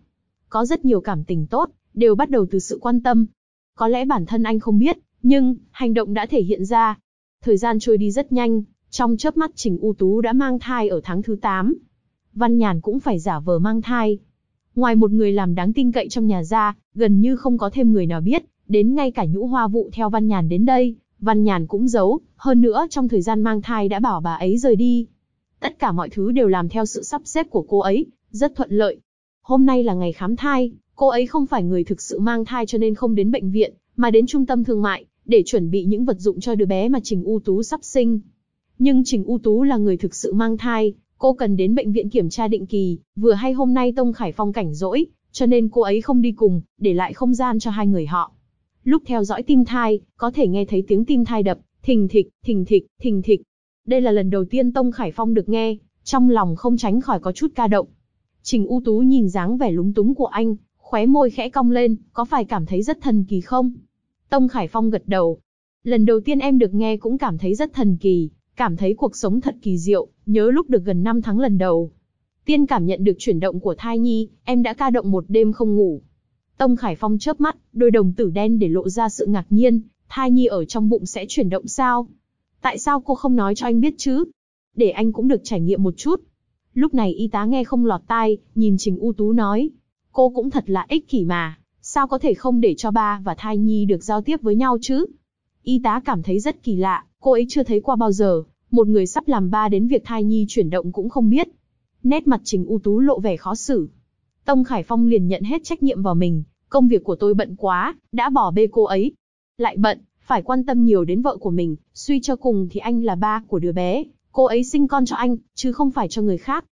Có rất nhiều cảm tình tốt, đều bắt đầu từ sự quan tâm. Có lẽ bản thân anh không biết, nhưng hành động đã thể hiện ra. Thời gian trôi đi rất nhanh, trong chớp mắt Trình U Tú đã mang thai ở tháng thứ 8. Văn Nhàn cũng phải giả vờ mang thai. Ngoài một người làm đáng tin cậy trong nhà ra, gần như không có thêm người nào biết, đến ngay cả Nhũ Hoa Vụ theo Văn Nhàn đến đây, Văn Nhàn cũng giấu, hơn nữa trong thời gian mang thai đã bảo bà ấy rời đi. Tất cả mọi thứ đều làm theo sự sắp xếp của cô ấy, rất thuận lợi. Hôm nay là ngày khám thai, cô ấy không phải người thực sự mang thai cho nên không đến bệnh viện, mà đến trung tâm thương mại, để chuẩn bị những vật dụng cho đứa bé mà Trình U Tú sắp sinh. Nhưng Trình U Tú là người thực sự mang thai, cô cần đến bệnh viện kiểm tra định kỳ, vừa hay hôm nay Tông Khải Phong rảnh rỗi, cho nên cô ấy không đi cùng, để lại không gian cho hai người họ. Lúc theo dõi tim thai, có thể nghe thấy tiếng tim thai đập, thình thịch, thình thịch, thình thịch. Đây là lần đầu tiên Tông Khải Phong được nghe, trong lòng không tránh khỏi có chút ca động. Trình U Tú nhìn dáng vẻ lúng túng của anh, khóe môi khẽ cong lên, có phải cảm thấy rất thần kỳ không? Tông Khải Phong gật đầu. Lần đầu tiên em được nghe cũng cảm thấy rất thần kỳ, cảm thấy cuộc sống thật kỳ diệu, nhớ lúc được gần 5 tháng lần đầu. Tiên cảm nhận được chuyển động của thai nhi, em đã ca động một đêm không ngủ. Tông Khải Phong chớp mắt, đôi đồng tử đen để lộ ra sự ngạc nhiên, thai nhi ở trong bụng sẽ chuyển động sao? Tại sao cô không nói cho anh biết chứ? Để anh cũng được trải nghiệm một chút. Lúc này y tá nghe không lọt tai, nhìn Trình U Tú nói. Cô cũng thật là ích kỷ mà, sao có thể không để cho ba và thai nhi được giao tiếp với nhau chứ? Y tá cảm thấy rất kỳ lạ, cô ấy chưa thấy qua bao giờ, một người sắp làm ba đến việc thai nhi chuyển động cũng không biết. Nét mặt Trình U Tú lộ vẻ khó xử. Tông Khải Phong liền nhận hết trách nhiệm vào mình, công việc của tôi bận quá, đã bỏ bê cô ấy. Lại bận, phải quan tâm nhiều đến vợ của mình, suy cho cùng thì anh là ba của đứa bé, cô ấy sinh con cho anh, chứ không phải cho người khác.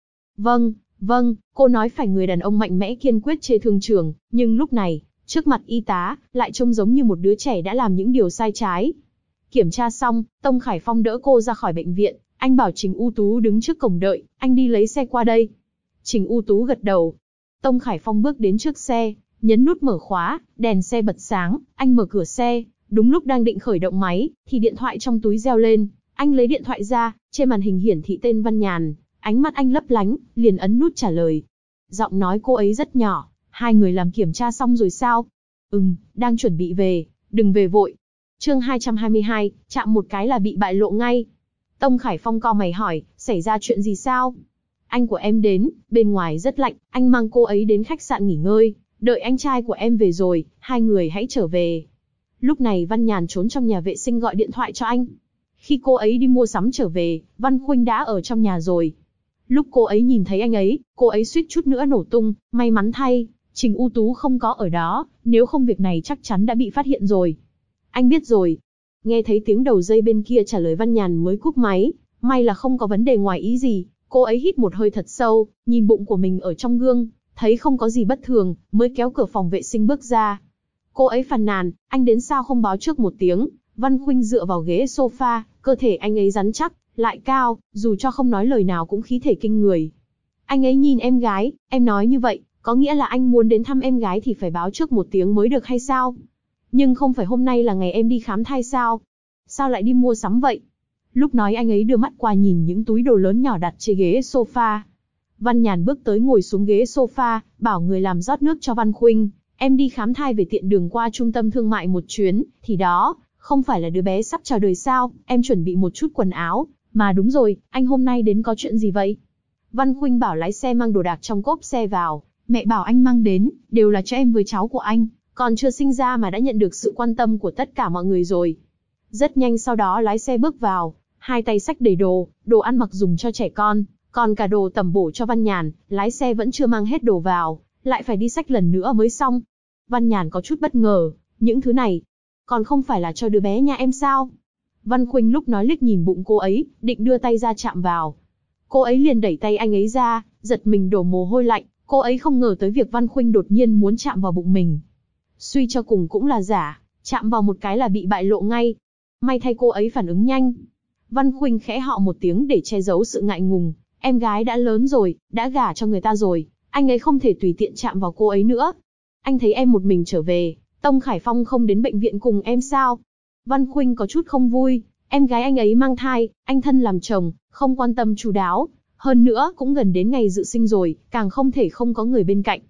Vâng, cô nói phải người đàn ông mạnh mẽ kiên quyết chê thương trường, nhưng lúc này, trước mặt y tá, lại trông giống như một đứa trẻ đã làm những điều sai trái. Kiểm tra xong, Tông Khải Phong đỡ cô ra khỏi bệnh viện, anh bảo Trình U Tú đứng trước cổng đợi, anh đi lấy xe qua đây. Trình U Tú gật đầu. Tông Khải Phong bước đến trước xe, nhấn nút mở khóa, đèn xe bật sáng, anh mở cửa xe, đúng lúc đang định khởi động máy, thì điện thoại trong túi reo lên, anh lấy điện thoại ra, trên màn hình hiển thị tên Văn Nhàn, ánh mắt anh lấp lánh, liền ấn nút trả lời. Giọng nói cô ấy rất nhỏ, hai người làm kiểm tra xong rồi sao? Đang chuẩn bị về, đừng về vội. Chương 222, chạm một cái là bị bại lộ ngay. Tông Khải Phong cau mày hỏi, xảy ra chuyện gì sao? Anh của em đến, bên ngoài rất lạnh, anh mang cô ấy đến khách sạn nghỉ ngơi, đợi anh trai của em về rồi, hai người hãy trở về. Lúc này Văn Nhàn trốn trong nhà vệ sinh gọi điện thoại cho anh. Khi cô ấy đi mua sắm trở về, Văn Khuynh đã ở trong nhà rồi. Lúc cô ấy nhìn thấy anh ấy, cô ấy suýt chút nữa nổ tung, may mắn thay, Trình U Tú không có ở đó, nếu không việc này chắc chắn đã bị phát hiện rồi. Anh biết rồi. Nghe thấy tiếng đầu dây bên kia trả lời Văn Nhàn mới cúp máy, may là không có vấn đề ngoài ý gì, cô ấy hít một hơi thật sâu, nhìn bụng của mình ở trong gương, thấy không có gì bất thường, mới kéo cửa phòng vệ sinh bước ra. Cô ấy phàn nàn, anh đến sao không báo trước một tiếng? Văn Khuynh dựa vào ghế sofa, cơ thể anh ấy rắn chắc, lại cao, dù cho không nói lời nào cũng khí thể kinh người. Anh ấy nhìn em gái, em nói như vậy, có nghĩa là anh muốn đến thăm em gái thì phải báo trước một tiếng mới được hay sao? Nhưng không phải hôm nay là ngày em đi khám thai sao? Sao lại đi mua sắm vậy? Lúc nói anh ấy đưa mắt qua nhìn những túi đồ lớn nhỏ đặt trên ghế sofa. Văn Nhàn bước tới ngồi xuống ghế sofa, bảo người làm rót nước cho Văn Khuynh. Em đi khám thai về tiện đường qua trung tâm thương mại một chuyến, thì đó, không phải là đứa bé sắp chào đời sao, em chuẩn bị một chút quần áo. Mà đúng rồi, anh hôm nay đến có chuyện gì vậy? Văn Khuynh bảo lái xe mang đồ đạc trong cốp xe vào, mẹ bảo anh mang đến, đều là cho em với cháu của anh, còn chưa sinh ra mà đã nhận được sự quan tâm của tất cả mọi người rồi. Rất nhanh sau đó lái xe bước vào, hai tay xách đầy đồ, đồ ăn mặc dùng cho trẻ con, còn cả đồ tẩm bổ cho Văn Nhàn, lái xe vẫn chưa mang hết đồ vào, lại phải đi xách lần nữa mới xong. Văn Nhàn có chút bất ngờ, những thứ này, còn không phải là cho đứa bé nhà em sao? Văn Khuynh lúc nói liếc nhìn bụng cô ấy, định đưa tay ra chạm vào. Cô ấy liền đẩy tay anh ấy ra, giật mình đổ mồ hôi lạnh, cô ấy không ngờ tới việc Văn Khuynh đột nhiên muốn chạm vào bụng mình. Suy cho cùng cũng là giả, chạm vào một cái là bị bại lộ ngay. May thay cô ấy phản ứng nhanh. Văn Khuynh khẽ họ một tiếng để che giấu sự ngại ngùng, em gái đã lớn rồi, đã gả cho người ta rồi, anh ấy không thể tùy tiện chạm vào cô ấy nữa. Anh thấy em một mình trở về, Tông Khải Phong không đến bệnh viện cùng em sao? Văn Khuynh có chút không vui, em gái anh ấy mang thai, anh thân làm chồng, không quan tâm chu đáo, hơn nữa cũng gần đến ngày dự sinh rồi, càng không thể không có người bên cạnh.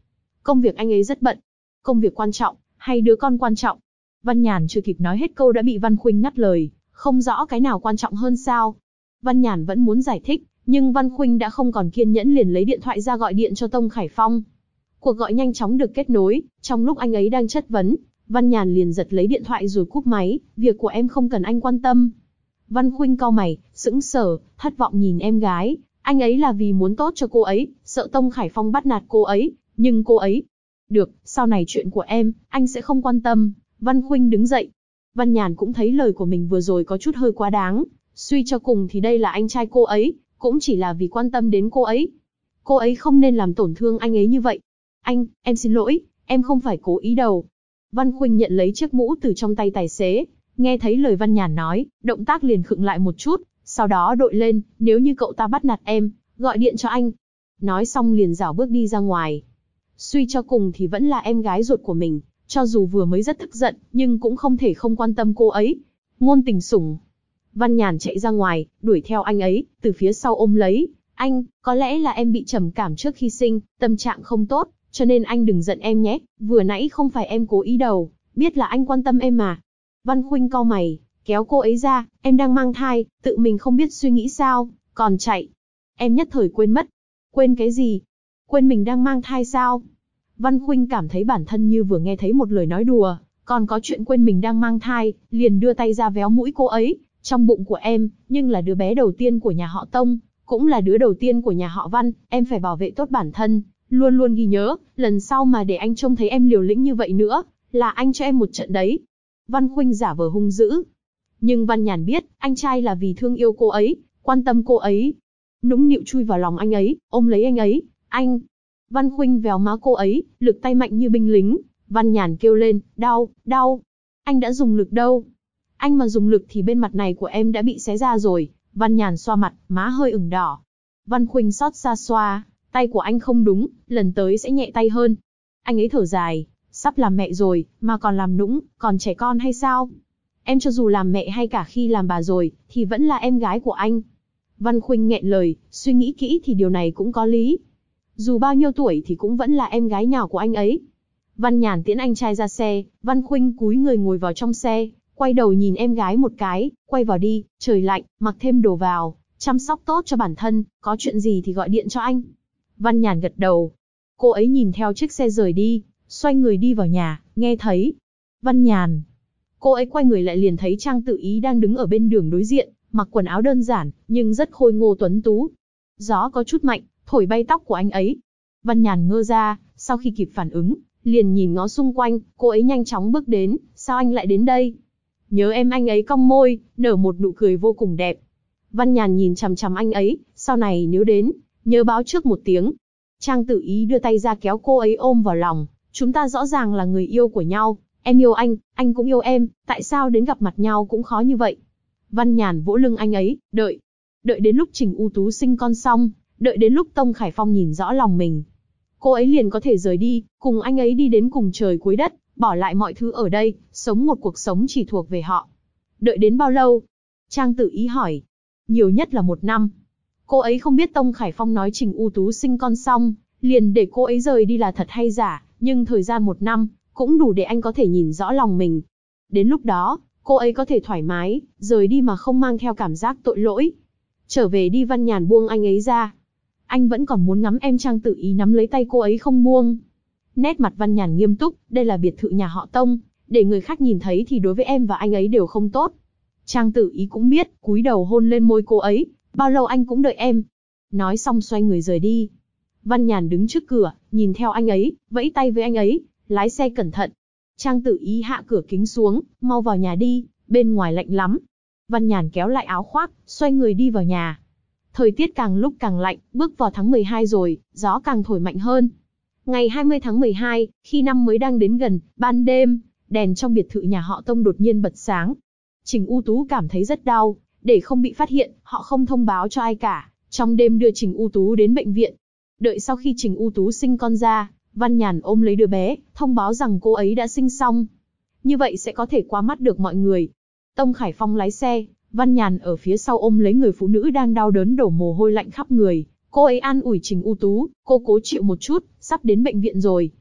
Công việc anh ấy rất bận. Công việc quan trọng, hay đứa con quan trọng? Văn Nhàn chưa kịp nói hết câu đã bị Văn Khuynh ngắt lời, không rõ cái nào quan trọng hơn sao? Văn Nhàn vẫn muốn giải thích, nhưng Văn Khuynh đã không còn kiên nhẫn liền lấy điện thoại ra gọi điện cho Tông Khải Phong. Cuộc gọi nhanh chóng được kết nối, trong lúc anh ấy đang chất vấn, Văn Nhàn liền giật lấy điện thoại rồi cúp máy, việc của em không cần anh quan tâm. Văn Khuynh cau mày, sững sờ, thất vọng nhìn em gái, anh ấy là vì muốn tốt cho cô ấy, sợ Tông Khải Phong bắt nạt cô ấy, nhưng cô ấy... Được, sau này chuyện của em, anh sẽ không quan tâm. Văn Khuynh đứng dậy. Văn Nhàn cũng thấy lời của mình vừa rồi có chút hơi quá đáng, suy cho cùng thì đây là anh trai cô ấy, cũng chỉ là vì quan tâm đến cô ấy. Cô ấy không nên làm tổn thương anh ấy như vậy. Anh, em xin lỗi, em không phải cố ý đâu. Văn Khuynh nhận lấy chiếc mũ từ trong tay tài xế, nghe thấy lời Văn Nhàn nói, động tác liền khựng lại một chút, sau đó đội lên, nếu như cậu ta bắt nạt em, gọi điện cho anh. Nói xong liền rảo bước đi ra ngoài. Suy cho cùng thì vẫn là em gái ruột của mình, cho dù vừa mới rất tức giận, nhưng cũng không thể không quan tâm cô ấy. Ngôn tình sủng. Văn Nhàn chạy ra ngoài, đuổi theo anh ấy, từ phía sau ôm lấy. Anh, có lẽ là em bị trầm cảm trước khi sinh, tâm trạng không tốt, cho nên anh đừng giận em nhé, vừa nãy không phải em cố ý đâu, biết là anh quan tâm em mà. Văn Khuynh cau mày, kéo cô ấy ra, em đang mang thai, tự mình không biết suy nghĩ sao, còn chạy. Em nhất thời quên mất. Quên cái gì? Quên mình đang mang thai sao? Văn Khuynh cảm thấy bản thân như vừa nghe thấy một lời nói đùa, còn có chuyện quên mình đang mang thai, liền đưa tay ra véo mũi cô ấy, trong bụng của em, nhưng là đứa bé đầu tiên của nhà họ Tông, cũng là đứa đầu tiên của nhà họ Văn, em phải bảo vệ tốt bản thân, luôn luôn ghi nhớ, lần sau mà để anh trông thấy em liều lĩnh như vậy nữa, là anh cho em một trận đấy. Văn Khuynh giả vờ hung dữ. Nhưng Văn Nhàn biết, anh trai là vì thương yêu cô ấy, quan tâm cô ấy. Nũng nịu chui vào lòng anh ấy, ôm lấy anh ấy, anh. Văn Khuynh véo má cô ấy, lực tay mạnh như binh lính. Văn Nhàn kêu lên, đau, đau. Anh đã dùng lực đâu. Anh mà dùng lực thì bên mặt này của em đã bị xé ra rồi. Văn Nhàn xoa mặt, má hơi ửng đỏ. Văn Khuynh xót xa xoa, tay của anh không đúng, lần tới sẽ nhẹ tay hơn. Anh ấy thở dài, sắp làm mẹ rồi, mà còn làm nũng, còn trẻ con hay sao? Em cho dù làm mẹ hay cả khi làm bà rồi, thì vẫn là em gái của anh. Văn Khuynh nghẹn lời, suy nghĩ kỹ thì điều này cũng có lý. Dù bao nhiêu tuổi thì cũng vẫn là em gái nhỏ của anh ấy. Văn Nhàn tiễn anh trai ra xe, Văn Khuynh cúi người ngồi vào trong xe, quay đầu nhìn em gái một cái, quay vào đi, trời lạnh, mặc thêm đồ vào, chăm sóc tốt cho bản thân, có chuyện gì thì gọi điện cho anh. Văn Nhàn gật đầu. Cô ấy nhìn theo chiếc xe rời đi, xoay người đi vào nhà, nghe thấy. Văn Nhàn. Cô ấy quay người lại liền thấy Trang Tự Ý đang đứng ở bên đường đối diện, mặc quần áo đơn giản, nhưng rất khôi ngô tuấn tú. Gió có chút mạnh, thổi bay tóc của anh ấy. Văn Nhàn ngơ ra, sau khi kịp phản ứng, liền nhìn ngó xung quanh, cô ấy nhanh chóng bước đến, sao anh lại đến đây? Nhớ em, anh ấy cong môi, nở một nụ cười vô cùng đẹp. Văn Nhàn nhìn chằm chằm anh ấy, sau này nếu đến, nhớ báo trước một tiếng. Trang Tự Ý đưa tay ra kéo cô ấy ôm vào lòng, chúng ta rõ ràng là người yêu của nhau, em yêu anh cũng yêu em, tại sao đến gặp mặt nhau cũng khó như vậy? Văn Nhàn vỗ lưng anh ấy, đợi đến lúc Trình U Tú sinh con xong, đợi đến lúc Tông Khải Phong nhìn rõ lòng mình. Cô ấy liền có thể rời đi, cùng anh ấy đi đến cùng trời cuối đất, bỏ lại mọi thứ ở đây, sống một cuộc sống chỉ thuộc về họ. Đợi đến bao lâu? Trang Tự Ý hỏi. Nhiều nhất là 1 năm. Cô ấy không biết Tông Khải Phong nói Trình U Tú sinh con xong, liền để cô ấy rời đi là thật hay giả, nhưng thời gian 1 năm, cũng đủ để anh có thể nhìn rõ lòng mình. Đến lúc đó, cô ấy có thể thoải mái, rời đi mà không mang theo cảm giác tội lỗi. Trở về đi. Văn Nhàn buông anh ấy ra. Anh vẫn còn muốn ngắm em. Trang Tự Ý nắm lấy tay cô ấy không buông. Nét mặt Văn Nhàn nghiêm túc, đây là biệt thự nhà họ Tông, để người khác nhìn thấy thì đối với em và anh ấy đều không tốt. Trang Tự Ý cũng biết, cúi đầu hôn lên môi cô ấy, bao lâu anh cũng đợi em. Nói xong xoay người rời đi. Văn Nhàn đứng trước cửa, nhìn theo anh ấy, vẫy tay với anh ấy, lái xe cẩn thận. Trang Tự Ý hạ cửa kính xuống, mau vào nhà đi, bên ngoài lạnh lắm. Văn Nhàn kéo lại áo khoác, xoay người đi vào nhà. Thời tiết càng lúc càng lạnh, bước vào tháng 12 rồi, gió càng thổi mạnh hơn. Ngày 20 tháng 12, khi năm mới đang đến gần, ban đêm, đèn trong biệt thự nhà họ Tông đột nhiên bật sáng. Trình U Tú cảm thấy rất đau, để không bị phát hiện, họ không thông báo cho ai cả, trong đêm đưa Trình U Tú đến bệnh viện. Đợi sau khi Trình U Tú sinh con ra, Văn Nhàn ôm lấy đứa bé, thông báo rằng cô ấy đã sinh xong. Như vậy sẽ có thể qua mắt được mọi người. Tông Khải Phong lái xe, Văn Nhàn ở phía sau ôm lấy người phụ nữ đang đau đớn đổ mồ hôi lạnh khắp người. Cô ấy an ủi Trình U Tú, cô cố chịu một chút, sắp đến bệnh viện rồi.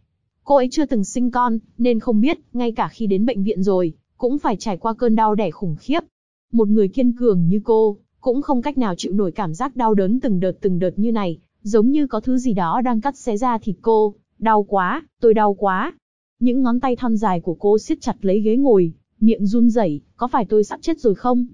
Cô ấy chưa từng sinh con, nên không biết, ngay cả khi đến bệnh viện rồi, cũng phải trải qua cơn đau đẻ khủng khiếp. Một người kiên cường như cô, cũng không cách nào chịu nổi cảm giác đau đớn từng đợt như này, giống như có thứ gì đó đang cắt xé da thịt cô. Đau quá, tôi đau quá. Những ngón tay thon dài của cô siết chặt lấy ghế ngồi, miệng run rẩy, có phải tôi sắp chết rồi không?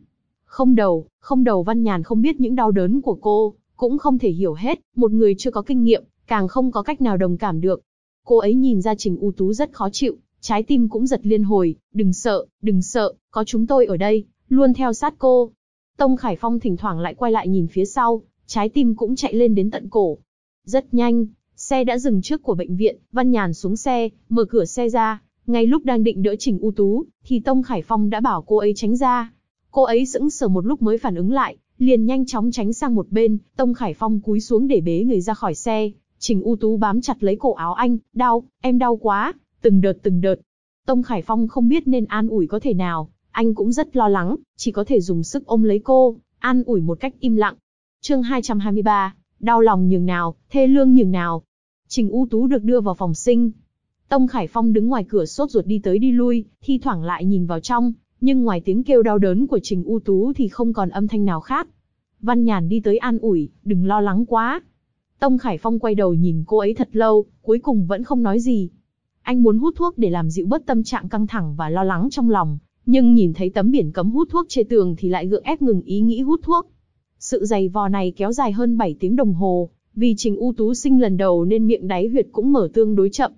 Không đầu Văn Nhàn không biết những đau đớn của cô, cũng không thể hiểu hết, một người chưa có kinh nghiệm, càng không có cách nào đồng cảm được. Cô ấy nhìn ra Trình U Tú rất khó chịu, trái tim cũng giật liên hồi, đừng sợ, có chúng tôi ở đây, luôn theo sát cô. Tông Khải Phong thỉnh thoảng lại quay lại nhìn phía sau, trái tim cũng chạy lên đến tận cổ. Rất nhanh, xe đã dừng trước của bệnh viện, Văn Nhàn xuống xe, mở cửa xe ra, ngay lúc đang định đỡ Trình U Tú, thì Tông Khải Phong đã bảo cô ấy tránh ra. Cô ấy sững sờ một lúc mới phản ứng lại, liền nhanh chóng tránh sang một bên, Tông Khải Phong cúi xuống để bế người ra khỏi xe. Trình U Tú bám chặt lấy cổ áo anh, em đau quá, từng đợt. Tông Khải Phong không biết nên an ủi có thể nào, anh cũng rất lo lắng, chỉ có thể dùng sức ôm lấy cô, an ủi một cách im lặng. Chương 223, đau lòng nhường nào, thê lương nhường nào. Trình U Tú được đưa vào phòng sinh. Tông Khải Phong đứng ngoài cửa sốt ruột đi tới đi lui, thi thoảng lại nhìn vào trong, nhưng ngoài tiếng kêu đau đớn của Trình U Tú thì không còn âm thanh nào khác. Văn Nhàn đi tới an ủi, đừng lo lắng quá. Tông Khải Phong quay đầu nhìn cô ấy thật lâu, cuối cùng vẫn không nói gì. Anh muốn hút thuốc để làm dịu bớt tâm trạng căng thẳng và lo lắng trong lòng, nhưng nhìn thấy tấm biển cấm hút thuốc trên tường thì lại gượng ép ngừng ý nghĩ hút thuốc. Sự giày vò này kéo dài hơn 7 tiếng đồng hồ, vì Trình U Tú sinh lần đầu nên miệng đáy huyệt cũng mở tương đối chậm.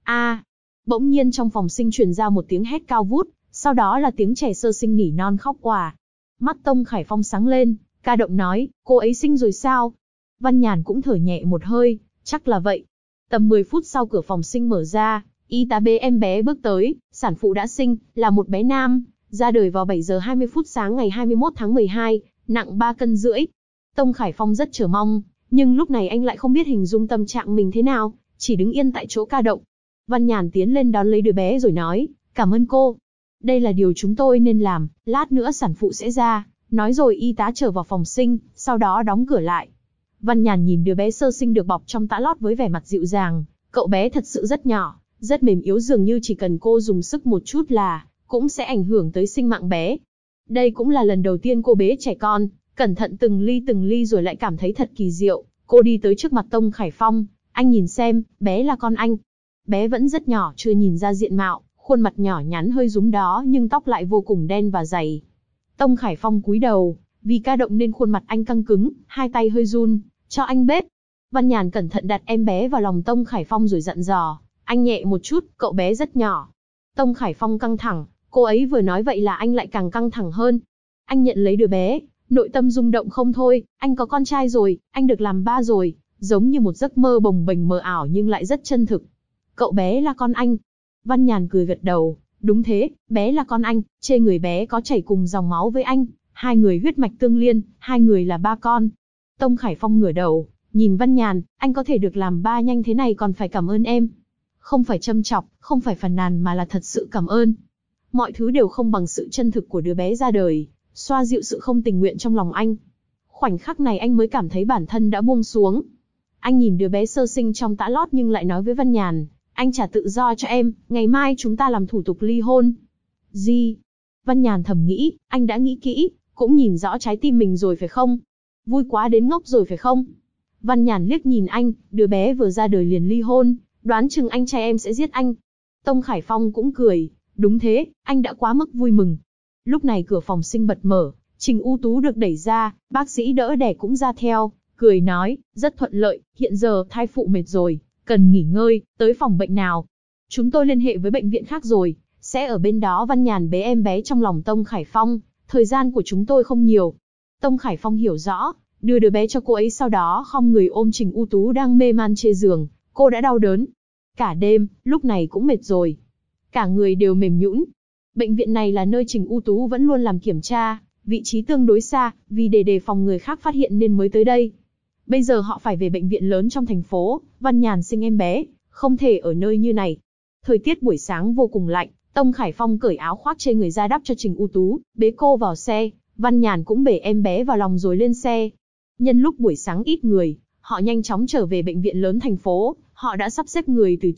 Bỗng nhiên trong phòng sinh truyền ra một tiếng hét cao vút, sau đó là tiếng trẻ sơ sinh nỉ non khóc òa. Mắt Tông Khải Phong sáng lên, ca động nói, cô ấy sinh rồi sao? Văn Nhàn cũng thở nhẹ một hơi, chắc là vậy. Tầm 10 phút sau cửa phòng sinh mở ra, y tá bế em bé bước tới, sản phụ đã sinh, là một bé nam, ra đời vào 7 giờ 20 phút sáng ngày 21 tháng 12, nặng 3 cân rưỡi. Tông Khải Phong rất chờ mong, nhưng lúc này anh lại không biết hình dung tâm trạng mình thế nào, chỉ đứng yên tại chỗ ca động. Văn Nhàn tiến lên đón lấy đứa bé rồi nói, cảm ơn cô. Đây là điều chúng tôi nên làm, lát nữa sản phụ sẽ ra. Nói rồi y tá trở vào phòng sinh, sau đó đóng cửa lại. Văn Nhàn nhìn đứa bé sơ sinh được bọc trong tã lót với vẻ mặt dịu dàng. Cậu bé thật sự rất nhỏ, rất mềm yếu, dường như chỉ cần cô dùng sức một chút là cũng sẽ ảnh hưởng tới sinh mạng bé. Đây cũng là lần đầu tiên cô bế trẻ con, cẩn thận từng ly rồi lại cảm thấy thật kỳ diệu. Cô đi tới trước mặt Tông Khải Phong, anh nhìn xem, bé là con anh. Bé vẫn rất nhỏ, chưa nhìn ra diện mạo, khuôn mặt nhỏ nhắn hơi rúm đó nhưng tóc lại vô cùng đen và dày. Tông Khải Phong cúi đầu, vì ca động nên khuôn mặt anh căng cứng, hai tay hơi run, cho anh bếp. Văn Nhàn cẩn thận đặt em bé vào lòng Tông Khải Phong rồi dặn dò, anh nhẹ một chút, cậu bé rất nhỏ. Tông Khải Phong căng thẳng, cô ấy vừa nói vậy là anh lại càng căng thẳng hơn. Anh nhận lấy đứa bé, nội tâm rung động không thôi, anh có con trai rồi, anh được làm ba rồi, giống như một giấc mơ bồng bềnh mờ ảo nhưng lại rất chân thực. Cậu bé là con anh. Văn Nhàn cười gật đầu, đúng thế, bé là con anh, trên người bé có chảy cùng dòng máu với anh, hai người huyết mạch tương liên, hai người là ba con. Tông Khải Phong ngửa đầu, nhìn Văn Nhàn, anh có thể được làm ba nhanh thế này còn phải cảm ơn em. Không phải châm chọc, không phải phàn nàn mà là thật sự cảm ơn. Mọi thứ đều không bằng sự chân thực của đứa bé ra đời, xoa dịu sự không tình nguyện trong lòng anh. Khoảnh khắc này anh mới cảm thấy bản thân đã buông xuống. Anh nhìn đứa bé sơ sinh trong tã lót nhưng lại nói với Văn Nhàn, anh trả tự do cho em, ngày mai chúng ta làm thủ tục ly hôn. Gì? Văn Nhàn thầm nghĩ, anh đã nghĩ kỹ, cũng nhìn rõ trái tim mình rồi phải không? Vui quá đến ngốc rồi phải không? Văn Nhàn liếc nhìn anh, đứa bé vừa ra đời liền ly hôn, đoán chừng anh trai em sẽ giết anh. Tông Khải Phong cũng cười, đúng thế, anh đã quá mức vui mừng. Lúc này cửa phòng sinh bật mở, Trình U Tú được đẩy ra, bác sĩ đỡ đẻ cũng ra theo, cười nói, rất thuận lợi, hiện giờ thai phụ mệt rồi, cần nghỉ ngơi, tới phòng bệnh nào. Chúng tôi liên hệ với bệnh viện khác rồi, sẽ ở bên đó. Văn Nhàn bế em bé trong lòng Tông Khải Phong, thời gian của chúng tôi không nhiều. Tông Khải Phong hiểu rõ, đưa đứa bé cho cô ấy sau đó khom người ôm Trình U Tú đang mê man trên giường, cô đã đau đớn. Cả đêm, lúc này cũng mệt rồi. Cả người đều mềm nhũn. Bệnh viện này là nơi Trình U Tú vẫn luôn làm kiểm tra, vị trí tương đối xa, vì để đề phòng người khác phát hiện nên mới tới đây. Bây giờ họ phải về bệnh viện lớn trong thành phố, Văn Nhàn sinh em bé, không thể ở nơi như này. Thời tiết buổi sáng vô cùng lạnh, Tông Khải Phong cởi áo khoác trên người ra đắp cho Trình U Tú, bế cô vào xe, Văn Nhàn cũng bế em bé vào lòng rồi lên xe. Nhân lúc buổi sáng ít người, họ nhanh chóng trở về bệnh viện lớn thành phố, họ đã sắp xếp người từ trước,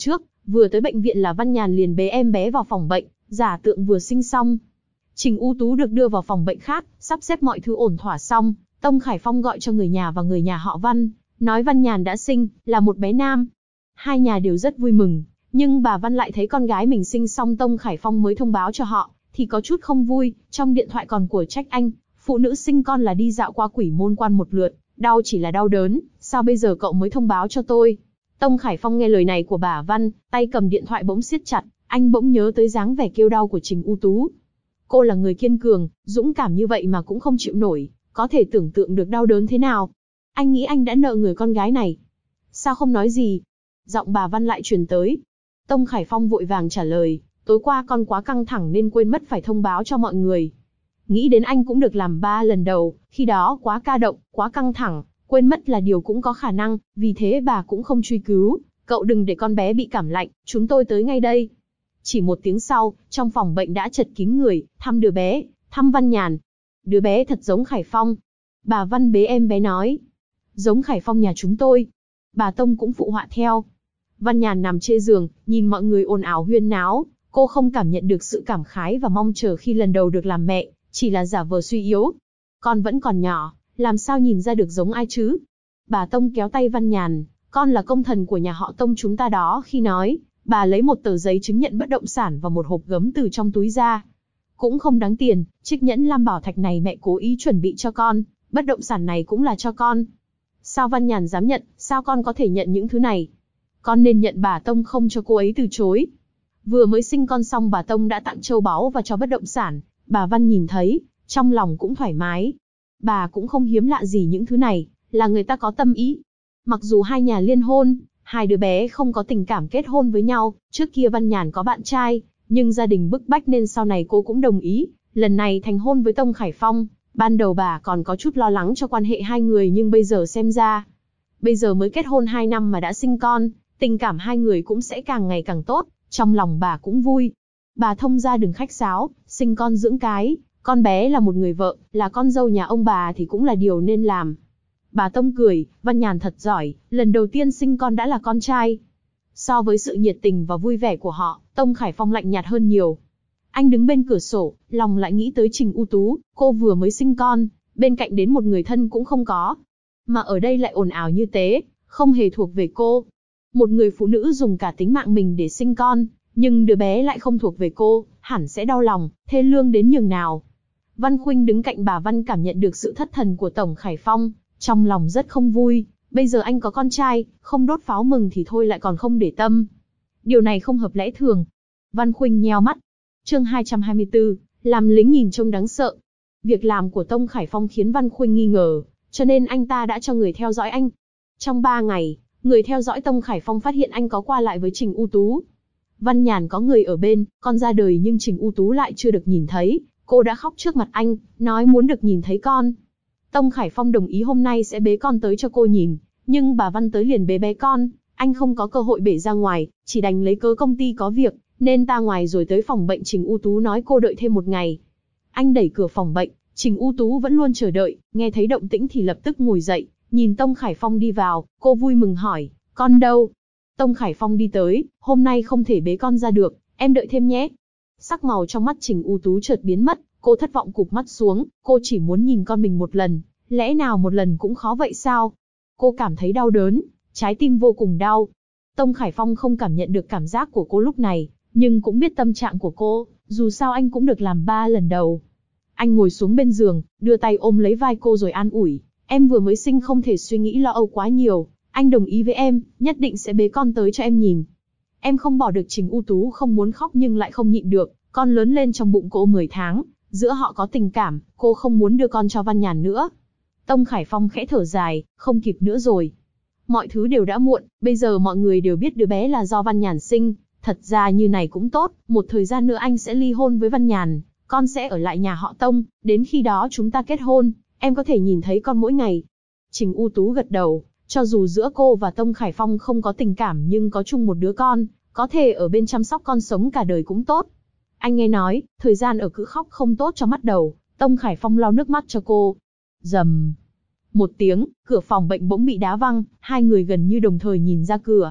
Vừa tới bệnh viện là Văn Nhàn liền bế em bé vào phòng bệnh, giả tượng vừa sinh xong. Trình U Tú được đưa vào phòng bệnh khác, sắp xếp mọi thứ ổn thỏa xong, Tông Khải Phong gọi cho người nhà và người nhà họ Văn, nói Văn Nhàn đã sinh, là một bé nam. Hai nhà đều rất vui mừng, nhưng bà Văn lại thấy con gái mình sinh xong Tông Khải Phong mới thông báo cho họ, thì có chút không vui, trong điện thoại còn của trách anh, phụ nữ sinh con là đi dạo qua Quỷ Môn Quan một lượt, đau chỉ là đau đớn, sao bây giờ cậu mới thông báo cho tôi? Tông Khải Phong nghe lời này của bà Văn, tay cầm điện thoại bỗng siết chặt, anh bỗng nhớ tới dáng vẻ kêu đau của Trình U Tú. Cô là người kiên cường, dũng cảm như vậy mà cũng không chịu nổi, có thể tưởng tượng được đau đớn thế nào. Anh nghĩ anh đã nợ người con gái này. Sao không nói gì? Giọng bà Văn lại truyền tới. Tông Khải Phong vội vàng trả lời, tối qua con quá căng thẳng nên quên mất phải thông báo cho mọi người. Nghĩ đến anh cũng được làm 3 lần đầu, khi đó quá ca động, quá căng thẳng, quên mất là điều cũng có khả năng, vì thế bà cũng không truy cứu. Cậu đừng để con bé bị cảm lạnh, chúng tôi tới ngay đây. Chỉ 1 tiếng sau, trong phòng bệnh đã chật kín người, thăm đứa bé, thăm Văn Nhàn. Đứa bé thật giống Khải Phong. Bà Văn bế em bé nói. Giống Khải Phong nhà chúng tôi. Bà Tông cũng phụ họa theo. Văn Nhàn nằm trên giường, nhìn mọi người ồn ào huyên náo. Cô không cảm nhận được sự cảm khái và mong chờ khi lần đầu được làm mẹ, chỉ là giả vờ suy yếu. Con vẫn còn nhỏ, làm sao nhìn ra được giống ai chứ? Bà Tông kéo tay Văn Nhàn, con là công thần của nhà họ Tông chúng ta đó. Khi nói, bà lấy một tờ giấy chứng nhận bất động sản và một hộp gấm từ trong túi ra. Cũng không đáng tiền, chiếc nhẫn lam bảo thạch này mẹ cố ý chuẩn bị cho con, bất động sản này cũng là cho con. Sao Văn Nhàn dám nhận, sao con có thể nhận những thứ này? Con nên nhận, bà Tông không cho cô ấy từ chối. Vừa mới sinh con xong bà Tông đã tặng châu báu và cho bất động sản, bà Văn nhìn thấy, trong lòng cũng thoải mái. Bà cũng không hiếm lạ gì những thứ này, là người ta có tâm ý. Mặc dù hai nhà liên hôn, hai đứa bé không có tình cảm kết hôn với nhau, trước kia Văn Nhàn có bạn trai, nhưng gia đình bức bách nên sau này cô cũng đồng ý, lần này thành hôn với Tông Khải Phong. Ban đầu bà còn có chút lo lắng cho quan hệ hai người nhưng bây giờ xem ra, bây giờ mới kết hôn 2 năm mà đã sinh con, tình cảm hai người cũng sẽ càng ngày càng tốt, trong lòng bà cũng vui. Bà thông gia đừng khách sáo, sinh con dưỡng cái, con bé là một người vợ, là con dâu nhà ông bà thì cũng là điều nên làm. Bà Tông cười, Văn Nhàn thật giỏi, lần đầu tiên sinh con đã là con trai. So với sự nhiệt tình và vui vẻ của họ, Tông Khải Phong lạnh nhạt hơn nhiều. Anh đứng bên cửa sổ, lòng lại nghĩ tới Trình U Tú, cô vừa mới sinh con, bên cạnh đến một người thân cũng không có. Mà ở đây lại ồn ào như thế, không hề thuộc về cô. Một người phụ nữ dùng cả tính mạng mình để sinh con, nhưng đứa bé lại không thuộc về cô, hẳn sẽ đau lòng, thê lương đến nhường nào. Văn Khuynh đứng cạnh bà Văn cảm nhận được sự thất thần của Tổng Khải Phong, trong lòng rất không vui. Bây giờ anh có con trai, không đốt pháo mừng thì thôi lại còn không để tâm. Điều này không hợp lẽ thường. Văn Khuynh nheo mắt. Chương 224, làm lính nhìn trông đáng sợ. Việc làm của Tông Khải Phong khiến Văn Khuynh nghi ngờ, cho nên anh ta đã cho người theo dõi anh. Trong 3 ngày, người theo dõi Tông Khải Phong phát hiện anh có qua lại với Trình U Tú. Văn Nhàn có người ở bên, con ra đời nhưng Trình U Tú lại chưa được nhìn thấy. Cô đã khóc trước mặt anh, nói muốn được nhìn thấy con. Tông Khải Phong đồng ý hôm nay sẽ bế con tới cho cô nhìn, nhưng bà Văn tới liền bế bé con, anh không có cơ hội bể ra ngoài, chỉ đành lấy cớ công ty có việc, nên ta ngoài rồi tới phòng bệnh. Trình U Tú nói cô đợi thêm 1 ngày. Anh đẩy cửa phòng bệnh, Trình U Tú vẫn luôn chờ đợi, nghe thấy động tĩnh thì lập tức ngồi dậy, nhìn Tông Khải Phong đi vào, cô vui mừng hỏi, con đâu? Tông Khải Phong đi tới, hôm nay không thể bế con ra được, em đợi thêm nhé. Sắc màu trong mắt Trình U Tú chợt biến mất, cô thất vọng cụp mắt xuống, cô chỉ muốn nhìn con mình một lần, lẽ nào một lần cũng khó vậy sao? Cô cảm thấy đau đớn, trái tim vô cùng đau. Tông Khải Phong không cảm nhận được cảm giác của cô lúc này, nhưng cũng biết tâm trạng của cô, dù sao anh cũng được làm 3 lần đầu. Anh ngồi xuống bên giường, đưa tay ôm lấy vai cô rồi an ủi, em vừa mới sinh không thể suy nghĩ lo âu quá nhiều, anh đồng ý với em, nhất định sẽ bế con tới cho em nhìn. Em không bỏ được. Trình U Tú không muốn khóc nhưng lại không nhịn được, con lớn lên trong bụng cô 10 tháng, giữa họ có tình cảm, cô không muốn đưa con cho Văn Nhàn nữa. Tông Khải Phong khẽ thở dài, không kịp nữa rồi. Mọi thứ đều đã muộn, bây giờ mọi người đều biết đứa bé là do Văn Nhàn sinh, thật ra như này cũng tốt, một thời gian nữa anh sẽ ly hôn với Văn Nhàn, con sẽ ở lại nhà họ Tông, đến khi đó chúng ta kết hôn, em có thể nhìn thấy con mỗi ngày. Trình U Tú gật đầu, cho dù giữa cô và Tông Khải Phong không có tình cảm nhưng có chung một đứa con, có thể ở bên chăm sóc con sống cả đời cũng tốt. Anh nghe nói, thời gian ở cữ khóc không tốt cho mắt đầu, Tông Khải Phong lau nước mắt cho cô. Rầm. Một tiếng, cửa phòng bệnh bỗng bị đá văng, hai người gần như đồng thời nhìn ra cửa.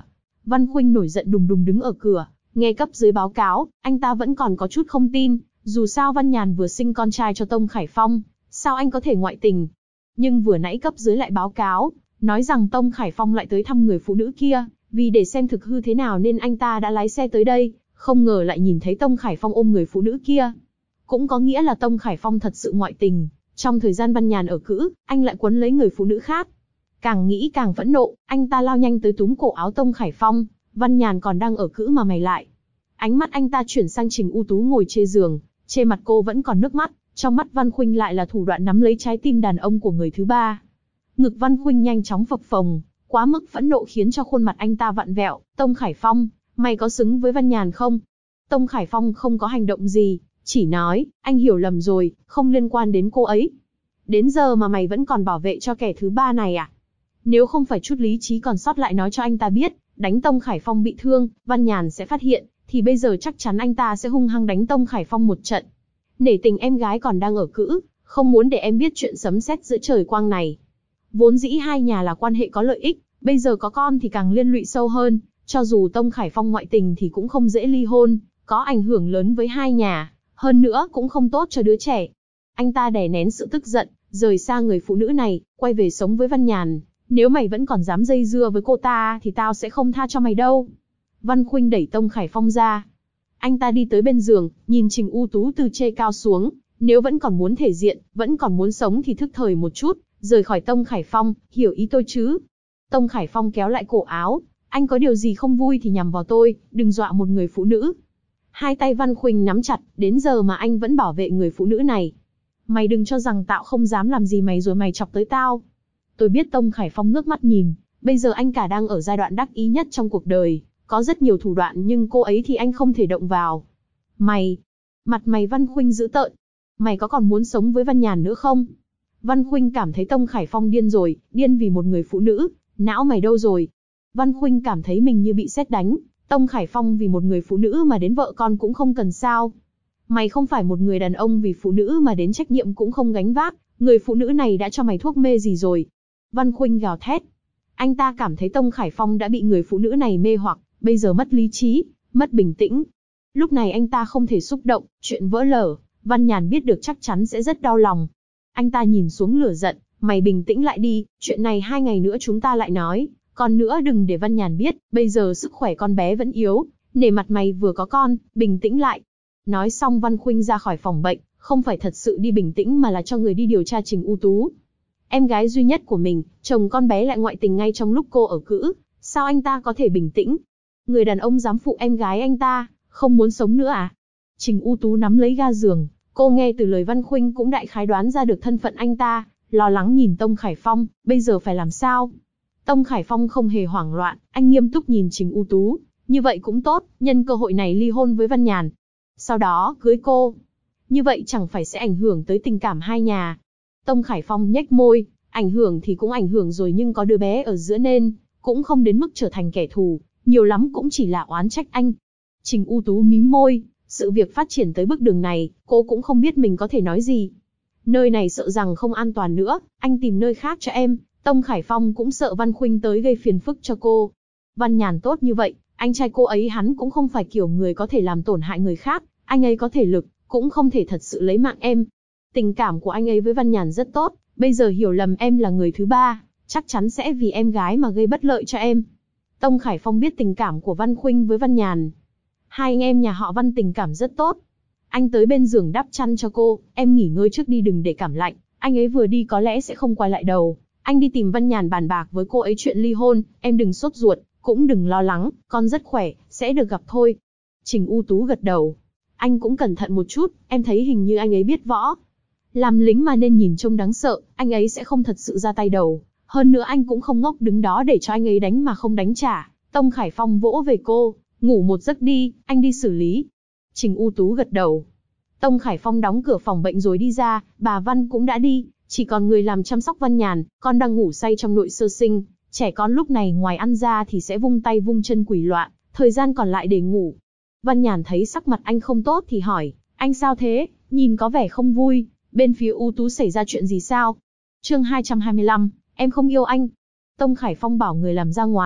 Văn Khuynh nổi giận đùng đùng đứng ở cửa, nghe cấp dưới báo cáo, anh ta vẫn còn có chút không tin, dù sao Văn Nhàn vừa sinh con trai cho Tông Khải Phong, sao anh có thể ngoại tình. Nhưng vừa nãy cấp dưới lại báo cáo, nói rằng Tông Khải Phong lại tới thăm người phụ nữ kia, vì để xem thực hư thế nào nên anh ta đã lái xe tới đây, không ngờ lại nhìn thấy Tông Khải Phong ôm người phụ nữ kia. Cũng có nghĩa là Tông Khải Phong thật sự ngoại tình, trong thời gian Văn Nhàn ở cữ, anh lại quấn lấy người phụ nữ khác. Càng nghĩ càng phẫn nộ, anh ta lao nhanh tới túm cổ áo Tông Khải Phong, Văn Nhàn còn đang ở cữ mà mày lại. Ánh mắt anh ta chuyển sang Trình U Tú ngồi trên giường, trên mặt cô vẫn còn nước mắt, trong mắt Văn Khuynh lại là thủ đoạn nắm lấy trái tim đàn ông của người thứ ba. Ngực Văn Khuynh nhanh chóng phập phồng, quá mức phẫn nộ khiến cho khuôn mặt anh ta vặn vẹo. Tông Khải Phong, mày có xứng với Văn Nhàn không? Tông Khải Phong không có hành động gì, chỉ nói, anh hiểu lầm rồi, không liên quan đến cô ấy. Đến giờ mà mày vẫn còn bảo vệ cho kẻ thứ ba này à? Nếu không phải chút lý trí còn sót lại nói cho anh ta biết, đánh Tông Khải Phong bị thương, Văn Nhàn sẽ phát hiện, thì bây giờ chắc chắn anh ta sẽ hung hăng đánh Tông Khải Phong một trận. Nể tình em gái còn đang ở cữ, không muốn để em biết chuyện sấm sét giữa trời quang này. Vốn dĩ hai nhà là quan hệ có lợi ích, bây giờ có con thì càng liên lụy sâu hơn, cho dù Tông Khải Phong ngoại tình thì cũng không dễ ly hôn, có ảnh hưởng lớn với hai nhà, hơn nữa cũng không tốt cho đứa trẻ. Anh ta đè nén sự tức giận, rời xa người phụ nữ này, quay về sống với Văn Nhàn. Nếu mày vẫn còn dám dây dưa với cô ta thì tao sẽ không tha cho mày đâu. Văn Khuynh đẩy Tông Khải Phong ra. Anh ta đi tới bên giường, nhìn Trình U Tú từ trên cao xuống. Nếu vẫn còn muốn thể diện, vẫn còn muốn sống thì thức thời một chút, rời khỏi Tông Khải Phong, hiểu ý tôi chứ? Tông Khải Phong kéo lại cổ áo. Anh có điều gì không vui thì nhằm vào tôi, đừng dọa một người phụ nữ. Hai tay Văn Khuynh nắm chặt, đến giờ mà anh vẫn bảo vệ người phụ nữ này. Mày đừng cho rằng tao không dám làm gì mày rồi mày chọc tới tao. Tôi biết. Tông Khải Phong ngước mắt nhìn, bây giờ anh cả đang ở giai đoạn đắc ý nhất trong cuộc đời, có rất nhiều thủ đoạn nhưng cô ấy thì anh không thể động vào. Mày, mặt mày Văn Khuynh dữ tợn, mày có còn muốn sống với Văn Nhàn nữa không? Văn Khuynh cảm thấy Tông Khải Phong điên rồi, điên vì một người phụ nữ, não mày đâu rồi? Văn Khuynh cảm thấy mình như bị sét đánh, Tông Khải Phong vì một người phụ nữ mà đến vợ con cũng không cần sao? Mày không phải một người đàn ông vì phụ nữ mà đến trách nhiệm cũng không gánh vác, người phụ nữ này đã cho mày thuốc mê gì rồi? Văn Khuynh gào thét. Anh ta cảm thấy Tông Khải Phong đã bị người phụ nữ này mê hoặc, bây giờ mất lý trí, mất bình tĩnh. Lúc này anh ta không thể xúc động, chuyện vỡ lở, Văn Nhàn biết được chắc chắn sẽ rất đau lòng. Anh ta nhìn xuống lửa giận, mày bình tĩnh lại đi, chuyện này 2 ngày nữa chúng ta lại nói, còn nữa đừng để Văn Nhàn biết, bây giờ sức khỏe con bé vẫn yếu, nể mặt mày vừa có con, bình tĩnh lại. Nói xong Văn Khuynh ra khỏi phòng bệnh, không phải thật sự đi bình tĩnh mà là cho người đi điều tra Trình U Tú. Em gái duy nhất của mình, chồng con bé lại ngoại tình ngay trong lúc cô ở cữ, sao anh ta có thể bình tĩnh? Người đàn ông dám phụ em gái anh ta, không muốn sống nữa à? Trình U Tú nắm lấy ga giường, cô nghe từ lời Văn Khuynh cũng đại khái đoán ra được thân phận anh ta, lo lắng nhìn Tông Khải Phong, bây giờ phải làm sao? Tông Khải Phong không hề hoảng loạn, anh nghiêm túc nhìn Trình U Tú, như vậy cũng tốt, nhân cơ hội này ly hôn với Văn Nhàn. Sau đó, cưới cô. Như vậy chẳng phải sẽ ảnh hưởng tới tình cảm hai nhà. Tông Khải Phong nhếch môi, ảnh hưởng thì cũng ảnh hưởng rồi nhưng có đứa bé ở giữa nên, cũng không đến mức trở thành kẻ thù, nhiều lắm cũng chỉ là oán trách anh. Trình U Tú mím môi, sự việc phát triển tới bước đường này, cô cũng không biết mình có thể nói gì. Nơi này sợ rằng không an toàn nữa, anh tìm nơi khác cho em. Tông Khải Phong cũng sợ Văn Khuynh tới gây phiền phức cho cô. Văn Nhàn tốt như vậy, anh trai cô ấy hắn cũng không phải kiểu người có thể làm tổn hại người khác, anh ấy có thể lực, cũng không thể thật sự lấy mạng em. Tình cảm của anh ấy với Văn Nhàn rất tốt, bây giờ hiểu lầm em là người thứ ba, chắc chắn sẽ vì em gái mà gây bất lợi cho em. Tông Khải Phong biết tình cảm của Văn Khuynh với Văn Nhàn. Hai anh em nhà họ Văn tình cảm rất tốt. Anh tới bên giường đắp chăn cho cô, em nghỉ ngơi trước đi đừng để cảm lạnh, anh ấy vừa đi có lẽ sẽ không quay lại đâu. Anh đi tìm Văn Nhàn bàn bạc với cô ấy chuyện ly hôn, em đừng sốt ruột, cũng đừng lo lắng, con rất khỏe, sẽ được gặp thôi. Trình U Tú gật đầu. Anh cũng cẩn thận một chút, em thấy hình như anh ấy biết võ. Làm lính mà nên nhìn trông đáng sợ, anh ấy sẽ không thật sự ra tay đầu. Hơn nữa anh cũng không ngốc đứng đó để cho anh ấy đánh mà không đánh trả. Tông Khải Phong vỗ về cô, ngủ một giấc đi, anh đi xử lý. Trình U Tú gật đầu. Tông Khải Phong đóng cửa phòng bệnh rồi đi ra, bà Văn cũng đã đi, chỉ còn người làm chăm sóc Văn Nhàn, con đang ngủ say trong nội sơ sinh. Trẻ con lúc này ngoài ăn ra thì sẽ vung tay vung chân quỷ loạn, thời gian còn lại để ngủ. Văn Nhàn thấy sắc mặt anh không tốt thì hỏi, anh sao thế, nhìn có vẻ không vui, bên phía U Tú xảy ra chuyện gì sao? Chương 225, em không yêu anh. Tông Khải Phong bảo người làm ra ngoài,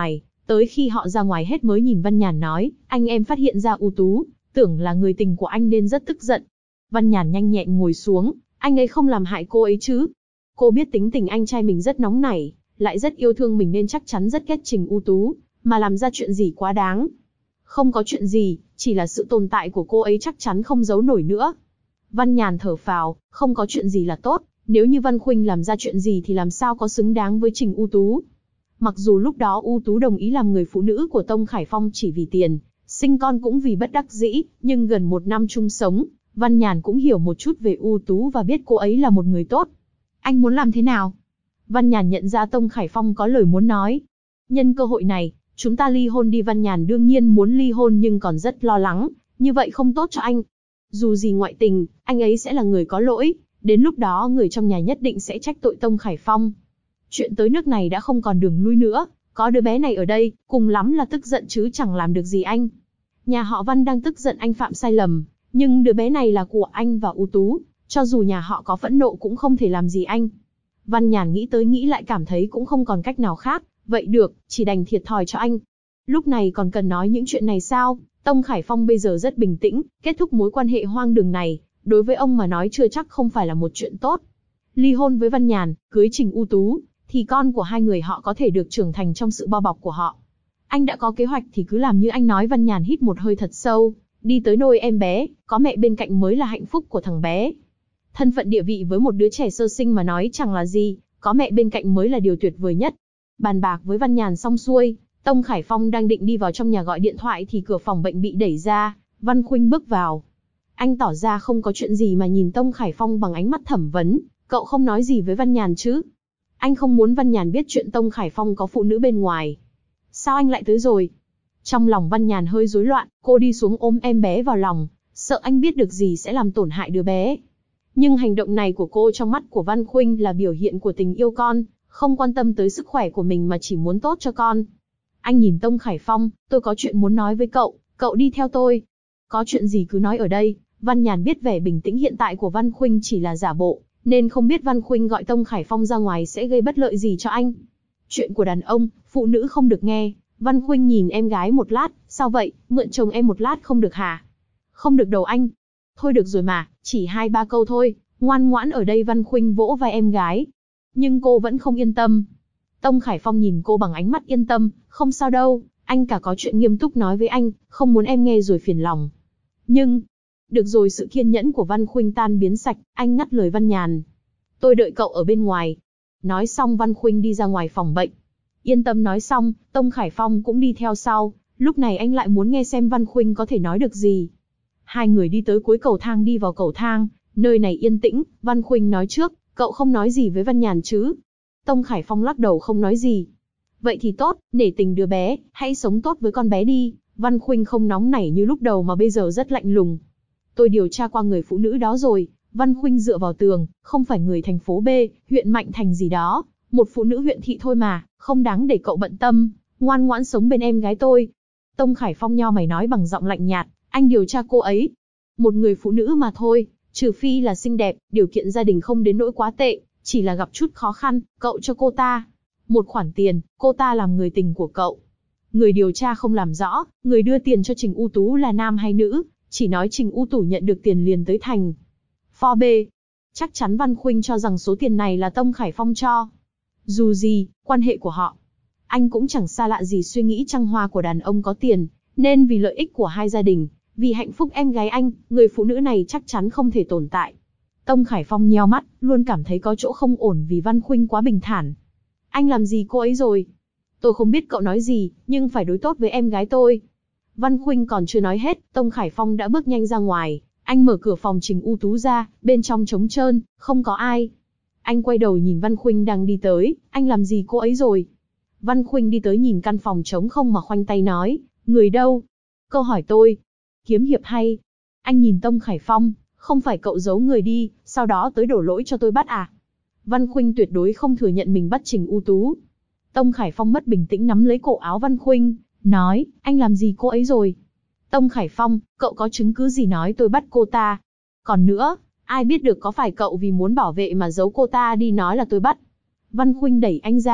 Tới khi họ ra ngoài hết mới nhìn Văn Nhàn nói, anh em phát hiện ra U Tú, tưởng là người tình của anh nên rất tức giận. Văn Nhàn nhanh nhẹn ngồi xuống, anh ấy không làm hại cô ấy chứ. Cô biết tính tình anh trai mình rất nóng nảy, lại rất yêu thương mình nên chắc chắn rất ghét Trình U Tú, mà làm ra chuyện gì quá đáng. Không có chuyện gì, chỉ là sự tồn tại của cô ấy chắc chắn không giấu nổi nữa. Văn Nhàn thở phào, không có chuyện gì là tốt, nếu như Văn Khuynh làm ra chuyện gì thì làm sao có xứng đáng với Trình U Tú. Mặc dù lúc đó U Tú đồng ý làm người phụ nữ của Tông Khải Phong chỉ vì tiền, sinh con cũng vì bất đắc dĩ, nhưng gần 1 năm chung sống, Văn Nhàn cũng hiểu một chút về U Tú và biết cô ấy là một người tốt. Anh muốn làm thế nào? Văn Nhàn nhận ra Tông Khải Phong có lời muốn nói. Nhân cơ hội này, chúng ta ly hôn đi. Văn Nhàn đương nhiên muốn ly hôn nhưng còn rất lo lắng, như vậy không tốt cho anh. Dù gì ngoại tình, anh ấy sẽ là người có lỗi, đến lúc đó người trong nhà nhất định sẽ trách tội Tông Khải Phong. Chuyện tới nước này đã không còn đường lui nữa, có đứa bé này ở đây, cùng lắm là tức giận chứ chẳng làm được gì anh. Nhà họ Văn đang tức giận anh phạm sai lầm, nhưng đứa bé này là của anh và U Tú, cho dù nhà họ có phẫn nộ cũng không thể làm gì anh. Văn Nhàn nghĩ tới nghĩ lại cảm thấy cũng không còn cách nào khác, vậy được, chỉ đành thiệt thòi cho anh. Lúc này còn cần nói những chuyện này sao? Tông Khải Phong bây giờ rất bình tĩnh, kết thúc mối quan hệ hoang đường này, đối với ông mà nói chưa chắc không phải là một chuyện tốt. Ly hôn với Văn Nhàn, cưới Trình U Tú, thì con của hai người họ có thể được trưởng thành trong sự bao bọc của họ. Anh đã có kế hoạch thì cứ làm như anh nói. Văn Nhàn hít một hơi thật sâu, đi tới nôi em bé, có mẹ bên cạnh mới là hạnh phúc của thằng bé. Thân phận địa vị với một đứa trẻ sơ sinh mà nói chẳng là gì, có mẹ bên cạnh mới là điều tuyệt vời nhất. Bàn bạc với Văn Nhàn xong xuôi, Tông Khải Phong đang định đi vào trong nhà gọi điện thoại thì cửa phòng bệnh bị đẩy ra, Văn Khuynh bước vào. Anh tỏ ra không có chuyện gì mà nhìn Tông Khải Phong bằng ánh mắt thẩm vấn, cậu không nói gì với Văn Nhàn chứ? Anh không muốn Văn Nhàn biết chuyện Tông Khải Phong có phụ nữ bên ngoài. Sao anh lại tới rồi? Trong lòng Văn Nhàn hơi rối loạn, cô đi xuống ôm em bé vào lòng, sợ anh biết được gì sẽ làm tổn hại đứa bé. Nhưng hành động này của cô trong mắt của Văn Khuynh là biểu hiện của tình yêu con, không quan tâm tới sức khỏe của mình mà chỉ muốn tốt cho con. Anh nhìn Tông Khải Phong, tôi có chuyện muốn nói với cậu đi theo tôi. Có chuyện gì cứ nói ở đây. Văn Nhàn biết vẻ bình tĩnh hiện tại của Văn Khuynh chỉ là giả bộ, nên không biết Văn Khuynh gọi Tông Khải Phong ra ngoài sẽ gây bất lợi gì cho anh. Chuyện của đàn ông, phụ nữ không được nghe. Văn Khuynh nhìn em gái một lát, sao vậy, mượn chồng em một lát không được hả? Không được đâu anh. Thôi được rồi mà, chỉ 2-3 câu thôi, ngoan ngoãn ở đây. Văn Khuynh vỗ vai em gái. Nhưng cô vẫn không yên tâm. Tông Khải Phong nhìn cô bằng ánh mắt yên tâm, không sao đâu, anh cả có chuyện nghiêm túc nói với anh, không muốn em nghe rồi phiền lòng. Nhưng, được rồi. Sự kiên nhẫn của Văn Khuynh tan biến sạch, anh ngắt lời Văn Nhàn. Tôi đợi cậu ở bên ngoài. Nói xong Văn Khuynh đi ra ngoài phòng bệnh. Yên tâm nói xong, Tông Khải Phong cũng đi theo sau, lúc này anh lại muốn nghe xem Văn Khuynh có thể nói được gì. Hai người đi tới cuối cầu thang, đi vào cầu thang, nơi này yên tĩnh, Văn Khuynh nói trước, cậu không nói gì với Văn Nhàn chứ? Tông Khải Phong lắc đầu không nói gì. Vậy thì tốt, nể tình đứa bé, hãy sống tốt với con bé đi. Văn Khuynh không nóng nảy như lúc đầu mà bây giờ rất lạnh lùng. Tôi điều tra qua người phụ nữ đó rồi. Văn Khuynh dựa vào tường, không phải người thành phố B, huyện Mạnh Thành gì đó, một phụ nữ huyện thị thôi mà, không đáng để cậu bận tâm, ngoan ngoãn sống bên em gái tôi. Tông Khải Phong nho mày nói bằng giọng lạnh nhạt, anh điều tra cô ấy. Một người phụ nữ mà thôi, trừ phi là xinh đẹp, điều kiện gia đình không đến nỗi quá tệ, chỉ là gặp chút khó khăn, cậu cho cô ta một khoản tiền, cô ta làm người tình của cậu. Người điều tra không làm rõ, người đưa tiền cho Trình U Tú là nam hay nữ, chỉ nói Trình U Tú nhận được tiền liền tới thành phố B. Chắc chắn Văn Khuynh cho rằng số tiền này là Tông Khải Phong cho. Dù gì, quan hệ của họ, anh cũng chẳng xa lạ gì suy nghĩ trăng hoa của đàn ông có tiền, nên vì lợi ích của hai gia đình, vì hạnh phúc em gái anh, người phụ nữ này chắc chắn không thể tồn tại. Tông Khải Phong nheo mắt, luôn cảm thấy có chỗ không ổn vì Văn Khuynh quá bình thản. Anh làm gì cô ấy rồi? Tôi không biết cậu nói gì, nhưng phải đối tốt với em gái tôi. Văn Khuynh còn chưa nói hết, Tông Khải Phong đã bước nhanh ra ngoài. Anh mở cửa phòng Trình U Tú ra, bên trong trống trơn, không có ai. Anh quay đầu nhìn Văn Khuynh đang đi tới, anh làm gì cô ấy rồi? Văn Khuynh đi tới nhìn căn phòng trống không mà khoanh tay nói, người đâu? Câu hỏi tôi. Kiếm hiệp hay. Anh nhìn Tông Khải Phong, không phải cậu giấu người đi, sau đó tới đổ lỗi cho tôi bắt à? Văn Khuynh tuyệt đối không thừa nhận mình bắt Trình U Tú. Tông Khải Phong mất bình tĩnh nắm lấy cổ áo Văn Khuynh, nói, anh làm gì cô ấy rồi? Tông Khải Phong, cậu có chứng cứ gì nói tôi bắt cô ta? Còn nữa, ai biết được có phải cậu vì muốn bảo vệ mà giấu cô ta đi nói là tôi bắt? Văn Khuynh đẩy anh ra,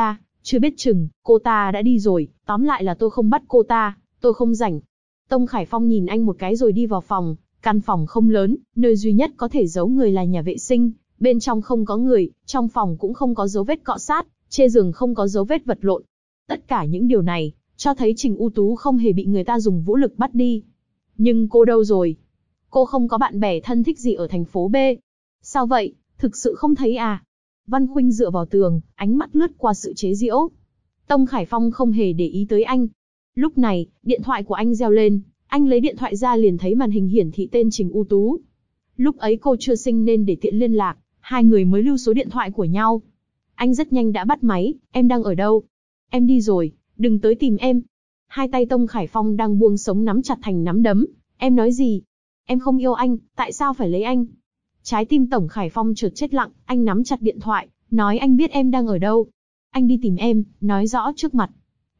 Chưa biết chừng, cô ta đã đi rồi, tóm lại là tôi không bắt cô ta, tôi không rảnh. Tông Khải Phong nhìn anh một cái rồi đi vào phòng, căn phòng không lớn, nơi duy nhất có thể giấu người là nhà vệ sinh, bên trong không có người, trong phòng cũng không có dấu vết cọ sát, trên giường không có dấu vết vật lộn. Tất cả những điều này, cho thấy Trình U Tú không hề bị người ta dùng vũ lực bắt đi. Nhưng cô đâu rồi? Cô không có bạn bè thân thích gì ở thành phố B. Sao vậy, thực sự không thấy à? Văn Khuynh dựa vào tường, ánh mắt lướt qua sự chế giễu. Tông Khải Phong không hề để ý tới anh. Lúc này, điện thoại của anh reo lên, anh lấy điện thoại ra liền thấy màn hình hiển thị tên Trình U Tú. Lúc ấy cô chưa sinh nên để tiện liên lạc, hai người mới lưu số điện thoại của nhau. Anh rất nhanh đã bắt máy, em đang ở đâu? Em đi rồi, đừng tới tìm em. Hai tay Tông Khải Phong đang buông sống nắm chặt thành nắm đấm. Em nói gì? Em không yêu anh, tại sao phải lấy anh? Trái tim Tổng Khải Phong chợt chết lặng, anh nắm chặt điện thoại, nói anh biết em đang ở đâu. Anh đi tìm em, nói rõ trước mặt.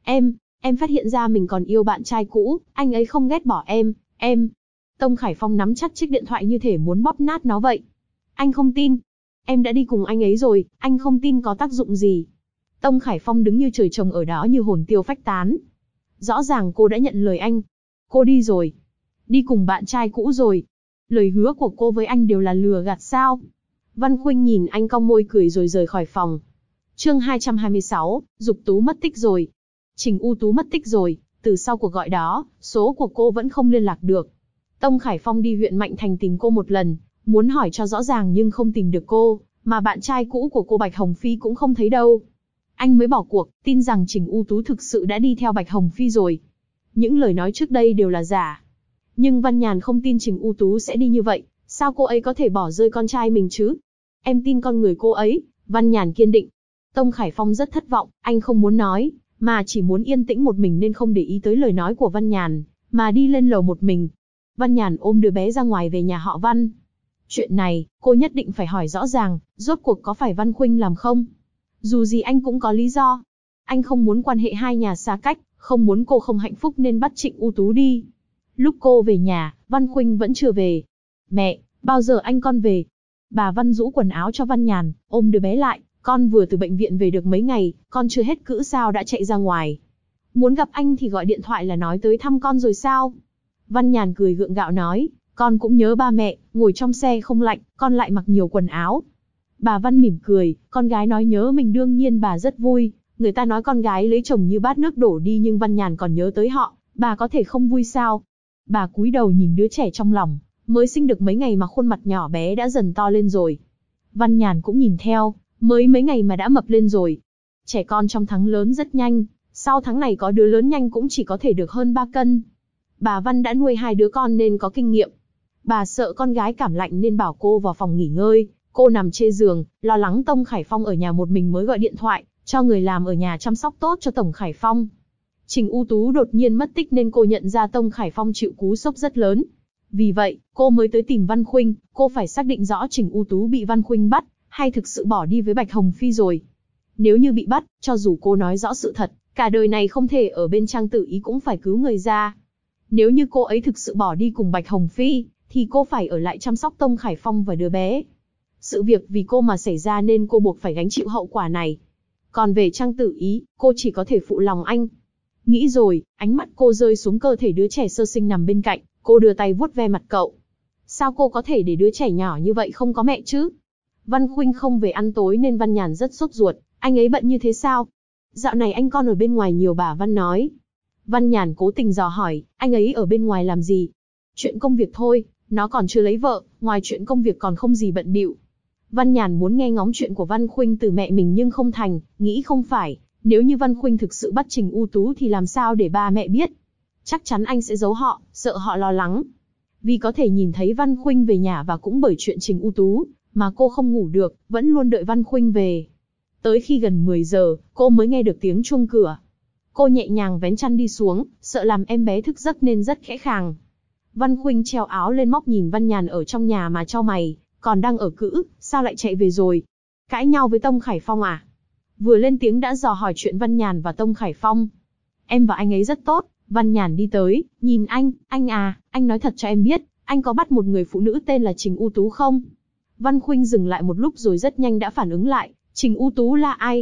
Em phát hiện ra mình còn yêu bạn trai cũ, anh ấy không ghét bỏ em. Tông Khải Phong nắm chặt chiếc điện thoại như thể muốn bóp nát nó vậy. Anh không tin. Em đã đi cùng anh ấy rồi, anh không tin có tác dụng gì. Tông Khải Phong đứng như trời trồng ở đó như hồn tiêu phách tán. Rõ ràng cô đã nhận lời anh. Cô đi rồi. Đi cùng bạn trai cũ rồi. Lời hứa của cô với anh đều là lừa gạt sao? Văn Khuynh nhìn anh cong môi cười rồi rời khỏi phòng. Chương 226, Dục Tú mất tích rồi. Trình U Tú mất tích rồi, từ sau cuộc gọi đó, số của cô vẫn không liên lạc được. Tông Khải Phong đi huyện Mạnh Thành tìm cô một lần, muốn hỏi cho rõ ràng nhưng không tìm được cô, mà bạn trai cũ của cô Bạch Hồng Phi cũng không thấy đâu. Anh mới bỏ cuộc, tin rằng Trình U Tú thực sự đã đi theo Bạch Hồng Phi rồi. Những lời nói trước đây đều là giả. Nhưng Văn Nhàn không tin Trình U Tú sẽ đi như vậy, sao cô ấy có thể bỏ rơi con trai mình chứ? Em tin con người cô ấy, Văn Nhàn kiên định. Tông Khải Phong rất thất vọng, anh không muốn nói, mà chỉ muốn yên tĩnh một mình nên không để ý tới lời nói của Văn Nhàn, mà đi lên lầu một mình. Văn Nhàn ôm đứa bé ra ngoài về nhà họ Văn. Chuyện này, cô nhất định phải hỏi rõ ràng, rốt cuộc có phải Văn Khuynh làm không? Dù gì anh cũng có lý do. Anh không muốn quan hệ hai nhà xa cách, không muốn cô không hạnh phúc nên bắt Trịnh U Tú đi. Lúc cô về nhà, Văn Khuynh vẫn chưa về. Mẹ, bao giờ anh con về? Bà Văn rũ quần áo cho Văn Nhàn, ôm đứa bé lại. Con vừa từ bệnh viện về được mấy ngày, con chưa hết cữ sao đã chạy ra ngoài. Muốn gặp anh thì gọi điện thoại là nói tới thăm con rồi sao? Văn Nhàn cười gượng gạo nói, con cũng nhớ ba mẹ, ngồi trong xe không lạnh, con lại mặc nhiều quần áo. Bà Văn mỉm cười, con gái nói nhớ mình đương nhiên bà rất vui, người ta nói con gái lấy chồng như bát nước đổ đi nhưng Văn Nhàn còn nhớ tới họ, bà có thể không vui sao? Bà cúi đầu nhìn đứa trẻ trong lòng, mới sinh được mấy ngày mà khuôn mặt nhỏ bé đã dần to lên rồi. Văn Nhàn cũng nhìn theo, mới mấy ngày mà đã mập lên rồi. Trẻ con trong tháng lớn rất nhanh, sau tháng này có đứa lớn nhanh cũng chỉ có thể được hơn 3 cân. Bà Văn đã nuôi 2 đứa con nên có kinh nghiệm. Bà sợ con gái cảm lạnh nên bảo cô vào phòng nghỉ ngơi, cô nằm trên giường, lo lắng Tông Khải Phong ở nhà một mình mới gọi điện thoại, cho người làm ở nhà chăm sóc tốt cho Tổng Khải Phong. Trình U Tú đột nhiên mất tích nên cô nhận ra Tông Khải Phong chịu cú sốc rất lớn. Vì vậy, cô mới tới tìm Văn Khuynh, cô phải xác định rõ Trình U Tú bị Văn Khuynh bắt, hay thực sự bỏ đi với Bạch Hồng Phi rồi. Nếu như bị bắt, cho dù cô nói rõ sự thật, cả đời này không thể ở bên Trang Tử Ý cũng phải cứu người ra. Nếu như cô ấy thực sự bỏ đi cùng Bạch Hồng Phi, thì cô phải ở lại chăm sóc Tông Khải Phong và đứa bé. Sự việc vì cô mà xảy ra nên cô buộc phải gánh chịu hậu quả này. Còn về Trang Tử Ý, cô chỉ có thể phụ lòng anh. Nghĩ rồi, ánh mắt cô rơi xuống cơ thể đứa trẻ sơ sinh nằm bên cạnh, cô đưa tay vuốt ve mặt cậu. Sao cô có thể để đứa trẻ nhỏ như vậy không có mẹ chứ? Văn Khuynh không về ăn tối nên Văn Nhàn rất sốt ruột, anh ấy bận như thế sao? Dạo này anh con ở bên ngoài nhiều, bà Văn nói. Văn Nhàn cố tình dò hỏi, anh ấy ở bên ngoài làm gì? Chuyện công việc thôi, nó còn chưa lấy vợ, ngoài chuyện công việc còn không gì bận bịu. Văn Nhàn muốn nghe ngóng chuyện của Văn Khuynh từ mẹ mình nhưng không thành, nghĩ không phải, nếu như Văn Khuynh thực sự bắt Trình U Tú thì làm sao để ba mẹ biết? Chắc chắn anh sẽ giấu họ, sợ họ lo lắng. Vì có thể nhìn thấy Văn Khuynh về nhà và cũng bởi chuyện Trình U Tú, mà cô không ngủ được, vẫn luôn đợi Văn Khuynh về. Tới khi gần 10 giờ, cô mới nghe được tiếng chuông cửa. Cô nhẹ nhàng vén chăn đi xuống, sợ làm em bé thức giấc nên rất khẽ khàng. Văn Khuynh treo áo lên móc nhìn Văn Nhàn ở trong nhà mà chau mày, còn đang ở cữ, sao lại chạy về rồi? Cãi nhau với Tông Khải Phong à? Vừa lên tiếng đã dò hỏi chuyện Văn Nhàn và Tông Khải Phong. Em và anh ấy rất tốt. Văn Nhàn đi tới, nhìn anh à, anh nói thật cho em biết, anh có bắt một người phụ nữ tên là Trình U Tú không? Văn Khuynh dừng lại một lúc rồi rất nhanh đã phản ứng lại, Trình U Tú là ai?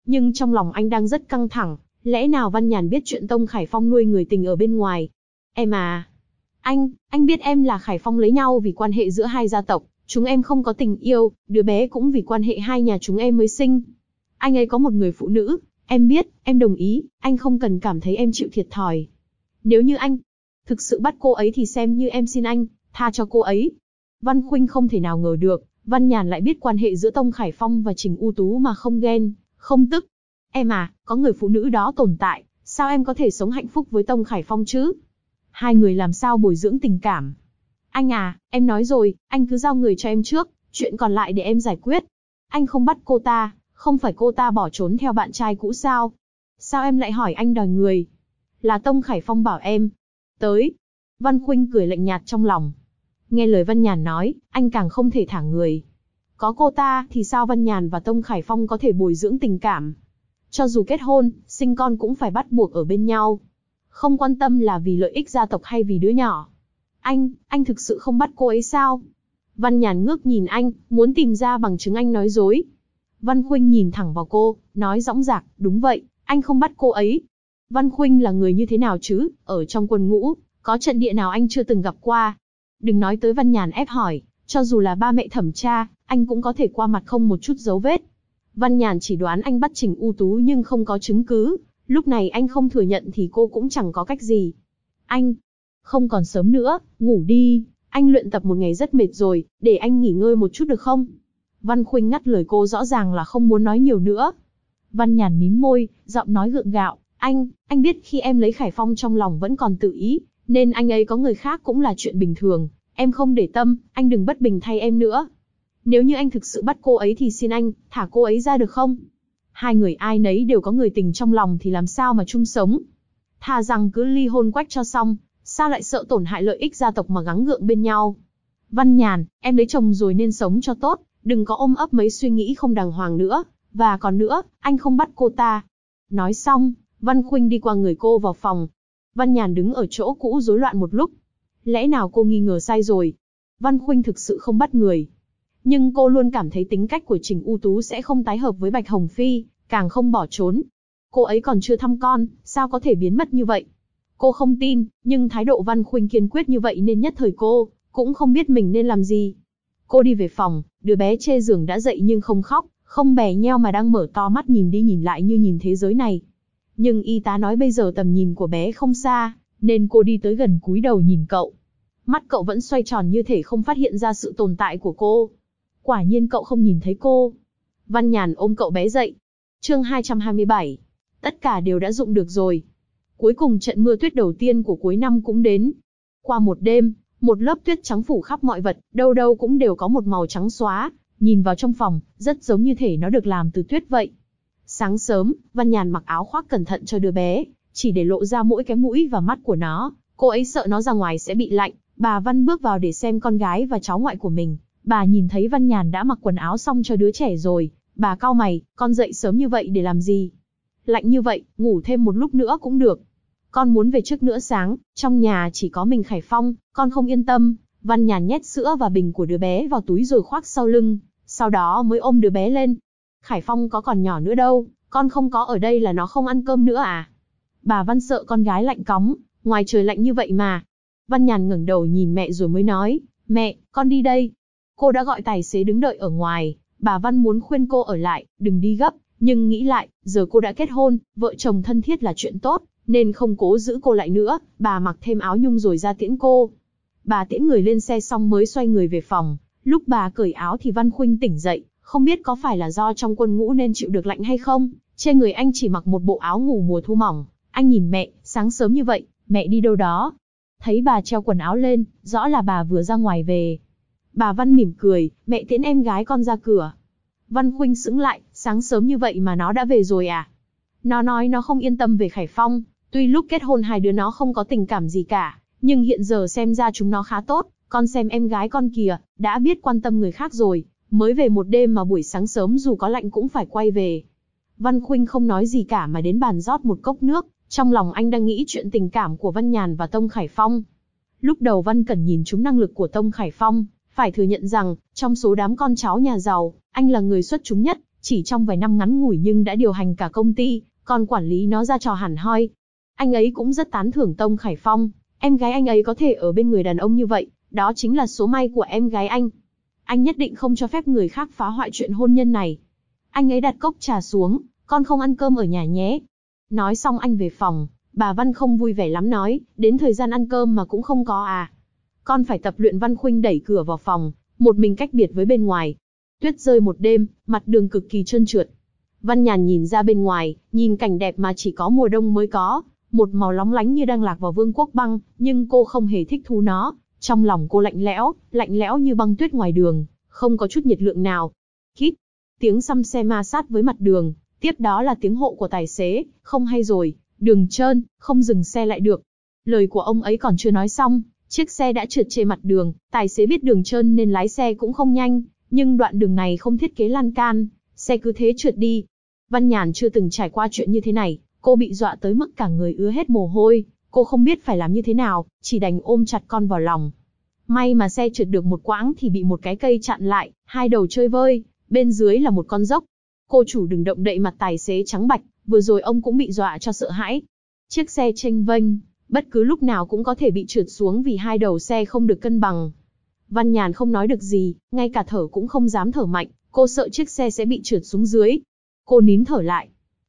nhưng trong lòng anh đang rất căng thẳng, lẽ nào Văn Nhàn biết chuyện Tông Khải Phong nuôi người tình ở bên ngoài? Em à, anh biết em là Khải Phong lấy nhau vì quan hệ giữa hai gia tộc, chúng em không có tình yêu, đứa bé cũng vì quan hệ hai nhà chúng em mới sinh. Anh ấy có một người phụ nữ, em biết, em đồng ý, anh không cần cảm thấy em chịu thiệt thòi. Nếu như anh thực sự bắt cô ấy thì xem như em xin anh, tha cho cô ấy. Văn Khuynh không thể nào ngờ được, Văn Nhàn lại biết quan hệ giữa Tông Khải Phong và Trình U Tú mà không ghen, không tức. Em à, có người phụ nữ đó tồn tại, sao em có thể sống hạnh phúc với Tông Khải Phong chứ? Hai người làm sao bồi dưỡng tình cảm? Anh à, em nói rồi, anh cứ giao người cho em trước, chuyện còn lại để em giải quyết. Anh không bắt cô ta, không phải cô ta bỏ trốn theo bạn trai cũ sao? Sao em lại hỏi anh đòi người? Là Tông Khải Phong bảo em. Tới. Văn Khuynh cười lạnh nhạt trong lòng. Nghe lời Văn Nhàn nói, anh càng không thể thả người. Có cô ta thì sao Văn Nhàn và Tông Khải Phong có thể bồi dưỡng tình cảm? Cho dù kết hôn, sinh con cũng phải bắt buộc ở bên nhau. Không quan tâm là vì lợi ích gia tộc hay vì đứa nhỏ. Anh thực sự không bắt cô ấy sao? Văn Nhàn ngước nhìn anh, muốn tìm ra bằng chứng anh nói dối. Văn Khuynh nhìn thẳng vào cô, nói dõng dạc, đúng vậy, anh không bắt cô ấy. Văn Khuynh là người như thế nào chứ, ở trong quân ngũ, có trận địa nào anh chưa từng gặp qua? Đừng nói tới Văn Nhàn ép hỏi, cho dù là ba mẹ thẩm tra, anh cũng có thể qua mặt không một chút dấu vết. Văn Nhàn chỉ đoán anh bắt Trình U Tú nhưng không có chứng cứ, lúc này anh không thừa nhận thì cô cũng chẳng có cách gì. Anh, không còn sớm nữa, ngủ đi, anh luyện tập một ngày rất mệt rồi, để anh nghỉ ngơi một chút được không? Văn Khuynh ngắt lời cô rõ ràng là không muốn nói nhiều nữa. Văn Nhàn mím môi, giọng nói gượng gạo, anh biết khi em lấy Khải Phong trong lòng vẫn còn tự ý, nên anh ấy có người khác cũng là chuyện bình thường, em không để tâm, anh đừng bất bình thay em nữa. Nếu như anh thực sự bắt cô ấy thì xin anh, thả cô ấy ra được không? Hai người ai nấy đều có người tình trong lòng thì làm sao mà chung sống? Thà rằng cứ ly hôn quách cho xong, sao lại sợ tổn hại lợi ích gia tộc mà gắng gượng bên nhau? Văn Nhàn, em lấy chồng rồi nên sống cho tốt, đừng có ôm ấp mấy suy nghĩ không đàng hoàng nữa, và còn nữa, anh không bắt cô ta. Nói xong, Văn Khuynh đi qua người cô vào phòng. Văn Nhàn đứng ở chỗ cũ rối loạn một lúc. Lẽ nào cô nghi ngờ sai rồi? Văn Khuynh thực sự không bắt người. Nhưng cô luôn cảm thấy tính cách của Trình U Tú sẽ không tái hợp với Bạch Hồng Phi, càng không bỏ trốn. Cô ấy còn chưa thăm con, sao có thể biến mất như vậy? Cô không tin, nhưng thái độ Văn Khuynh kiên quyết như vậy nên nhất thời cô cũng không biết mình nên làm gì. Cô đi về phòng, đứa bé chê giường đã dậy nhưng không khóc, không bè nheo mà đang mở to mắt nhìn đi nhìn lại như nhìn thế giới này. Nhưng y tá nói bây giờ tầm nhìn của bé không xa, nên cô đi tới gần cúi đầu nhìn cậu. Mắt cậu vẫn xoay tròn như thể không phát hiện ra sự tồn tại của cô. Quả nhiên cậu không nhìn thấy cô. Văn Nhàn ôm cậu bé dậy. Chương 227. Tất cả đều đã dụng được rồi. Cuối cùng trận mưa tuyết đầu tiên của cuối năm cũng đến. Qua một đêm, một lớp tuyết trắng phủ khắp mọi vật, đâu đâu cũng đều có một màu trắng xóa. Nhìn vào trong phòng, rất giống như thể nó được làm từ tuyết vậy. Sáng sớm, Văn Nhàn mặc áo khoác cẩn thận cho đứa bé, chỉ để lộ ra mỗi cái mũi và mắt của nó. Cô ấy sợ nó ra ngoài sẽ bị lạnh. Bà Văn bước vào để xem con gái và cháu ngoại của mình. Bà nhìn thấy Văn Nhàn đã mặc quần áo xong cho đứa trẻ rồi. Bà cau mày, con dậy sớm như vậy để làm gì? Lạnh như vậy, ngủ thêm một lúc nữa cũng được. Con muốn về trước nữa sáng, trong nhà chỉ có mình Khải Phong, con không yên tâm. Văn Nhàn nhét sữa và bình của đứa bé vào túi rồi khoác sau lưng, sau đó mới ôm đứa bé lên. Khải Phong có còn nhỏ nữa đâu, con không có ở đây là nó không ăn cơm nữa à? Bà Văn sợ con gái lạnh cóng, ngoài trời lạnh như vậy mà. Văn Nhàn ngẩng đầu nhìn mẹ rồi mới nói, mẹ, con đi đây. Cô đã gọi tài xế đứng đợi ở ngoài, bà Văn muốn khuyên cô ở lại, đừng đi gấp, nhưng nghĩ lại, giờ cô đã kết hôn, vợ chồng thân thiết là chuyện tốt, nên không cố giữ cô lại nữa, bà mặc thêm áo nhung rồi ra tiễn cô. Bà tiễn người lên xe xong mới xoay người về phòng, lúc bà cởi áo thì Văn Khuynh tỉnh dậy, không biết có phải là do trong quân ngũ nên chịu được lạnh hay không, trên người anh chỉ mặc một bộ áo ngủ mùa thu mỏng. Anh nhìn mẹ, sáng sớm như vậy, mẹ đi đâu đó? Thấy bà treo quần áo lên, rõ là bà vừa ra ngoài về. Bà Văn mỉm cười, mẹ tiễn em gái con ra cửa. Văn Khuynh sững lại, sáng sớm như vậy mà nó đã về rồi à? Nó nói nó không yên tâm về Khải Phong, tuy lúc kết hôn hai đứa nó không có tình cảm gì cả, nhưng hiện giờ xem ra chúng nó khá tốt, con xem em gái con kìa, đã biết quan tâm người khác rồi, mới về một đêm mà buổi sáng sớm dù có lạnh cũng phải quay về. Văn Khuynh không nói gì cả mà đến bàn rót một cốc nước, trong lòng anh đang nghĩ chuyện tình cảm của Văn Nhàn và Tông Khải Phong. Lúc đầu Văn Cẩn nhìn trúng năng lực của Tông Khải Phong, phải thừa nhận rằng, trong số đám con cháu nhà giàu, anh là người xuất chúng nhất, Chỉ trong vài năm ngắn ngủi nhưng đã điều hành cả công ty, còn quản lý nó ra trò hẳn hoi. Anh ấy cũng rất tán thưởng Tông Khải Phong, em gái anh ấy có thể ở bên người đàn ông như vậy, đó chính là số may của em gái anh. Anh nhất định không cho phép người khác phá hoại chuyện hôn nhân này. Anh ấy đặt cốc trà xuống, con không ăn cơm ở nhà nhé. Nói xong anh về phòng, bà Văn không vui vẻ lắm nói, đến thời gian ăn cơm mà cũng không có à. Con phải tập luyện. Văn Khuynh đẩy cửa vào phòng, một mình cách biệt với bên ngoài. Tuyết rơi một đêm, mặt đường cực kỳ trơn trượt. Văn Nhàn nhìn ra bên ngoài, nhìn cảnh đẹp mà chỉ có mùa đông mới có, một màu lóng lánh như đang lạc vào vương quốc băng, nhưng cô không hề thích thú nó. Trong lòng cô lạnh lẽo như băng tuyết ngoài đường, không có chút nhiệt lượng nào. Kít, tiếng xăm xe ma sát với mặt đường, tiếp đó là tiếng hộ của tài xế, không hay rồi, đường trơn, không dừng xe lại được. Lời của ông ấy còn chưa nói xong, chiếc xe đã trượt trên mặt đường, tài xế biết đường trơn nên lái xe cũng không nhanh, nhưng đoạn đường này không thiết kế lan can, xe cứ thế trượt đi. Văn Nhàn chưa từng trải qua chuyện như thế này, cô bị dọa tới mức cả người ứa hết mồ hôi, cô không biết phải làm như thế nào, chỉ đành ôm chặt con vào lòng. May mà xe trượt được một quãng thì bị một cái cây chặn lại, hai đầu chơi vơi, bên dưới là một con dốc. Cô chủ đừng động đậy. Mặt tài xế trắng bạch, vừa rồi ông cũng bị dọa cho sợ hãi. Chiếc xe chênh vênh, bất cứ lúc nào cũng có thể bị trượt xuống vì hai đầu xe không được cân bằng. Văn Nhàn không nói được gì, ngay cả thở cũng không dám thở mạnh, cô sợ chiếc xe sẽ bị trượt xuống dưới. Cô nín thở lại.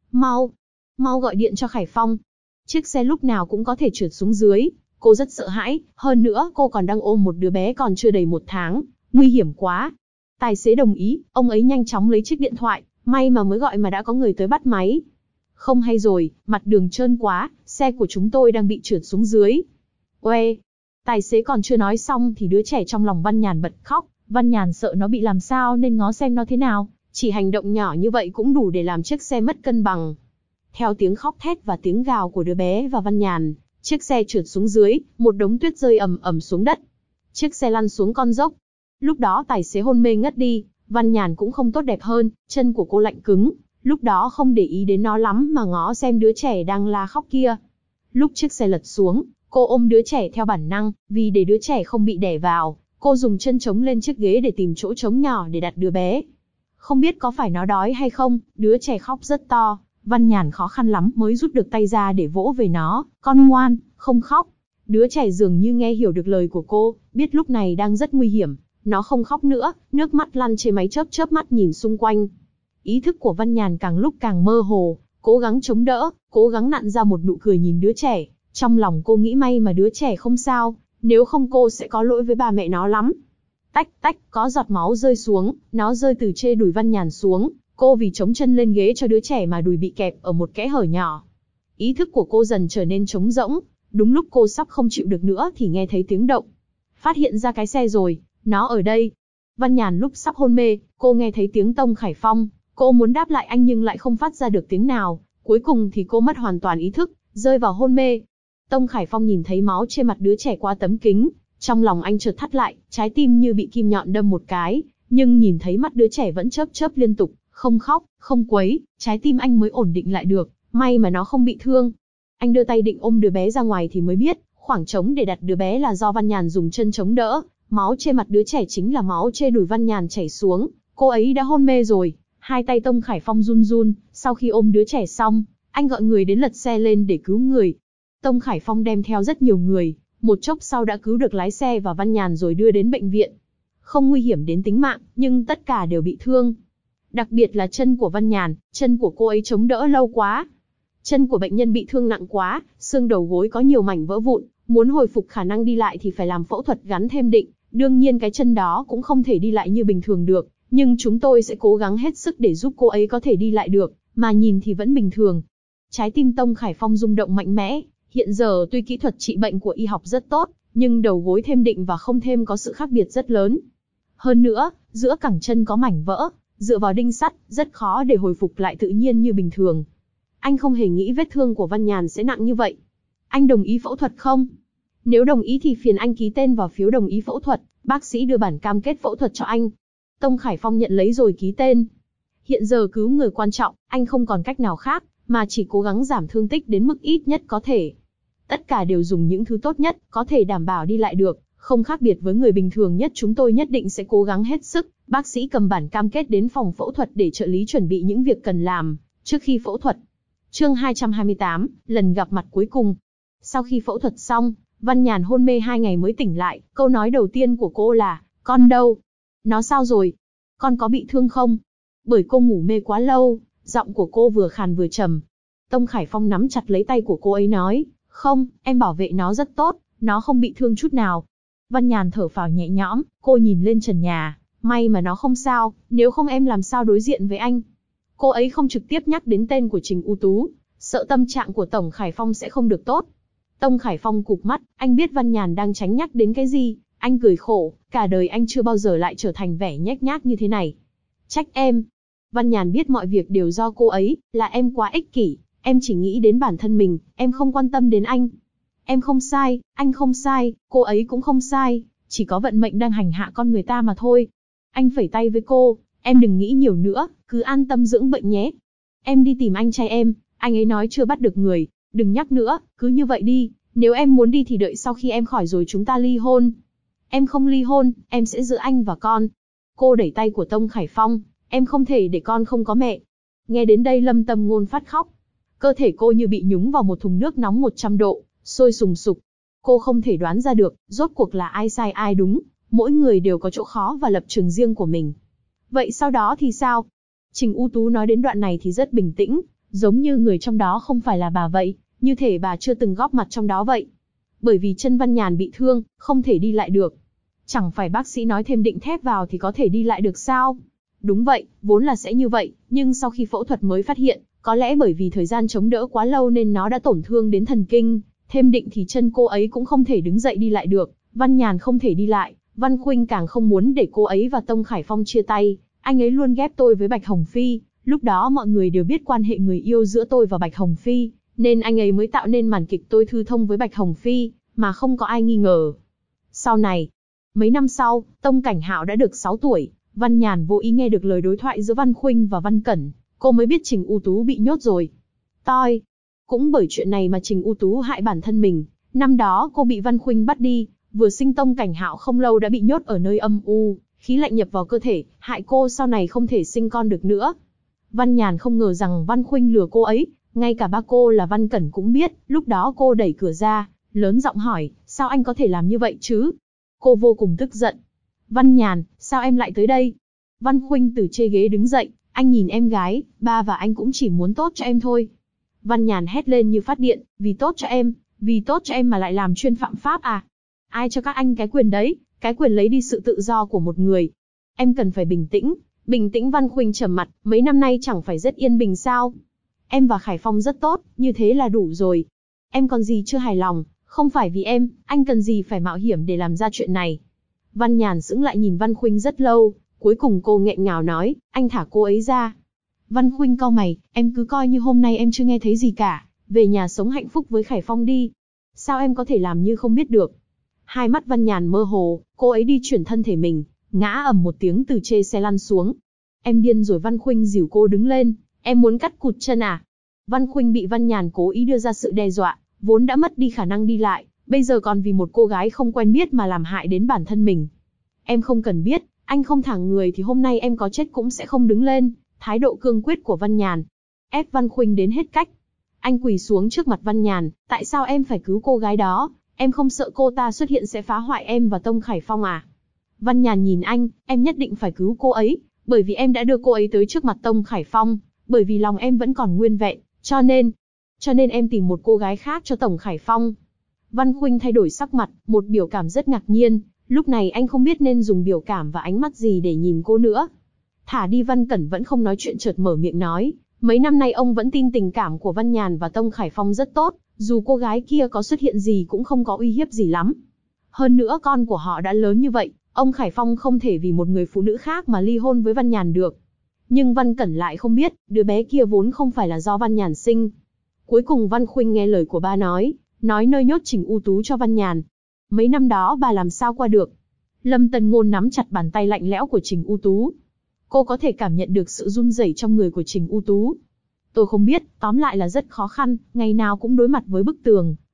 Mau gọi điện cho Khải Phong. Chiếc xe lúc nào cũng có thể trượt xuống dưới. Cô rất sợ hãi, hơn nữa cô còn đang ôm một đứa bé còn chưa đầy 1 tháng, nguy hiểm quá. Tài xế đồng ý, ông ấy nhanh chóng lấy chiếc điện thoại, may mà mới gọi mà đã có người tới bắt máy. Không hay rồi, mặt đường trơn quá, xe của chúng tôi đang bị trượt xuống dưới. Uê! Tài xế còn chưa nói xong thì đứa trẻ trong lòng Văn Nhàn bật khóc. Văn Nhàn sợ nó bị làm sao nên ngó xem nó thế nào, chỉ hành động nhỏ như vậy cũng đủ để làm chiếc xe mất cân bằng. Theo tiếng khóc thét và tiếng gào của đứa bé và Văn Nhàn, chiếc xe trượt xuống dưới, một đống tuyết rơi ầm ầm xuống đất. Chiếc xe lăn xuống con dốc. Lúc đó tài xế hôn mê ngất đi, Văn Nhàn cũng không tốt đẹp hơn, chân của cô lạnh cứng, lúc đó không để ý đến nó lắm mà ngó xem đứa trẻ đang la khóc kia. Lúc chiếc xe lật xuống, cô ôm đứa trẻ theo bản năng, vì để đứa trẻ không bị đè vào, cô dùng chân chống lên chiếc ghế để tìm chỗ trống nhỏ để đặt đứa bé. Không biết có phải nó đói hay không, đứa trẻ khóc rất to, Văn Nhàn khó khăn lắm mới rút được tay ra để vỗ về nó, con ngoan, không khóc. Đứa trẻ dường như nghe hiểu được lời của cô, biết lúc này đang rất nguy hiểm, nó không khóc nữa, nước mắt lăn trên máy chớp mắt nhìn xung quanh. Ý thức của Văn Nhàn càng lúc càng mơ hồ, cố gắng chống đỡ, cố gắng nặn ra một nụ cười nhìn đứa trẻ. Trong lòng cô nghĩ may mà đứa trẻ không sao, nếu không cô sẽ có lỗi với ba mẹ nó lắm. Tách tách, có giọt máu rơi xuống, nó rơi từ trên đùi Văn Nhàn xuống. Cô vì chống chân lên ghế cho đứa trẻ mà đùi bị kẹp ở một kẽ hở nhỏ. Ý thức của cô dần trở nên trống rỗng, đúng lúc cô sắp không chịu được nữa thì nghe thấy tiếng động. Phát hiện ra cái xe rồi, nó ở đây. Văn Nhàn lúc sắp hôn mê, cô nghe thấy tiếng Tông Khải Phong, cô muốn đáp lại anh nhưng lại không phát ra được tiếng nào, cuối cùng thì cô mất hoàn toàn ý thức, rơi vào hôn mê. Tông Khải Phong nhìn thấy máu trên mặt đứa trẻ qua tấm kính, trong lòng anh chợt thắt lại, trái tim như bị kim nhọn đâm một cái, nhưng nhìn thấy mắt đứa trẻ vẫn chớp liên tục, không khóc, không quấy, trái tim anh mới ổn định lại được, may mà nó không bị thương. Anh đưa tay định ôm đứa bé ra ngoài thì mới biết, khoảng trống để đặt đứa bé là do Văn Nhàn dùng chân chống đỡ, máu trên mặt đứa trẻ chính là máu trên đùi Văn Nhàn chảy xuống, cô ấy đã hôn mê rồi. Hai tay Tông Khải Phong run run, sau khi ôm đứa trẻ xong, anh gọi người đến lật xe lên để cứu người. Tông Khải Phong đem theo rất nhiều người, một chốc sau đã cứu được lái xe và Văn Nhàn rồi đưa đến bệnh viện. Không nguy hiểm đến tính mạng, nhưng tất cả đều bị thương. Đặc biệt là chân của Văn Nhàn, chân của cô ấy chống đỡ lâu quá. Chân của bệnh nhân bị thương nặng quá, xương đầu gối có nhiều mảnh vỡ vụn, muốn hồi phục khả năng đi lại thì phải làm phẫu thuật gắn thêm định. Đương nhiên cái chân đó cũng không thể đi lại như bình thường được, nhưng chúng tôi sẽ cố gắng hết sức để giúp cô ấy có thể đi lại được, mà nhìn thì vẫn bình thường. Trái tim Tông Khải Phong rung động mạnh mẽ, hiện giờ tuy kỹ thuật trị bệnh của y học rất tốt, nhưng đầu gối thêm định và không thêm có sự khác biệt rất lớn. Hơn nữa, giữa cẳng chân có mảnh vỡ, dựa vào đinh sắt, rất khó để hồi phục lại tự nhiên như bình thường. Anh không hề nghĩ vết thương của Văn Nhàn sẽ nặng như vậy. Anh đồng ý phẫu thuật không? Nếu đồng ý thì phiền anh ký tên vào phiếu đồng ý phẫu thuật, bác sĩ đưa bản cam kết phẫu thuật cho anh. Tông Khải Phong nhận lấy rồi ký tên. Hiện giờ cứu người quan trọng, anh không còn cách nào khác, mà chỉ cố gắng giảm thương tích đến mức ít nhất có thể. Tất cả đều dùng những thứ tốt nhất, có thể đảm bảo đi lại được, Không khác biệt với người bình thường nhất, chúng tôi nhất định sẽ cố gắng hết sức. Bác sĩ cầm bản cam kết đến phòng phẫu thuật để trợ lý chuẩn bị những việc cần làm trước khi phẫu thuật. Chương 228, lần gặp mặt cuối cùng. Sau khi phẫu thuật xong, Văn Nhàn hôn mê 2 ngày mới tỉnh lại. Câu nói đầu tiên của cô là, con đâu? Nó sao rồi? Con có bị thương không? Bởi cô ngủ mê quá lâu, giọng của cô vừa khàn vừa trầm. Tông Khải Phong nắm chặt lấy tay của cô ấy nói, không, em bảo vệ nó rất tốt, nó không bị thương chút nào. Văn Nhàn thở phào nhẹ nhõm, cô nhìn lên trần nhà, may mà nó không sao, nếu không em làm sao đối diện với anh. Cô ấy không trực tiếp nhắc đến tên của Trình U Tú, sợ tâm trạng của Tổng Khải Phong sẽ không được tốt. Tông Khải Phong cụp mắt, anh biết Văn Nhàn đang tránh nhắc đến cái gì, anh cười khổ, cả đời anh chưa bao giờ lại trở thành vẻ nhếch nhác như thế này. Trách em. Văn Nhàn biết mọi việc đều do cô ấy, là em quá ích kỷ, em chỉ nghĩ đến bản thân mình, em không quan tâm đến anh. Em không sai, anh không sai, cô ấy cũng không sai, chỉ có vận mệnh đang hành hạ con người ta mà thôi. Anh phẩy tay với cô, em đừng nghĩ nhiều nữa, cứ an tâm dưỡng bệnh nhé. Em đi tìm anh trai em, anh ấy nói chưa bắt được người, đừng nhắc nữa, cứ như vậy đi, nếu em muốn đi thì đợi sau khi em khỏi rồi chúng ta ly hôn. Em không ly hôn, em sẽ giữ anh và con. Cô đẩy tay của Tông Khải Phong, em không thể để con không có mẹ. Nghe đến đây Lâm Tâm Ngôn phát khóc. Cơ thể cô như bị nhúng vào một thùng nước nóng 100 độ, sôi sùng sục. Cô không thể đoán ra được, rốt cuộc là ai sai ai đúng, mỗi người đều có chỗ khó và lập trường riêng của mình. Vậy sau đó thì sao? Trình U Tú nói đến đoạn này thì rất bình tĩnh, giống như người trong đó không phải là bà vậy, như thể bà chưa từng góp mặt trong đó vậy. Bởi vì chân Văn Nhàn bị thương, không thể đi lại được. Chẳng phải bác sĩ nói thêm đĩnh thép vào thì có thể đi lại được sao? Đúng vậy, vốn là sẽ như vậy, nhưng sau khi phẫu thuật mới phát hiện, có lẽ bởi vì thời gian chống đỡ quá lâu nên nó đã tổn thương đến thần kinh. Thêm định thì chân cô ấy cũng không thể đứng dậy đi lại được, Văn Nhàn không thể đi lại, Văn Khuynh càng không muốn để cô ấy và Tông Khải Phong chia tay. Anh ấy luôn ghép tôi với Bạch Hồng Phi, lúc đó mọi người đều biết quan hệ người yêu giữa tôi và Bạch Hồng Phi, nên anh ấy mới tạo nên màn kịch tôi thư thông với Bạch Hồng Phi, mà không có ai nghi ngờ. Sau này, mấy năm sau, Tông Cảnh Hạo đã được 6 tuổi, Văn Nhàn vô ý nghe được lời đối thoại giữa Văn Khuynh và Văn Cẩn, cô mới biết Trình U Tú bị nhốt rồi. Toi. Cũng bởi chuyện này mà Trình U Tú hại bản thân mình, năm đó cô bị Văn Khuynh bắt đi, vừa sinh Tông Cảnh Hạo không lâu đã bị nhốt ở nơi âm u, khí lạnh nhập vào cơ thể, hại cô sau này không thể sinh con được nữa. Văn Nhàn không ngờ rằng Văn Khuynh lừa cô ấy, ngay cả ba cô là Văn Cẩn cũng biết, lúc đó cô đẩy cửa ra, lớn giọng hỏi, sao anh có thể làm như vậy chứ? Cô vô cùng tức giận. Văn Nhàn, sao em lại tới đây? Văn Khuynh từ trên ghế đứng dậy, anh nhìn em gái, ba và anh cũng chỉ muốn tốt cho em thôi. Văn Nhàn hét lên như phát điện, vì tốt cho em mà lại làm chuyên phạm pháp à? Ai cho các anh cái quyền đấy, cái quyền lấy đi sự tự do của một người? Em cần phải bình tĩnh Văn Khuynh trầm mặt, mấy năm nay chẳng phải rất yên bình sao? Em và Khải Phong rất tốt, như thế là đủ rồi. Em còn gì chưa hài lòng, không phải vì em, anh cần gì phải mạo hiểm để làm ra chuyện này? Văn Nhàn sững lại nhìn Văn Khuynh rất lâu, cuối cùng cô nghẹn ngào nói, anh thả cô ấy ra. Văn Khuynh cau mày, em cứ coi như hôm nay em chưa nghe thấy gì cả, về nhà sống hạnh phúc với Khải Phong đi. Sao em có thể làm như không biết được? Hai mắt Văn Nhàn mơ hồ, cô ấy đi chuyển thân thể mình, ngã ầm một tiếng từ trên xe lăn xuống. Em điên rồi. Văn Khuynh dìu cô đứng lên, em muốn cắt cụt chân à? Văn Khuynh bị Văn Nhàn cố ý đưa ra sự đe dọa, vốn đã mất đi khả năng đi lại, bây giờ còn vì một cô gái không quen biết mà làm hại đến bản thân mình. Em không cần biết, anh không thả người thì hôm nay em có chết cũng sẽ không đứng lên. Thái độ cương quyết của Văn Nhàn ép Văn Khuynh đến hết cách. Anh quỳ xuống trước mặt Văn Nhàn, tại sao em phải cứu cô gái đó? Em không sợ cô ta xuất hiện sẽ phá hoại em và Tông Khải Phong à? Văn Nhàn nhìn anh, em nhất định phải cứu cô ấy, bởi vì em đã đưa cô ấy tới trước mặt Tông Khải Phong, bởi vì lòng em vẫn còn nguyên vẹn, cho nên em tìm một cô gái khác cho Tổng Khải Phong. Văn Khuynh thay đổi sắc mặt, một biểu cảm rất ngạc nhiên, lúc này anh không biết nên dùng biểu cảm và ánh mắt gì để nhìn cô nữa. Thả đi. Văn Cẩn vẫn không nói chuyện, chợt mở miệng nói, mấy năm nay ông vẫn tin tình cảm của Văn Nhàn và Tông Khải Phong rất tốt, dù cô gái kia có xuất hiện gì cũng không có uy hiếp gì lắm. Hơn nữa con của họ đã lớn như vậy, ông Khải Phong không thể vì một người phụ nữ khác mà ly hôn với Văn Nhàn được. Nhưng Văn Cẩn lại không biết, đứa bé kia vốn không phải là do Văn Nhàn sinh. Cuối cùng Văn Khuynh nghe lời của ba nói nơi nhốt Trình U Tú cho Văn Nhàn. Mấy năm đó bà làm sao qua được? Lâm Tần Ngôn nắm chặt bàn tay lạnh lẽo của Trình U Tú. Cô có thể cảm nhận được sự run rẩy trong người của Trình U Tú. Tôi không biết, tóm lại là rất khó khăn, ngày nào cũng đối mặt với bức tường.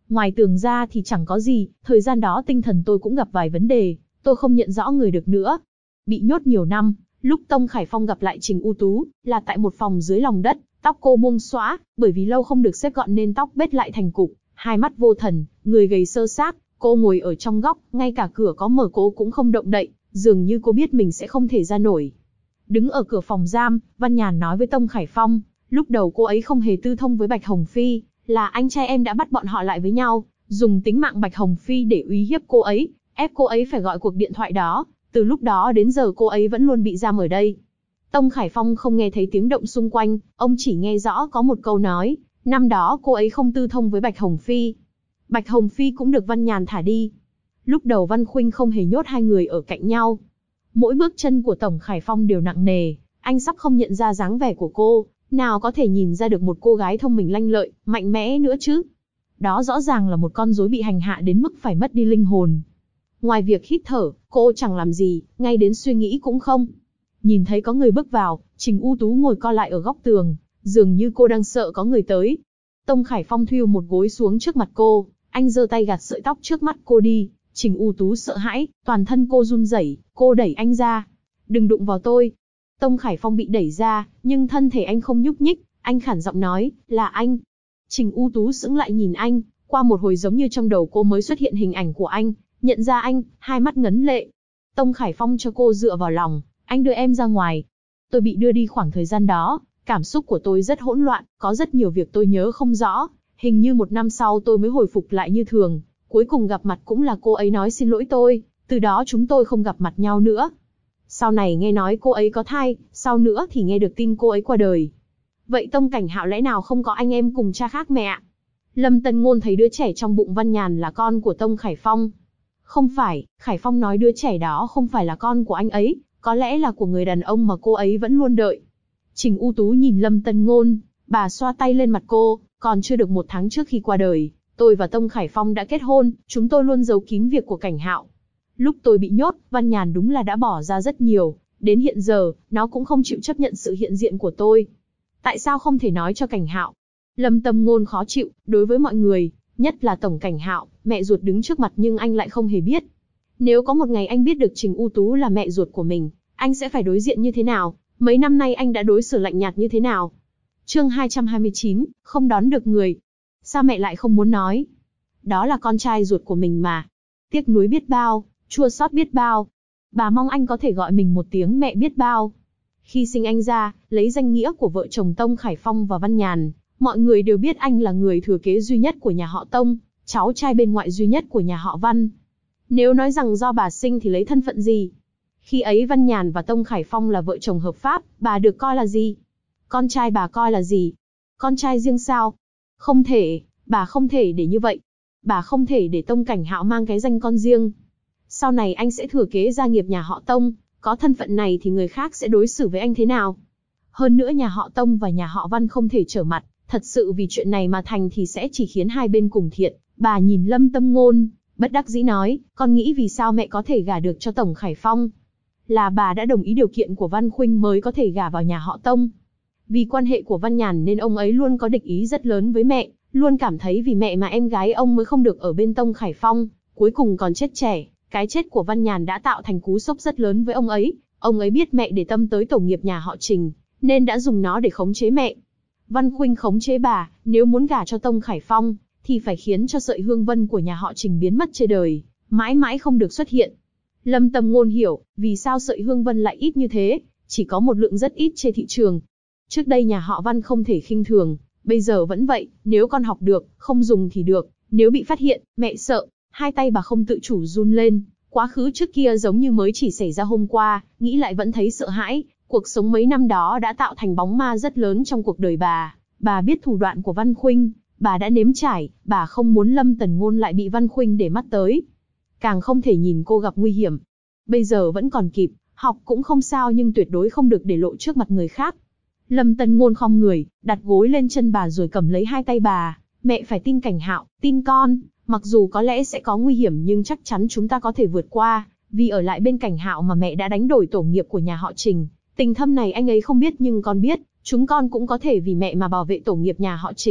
Ngoài tường ra thì chẳng có gì, thời gian đó tinh thần tôi cũng gặp vài vấn đề, tôi không nhận rõ người được nữa. Bị nhốt nhiều năm, lúc Tông Khải Phong gặp lại Trình U Tú, là tại một phòng dưới lòng đất, tóc cô buông xõa, bởi vì lâu không được xếp gọn nên tóc bết lại thành cục, hai mắt vô thần, người gầy xơ xác, cô ngồi ở trong góc, ngay cả cửa có mở cô cũng không động đậy, dường như cô biết mình sẽ không thể ra nổi. Đứng ở cửa phòng giam, Văn Nhàn nói với Tông Khải Phong, lúc đầu cô ấy không hề tư thông với Bạch Hồng Phi, là anh trai em đã bắt bọn họ lại với nhau, dùng tính mạng Bạch Hồng Phi để uy hiếp cô ấy, ép cô ấy phải gọi cuộc điện thoại đó, từ lúc đó đến giờ cô ấy vẫn luôn bị giam ở đây. Tông Khải Phong không nghe thấy tiếng động xung quanh, ông chỉ nghe rõ có một câu nói, năm đó cô ấy không tư thông với Bạch Hồng Phi. Bạch Hồng Phi cũng được Văn Nhàn thả đi. Lúc đầu Văn Khuynh không hề nhốt hai người ở cạnh nhau. Mỗi bước chân của Tổng Khải Phong đều nặng nề, anh sắp không nhận ra dáng vẻ của cô, nào có thể nhìn ra được một cô gái thông minh lanh lợi, mạnh mẽ nữa chứ. Đó rõ ràng là một con rối bị hành hạ đến mức phải mất đi linh hồn. Ngoài việc hít thở, cô chẳng làm gì, ngay đến suy nghĩ cũng không. Nhìn thấy có người bước vào, Trình U Tú ngồi co lại ở góc tường, dường như cô đang sợ có người tới. Tông Khải Phong thuiu một gối xuống trước mặt cô, anh giơ tay gạt sợi tóc trước mắt cô đi. Trình U Tú sợ hãi, toàn thân cô run rẩy, cô đẩy anh ra. Đừng đụng vào tôi. Tông Khải Phong bị đẩy ra, nhưng thân thể anh không nhúc nhích, anh khản giọng nói, là anh. Trình U Tú sững lại nhìn anh, qua một hồi giống như trong đầu cô mới xuất hiện hình ảnh của anh, nhận ra anh, hai mắt ngấn lệ. Tông Khải Phong cho cô dựa vào lòng, anh đưa em ra ngoài. Tôi bị đưa đi khoảng thời gian đó, cảm xúc của tôi rất hỗn loạn, có rất nhiều việc tôi nhớ không rõ, hình như 1 năm sau tôi mới hồi phục lại như thường. Cuối cùng gặp mặt cũng là cô ấy nói xin lỗi tôi, từ đó chúng tôi không gặp mặt nhau nữa. Sau này nghe nói cô ấy có thai, sau nữa thì nghe được tin cô ấy qua đời. Vậy Tông Cảnh Hạo lẽ nào không có anh em cùng cha khác mẹ ạ? Lâm Tân Ngôn thấy đứa trẻ trong bụng Văn Nhàn là con của Tông Khải Phong. Không phải, Khải Phong nói đứa trẻ đó không phải là con của anh ấy, có lẽ là của người đàn ông mà cô ấy vẫn luôn đợi. Trình U Tú nhìn Lâm Tân Ngôn, bà xoa tay lên mặt cô, còn chưa được 1 tháng trước khi qua đời, tôi và Tông Khải Phong đã kết hôn, chúng tôi luôn giấu kín việc của Cảnh Hạo. Lúc tôi bị nhốt, Văn Nhàn đúng là đã bỏ ra rất nhiều, đến hiện giờ, nó cũng không chịu chấp nhận sự hiện diện của tôi. Tại sao không thể nói cho Cảnh Hạo? Lâm Tân Ngôn khó chịu, đối với mọi người, nhất là Tổng Cảnh Hạo, mẹ ruột đứng trước mặt nhưng anh lại không hề biết. Nếu có một ngày anh biết được Trình U Tú là mẹ ruột của mình, anh sẽ phải đối diện như thế nào? Mấy năm nay anh đã đối xử lạnh nhạt như thế nào? Chương 229, không đón được người. Sao mẹ lại không muốn nói? Đó là con trai ruột của mình mà. Tiếc nuối biết bao, chua xót biết bao. Bà mong anh có thể gọi mình một tiếng mẹ biết bao. Khi sinh anh ra, lấy danh nghĩa của vợ chồng Tông Khải Phong và Văn Nhàn, mọi người đều biết anh là người thừa kế duy nhất của nhà họ Tông, cháu trai bên ngoại duy nhất của nhà họ Văn. Nếu nói rằng do bà sinh thì lấy thân phận gì? Khi ấy Văn Nhàn và Tông Khải Phong là vợ chồng hợp pháp, bà được coi là gì? Con trai bà coi là gì? Con trai riêng sao? Không thể, bà không thể để như vậy. Bà không thể để Tông Cảnh Hạo mang cái danh con riêng. Sau này anh sẽ thừa kế gia nghiệp nhà họ Tông, có thân phận này thì người khác sẽ đối xử với anh thế nào? Hơn nữa nhà họ Tông và nhà họ Văn không thể trở mặt, thật sự vì chuyện này mà thành thì sẽ chỉ khiến hai bên cùng thiệt. Bà nhìn Lâm Tâm Ngôn, bất đắc dĩ nói, con nghĩ vì sao mẹ có thể gả được cho Tổng Khải Phong? Là bà đã đồng ý điều kiện của Văn Khuynh mới có thể gả vào nhà họ Tông. Vì quan hệ của Văn Nhàn nên ông ấy luôn có địch ý rất lớn với mẹ, luôn cảm thấy vì mẹ mà em gái ông mới không được ở bên Tông Khải Phong, cuối cùng còn chết trẻ. Cái chết của Văn Nhàn đã tạo thành cú sốc rất lớn với ông ấy biết mẹ để tâm tới tổ nghiệp nhà họ Trình, nên đã dùng nó để khống chế mẹ. Văn Khuynh khống chế bà, nếu muốn gả cho Tông Khải Phong, thì phải khiến cho sợi hương vân của nhà họ Trình biến mất trên đời, mãi mãi không được xuất hiện. Lâm Tâm Ngôn hiểu, vì sao sợi hương vân lại ít như thế, chỉ có một lượng rất ít trên thị trường. Trước đây nhà họ Văn không thể khinh thường, bây giờ vẫn vậy, nếu con học được, không dùng thì được, nếu bị phát hiện, mẹ sợ. Hai tay bà không tự chủ run lên, quá khứ trước kia giống như mới chỉ xảy ra hôm qua, nghĩ lại vẫn thấy sợ hãi, cuộc sống mấy năm đó đã tạo thành bóng ma rất lớn trong cuộc đời bà biết thủ đoạn của Văn Khuynh, bà đã nếm trải, bà không muốn Lâm Tần Ngôn lại bị Văn Khuynh để mắt tới. Càng không thể nhìn cô gặp nguy hiểm. Bây giờ vẫn còn kịp, học cũng không sao nhưng tuyệt đối không được để lộ trước mặt người khác. Lâm Tần Ngôn khom người, đặt gối lên chân bà rồi cầm lấy hai tay bà, mẹ phải tin Cảnh Hạo, tin con. Mặc dù có lẽ sẽ có nguy hiểm nhưng chắc chắn chúng ta có thể vượt qua, vì ở lại bên Cảnh Hạo mà mẹ đã đánh đổi tổ nghiệp của nhà họ Trình. Tình thâm này anh ấy không biết nhưng con biết, chúng con cũng có thể vì mẹ mà bảo vệ tổ nghiệp nhà họ Trình.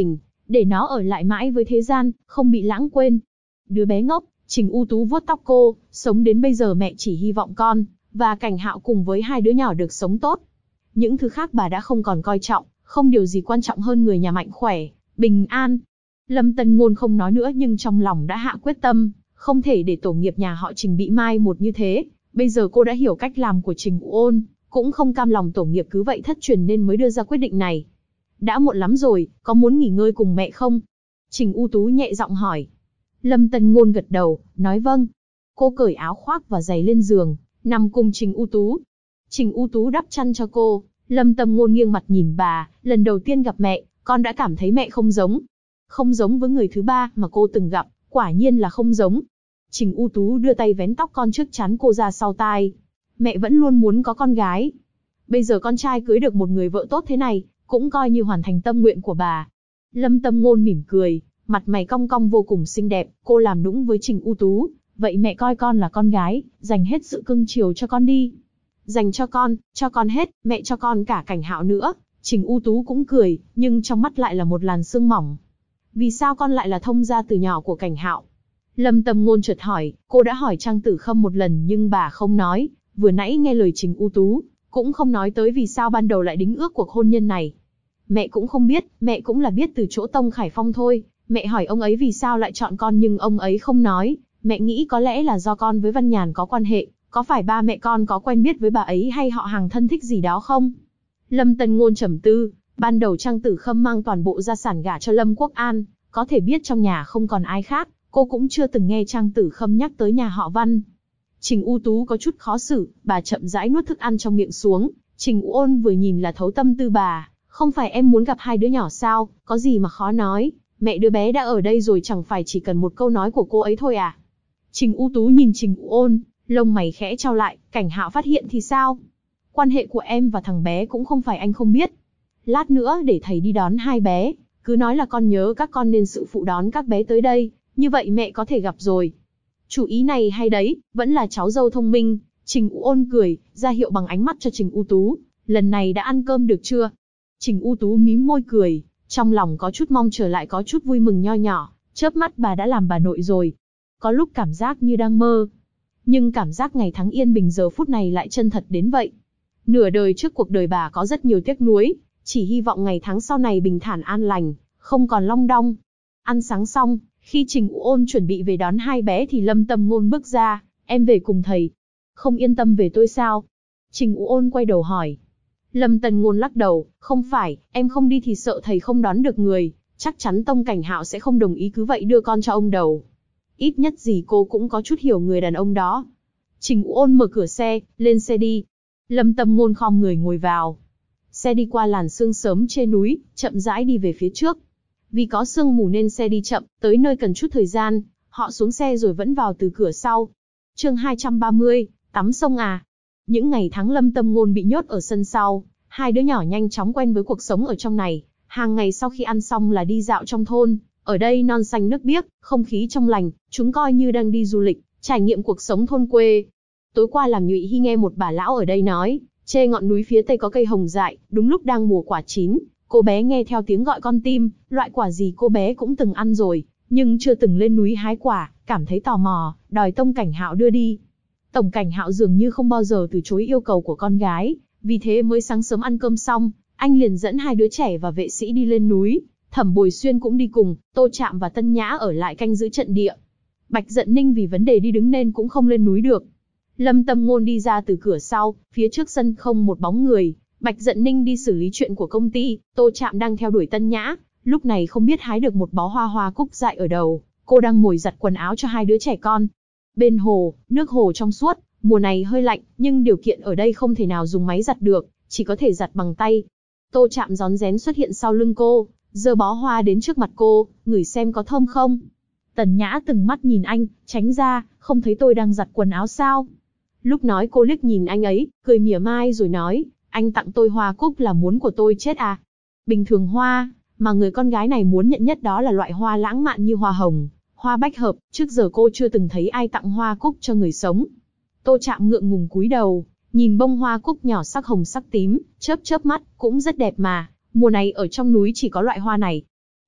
để nó ở lại mãi với thế gian, không bị lãng quên. Đứa bé ngốc, Trình U Tú vuốt tóc cô, sống đến bây giờ mẹ chỉ hy vọng con, và Cảnh Hạo cùng với hai đứa nhỏ được sống tốt. Những thứ khác bà đã không còn coi trọng, không điều gì quan trọng hơn người nhà mạnh khỏe, bình an. Lâm Tân Ngôn không nói nữa nhưng trong lòng đã hạ quyết tâm, không thể để tổ nghiệp nhà họ Trình bị mai một như thế. Bây giờ cô đã hiểu cách làm của Trình U Ôn, cũng không cam lòng tổ nghiệp cứ vậy thất truyền nên mới đưa ra quyết định này. Đã muộn lắm rồi, có muốn nghỉ ngơi cùng mẹ không? Trình U Tú nhẹ giọng hỏi. Lâm Tân Ngôn gật đầu, nói vâng. Cô cởi áo khoác và giày lên giường, nằm cùng Trình U Tú. Trình U Tú đắp chăn cho cô, Lâm Tân Ngôn nghiêng mặt nhìn bà, lần đầu tiên gặp mẹ, con đã cảm thấy mẹ không giống. Không giống với người thứ ba mà cô từng gặp, quả nhiên là không giống. Trình U Tú đưa tay vén tóc con trước trán cô ra sau tai. Mẹ vẫn luôn muốn có con gái. Bây giờ con trai cưới được một người vợ tốt thế này, cũng coi như hoàn thành tâm nguyện của bà. Lâm Tân Ngôn mỉm cười, mặt mày cong cong vô cùng xinh đẹp, cô làm nũng với Trình U Tú. Vậy mẹ coi con là con gái, dành hết sự cưng chiều cho con đi. Dành cho con hết, mẹ cho con cả Cảnh Hạo nữa. Trình U Tú cũng cười, nhưng trong mắt lại là một làn sương mỏng. Vì sao con lại là thông gia từ nhỏ của Cảnh Hạo? Lâm Tân Ngôn chợt hỏi, cô đã hỏi Trang Tử Khâm một lần nhưng bà không nói, vừa nãy nghe lời Trình U Tú, cũng không nói tới vì sao ban đầu lại đính ước cuộc hôn nhân này. Mẹ cũng không biết, mẹ cũng là biết từ chỗ Tông Khải Phong thôi. Mẹ hỏi ông ấy vì sao lại chọn con nhưng ông ấy không nói. Mẹ nghĩ có lẽ là do con với Văn Nhàn có quan hệ, có phải ba mẹ con có quen biết với bà ấy hay họ hàng thân thích gì đó không? Lâm Tân Ngôn trầm tư, ban đầu Trang Tử Khâm mang toàn bộ gia sản gả cho Lâm Quốc An, có thể biết trong nhà không còn ai khác, cô cũng chưa từng nghe Trang Tử Khâm nhắc tới nhà họ Văn. Trình U Tú có chút khó xử, bà chậm rãi nuốt thức ăn trong miệng xuống. Trình U Ôn vừa nhìn là thấu tâm tư bà, không phải em muốn gặp hai đứa nhỏ sao, có gì mà khó nói, mẹ đứa bé đã ở đây rồi chẳng phải chỉ cần một câu nói của cô ấy thôi à. Trình U Tú nhìn Trình U Ôn, lông mày khẽ chau lại, Cảnh Hạo phát hiện thì sao? Quan hệ của em và thằng bé cũng không phải anh không biết. Lát nữa để thầy đi đón hai bé, cứ nói là con nhớ các con nên sự phụ đón các bé tới đây, như vậy mẹ có thể gặp rồi. Chủ ý này hay đấy, vẫn là cháu dâu thông minh. Trình U Ôn cười, ra hiệu bằng ánh mắt cho Trình U Tú, lần này đã ăn cơm được chưa? Trình U Tú mím môi cười, trong lòng có chút mong chờ lại có chút vui mừng nho nhỏ, chớp mắt bà đã làm bà nội rồi. Có lúc cảm giác như đang mơ, nhưng cảm giác ngày tháng yên bình giờ phút này lại chân thật đến vậy. Nửa đời trước cuộc đời bà có rất nhiều tiếc nuối, chỉ hy vọng ngày tháng sau này bình thản an lành, không còn long đong. Ăn sáng xong, khi Trình U Ôn chuẩn bị về đón hai bé thì Lâm Tân Ngôn bước ra, em về cùng thầy. Không yên tâm về tôi sao? Trình U Ôn quay đầu hỏi. Lâm Tân Ngôn lắc đầu, không phải, em không đi thì sợ thầy không đón được người, chắc chắn Tông Cảnh Hạo sẽ không đồng ý cứ vậy đưa con cho ông đầu. Ít nhất gì cô cũng có chút hiểu người đàn ông đó. Trình U Ôn mở cửa xe, lên xe đi. Lâm Tân Ngôn khom người ngồi vào. Xe đi qua làn sương sớm trên núi, chậm rãi đi về phía trước. Vì có sương mù nên xe đi chậm, tới nơi cần chút thời gian, họ xuống xe rồi vẫn vào từ cửa sau. Chương 230, tắm sông à. Những ngày tháng Lâm Tân Ngôn bị nhốt ở sân sau, hai đứa nhỏ nhanh chóng quen với cuộc sống ở trong này. Hàng ngày sau khi ăn xong là đi dạo trong thôn, ở đây non xanh nước biếc, không khí trong lành, chúng coi như đang đi du lịch, trải nghiệm cuộc sống thôn quê. Tối qua làm nhụy hy nghe một bà lão ở đây nói, trên ngọn núi phía tây có cây hồng dại, đúng lúc đang mùa quả chín. Cô bé nghe theo tiếng gọi con tim, loại quả gì cô bé cũng từng ăn rồi, nhưng chưa từng lên núi hái quả, cảm thấy tò mò, đòi Tông Cảnh Hạo đưa đi. Tổng Cảnh Hạo dường như không bao giờ từ chối yêu cầu của con gái, vì thế mới sáng sớm ăn cơm xong, anh liền dẫn hai đứa trẻ và vệ sĩ đi lên núi. Thẩm Bồi Xuyên cũng đi cùng, Tô Trạm và Tân Nhã ở lại canh giữ trận địa. Bạch Dận Ninh vì vấn đề đi đứng nên cũng không lên núi được. Lâm Tân Ngôn đi ra từ cửa sau, phía trước sân không một bóng người. Bạch Dận Ninh đi xử lý chuyện của công ty, Tô Trạm đang theo đuổi Tân Nhã, lúc này không biết hái được một bó hoa cúc dại ở đầu, cô đang ngồi giặt quần áo cho hai đứa trẻ con. Bên hồ, nước hồ trong suốt, mùa này hơi lạnh, nhưng điều kiện ở đây không thể nào dùng máy giặt được, chỉ có thể giặt bằng tay. Tô Trạm rón rén xuất hiện sau lưng cô, giơ bó hoa đến trước mặt cô, ngửi xem có thơm không. Tần Nhã từng mắt nhìn anh, tránh ra, không thấy tôi đang giặt quần áo sao? Lúc nói cô liếc nhìn anh ấy, cười mỉa mai rồi nói, anh tặng tôi hoa cúc là muốn của tôi chết à? Bình thường hoa, mà người con gái này muốn nhận nhất đó là loại hoa lãng mạn như hoa hồng, hoa bách hợp, trước giờ cô chưa từng thấy ai tặng hoa cúc cho người sống. Tô Trạm ngượng ngùng cúi đầu, nhìn bông hoa cúc nhỏ sắc hồng sắc tím, chớp chớp mắt, cũng rất đẹp mà, mùa này ở trong núi chỉ có loại hoa này.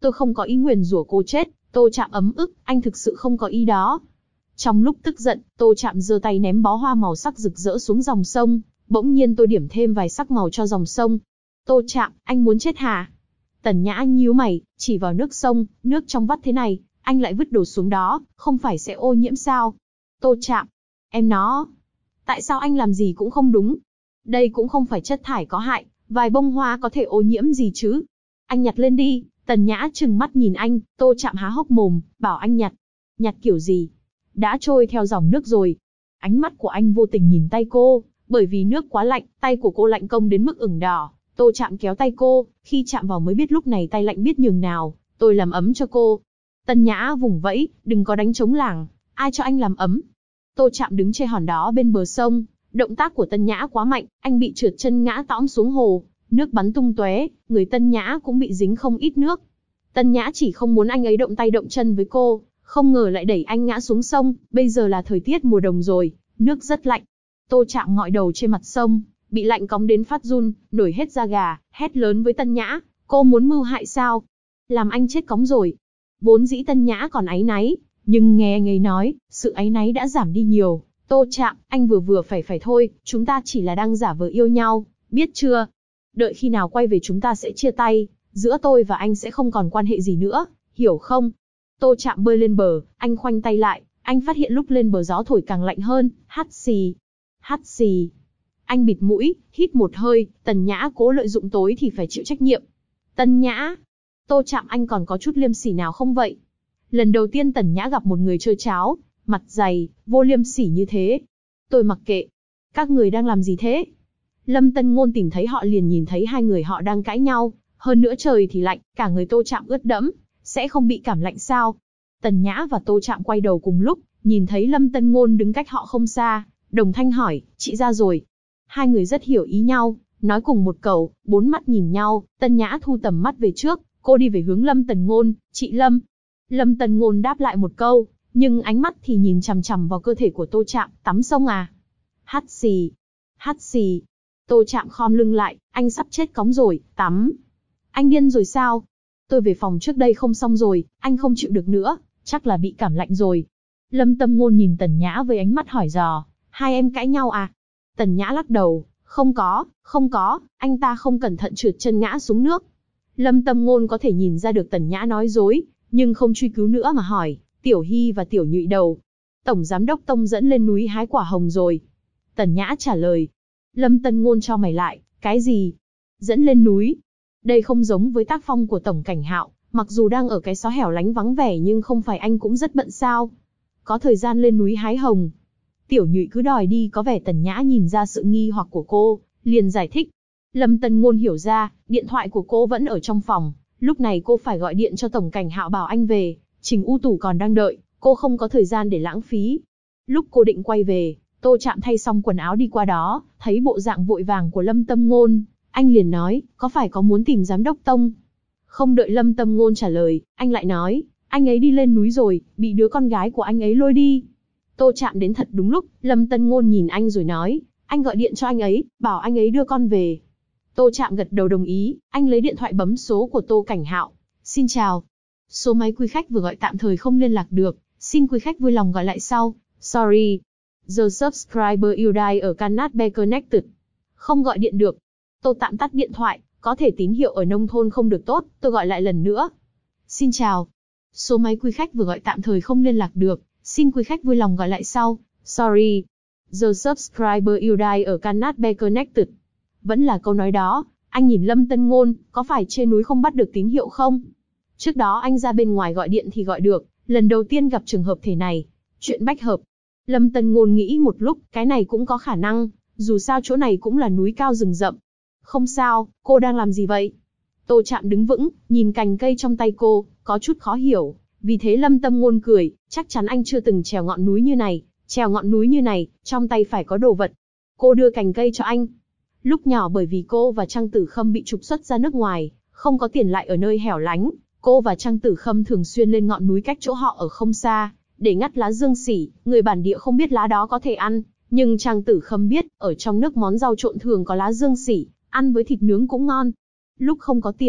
Tôi không có ý nguyền rủa cô chết, Tô Trạm ấm ức, anh thực sự không có ý đó. Trong lúc tức giận, Tô Trạm giơ tay ném bó hoa màu sắc rực rỡ xuống dòng sông, bỗng nhiên tôi điểm thêm vài sắc màu cho dòng sông. Tô Trạm, anh muốn chết hả? Tần Nhã nhíu mày, chỉ vào nước sông, nước trong vắt thế này, anh lại vứt đồ xuống đó, không phải sẽ ô nhiễm sao? Tô Trạm, tại sao anh làm gì cũng không đúng? Đây cũng không phải chất thải có hại, vài bông hoa có thể ô nhiễm gì chứ? Anh nhặt lên đi. Tần Nhã trừng mắt nhìn anh, Tô Trạm há hốc mồm, bảo anh nhặt. Nhặt kiểu gì? Đã trôi theo dòng nước rồi. Ánh mắt của anh vô tình nhìn tay cô, bởi vì nước quá lạnh, tay của cô lạnh công đến mức ửng đỏ. Tô Trạm kéo tay cô, khi chạm vào mới biết lúc này tay lạnh biết nhường nào, tôi làm ấm cho cô. Tần Nhã vùng vẫy, đừng có đánh trống lảng, ai cho anh làm ấm? Tô Trạm đứng trên hòn đá bên bờ sông, động tác của Tần Nhã quá mạnh, anh bị trượt chân ngã tõm xuống hồ, nước bắn tung tóe, người Tần Nhã cũng bị dính không ít nước. Tần Nhã chỉ không muốn anh ấy động tay động chân với cô, không ngờ lại đẩy anh ngã xuống sông, bây giờ là thời tiết mùa đông rồi, nước rất lạnh. Tô Trạm ngọi đầu trên mặt sông, bị lạnh cóng đến phát run, nổi hết da gà, hét lớn với Tần Nhã, cô muốn mưu hại sao? Làm anh chết cóng rồi. Vốn dĩ Tần Nhã còn áy náy, nhưng nghe anh ấy nói, sự áy náy đã giảm đi nhiều. Tô Trạm, anh vừa phải thôi, chúng ta chỉ là đang giả vờ yêu nhau, biết chưa? Đợi khi nào quay về chúng ta sẽ chia tay, giữa tôi và anh sẽ không còn quan hệ gì nữa, hiểu không? Tô Trạm bơi lên bờ, anh khoanh tay lại, anh phát hiện lúc lên bờ gió thổi càng lạnh hơn, hắt xì. Hắt xì. Anh bịt mũi, hít một hơi, Tần Nhã cố lợi dụng tối thì phải chịu trách nhiệm. Tần Nhã, Tô Trạm anh còn có chút liêm sỉ nào không vậy? Lần đầu tiên Tần Nhã gặp một người chơi cháo, mặt dày, vô liêm sỉ như thế. Tôi mặc kệ. Các người đang làm gì thế? Lâm Tân Ngôn tìm thấy họ liền nhìn thấy hai người họ đang cãi nhau, hơn nữa trời thì lạnh, cả người Tô Trạm ướt đẫm, sẽ không bị cảm lạnh sao? Tần Nhã và Tô Trạm quay đầu cùng lúc, nhìn thấy Lâm Tân Ngôn đứng cách họ không xa, đồng thanh hỏi, chị ra rồi. Hai người rất hiểu ý nhau, nói cùng một câu, bốn mắt nhìn nhau, Tần Nhã thu tầm mắt về trước, cô đi về hướng Lâm Tần Ngôn, chị Lâm. Lâm Tần Ngôn đáp lại một câu, nhưng ánh mắt thì nhìn chằm chằm vào cơ thể của Tô Trạm, tắm sông à? Hắt xì, hắt xì. Tô Trạm khom lưng lại, anh sắp chết cóng rồi, tắm. Anh điên rồi sao? Tôi về phòng trước đây không xong rồi, anh không chịu được nữa, chắc là bị cảm lạnh rồi. Lâm Tâm Ngôn nhìn Tần Nhã với ánh mắt hỏi dò, hai em cãi nhau à? Tần Nhã lắc đầu, không có, anh ta không cẩn thận trượt chân ngã xuống nước. Lâm Tâm Ngôn có thể nhìn ra được Tần Nhã nói dối, nhưng không truy cứu nữa mà hỏi, Tiểu Hy và Tiểu Nhụy đầu. Tổng Giám đốc Tông dẫn lên núi hái quả hồng rồi. Tần Nhã trả lời. Lâm Tân Ngôn cho mày lại, cái gì? Dẫn lên núi? Đây không giống với tác phong của Tổng Cảnh Hạo, mặc dù đang ở cái xó hẻo lánh vắng vẻ nhưng không phải anh cũng rất bận sao? Có thời gian lên núi hái hồng. Tiểu Nhụy cứ đòi đi, có vẻ Tần Nhã nhìn ra sự nghi hoặc của cô, liền giải thích. Lâm Tân Ngôn hiểu ra, điện thoại của cô vẫn ở trong phòng, lúc này cô phải gọi điện cho Tổng Cảnh Hạo bảo anh về, Trình U Tủ còn đang đợi, cô không có thời gian để lãng phí. Lúc cô định quay về, Tô Trạm thay xong quần áo đi qua đó, thấy bộ dạng vội vàng của Lâm Tâm Ngôn, anh liền nói, có phải có muốn tìm Giám đốc Tông? Không đợi Lâm Tâm Ngôn trả lời, anh lại nói, anh ấy đi lên núi rồi, bị đứa con gái của anh ấy lôi đi. Tô Trạm đến thật đúng lúc, Lâm Tân Ngôn nhìn anh rồi nói, anh gọi điện cho anh ấy, bảo anh ấy đưa con về. Tô Trạm gật đầu đồng ý, anh lấy điện thoại bấm số của Tô Cảnh Hạo. Xin chào. Số máy quý khách vừa gọi tạm thời không liên lạc được, xin quý khách vui lòng gọi lại sau. Sorry. The subscriber you dial cannot be connected. Không gọi điện được. Tô tạm tắt điện thoại, có thể tín hiệu ở nông thôn không được tốt, tôi gọi lại lần nữa. Xin chào. Số máy quý khách vừa gọi tạm thời không liên lạc được, xin quý khách vui lòng gọi lại sau. Sorry. The subscriber you dial cannot be connected. Vẫn là câu nói đó, anh nhìn Lâm Tân Ngôn, có phải trên núi không bắt được tín hiệu không? Trước đó anh ra bên ngoài gọi điện thì gọi được, lần đầu tiên gặp trường hợp thế này. Chuyện bách hợp. Lâm Tân Ngôn nghĩ một lúc, cái này cũng có khả năng, dù sao chỗ này cũng là núi cao rừng rậm. Không sao, cô đang làm gì vậy? Tô Trạm đứng vững, nhìn cành cây trong tay cô, có chút khó hiểu. Vì thế Lâm Tâm Ngôn cười, chắc chắn anh chưa từng trèo ngọn núi như này. Trèo ngọn núi như này, trong tay phải có đồ vật. Cô đưa cành cây cho anh. Lúc nhỏ bởi vì cô và Trang Tử Khâm bị trục xuất ra nước ngoài, không có tiền lại ở nơi hẻo lánh, cô và Trang Tử Khâm thường xuyên lên ngọn núi cách chỗ họ ở không xa, để ngắt lá dương sỉ. Người bản địa không biết lá đó có thể ăn, nhưng Trang Tử Khâm biết, ở trong nước món rau trộn thường có lá dương sỉ, ăn với thịt nướng cũng ngon. Lúc không có tiền,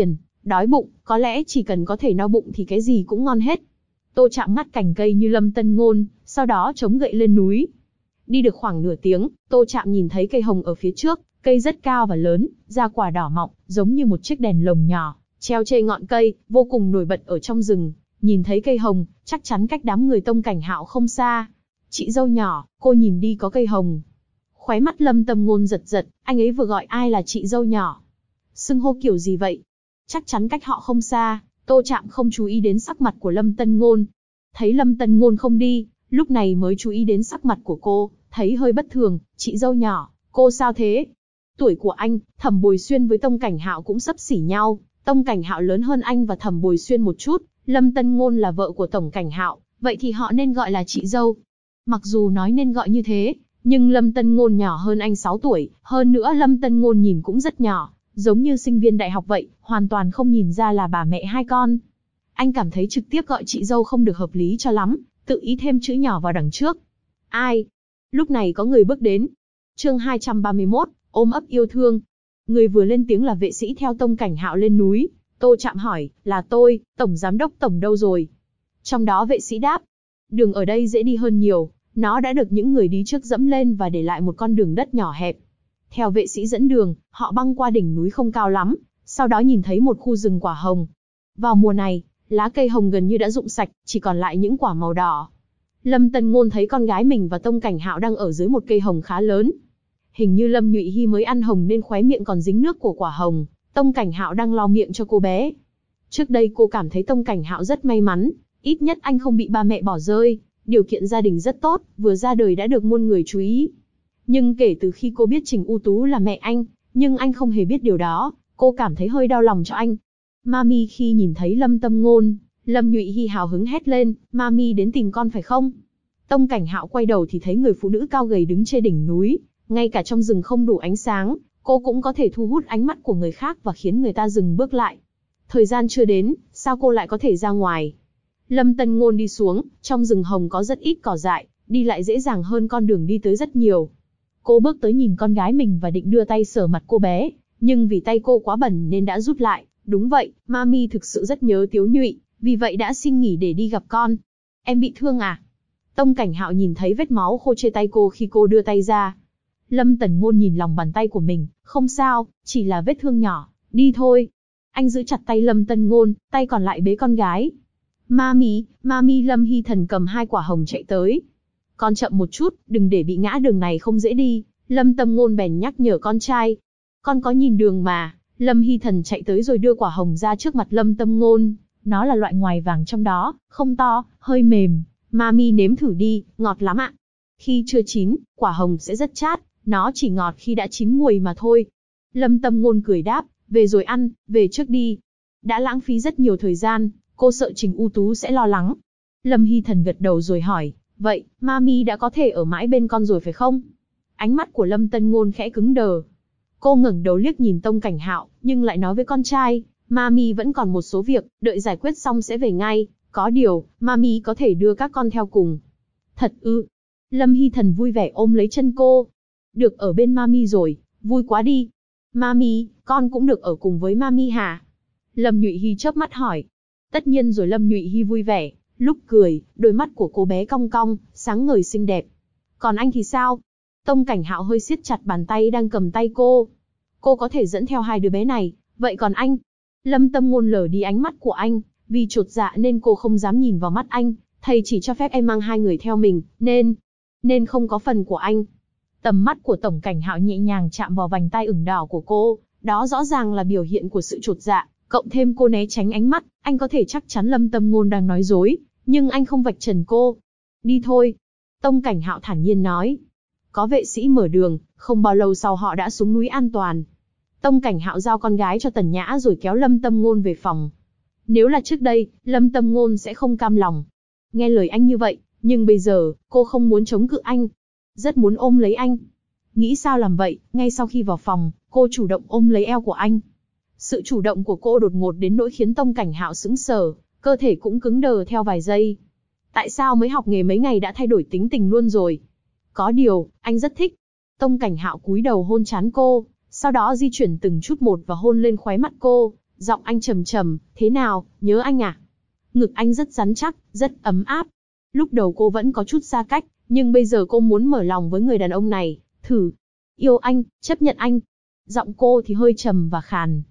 Đói bụng, có lẽ chỉ cần có thể no bụng thì cái gì cũng ngon hết. Tô Trạm ngắt cành cây như Lâm Tân Ngôn, sau đó chống gậy lên núi. Đi được khoảng nửa tiếng, Tô Trạm nhìn thấy cây hồng ở phía trước, cây rất cao và lớn, ra quả đỏ mọng, giống như một chiếc đèn lồng nhỏ, treo trên ngọn cây, vô cùng nổi bật ở trong rừng. Nhìn thấy cây hồng, chắc chắn cách đám người Tông Cảnh Hạo không xa. Chị dâu nhỏ, cô nhìn đi có cây hồng. Khóe mắt Lâm Tâm Ngôn giật giật, anh ấy vừa gọi ai là chị dâu nhỏ? Xưng hô kiểu gì vậy? Chắc chắn cách họ không xa. Tô Trạm không chú ý đến sắc mặt của Lâm Tân Ngôn. Thấy Lâm Tân Ngôn không đi, lúc này mới chú ý đến sắc mặt của cô, thấy hơi bất thường. Chị dâu nhỏ, cô sao thế? Tuổi của anh, Thẩm Bồi Xuyên với Tông Cảnh Hạo cũng xấp xỉ nhau. Tông Cảnh Hạo lớn hơn anh và Thẩm Bồi Xuyên một chút. Lâm Tân Ngôn là vợ của Tổng Cảnh Hạo, vậy thì họ nên gọi là chị dâu. Mặc dù nói nên gọi như thế, nhưng Lâm Tân Ngôn nhỏ hơn anh 6 tuổi, hơn nữa Lâm Tân Ngôn nhìn cũng rất nhỏ, giống như sinh viên đại học vậy, hoàn toàn không nhìn ra là bà mẹ hai con. Anh cảm thấy trực tiếp gọi chị dâu không được hợp lý cho lắm, tự ý thêm chữ nhỏ vào đằng trước. Ai? Lúc này có người bước đến. Chương 231, ôm ấp yêu thương. Người vừa lên tiếng là vệ sĩ theo Tông Cảnh Hạo lên núi. Tô Trạm hỏi, là tôi, Tổng Giám đốc Tổng đâu rồi? Trong đó vệ sĩ đáp, đường ở đây dễ đi hơn nhiều, nó đã được những người đi trước dẫm lên và để lại một con đường đất nhỏ hẹp. Theo vệ sĩ dẫn đường, họ băng qua đỉnh núi không cao lắm, sau đó nhìn thấy một khu rừng quả hồng. Vào mùa này, lá cây hồng gần như đã rụng sạch, chỉ còn lại những quả màu đỏ. Lâm Tân Ngôn thấy con gái mình và Tông Cảnh Hạo đang ở dưới một cây hồng khá lớn. Hình như Lâm Nhụy Hy mới ăn hồng nên khóe miệng còn dính nước của quả hồng. Tông Cảnh Hạo đang lau miệng cho cô bé. Trước đây cô cảm thấy Tông Cảnh Hạo rất may mắn, ít nhất anh không bị ba mẹ bỏ rơi, điều kiện gia đình rất tốt, vừa ra đời đã được muôn người chú ý. Nhưng kể từ khi cô biết Trình U Tú là mẹ anh, nhưng anh không hề biết điều đó, cô cảm thấy hơi đau lòng cho anh. Mami khi nhìn thấy Lâm Tâm Ngôn, Lâm Nhụy Hy hào hứng hét lên, Mami đến tìm con phải không? Tông Cảnh Hạo quay đầu thì thấy người phụ nữ cao gầy đứng trên đỉnh núi, ngay cả trong rừng không đủ ánh sáng, cô cũng có thể thu hút ánh mắt của người khác và khiến người ta dừng bước lại. Thời gian chưa đến, sao cô lại có thể ra ngoài? Lâm Tân Ngôn đi xuống, trong rừng hồng có rất ít cỏ dại, đi lại dễ dàng hơn con đường đi tới rất nhiều. Cô bước tới nhìn con gái mình và định đưa tay sờ mặt cô bé, nhưng vì tay cô quá bẩn nên đã rút lại. Đúng vậy, Mami thực sự rất nhớ Tiếu Nhụy, vì vậy đã xin nghỉ để đi gặp con. Em bị thương à? Tông Cảnh Hạo nhìn thấy vết máu khô trên tay cô khi cô đưa tay ra. Lâm Tần Ngôn nhìn lòng bàn tay của mình, không sao, chỉ là vết thương nhỏ, đi thôi. Anh giữ chặt tay Lâm Tân Ngôn, tay còn lại bế con gái. Mami, Mami. Lâm Hy Thần cầm 2 quả hồng chạy tới. Con chậm một chút, đừng để bị ngã, đường này không dễ đi. Lâm Tâm Ngôn bèn nhắc nhở con trai. Con có nhìn đường mà. Lâm Hy Thần chạy tới rồi đưa quả hồng ra trước mặt Lâm Tâm Ngôn. Nó là loại ngoài vàng trong đó, không to, hơi mềm. Mami nếm thử đi, ngọt lắm ạ. Khi chưa chín, quả hồng sẽ rất chát, nó chỉ ngọt khi đã chín nguội mà thôi. Lâm Tâm Ngôn cười đáp, về rồi ăn, về trước đi. Đã lãng phí rất nhiều thời gian, cô sợ Trình U Tú sẽ lo lắng. Lâm Hy Thần gật đầu rồi hỏi, vậy, Mami đã có thể ở mãi bên con rồi phải không? Ánh mắt của Lâm Tân Ngôn khẽ cứng đờ. Cô ngẩng đầu liếc nhìn Tông Cảnh Hạo, nhưng lại nói với con trai, Mami vẫn còn một số việc, đợi giải quyết xong sẽ về ngay. Có điều, Mami có thể đưa các con theo cùng. Thật ư? Lâm Hy Thần vui vẻ ôm lấy chân cô. Được ở bên Mami rồi, vui quá đi. Mami, con cũng được ở cùng với Mami hả? Lâm Nhụy Hy chớp mắt hỏi. Tất nhiên rồi. Lâm Nhụy Hy vui vẻ, lúc cười, đôi mắt của cô bé cong cong, sáng ngời xinh đẹp. Còn anh thì sao? Tông Cảnh Hạo hơi siết chặt bàn tay đang cầm tay cô. Cô có thể dẫn theo 2 đứa bé này, vậy còn anh? Lâm Tâm Ngôn lờ đi ánh mắt của anh, vì chột dạ nên cô không dám nhìn vào mắt anh. Thầy chỉ cho phép em mang 2 người theo mình, nên không có phần của anh. Tầm mắt của Tổng Cảnh Hạo nhẹ nhàng chạm vào vành tai ửng đỏ của cô, đó rõ ràng là biểu hiện của sự chột dạ, cộng thêm cô né tránh ánh mắt, anh có thể chắc chắn Lâm Tâm Ngôn đang nói dối, nhưng anh không vạch trần cô. Đi thôi. Tông Cảnh Hạo thản nhiên nói. Có vệ sĩ mở đường, không bao lâu sau họ đã xuống núi an toàn. Tông Cảnh Hạo giao con gái cho Tần Nhã rồi kéo Lâm Tâm Ngôn về phòng. Nếu là trước đây, Lâm Tâm Ngôn sẽ không cam lòng nghe lời anh như vậy, nhưng bây giờ, cô không muốn chống cự anh, rất muốn ôm lấy anh. Nghĩ sao làm vậy, ngay sau khi vào phòng, cô chủ động ôm lấy eo của anh. Sự chủ động của cô đột ngột đến nỗi khiến Tông Cảnh Hạo sững sờ, cơ thể cũng cứng đờ theo vài giây. Tại sao mới học nghề mấy ngày đã thay đổi tính tình luôn rồi? Có điều, anh rất thích. Tông Cảnh Hạo cúi đầu hôn trán cô, sau đó di chuyển từng chút một và hôn lên khóe mắt cô, Giọng anh trầm trầm, thế nào, nhớ anh à? Ngực anh rất rắn chắc, rất ấm áp. Lúc đầu cô vẫn có chút xa cách, nhưng bây giờ cô muốn mở lòng với người đàn ông này, thử. Yêu anh, chấp nhận anh. Giọng cô thì hơi trầm và khàn.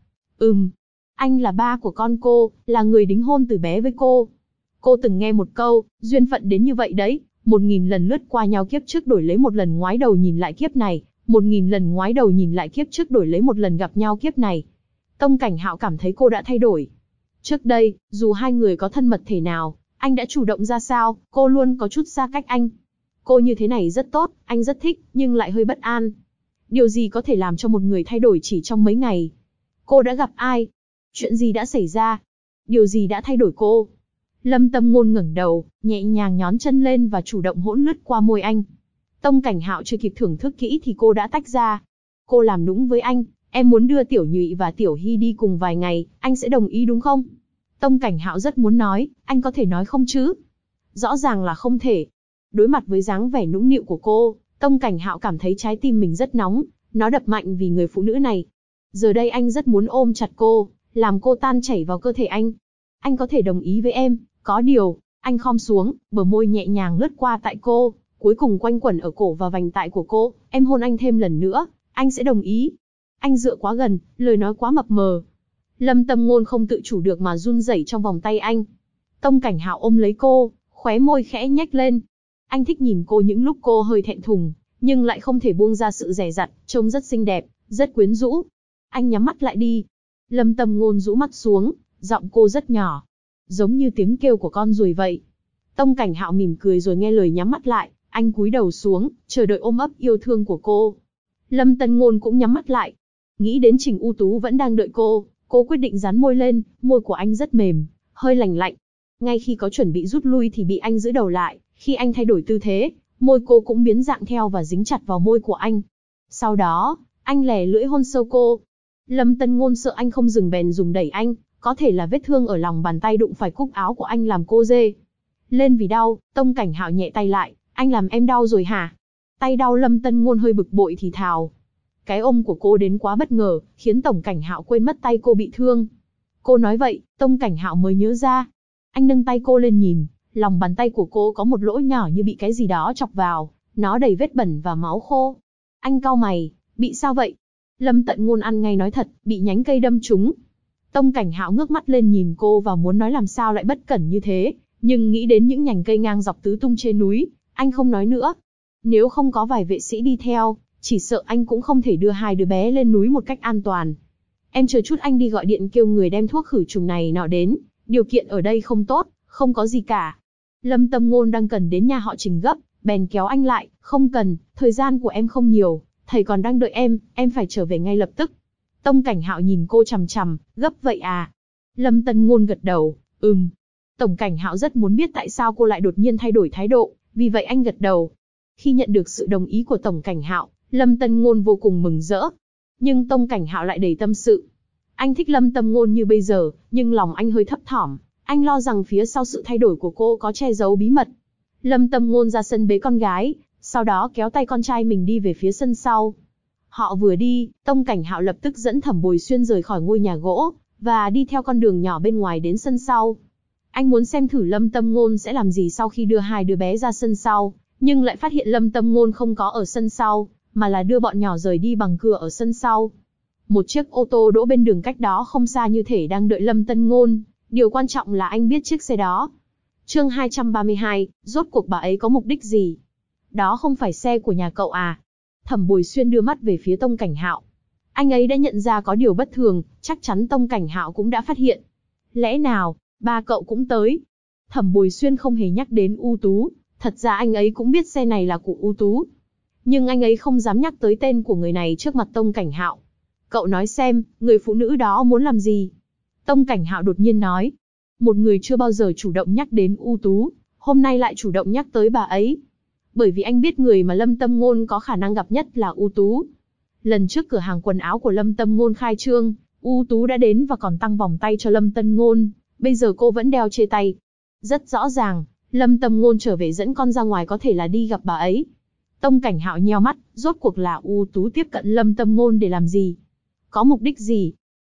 Anh là ba của con cô, là người đính hôn từ bé với cô. Cô từng nghe một câu, duyên phận đến như vậy đấy, 1000 lần lướt qua nhau kiếp trước đổi lấy một lần ngoái đầu nhìn lại kiếp này, 1000 lần ngoái đầu nhìn lại kiếp trước đổi lấy một lần gặp nhau kiếp này. Tông Cảnh Hạo cảm thấy cô đã thay đổi. Trước đây, dù hai người có thân mật thể nào, anh đã chủ động ra sao, cô luôn có chút xa cách anh. Cô như thế này rất tốt, anh rất thích, nhưng lại hơi bất an. Điều gì có thể làm cho một người thay đổi chỉ trong mấy ngày? Cô đã gặp ai? Chuyện gì đã xảy ra? Điều gì đã thay đổi cô? Lâm Tâm Ngôn ngẩng đầu, nhẹ nhàng nhón chân lên và chủ động hỗn lướt qua môi anh. Tông Cảnh Hạo chưa kịp thưởng thức kỹ thì cô đã tách ra. Cô làm nũng với anh, em muốn đưa Tiểu Nhụy và Tiểu Hy đi cùng vài ngày, anh sẽ đồng ý đúng không? Tông Cảnh Hạo rất muốn nói, anh có thể nói không chứ? Rõ ràng là không thể. Đối mặt với dáng vẻ nũng nịu của cô, Tông Cảnh Hạo cảm thấy trái tim mình rất nóng, nó đập mạnh vì người phụ nữ này. Giờ đây anh rất muốn ôm chặt cô, làm cô tan chảy vào cơ thể anh. Anh có thể đồng ý với em, có điều, anh khom xuống, bờ môi nhẹ nhàng lướt qua tại cô, cuối cùng quanh quẩn ở cổ và vành tai của cô, em hôn anh thêm lần nữa, anh sẽ đồng ý. Anh dựa quá gần, lời nói quá mập mờ. Lâm Tâm Ngôn không tự chủ được mà run rẩy trong vòng tay anh. Tông Cảnh Hạo ôm lấy cô, khóe môi khẽ nhếch lên. Anh thích nhìn cô những lúc cô hơi thẹn thùng, nhưng lại không thể buông ra sự dè dặt, trông rất xinh đẹp, rất quyến rũ. Anh nhắm mắt lại đi. Lâm Tâm Ngôn rũ mắt xuống, giọng cô rất nhỏ, giống như tiếng kêu của con ruồi vậy. Tông Cảnh Hạo mỉm cười rồi nghe lời nhắm mắt lại, anh cúi đầu xuống, chờ đợi ôm ấp yêu thương của cô. Lâm Tân Ngôn cũng nhắm mắt lại. Nghĩ đến Trình U Tú vẫn đang đợi cô quyết định dán môi lên, môi của anh rất mềm, hơi lành lạnh. Ngay khi có chuẩn bị rút lui thì bị anh giữ đầu lại, khi anh thay đổi tư thế, môi cô cũng biến dạng theo và dính chặt vào môi của anh. Sau đó, anh lè lưỡi hôn sâu cô. Lâm Tân Ngôn sợ anh không dừng bèn dùng đẩy anh, có thể là vết thương ở lòng bàn tay đụng phải cúc áo của anh làm cô rê lên vì đau. Tông Cảnh Hạo nhẹ tay lại, anh làm em đau rồi hả? Tay đau. Lâm Tân Ngôn hơi bực bội thì thào. Cái ôm của cô đến quá bất ngờ, khiến Tổng Cảnh Hạo quên mất tay cô bị thương. Cô nói vậy, Tông Cảnh Hạo mới nhớ ra. Anh nâng tay cô lên nhìn, lòng bàn tay của cô có một lỗ nhỏ như bị cái gì đó chọc vào, nó đầy vết bẩn và máu khô. Anh cau mày, bị sao vậy? Lâm Tận Ngôn ăn ngay nói thật, bị nhánh cây đâm trúng. Tông Cảnh Hạo ngước mắt lên nhìn cô và muốn nói làm sao lại bất cẩn như thế, nhưng nghĩ đến những nhành cây ngang dọc tứ tung trên núi, anh không nói nữa. Nếu không có vài vệ sĩ đi theo, chỉ sợ anh cũng không thể đưa hai đứa bé lên núi một cách an toàn. Em chờ chút, anh đi gọi điện kêu người đem thuốc khử trùng này nọ đến, điều kiện ở đây không tốt, không có gì cả. Lâm Tâm Ngôn đang cần đến nhà họ Trình gấp, bèn kéo anh lại, không cần, thời gian của em không nhiều, thầy còn đang đợi em phải trở về ngay lập tức. Tông Cảnh Hạo nhìn cô chằm chằm, gấp vậy à? Lâm Tân Ngôn gật đầu, Tổng Cảnh Hạo rất muốn biết tại sao cô lại đột nhiên thay đổi thái độ, vì vậy anh gật đầu. Khi nhận được sự đồng ý của Tổng Cảnh Hạo, Lâm Tân Ngôn vô cùng mừng rỡ. Nhưng Tông Cảnh Hạo lại đầy tâm sự. Anh thích Lâm Tâm Ngôn như bây giờ, nhưng lòng anh hơi thấp thỏm. Anh lo rằng phía sau sự thay đổi của cô có che giấu bí mật. Lâm Tâm Ngôn ra sân bế con gái, sau đó kéo tay con trai mình đi về phía sân sau. Họ vừa đi, Tông Cảnh Hạo lập tức dẫn Thẩm Bồi Xuyên rời khỏi ngôi nhà gỗ, và đi theo con đường nhỏ bên ngoài đến sân sau. Anh muốn xem thử Lâm Tâm Ngôn sẽ làm gì sau khi đưa hai đứa bé ra sân sau, nhưng lại phát hiện Lâm Tâm Ngôn không có ở sân sau, mà là đưa bọn nhỏ rời đi bằng cửa ở sân sau. Một chiếc ô tô đỗ bên đường cách đó không xa như thể đang đợi Lâm Tân Ngôn, điều quan trọng là anh biết chiếc xe đó. Chương 232, rốt cuộc bà ấy có mục đích gì? Đó không phải xe của nhà cậu à? Thẩm Bồi Xuyên đưa mắt về phía Tông Cảnh Hạo. Anh ấy đã nhận ra có điều bất thường, chắc chắn Tông Cảnh Hạo cũng đã phát hiện. Lẽ nào, ba cậu cũng tới? Thẩm Bồi Xuyên không hề nhắc đến U Tú, thật ra anh ấy cũng biết xe này là của U Tú. Nhưng anh ấy không dám nhắc tới tên của người này trước mặt Tông Cảnh Hạo. Cậu nói xem, người phụ nữ đó muốn làm gì? Tông Cảnh Hạo đột nhiên nói. Một người chưa bao giờ chủ động nhắc đến U Tú, hôm nay lại chủ động nhắc tới bà ấy. Bởi vì anh biết người mà Lâm Tâm Ngôn có khả năng gặp nhất là U Tú. Lần trước cửa hàng quần áo của Lâm Tâm Ngôn khai trương, U Tú đã đến và còn tặng vòng tay cho Lâm Tân Ngôn, bây giờ cô vẫn đeo trên tay. Rất rõ ràng, Lâm Tâm Ngôn trở về dẫn con ra ngoài có thể là đi gặp bà ấy. Tông Cảnh Hạo nheo mắt, rốt cuộc là U Tú tiếp cận Lâm Tâm Ngôn để làm gì? Có mục đích gì?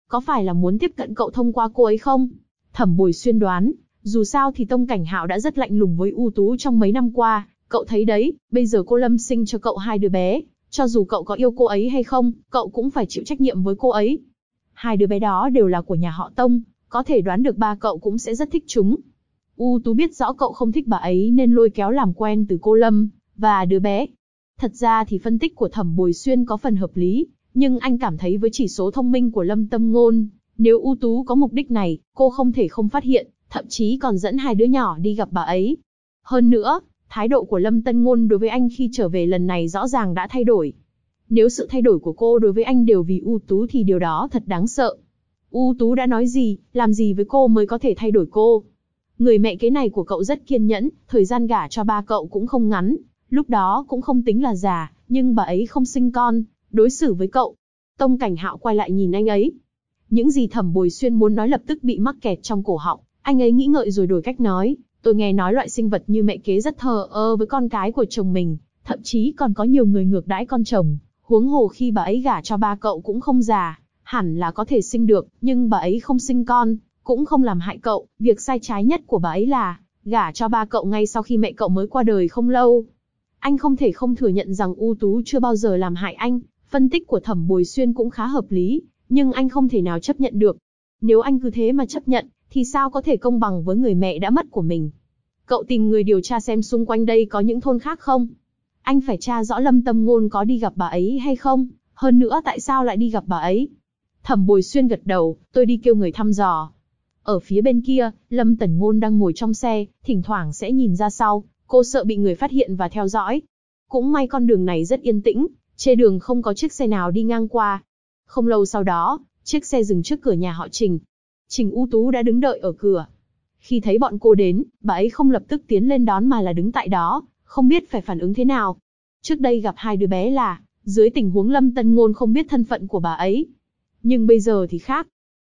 có phải là muốn tiếp cận cậu thông qua cô ấy không? Thẩm Bồi Xuyên đoán, dù sao thì Tông Cảnh Hạo đã rất lạnh lùng với U Tú trong mấy năm qua, cậu thấy đấy, bây giờ cô Lâm sinh cho cậu hai đứa bé, cho dù cậu có yêu cô ấy hay không, cậu cũng phải chịu trách nhiệm với cô ấy. Hai đứa bé đó đều là của nhà họ Tông, có thể đoán được ba cậu cũng sẽ rất thích chúng. U Tú biết rõ cậu không thích bà ấy nên lôi kéo làm quen từ cô Lâm và đứa bé. Thật ra thì phân tích của Thẩm Bồi Xuyên có phần hợp lý, nhưng anh cảm thấy với chỉ số thông minh của Lâm Tâm Ngôn, nếu U Tú có mục đích này, cô không thể không phát hiện, thậm chí còn dẫn hai đứa nhỏ đi gặp bà ấy. Hơn nữa, thái độ của Lâm Tân Ngôn đối với anh khi trở về lần này rõ ràng đã thay đổi. Nếu sự thay đổi của cô đối với anh đều vì U Tú thì điều đó thật đáng sợ. U Tú đã nói gì, làm gì với cô mới có thể thay đổi cô? Người mẹ kế này của cậu rất kiên nhẫn, thời gian gả cho ba cậu cũng không ngắn, lúc đó cũng không tính là già, nhưng bà ấy không sinh con, đối xử với cậu. Tông Cảnh Hạo quay lại nhìn anh ấy. Những gì Thẩm Bồi Xuyên muốn nói lập tức bị mắc kẹt trong cổ họng, anh ấy nghĩ ngợi rồi đổi cách nói. Tôi nghe nói loại sinh vật như mẹ kế rất thờ ơ với con cái của chồng mình, thậm chí còn có nhiều người ngược đãi con chồng, huống hồ khi bà ấy gả cho ba cậu cũng không già, hẳn là có thể sinh được, nhưng bà ấy không sinh con, cũng không làm hại cậu, việc sai trái nhất của bà ấy là gả cho ba cậu ngay sau khi mẹ cậu mới qua đời không lâu. Anh không thể không thừa nhận rằng U Tú chưa bao giờ làm hại anh, phân tích của Thẩm Bồi Xuyên cũng khá hợp lý, nhưng anh không thể nào chấp nhận được. Nếu anh cứ thế mà chấp nhận, thì sao có thể công bằng với người mẹ đã mất của mình? Cậu tìm người điều tra xem xung quanh đây có những thôn khác không? Anh phải tra rõ Lâm Tâm Ngôn có đi gặp bà ấy hay không, hơn nữa tại sao lại đi gặp bà ấy? Thẩm Bồi Xuyên gật đầu, tôi đi kêu người thăm dò. Ở phía bên kia, Lâm Tần Ngôn đang ngồi trong xe, thỉnh thoảng sẽ nhìn ra sau, cô sợ bị người phát hiện và theo dõi. Cũng may con đường này rất yên tĩnh, trên đường không có chiếc xe nào đi ngang qua. Không lâu sau đó, chiếc xe dừng trước cửa nhà họ Trình. Trình U Tú đã đứng đợi ở cửa. Khi thấy bọn cô đến, bà ấy không lập tức tiến lên đón mà là đứng tại đó, không biết phải phản ứng thế nào. Trước đây gặp hai đứa bé là, dưới tình huống Lâm Tân Ngôn không biết thân phận của bà ấy. Nhưng bây giờ thì khác.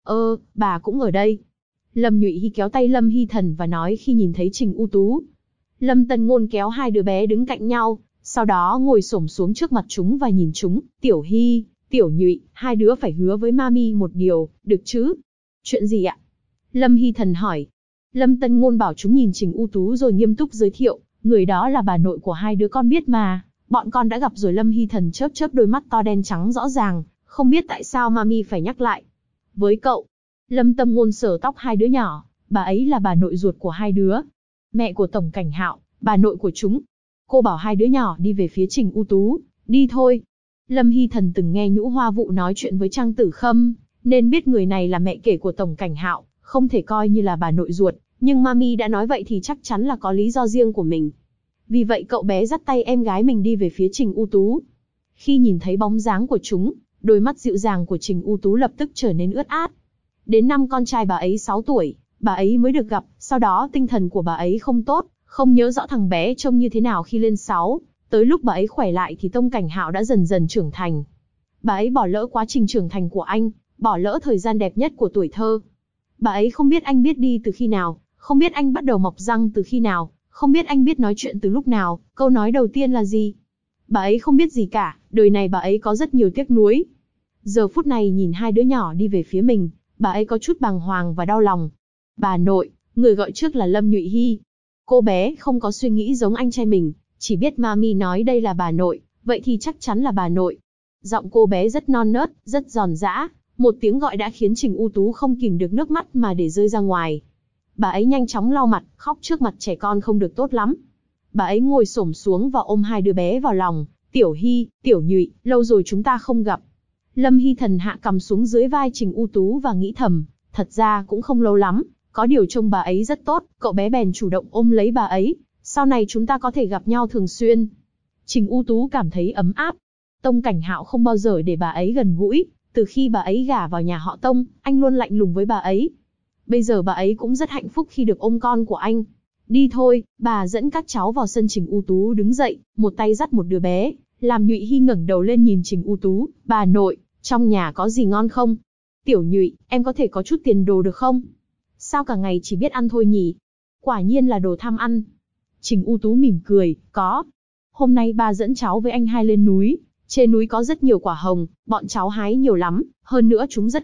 Bà cũng ở đây. Lâm Nhụy Hy kéo tay Lâm Hy Thần và nói khi nhìn thấy Trình U Tú. Lâm Tân Ngôn kéo hai đứa bé đứng cạnh nhau, sau đó ngồi xổm xuống trước mặt chúng và nhìn chúng. Tiểu Hy, Tiểu Nhụy, hai đứa phải hứa với mami một điều, được chứ? Chuyện gì ạ? Lâm Hy Thần hỏi. Lâm Tân Ngôn bảo chúng nhìn Trình U Tú rồi nghiêm túc giới thiệu, người đó là bà nội của hai đứa con biết mà, bọn con đã gặp rồi. Lâm Hy Thần chớp chớp đôi mắt to đen trắng rõ ràng, không biết tại sao mami phải nhắc lại. Với cậu, Lâm Tâm Ngôn sờ tóc hai đứa nhỏ, bà ấy là bà nội ruột của hai đứa. Mẹ của Tổng Cảnh Hạo, bà nội của chúng. Cô bảo hai đứa nhỏ đi về phía Trình U Tú, đi thôi. Lâm Hy Thần từng nghe Nhũ Hoa Vụ nói chuyện với Trang Tử Khâm, nên biết người này là mẹ kể của Tổng Cảnh Hạo, không thể coi như là bà nội ruột, nhưng mami đã nói vậy thì chắc chắn là có lý do riêng của mình. Vì vậy cậu bé dắt tay em gái mình đi về phía Trình U Tú. Khi nhìn thấy bóng dáng của chúng, đôi mắt dịu dàng của Trình U Tú lập tức trở nên ướt át. Đến năm con trai bà ấy 6 tuổi, bà ấy mới được gặp, sau đó tinh thần của bà ấy không tốt, không nhớ rõ thằng bé trông như thế nào khi lên 6, tới lúc bà ấy khỏe lại thì Tông Cảnh Hạo đã dần dần trưởng thành. Bà ấy bỏ lỡ quá trình trưởng thành của anh, bỏ lỡ thời gian đẹp nhất của tuổi thơ. Bà ấy không biết anh biết đi từ khi nào, không biết anh bắt đầu mọc răng từ khi nào, không biết anh biết nói chuyện từ lúc nào, câu nói đầu tiên là gì. Bà ấy không biết gì cả, đời này bà ấy có rất nhiều tiếc nuối. Giờ phút này nhìn hai đứa nhỏ đi về phía mình, bà ấy có chút bàng hoàng và đau lòng. Bà nội, người gọi trước là Lâm Nhụy Hy. Cô bé không có suy nghĩ giống anh trai mình, chỉ biết mami nói đây là bà nội, vậy thì chắc chắn là bà nội. Giọng cô bé rất non nớt, rất giòn giã, một tiếng gọi đã khiến Trình U Tú không kìm được nước mắt mà để rơi ra ngoài. Bà ấy nhanh chóng lau mặt, khóc trước mặt trẻ con không được tốt lắm. Bà ấy ngồi xổm xuống và ôm hai đứa bé vào lòng. Tiểu Hy, Tiểu Nhụy, lâu rồi chúng ta không gặp. Lâm Hy Thần hạ cầm xuống dưới vai Trình U Tú và nghĩ thầm, thật ra cũng không lâu lắm, có điều trông bà ấy rất tốt, cậu bé bèn chủ động ôm lấy bà ấy, sau này chúng ta có thể gặp nhau thường xuyên. Trình U Tú cảm thấy ấm áp. Tông Cảnh Hạo không bao giờ để bà ấy gần gũi, từ khi bà ấy gả vào nhà họ Tông, anh luôn lạnh lùng với bà ấy. Bây giờ bà ấy cũng rất hạnh phúc khi được ôm con của anh. Đi thôi, bà dẫn các cháu vào sân. Trình U Tú đứng dậy, một tay dắt một đứa bé, làm Nhụy Hy ngẩng đầu lên nhìn Trình U Tú, bà nội, trong nhà có gì ngon không? Tiểu Nhụy, em có thể có chút tiền đồ được không? Sao cả ngày chỉ biết ăn thôi nhỉ? Quả nhiên là đồ tham ăn. Trình U Tú mỉm cười, có. Hôm nay ba dẫn cháu với anh hai lên núi, trên núi có rất nhiều quả hồng, bọn cháu hái nhiều lắm, hơn nữa chúng rất ngọt,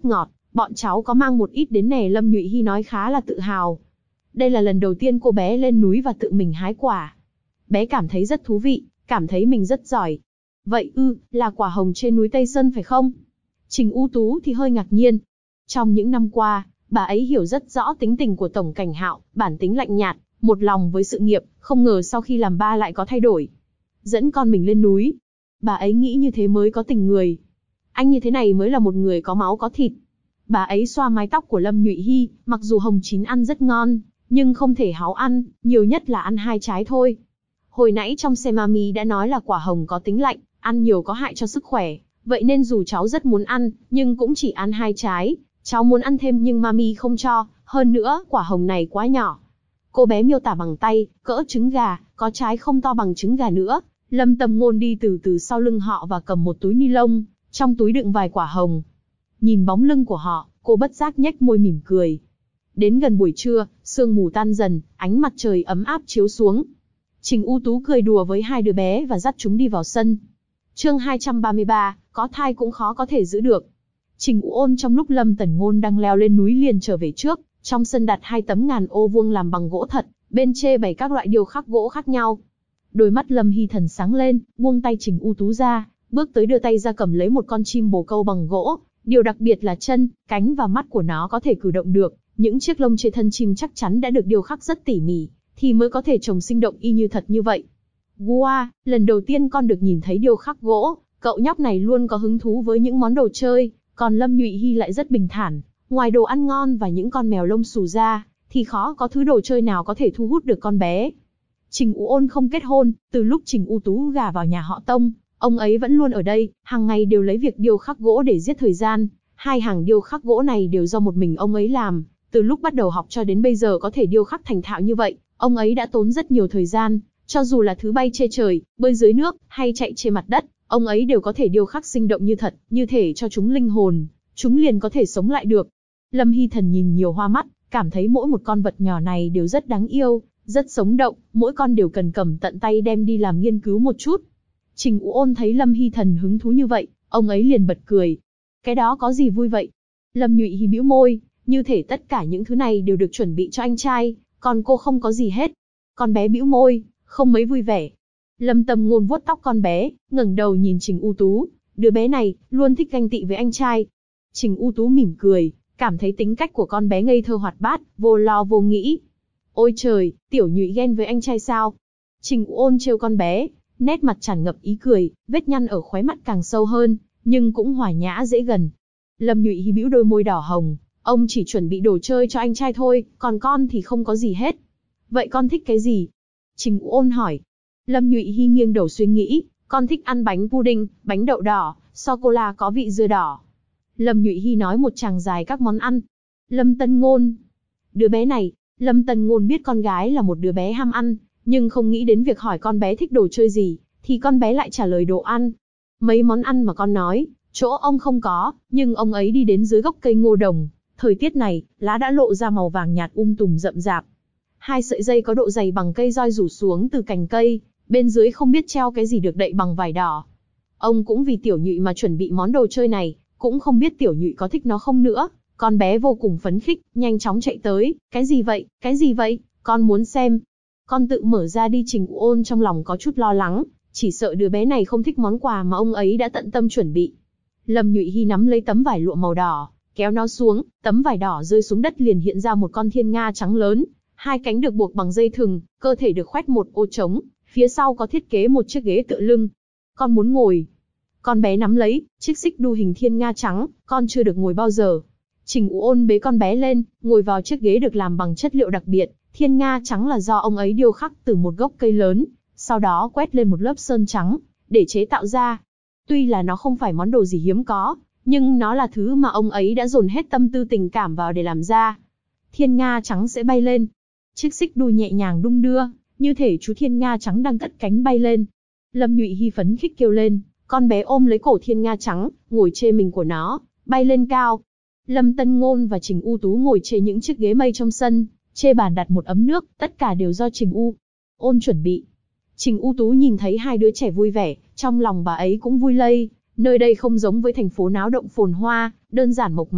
Bọn cháu có mang một ít đến nè, Lâm Nhụy Hy nói khá là tự hào. Đây là lần đầu tiên cô bé lên núi và tự mình hái quả. Bé cảm thấy rất thú vị, cảm thấy mình rất giỏi. Vậy là quả hồng trên núi Tây Sơn phải không? Trình U Tú thì hơi ngạc nhiên. Trong những năm qua, bà ấy hiểu rất rõ tính tình của Tổng Cảnh Hạo, bản tính lạnh nhạt, một lòng với sự nghiệp, không ngờ sau khi làm ba lại có thay đổi. Dẫn con mình lên núi. Bà ấy nghĩ như thế mới có tình người. Anh như thế này mới là một người có máu có thịt. Bà ấy xoa mái tóc của Lâm Nhụy Hy, mặc dù hồng chín ăn rất ngon, nhưng không thể háo ăn, nhiều nhất là ăn 2 trái thôi. Hồi nãy trong xe mami đã nói là quả hồng có tính lạnh, ăn nhiều có hại cho sức khỏe, vậy nên dù cháu rất muốn ăn, nhưng cũng chỉ ăn 2 trái. Cháu muốn ăn thêm nhưng mami không cho, hơn nữa, quả hồng này quá nhỏ. Cô bé miêu tả bằng tay, cỡ trứng gà, có trái không to bằng trứng gà nữa. Lâm Tầm Ngôn đi từ từ sau lưng họ và cầm một túi ni lông, trong túi đựng vài quả hồng. Nhìn bóng lưng của họ, cô bất giác nhếch môi mỉm cười. Đến gần buổi trưa, sương mù tan dần, ánh mặt trời ấm áp chiếu xuống. Trình U Tú cười đùa với 2 đứa bé và dắt chúng đi vào sân. Chương 233, có thai cũng khó có thể giữ được. Trình U Ôn trong lúc Lâm Tần Ngôn đang leo lên núi liền trở về trước, trong sân đặt 2 tấm ngàn ô vuông làm bằng gỗ thật, bên trên bày các loại điêu khắc gỗ khác nhau. Đôi mắt Lâm Hy Thần sáng lên, buông tay Trình U Tú ra, bước tới đưa tay ra cầm lấy một con chim bồ câu bằng gỗ. Điều đặc biệt là chân, cánh và mắt của nó có thể cử động được, những chiếc lông trên thân chim chắc chắn đã được điêu khắc rất tỉ mỉ, thì mới có thể trông sinh động y như thật như vậy. Wow, lần đầu tiên con được nhìn thấy điêu khắc gỗ, cậu nhóc này luôn có hứng thú với những món đồ chơi, còn Lâm Nhụy Hy lại rất bình thản, ngoài đồ ăn ngon và những con mèo lông xù ra, thì khó có thứ đồ chơi nào có thể thu hút được con bé. Trình U Ôn không kết hôn, từ lúc Trình U Tú gả vào nhà họ Tông, ông ấy vẫn luôn ở đây, hàng ngày đều lấy việc điêu khắc gỗ để giết thời gian. 2 hàng điêu khắc gỗ này đều do một mình ông ấy làm, từ lúc bắt đầu học cho đến bây giờ có thể điêu khắc thành thạo như vậy, ông ấy đã tốn rất nhiều thời gian, cho dù là thứ bay trên trời, bơi dưới nước, hay chạy trên mặt đất, ông ấy đều có thể điêu khắc sinh động như thật, như thể cho chúng linh hồn, chúng liền có thể sống lại được. Lâm Hy Thần nhìn nhiều hoa mắt, cảm thấy mỗi một con vật nhỏ này đều rất đáng yêu, rất sống động, mỗi con đều cần cầm tận tay đem đi làm nghiên cứu một chút. Trình U Ôn thấy Lâm Hy Thần hứng thú như vậy, ông ấy liền bật cười. Cái đó có gì vui vậy? Lâm Nhụy Hy bĩu môi, như thể tất cả những thứ này đều được chuẩn bị cho anh trai, còn cô không có gì hết. Con bé bĩu môi, không mấy vui vẻ. Lâm Tầm Ngôn vuốt tóc con bé, ngẩng đầu nhìn Trình U Tú, đứa bé này luôn thích ganh tị với anh trai. Trình U Tú mỉm cười, cảm thấy tính cách của con bé ngây thơ hoạt bát, vô lo vô nghĩ. Ôi trời, tiểu Nhụy ghen với anh trai sao? Trình U Ôn trêu con bé, nét mặt tràn ngập ý cười, vết nhăn ở khóe mắt càng sâu hơn, nhưng cũng hòa nhã dễ gần. Lâm Nhụy Hy bĩu đôi môi đỏ hồng, ông chỉ chuẩn bị đồ chơi cho anh trai thôi, còn con thì không có gì hết. Vậy con thích cái gì? Trình U Ôn hỏi. Lâm Nhụy Hy nghiêng đầu suy nghĩ, con thích ăn bánh pudding, bánh đậu đỏ, sô-cô-la có vị dưa đỏ. Lâm Nhụy Hy nói một tràng dài các món ăn. Lâm Tân Ngôn. Đứa bé này, Lâm Tân Ngôn biết con gái là một đứa bé ham ăn, nhưng không nghĩ đến việc hỏi con bé thích đồ chơi gì, thì con bé lại trả lời đồ ăn. Mấy món ăn mà con nói, chỗ ông không có, nhưng ông ấy đi đến dưới gốc cây ngô đồng. Thời tiết này, lá đã lộ ra màu vàng nhạt tùm rậm rạp. 2 sợi dây có độ dày bằng cây roi rủ xuống từ cành cây, bên dưới không biết treo cái gì được đậy bằng vải đỏ. Ông cũng vì Tiểu Nhụy mà chuẩn bị món đồ chơi này, cũng không biết Tiểu Nhụy có thích nó không nữa. Con bé vô cùng phấn khích, nhanh chóng chạy tới. Cái gì vậy? Cái gì vậy? Con muốn xem. Con tự mở ra đi. Trình U Ôn trong lòng có chút lo lắng, chỉ sợ đứa bé này không thích món quà mà ông ấy đã tận tâm chuẩn bị. Lâm Nhụy Hy nắm lấy tấm vải lụa màu đỏ, kéo nó xuống, tấm vải đỏ rơi xuống đất liền hiện ra một con thiên nga trắng lớn, 2 cánh được buộc bằng dây thừng, cơ thể được khoét một ô trống, phía sau có thiết kế một chiếc ghế tựa lưng. Con muốn ngồi. Con bé nắm lấy chiếc xích đu hình thiên nga trắng, con chưa được ngồi bao giờ. Trình U Ôn bế con bé lên, ngồi vào chiếc ghế được làm bằng chất liệu đặc biệt. Thiên nga trắng là do ông ấy điêu khắc từ một gốc cây lớn, sau đó quét lên một lớp sơn trắng, để chế tạo ra. Tuy là nó không phải món đồ gì hiếm có, nhưng nó là thứ mà ông ấy đã dồn hết tâm tư tình cảm vào để làm ra. Thiên nga trắng sẽ bay lên. Chiếc xích đu nhẹ nhàng đung đưa, như thể chú thiên nga trắng đang cất cánh bay lên. Lâm Nhụy Hy phấn khích kêu lên, con bé ôm lấy cổ thiên nga trắng, ngồi trên mình của nó, bay lên cao. Lâm Tân Ngôn và Trình U Tú ngồi trên những chiếc ghế mây trong sân, trên bàn đặt một ấm nước, tất cả đều do Trình U Ôn chuẩn bị. Trình U Tú nhìn thấy 2 đứa trẻ vui vẻ, trong lòng bà ấy cũng vui lây. Nơi đây không giống với thành phố náo động phồn hoa, đơn giản mộc mạc,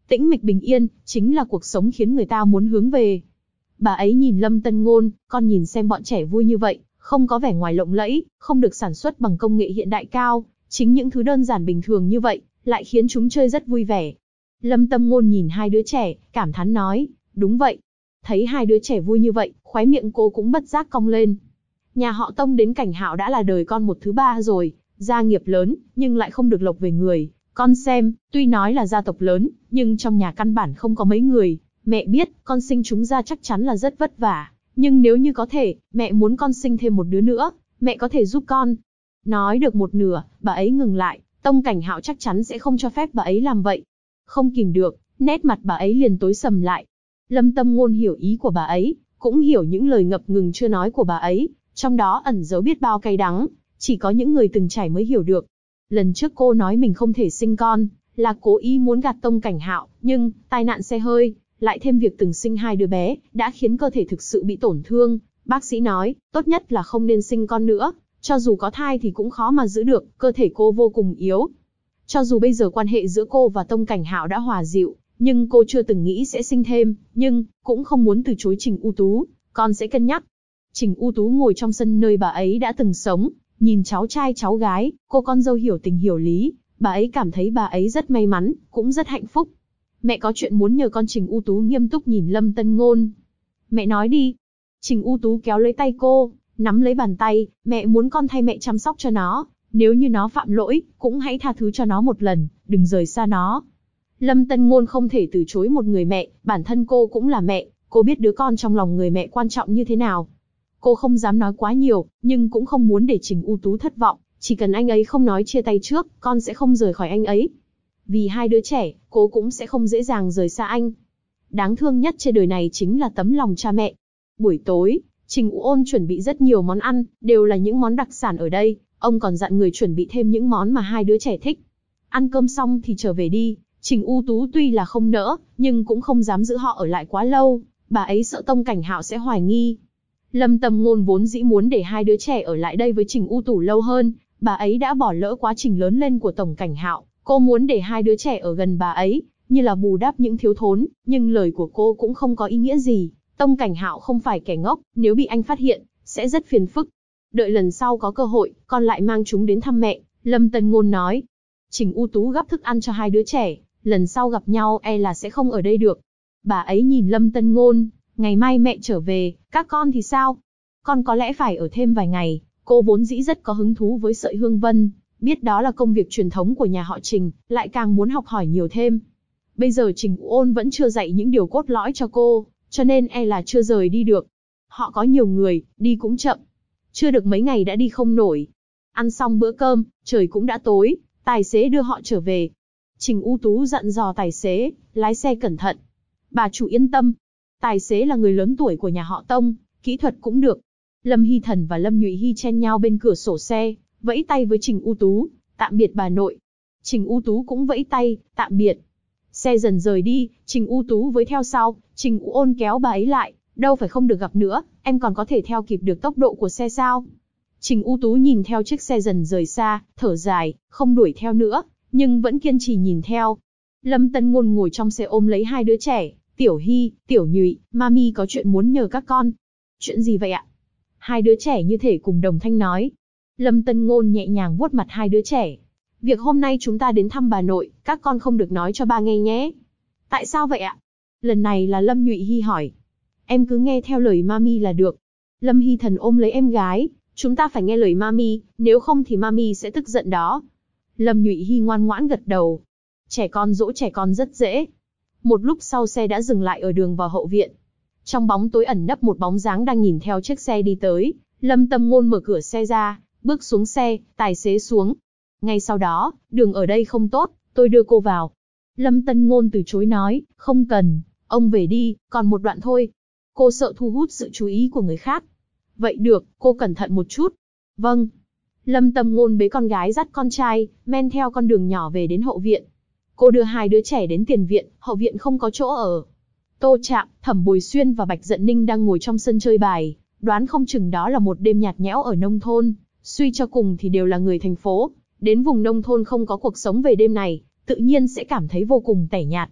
Tĩnh mịch bình yên, chính là cuộc sống khiến người ta muốn hướng về. Bà ấy nhìn Lâm Tân Ngôn, con nhìn xem bọn trẻ vui như vậy, không có vẻ ngoài lộng lẫy, không được sản xuất bằng công nghệ hiện đại cao, chính những thứ đơn giản bình thường như vậy, lại khiến chúng chơi rất vui vẻ. Lâm Tân Ngôn nhìn hai đứa trẻ, cảm thán nói, đúng vậy. Thấy hai đứa trẻ vui như vậy, khóe miệng cô cũng bất giác cong lên. Nhà họ Tông đến Cảnh Hạo đã là đời con một thứ ba rồi, gia nghiệp lớn, nhưng lại không được lộc về người. Con xem, tuy nói là gia tộc lớn, nhưng trong nhà căn bản không có mấy người. Mẹ biết, con sinh chúng ra chắc chắn là rất vất vả. Nhưng nếu như có thể, mẹ muốn con sinh thêm một đứa nữa, mẹ có thể giúp con. Nói được một nửa, bà ấy ngừng lại, Tông Cảnh Hạo chắc chắn sẽ không cho phép bà ấy làm vậy. Không kìm được, nét mặt bà ấy liền tối sầm lại. Lâm Tâm Ngôn hiểu ý của bà ấy, cũng hiểu những lời ngập ngừng chưa nói của bà ấy, trong đó ẩn giấu biết bao cay đắng, chỉ có những người từng trải mới hiểu được. Lần trước cô nói mình không thể sinh con, là cố ý muốn gạt Tông Cảnh Hạo, nhưng tai nạn xe hơi, lại thêm việc từng sinh hai đứa bé, đã khiến cơ thể thực sự bị tổn thương. Bác sĩ nói, tốt nhất là không nên sinh con nữa, cho dù có thai thì cũng khó mà giữ được, cơ thể cô vô cùng yếu. Cho dù bây giờ quan hệ giữa cô và Tông Cảnh Hạo đã hòa dịu, nhưng cô chưa từng nghĩ sẽ sinh thêm, nhưng cũng không muốn từ chối Trình U Tú, con sẽ cân nhắc. Trình U Tú ngồi trong sân nơi bà ấy đã từng sống, nhìn cháu trai cháu gái, cô con dâu hiểu tình hiểu lý, bà ấy cảm thấy bà ấy rất may mắn, cũng rất hạnh phúc. Mẹ có chuyện muốn nhờ con. Trình U Tú nghiêm túc nhìn Lâm Tân Ngôn. Mẹ nói đi. Trình U Tú kéo lấy tay cô, nắm lấy bàn tay, mẹ muốn con thay mẹ chăm sóc cho nó, nếu như nó phạm lỗi, cũng hãy tha thứ cho nó một lần, đừng rời xa nó. Lâm Tân Ngôn không thể từ chối một người mẹ, bản thân cô cũng là mẹ, cô biết đứa con trong lòng người mẹ quan trọng như thế nào. Cô không dám nói quá nhiều, nhưng cũng không muốn để Trình U Tú thất vọng, chỉ cần anh ấy không nói chia tay trước, con sẽ không rời khỏi anh ấy. Vì hai đứa trẻ, cô cũng sẽ không dễ dàng rời xa anh. Đáng thương nhất trên đời này chính là tấm lòng cha mẹ. Buổi tối, Trình U Ôn chuẩn bị rất nhiều món ăn, đều là những món đặc sản ở đây, ông còn dặn người chuẩn bị thêm những món mà hai đứa trẻ thích. Ăn cơm xong thì trở về đi, Trình U Tú tuy là không nỡ, nhưng cũng không dám giữ họ ở lại quá lâu, bà ấy sợ Tông Cảnh Hạo sẽ hoài nghi. Lâm Tâm Ngôn vốn dĩ muốn để hai đứa trẻ ở lại đây với Trình U Tú lâu hơn, bà ấy đã bỏ lỡ quá trình lớn lên của Tổng Cảnh Hạo, cô muốn để hai đứa trẻ ở gần bà ấy, như là bù đắp những thiếu thốn, nhưng lời của cô cũng không có ý nghĩa gì. Tông Cảnh Hạo không phải kẻ ngốc, nếu bị anh phát hiện, sẽ rất phiền phức. Đợi lần sau có cơ hội, con lại mang chúng đến thăm mẹ, Lâm Tân Ngôn nói. Trình U Tú gắp thức ăn cho hai đứa trẻ, lần sau gặp nhau e là sẽ không ở đây được. Bà ấy nhìn Lâm Tân Ngôn, ngày mai mẹ trở về, các con thì sao? Con có lẽ phải ở thêm vài ngày, cô vốn dĩ rất có hứng thú với sợi hương vân, biết đó là công việc truyền thống của nhà họ Trình, lại càng muốn học hỏi nhiều thêm. Bây giờ Trình U Ôn vẫn chưa dạy những điều cốt lõi cho cô, cho nên e là chưa rời đi được. Họ có nhiều người, đi cũng chậm. Chưa được mấy ngày đã đi không nổi. Ăn xong bữa cơm, trời cũng đã tối, tài xế đưa họ trở về. Trình U Tú dặn dò tài xế, lái xe cẩn thận. Bà chủ yên tâm. Tài xế là người lớn tuổi của nhà họ Tông, kỹ thuật cũng được. Lâm Hy Thần và Lâm Nhụy Hy chen nhau bên cửa sổ xe, vẫy tay với Trình U Tú, tạm biệt bà nội. Trình U Tú cũng vẫy tay, tạm biệt. Xe dần rời đi, Trình U Tú với theo sau, Trình U Ôn kéo bà ấy lại, đâu phải không được gặp nữa, em còn có thể theo kịp được tốc độ của xe sao? Trình U Tú nhìn theo chiếc xe dần rời xa, thở dài, không đuổi theo nữa, nhưng vẫn kiên trì nhìn theo. Lâm Tân Ngôn ngồi trong xe ôm lấy hai đứa trẻ, Tiểu Hy, Tiểu Nhụy, Mami có chuyện muốn nhờ các con. Chuyện gì vậy ạ? Hai đứa trẻ như thể cùng đồng thanh nói. Lâm Tân Ngôn nhẹ nhàng vuốt mặt hai đứa trẻ. Việc hôm nay chúng ta đến thăm bà nội, các con không được nói cho ba nghe nhé. Tại sao vậy ạ? Lần này là Lâm Nhụy Hy hỏi. Em cứ nghe theo lời Mami là được. Lâm Hy Thần ôm lấy em gái. Chúng ta phải nghe lời Mami, nếu không thì Mami sẽ tức giận đó. Lâm Nhụy Hy ngoan ngoãn gật đầu. Trẻ con dỗ trẻ con rất dễ. Một lúc sau xe đã dừng lại ở đường vào hậu viện. Trong bóng tối ẩn nấp một bóng dáng đang nhìn theo chiếc xe đi tới. Lâm Tâm Ngôn mở cửa xe ra, bước xuống xe, tài xế xuống. Ngay sau đó, đường ở đây không tốt, tôi đưa cô vào. Lâm Tân Ngôn từ chối nói, không cần, ông về đi, còn một đoạn thôi. Cô sợ thu hút sự chú ý của người khác. Vậy được, cô cẩn thận một chút. Vâng. Lâm Tâm Ngôn bế con gái dắt con trai, men theo con đường nhỏ về đến hậu viện. Cô đưa hai đứa trẻ đến tiền viện, hậu viện không có chỗ ở. Tô Trạm, Thẩm Bồi Xuyên và Bạch Dận Ninh đang ngồi trong sân chơi bài, đoán không chừng đó là một đêm nhạt nhẽo ở nông thôn, suy cho cùng thì đều là người thành phố, đến vùng nông thôn không có cuộc sống về đêm này, tự nhiên sẽ cảm thấy vô cùng tẻ nhạt.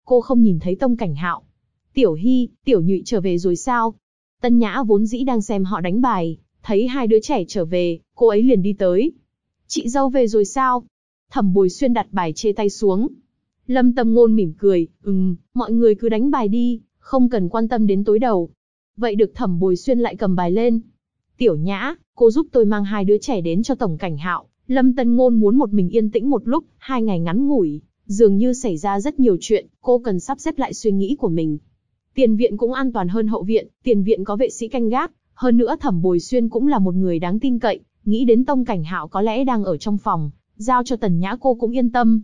cô không nhìn thấy Tông Cảnh Hạo. Tiểu Hy, Tiểu Nhụy trở về rồi sao? Tân Nhã vốn dĩ đang xem họ đánh bài, thấy hai đứa trẻ trở về, cô ấy liền đi tới. Chị dâu về rồi sao? Thẩm Bồi Xuyên đặt bài chê tay xuống. Lâm Tâm Ngôn mỉm cười, mọi người cứ đánh bài đi, không cần quan tâm đến tối đầu. Vậy được. Thẩm Bồi Xuyên lại cầm bài lên. Tiểu Nhã, cô giúp tôi mang hai đứa trẻ đến cho Tổng Cảnh Hạo. Lâm Tân Ngôn muốn một mình yên tĩnh một lúc, 2 ngày ngắn ngủi, dường như xảy ra rất nhiều chuyện, cô cần sắp xếp lại suy nghĩ của mình. Tiền viện cũng an toàn hơn hậu viện, tiền viện có vệ sĩ canh gác, hơn nữa Thẩm Bồi Xuyên cũng là một người đáng tin cậy, nghĩ đến Tông Cảnh Hạo có lẽ đang ở trong phòng, giao cho Tần Nhã cô cũng yên tâm.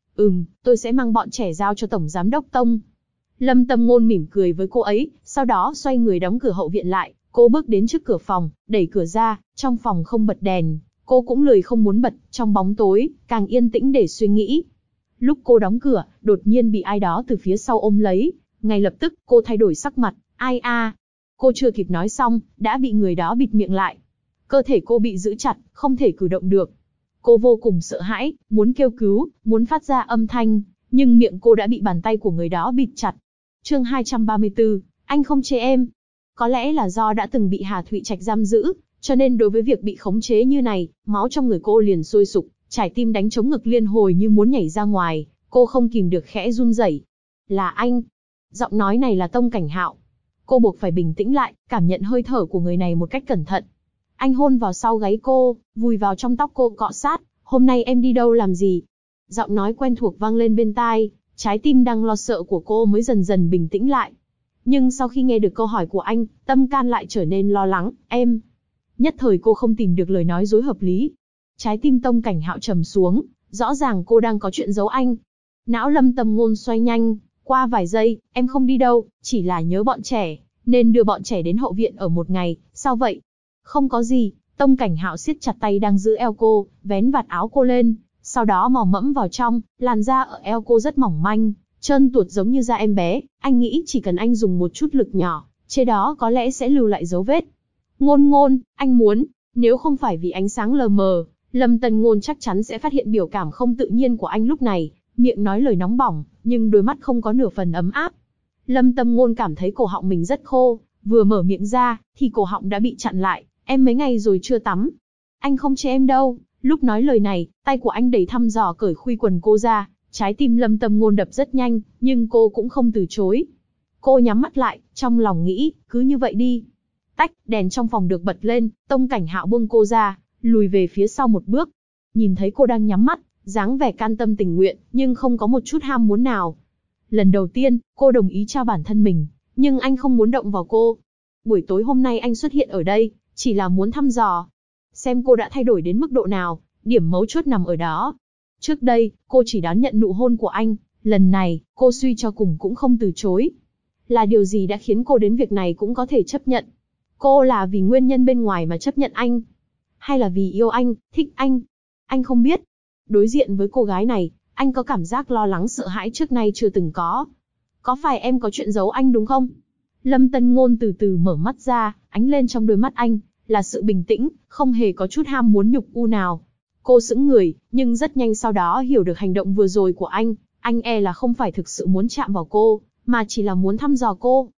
Tôi sẽ mang bọn trẻ giao cho Tổng Giám đốc Tông. Lâm Tâm Ngôn mỉm cười với cô ấy, sau đó xoay người đóng cửa hậu viện lại, cô bước đến trước cửa phòng, đẩy cửa ra, trong phòng không bật đèn, cô cũng lười không muốn bật, trong bóng tối, càng yên tĩnh để suy nghĩ. Lúc cô đóng cửa, đột nhiên bị ai đó từ phía sau ôm lấy, ngay lập tức, cô thay đổi sắc mặt, ai a? Cô chưa kịp nói xong, đã bị người đó bịt miệng lại. Cơ thể cô bị giữ chặt, không thể cử động được. Cô vô cùng sợ hãi, muốn kêu cứu, muốn phát ra âm thanh, nhưng miệng cô đã bị bàn tay của người đó bịt chặt. Chương 234, anh không chê em. Có lẽ là do đã từng bị Hà Thụy Trạch giam giữ, cho nên đối với việc bị khống chế như này, máu trong người cô liền sôi sục, trái tim đánh trống ngực liên hồi như muốn nhảy ra ngoài, cô không kìm được khẽ run rẩy. Là anh. Giọng nói này là Tông Cảnh Hạo. Cô buộc phải bình tĩnh lại, cảm nhận hơi thở của người này một cách cẩn thận. Anh hôn vào sau gáy cô, vùi vào trong tóc cô cọ sát. Hôm nay em đi đâu làm gì? Giọng nói quen thuộc vang lên bên tai, trái tim đang lo sợ của cô mới dần dần bình tĩnh lại. Nhưng sau khi nghe được câu hỏi của anh, tâm can lại trở nên lo lắng. Em. Nhất thời cô không tìm được lời nói dối hợp lý. Trái tim Tông Cảnh Hạo trầm xuống, rõ ràng cô đang có chuyện giấu anh. Não Lâm Tâm Ngôn xoay nhanh, qua vài giây, em không đi đâu, chỉ là nhớ bọn trẻ, nên đưa bọn trẻ đến hậu viện ở một ngày, sao vậy? Không có gì. Tông Cảnh Hạo siết chặt tay đang giữ eo cô, vén vạt áo cô lên, sau đó mò mẫm vào trong, làn da ở eo cô rất mỏng manh, trơn tuột giống như da em bé, anh nghĩ chỉ cần anh dùng một chút lực nhỏ, trên đó có lẽ sẽ lưu lại dấu vết. Ngôn Ngôn, anh muốn, nếu không phải vì ánh sáng lờ mờ, Lâm Tân Ngôn chắc chắn sẽ phát hiện biểu cảm không tự nhiên của anh lúc này, miệng nói lời nóng bỏng, nhưng đôi mắt không có nửa phần ấm áp. Lâm Tâm Ngôn cảm thấy cổ họng mình rất khô, vừa mở miệng ra, thì cổ họng đã bị chặn lại, em mấy ngày rồi chưa tắm. Anh không chê em đâu. Lúc nói lời này, tay của anh đầy thăm dò cởi khuy quần cô ra, trái tim Lâm Tâm Ngôn đập rất nhanh, nhưng cô cũng không từ chối. Cô nhắm mắt lại, trong lòng nghĩ, cứ như vậy đi. Tách, đèn trong phòng được bật lên, Tông Cảnh Hạo buông cô ra, lùi về phía sau một bước. Nhìn thấy cô đang nhắm mắt, dáng vẻ can tâm tình nguyện, nhưng không có một chút ham muốn nào. Lần đầu tiên, cô đồng ý trao bản thân mình, nhưng anh không muốn động vào cô. Buổi tối hôm nay anh xuất hiện ở đây, chỉ là muốn thăm dò, xem cô đã thay đổi đến mức độ nào, điểm mấu chốt nằm ở đó. Trước đây, cô chỉ đón nhận nụ hôn của anh, lần này, cô suy cho cùng cũng không từ chối. Là điều gì đã khiến cô đến việc này cũng có thể chấp nhận? Cô là vì nguyên nhân bên ngoài mà chấp nhận anh? Hay là vì yêu anh, thích anh? Anh không biết. Đối diện với cô gái này, anh có cảm giác lo lắng sợ hãi trước nay chưa từng có. Có phải em có chuyện giấu anh đúng không? Lâm Tân Ngôn từ từ mở mắt ra, ánh lên trong đôi mắt anh là sự bình tĩnh, không hề có chút ham muốn nhục u nào. Cô sững người, nhưng rất nhanh sau đó hiểu được hành động vừa rồi của anh e là không phải thực sự muốn chạm vào cô, mà chỉ là muốn thăm dò cô.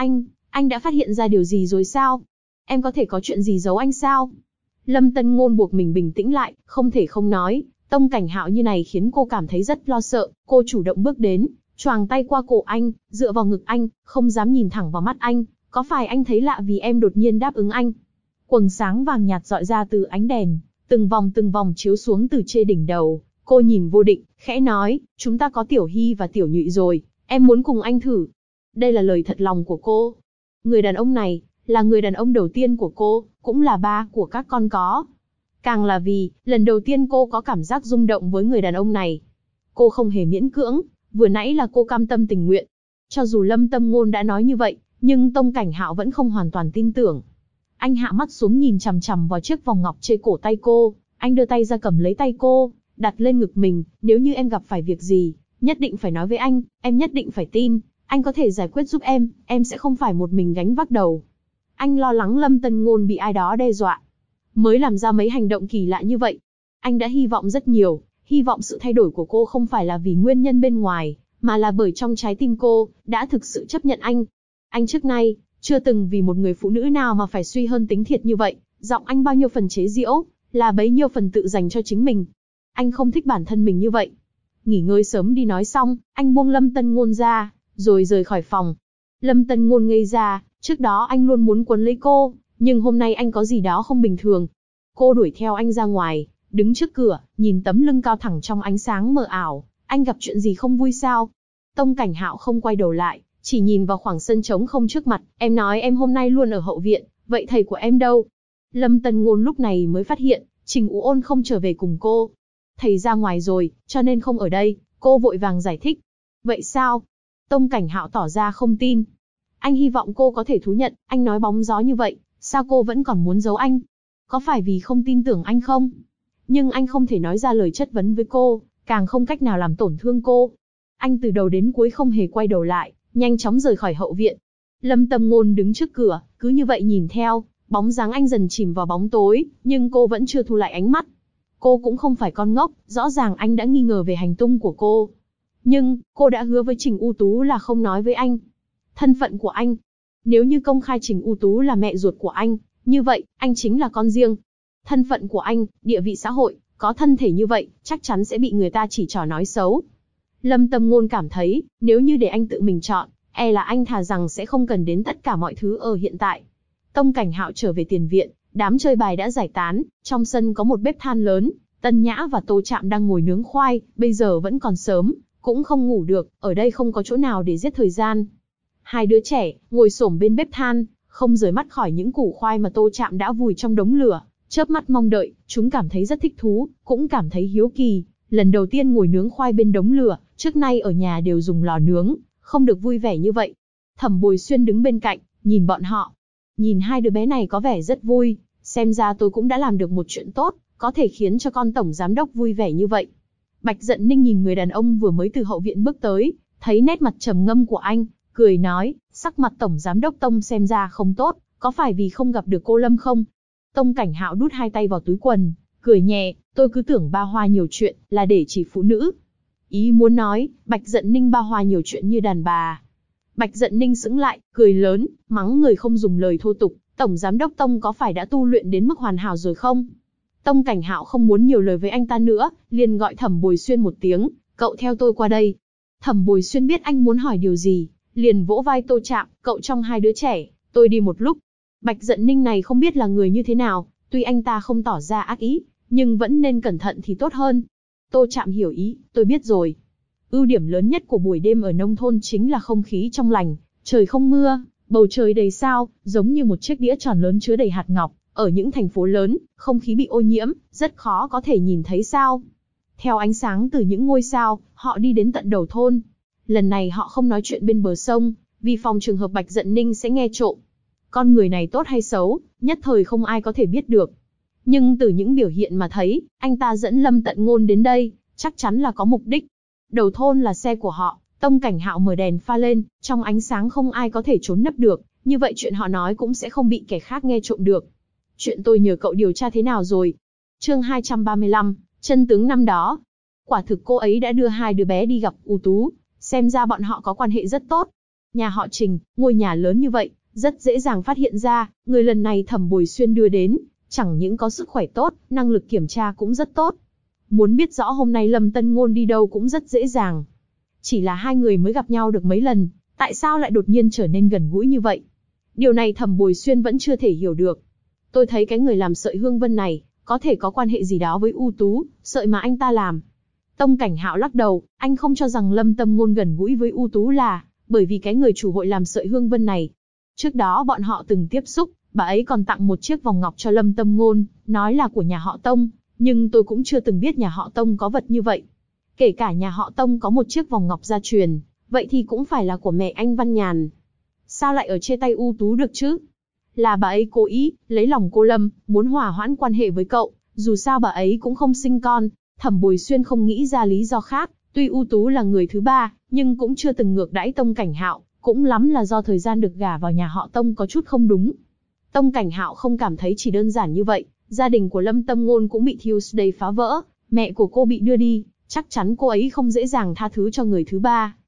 Anh đã phát hiện ra điều gì rồi sao? Em có thể có chuyện gì giấu anh sao? Lâm Tân Ngôn buộc mình bình tĩnh lại, không thể không nói, Tông Cảnh Hạo như này khiến cô cảm thấy rất lo sợ, cô chủ động bước đến, choàng tay qua cổ anh, dựa vào ngực anh, không dám nhìn thẳng vào mắt anh, có phải anh thấy lạ vì em đột nhiên đáp ứng anh? Quầng sáng vàng nhạt rọi ra từ ánh đèn, từng vòng chiếu xuống từ trên đỉnh đầu, cô nhìn Vô Định, khẽ nói, chúng ta có Tiểu Hy và Tiểu Nhụy rồi, em muốn cùng anh thử. Đây là lời thật lòng của cô. Người đàn ông này, là người đàn ông đầu tiên của cô, cũng là ba của các con có. Càng là vì, lần đầu tiên cô có cảm giác rung động với người đàn ông này. Cô không hề miễn cưỡng, vừa nãy là cô cam tâm tình nguyện. Cho dù Lâm Tâm Ngôn đã nói như vậy, nhưng Tông Cảnh Hạo vẫn không hoàn toàn tin tưởng. Anh hạ mắt xuống nhìn chằm chằm vào chiếc vòng ngọc trên cổ tay cô, anh đưa tay ra cầm lấy tay cô, đặt lên ngực mình, nếu như em gặp phải việc gì, nhất định phải nói với anh, em nhất định phải tin, anh có thể giải quyết giúp em sẽ không phải một mình gánh vác đầu. Anh lo lắng Lâm Tân Ngôn bị ai đó đe dọa, mới làm ra mấy hành động kỳ lạ như vậy. Anh đã hy vọng rất nhiều, hy vọng sự thay đổi của cô không phải là vì nguyên nhân bên ngoài, mà là bởi trong trái tim cô, đã thực sự chấp nhận anh. Anh trước nay, chưa từng vì một người phụ nữ nào mà phải suy hơn tính thiệt như vậy, giọng anh bao nhiêu phần chế giễu, là bấy nhiêu phần tự dành cho chính mình. Anh không thích bản thân mình như vậy. Nghỉ ngơi sớm đi nói xong, anh buông Lâm Tân Ngôn ra, rồi rời khỏi phòng. Lâm Tân Ngôn ngây ra, trước đó anh luôn muốn quấn lấy cô, nhưng hôm nay anh có gì đó không bình thường. Cô đuổi theo anh ra ngoài, đứng trước cửa, nhìn tấm lưng cao thẳng trong ánh sáng mờ ảo. Anh gặp chuyện gì không vui sao? Tông Cảnh Hạo không quay đầu lại, chỉ nhìn vào khoảng sân trống không trước mặt. Em nói em hôm nay luôn ở hậu viện, vậy thầy của em đâu? Lâm Tân Ngôn lúc này mới phát hiện, Trình Ú Ôn không trở về cùng cô. Thầy ra ngoài rồi, cho nên không ở đây. Cô vội vàng giải thích. Vậy sao? Tông Cảnh Hạo tỏ ra không tin. Anh hy vọng cô có thể thú nhận, anh nói bóng gió như vậy, sao cô vẫn còn muốn giấu anh? Có phải vì không tin tưởng anh không? Nhưng anh không thể nói ra lời chất vấn với cô, càng không cách nào làm tổn thương cô. Anh từ đầu đến cuối không hề quay đầu lại, nhanh chóng rời khỏi hậu viện. Lâm Tâm Ngôn đứng trước cửa, cứ như vậy nhìn theo, bóng dáng anh dần chìm vào bóng tối, nhưng cô vẫn chưa thu lại ánh mắt. Cô cũng không phải con ngốc, rõ ràng anh đã nghi ngờ về hành tung của cô. Nhưng, cô đã hứa với Trình U Tú là không nói với anh. Thân phận của anh. Nếu như công khai Trình U Tú là mẹ ruột của anh, như vậy, anh chính là con riêng. Thân phận của anh, địa vị xã hội, có thân thể như vậy, chắc chắn sẽ bị người ta chỉ trỏ nói xấu. Lâm Tâm Ngôn cảm thấy, nếu như để anh tự mình chọn, e là anh thà rằng sẽ không cần đến tất cả mọi thứ ở hiện tại. Tông Cảnh Hạo trở về tiền viện, đám chơi bài đã giải tán, trong sân có một bếp than lớn, Tân Nhã và Tô Trạm đang ngồi nướng khoai, bây giờ vẫn còn sớm, cũng không ngủ được, ở đây không có chỗ nào để giết thời gian. Hai đứa trẻ, ngồi xổm bên bếp than, không rời mắt khỏi những củ khoai mà Tô Trạm đã vùi trong đống lửa, chớp mắt mong đợi, chúng cảm thấy rất thích thú, cũng cảm thấy hiếu kỳ, lần đầu tiên ngồi nướng khoai bên đống lửa, trước nay ở nhà đều dùng lò nướng, không được vui vẻ như vậy. Thẩm Bồi Xuyên đứng bên cạnh, nhìn bọn họ. Nhìn hai đứa bé này có vẻ rất vui, xem ra tôi cũng đã làm được một chuyện tốt, có thể khiến cho con tổng giám đốc vui vẻ như vậy. Bạch Dận Ninh nhìn người đàn ông vừa mới từ hậu viện bước tới, thấy nét mặt trầm ngâm của anh, cười nói, sắc mặt tổng giám đốc Tông xem ra không tốt, có phải vì không gặp được cô Lâm không? Tông Cảnh Hạo đút hai tay vào túi quần, cười nhẹ, tôi cứ tưởng ba hoa nhiều chuyện là để chỉ phụ nữ. Ý muốn nói, Bạch Dận Ninh ba hoa nhiều chuyện như đàn bà. Bạch Dận Ninh sững lại, cười lớn, mắng người không dùng lời thô tục, tổng giám đốc Tông có phải đã tu luyện đến mức hoàn hảo rồi không? Tông Cảnh Hạo không muốn nhiều lời với anh ta nữa, liền gọi Thẩm Bồi Xuyên một tiếng, cậu theo tôi qua đây. Thẩm Bồi Xuyên biết anh muốn hỏi điều gì, liền vỗ vai Tô Trạm, cậu trong hai đứa trẻ, tôi đi một lúc. Bạch Dận Ninh này không biết là người như thế nào, tuy anh ta không tỏ ra ác ý, nhưng vẫn nên cẩn thận thì tốt hơn. Tô Trạm hiểu ý, tôi biết rồi. Ưu điểm lớn nhất của buổi đêm ở nông thôn chính là không khí trong lành, trời không mưa, bầu trời đầy sao, giống như một chiếc đĩa tròn lớn chứa đầy hạt ngọc. Ở những thành phố lớn, không khí bị ô nhiễm, rất khó có thể nhìn thấy sao. Theo ánh sáng từ những ngôi sao, họ đi đến tận đầu thôn. Lần này họ không nói chuyện bên bờ sông, vì phòng trường hợp Bạch Dận Ninh sẽ nghe trộm. Con người này tốt hay xấu, nhất thời không ai có thể biết được. Nhưng từ những biểu hiện mà thấy, anh ta dẫn Lâm Tận Ngôn đến đây, chắc chắn là có mục đích. Đầu thôn là xe của họ, Tông Cảnh Hạo mở đèn pha lên, trong ánh sáng không ai có thể trốn nấp được, như vậy chuyện họ nói cũng sẽ không bị kẻ khác nghe trộm được. Chuyện tôi nhờ cậu điều tra thế nào rồi? Chương 235, chân tướng năm đó. Quả thực cô ấy đã đưa hai đứa bé đi gặp U Tú, xem ra bọn họ có quan hệ rất tốt. Nhà họ Trình, ngôi nhà lớn như vậy, rất dễ dàng phát hiện ra, người lần này Thẩm Bồi Xuyên đưa đến, chẳng những có sức khỏe tốt, năng lực kiểm tra cũng rất tốt. Muốn biết rõ hôm nay Lâm Tân Ngôn đi đâu cũng rất dễ dàng. Chỉ là hai người mới gặp nhau được mấy lần, tại sao lại đột nhiên trở nên gần gũi như vậy? Điều này Thẩm Bồi Xuyên vẫn chưa thể hiểu được. Tôi thấy cái người làm sợi hương vân này, có thể có quan hệ gì đó với U Tú, sợi mà anh ta làm. Tông Cảnh Hạo lắc đầu, anh không cho rằng Lâm Tâm Ngôn gần gũi với U Tú là bởi vì cái người chủ hội làm sợi hương vân này. Trước đó bọn họ từng tiếp xúc, bà ấy còn tặng một chiếc vòng ngọc cho Lâm Tâm Ngôn, nói là của nhà họ Tông, nhưng tôi cũng chưa từng biết nhà họ Tông có vật như vậy. Kể cả nhà họ Tông có một chiếc vòng ngọc gia truyền, vậy thì cũng phải là của mẹ anh Văn Nhàn. Sao lại ở trên tay U Tú được chứ? Là bà ấy cố ý, lấy lòng cô Lâm, muốn hòa hoãn quan hệ với cậu, dù sao bà ấy cũng không sinh con. Thẩm Bồi Xuyên không nghĩ ra lý do khác, tuy U Tú là người thứ ba, nhưng cũng chưa từng ngược đãi Tông Cảnh Hạo, cũng lắm là do thời gian được gả vào nhà họ Tông có chút không đúng. Tông Cảnh Hạo không cảm thấy chỉ đơn giản như vậy, gia đình của Lâm Tâm Ngôn cũng bị Tuesday phá vỡ, mẹ của cô bị đưa đi, chắc chắn cô ấy không dễ dàng tha thứ cho người thứ ba,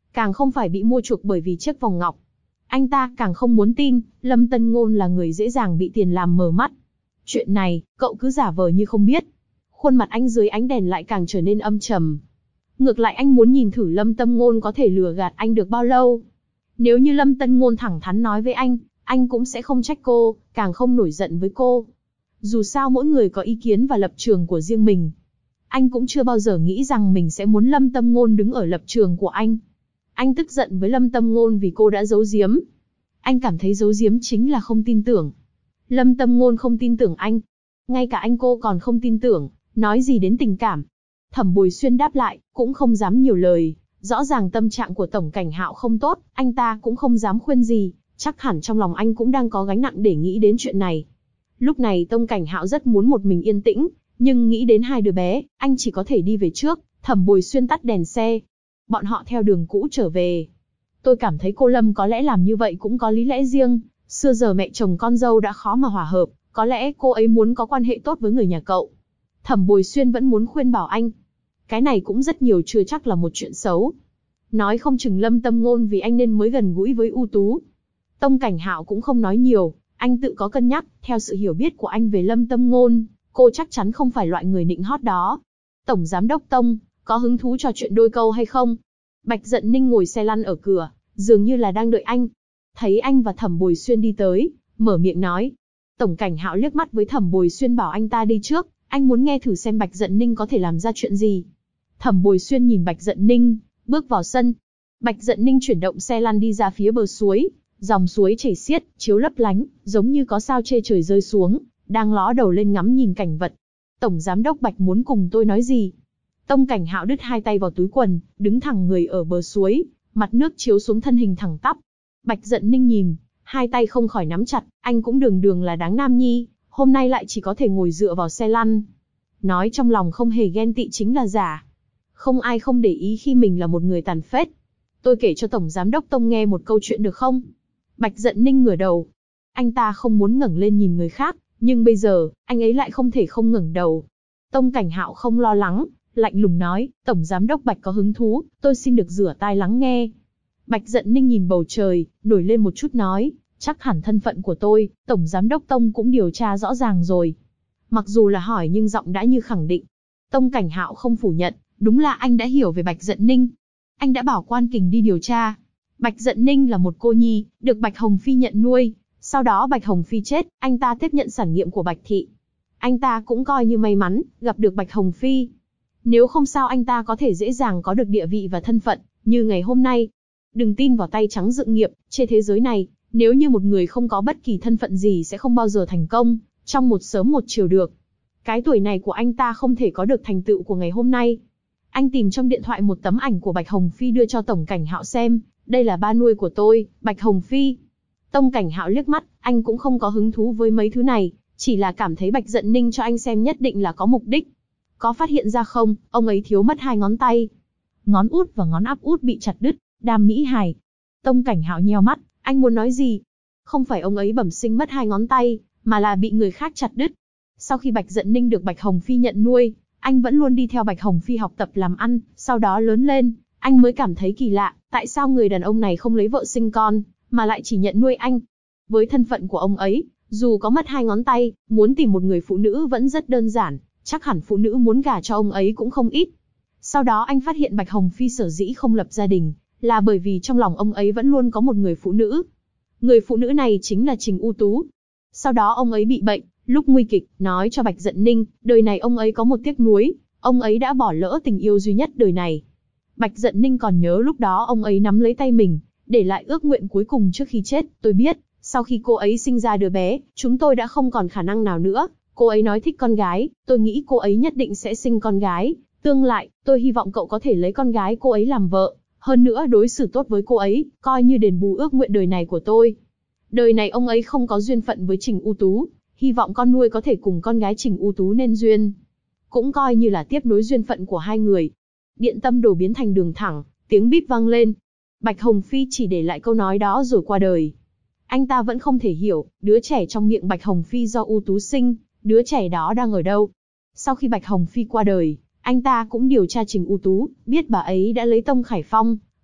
càng không phải bị mua chuộc bởi vì chiếc vòng ngọc. Anh ta càng không muốn tin, Lâm Tân Ngôn là người dễ dàng bị tiền làm mờ mắt. Chuyện này, cậu cứ giả vờ như không biết. Khuôn mặt anh dưới ánh đèn lại càng trở nên âm trầm. Ngược lại anh muốn nhìn thử Lâm Tân Ngôn có thể lừa gạt anh được bao lâu. Nếu như Lâm Tân Ngôn thẳng thắn nói với anh cũng sẽ không trách cô, càng không nổi giận với cô. Dù sao mỗi người có ý kiến và lập trường của riêng mình. Anh cũng chưa bao giờ nghĩ rằng mình sẽ muốn Lâm Tân Ngôn đứng ở lập trường của anh. Anh tức giận với Lâm Tân Ngôn vì cô đã giấu giếm. Anh cảm thấy giấu giếm chính là không tin tưởng. Lâm Tân Ngôn không tin tưởng anh. Ngay cả anh cô còn không tin tưởng, nói gì đến tình cảm. Thẩm Bồi Xuyên đáp lại, cũng không dám nhiều lời. Rõ ràng tâm trạng của Tổng Cảnh Hạo không tốt, anh ta cũng không dám khuyên gì. Chắc hẳn trong lòng anh cũng đang có gánh nặng để nghĩ đến chuyện này. Lúc này Tổng Cảnh Hạo rất muốn một mình yên tĩnh, nhưng nghĩ đến hai đứa bé, anh chỉ có thể đi về trước. Thẩm Bồi Xuyên tắt đèn xe. Bọn họ theo đường cũ trở về. Tôi cảm thấy cô Lâm có lẽ làm như vậy cũng có lý lẽ riêng. Xưa giờ mẹ chồng con dâu đã khó mà hòa hợp, có lẽ cô ấy muốn có quan hệ tốt với người nhà cậu. Thẩm Bồi Xuyên vẫn muốn khuyên bảo anh. Cái này cũng rất nhiều chưa chắc là một chuyện xấu. Nói không chừng Lâm Tân Ngôn vì anh nên mới gần gũi với ưu tú. Tổng Cảnh Hạo cũng không nói nhiều, anh tự có cân nhắc, theo sự hiểu biết của anh về Lâm Tân Ngôn, cô chắc chắn không phải loại người nịnh hót đó. Tổng Giám đốc Tông, có hứng thú trò chuyện đôi câu hay không? Bạch Dận Ninh ngồi xe lăn ở cửa, dường như là đang đợi anh. Thấy anh và Thẩm Bồi Xuyên đi tới, mở miệng nói. Tổng Cảnh Hạo liếc mắt với Thẩm Bồi Xuyên bảo anh ta đi trước, anh muốn nghe thử xem Bạch Dận Ninh có thể làm ra chuyện gì. Thẩm Bồi Xuyên nhìn Bạch Dận Ninh, bước vào sân. Bạch Dận Ninh chuyển động xe lăn đi ra phía bờ suối, dòng suối chảy xiết, chiếu lấp lánh, giống như có sao chê trời rơi xuống, đang ló đầu lên ngắm nhìn cảnh vật. Tổng Giám đốc Bạch muốn cùng tôi nói gì? Tổng Cảnh Hạo đứt hai tay vào túi quần, đứng thẳng người ở bờ suối, mặt nước chiếu xuống thân hình thẳng tắp. Bạch Dận Ninh nhìn, hai tay không khỏi nắm chặt, anh cũng đường đường là đáng nam nhi, hôm nay lại chỉ có thể ngồi dựa vào xe lăn. Nói trong lòng không hề ghen tị chính là giả. Không ai không để ý khi mình là một người tàn phết. Tôi kể cho Tổng Giám đốc Tông nghe một câu chuyện được không? Bạch Dận Ninh ngửa đầu. Anh ta không muốn ngẩng lên nhìn người khác, nhưng bây giờ, anh ấy lại không thể không ngẩng đầu. Tổng Cảnh Hạo không lo lắng, lạnh lùng nói, Tổng Giám đốc Bạch có hứng thú, tôi xin được rửa tai lắng nghe. Bạch Dận Ninh nhìn bầu trời, nổi lên một chút nói, chắc hẳn thân phận của tôi, Tổng Giám đốc Tông cũng điều tra rõ ràng rồi. Mặc dù là hỏi nhưng giọng đã như khẳng định. Tổng Cảnh Hạo không phủ nhận, đúng là anh đã hiểu về Bạch Dận Ninh. Anh đã bảo Quan Kình đi điều tra. Bạch Dận Ninh là một cô nhi, được Bạch Hồng Phi nhận nuôi. Sau đó Bạch Hồng Phi chết, anh ta tiếp nhận sản nghiệp của Bạch Thị. Anh ta cũng coi như may mắn, gặp được Bạch Hồng Phi. Nếu không sao anh ta có thể dễ dàng có được địa vị và thân phận, như ngày hôm nay. Đừng tin vào tay trắng dựng nghiệp, trên thế giới này, nếu như một người không có bất kỳ thân phận gì sẽ không bao giờ thành công, trong một sớm một chiều được. Cái tuổi này của anh ta không thể có được thành tựu của ngày hôm nay. Anh tìm trong điện thoại một tấm ảnh của Bạch Hồng Phi đưa cho Tổng Cảnh Hạo xem, đây là ba nuôi của tôi, Bạch Hồng Phi. Tổng Cảnh Hạo liếc mắt, anh cũng không có hứng thú với mấy thứ này, chỉ là cảm thấy Bạch Dận Ninh cho anh xem nhất định là có mục đích. Có phát hiện ra không, ông ấy thiếu mất hai ngón tay. Ngón út và ngón áp út bị chặt đứt, đam mỹ hài. Tổng Cảnh Hạo nheo mắt, anh muốn nói gì? Không phải ông ấy bẩm sinh mất hai ngón tay, mà là bị người khác chặt đứt. Sau khi Bạch Dận Ninh được Bạch Hồng Phi nhận nuôi, anh vẫn luôn đi theo Bạch Hồng Phi học tập làm ăn, sau đó lớn lên, anh mới cảm thấy kỳ lạ, tại sao người đàn ông này không lấy vợ sinh con, mà lại chỉ nhận nuôi anh. Với thân phận của ông ấy, dù có mất hai ngón tay, muốn tìm một người phụ nữ vẫn rất đơn giản, chắc hẳn phụ nữ muốn gả cho ông ấy cũng không ít. Sau đó anh phát hiện Bạch Hồng Phi sở dĩ không lập gia đình, là bởi vì trong lòng ông ấy vẫn luôn có một người phụ nữ. Người phụ nữ này chính là Trình U Tú. Sau đó ông ấy bị bệnh, lúc nguy kịch, nói cho Bạch Dận Ninh, đời này ông ấy có một tiếc nuối, ông ấy đã bỏ lỡ tình yêu duy nhất đời này. Bạch Dận Ninh còn nhớ lúc đó ông ấy nắm lấy tay mình, để lại ước nguyện cuối cùng trước khi chết. Tôi biết, sau khi cô ấy sinh ra đứa bé, chúng tôi đã không còn khả năng nào nữa. Cô ấy nói thích con gái, tôi nghĩ cô ấy nhất định sẽ sinh con gái. Tương lại, tôi hy vọng cậu có thể lấy con gái cô ấy làm vợ, hơn nữa đối xử tốt với cô ấy, coi như đền bù ước nguyện đời này của tôi. Đời này ông ấy không có duyên phận với Trình U Tú, hy vọng con nuôi có thể cùng con gái Trình U Tú nên duyên. Cũng coi như là tiếp nối duyên phận của hai người. Điện tâm đổ biến thành đường thẳng, tiếng bíp vang lên. Bạch Hồng Phi chỉ để lại câu nói đó rồi qua đời. Anh ta vẫn không thể hiểu, đứa trẻ trong miệng Bạch Hồng Phi do U Tú sinh, đứa trẻ đó đang ở đâu. Sau khi Bạch Hồng Phi qua đời, anh ta cũng điều tra Trình U Tú, biết bà ấy đã lấy Tông Khải Phong,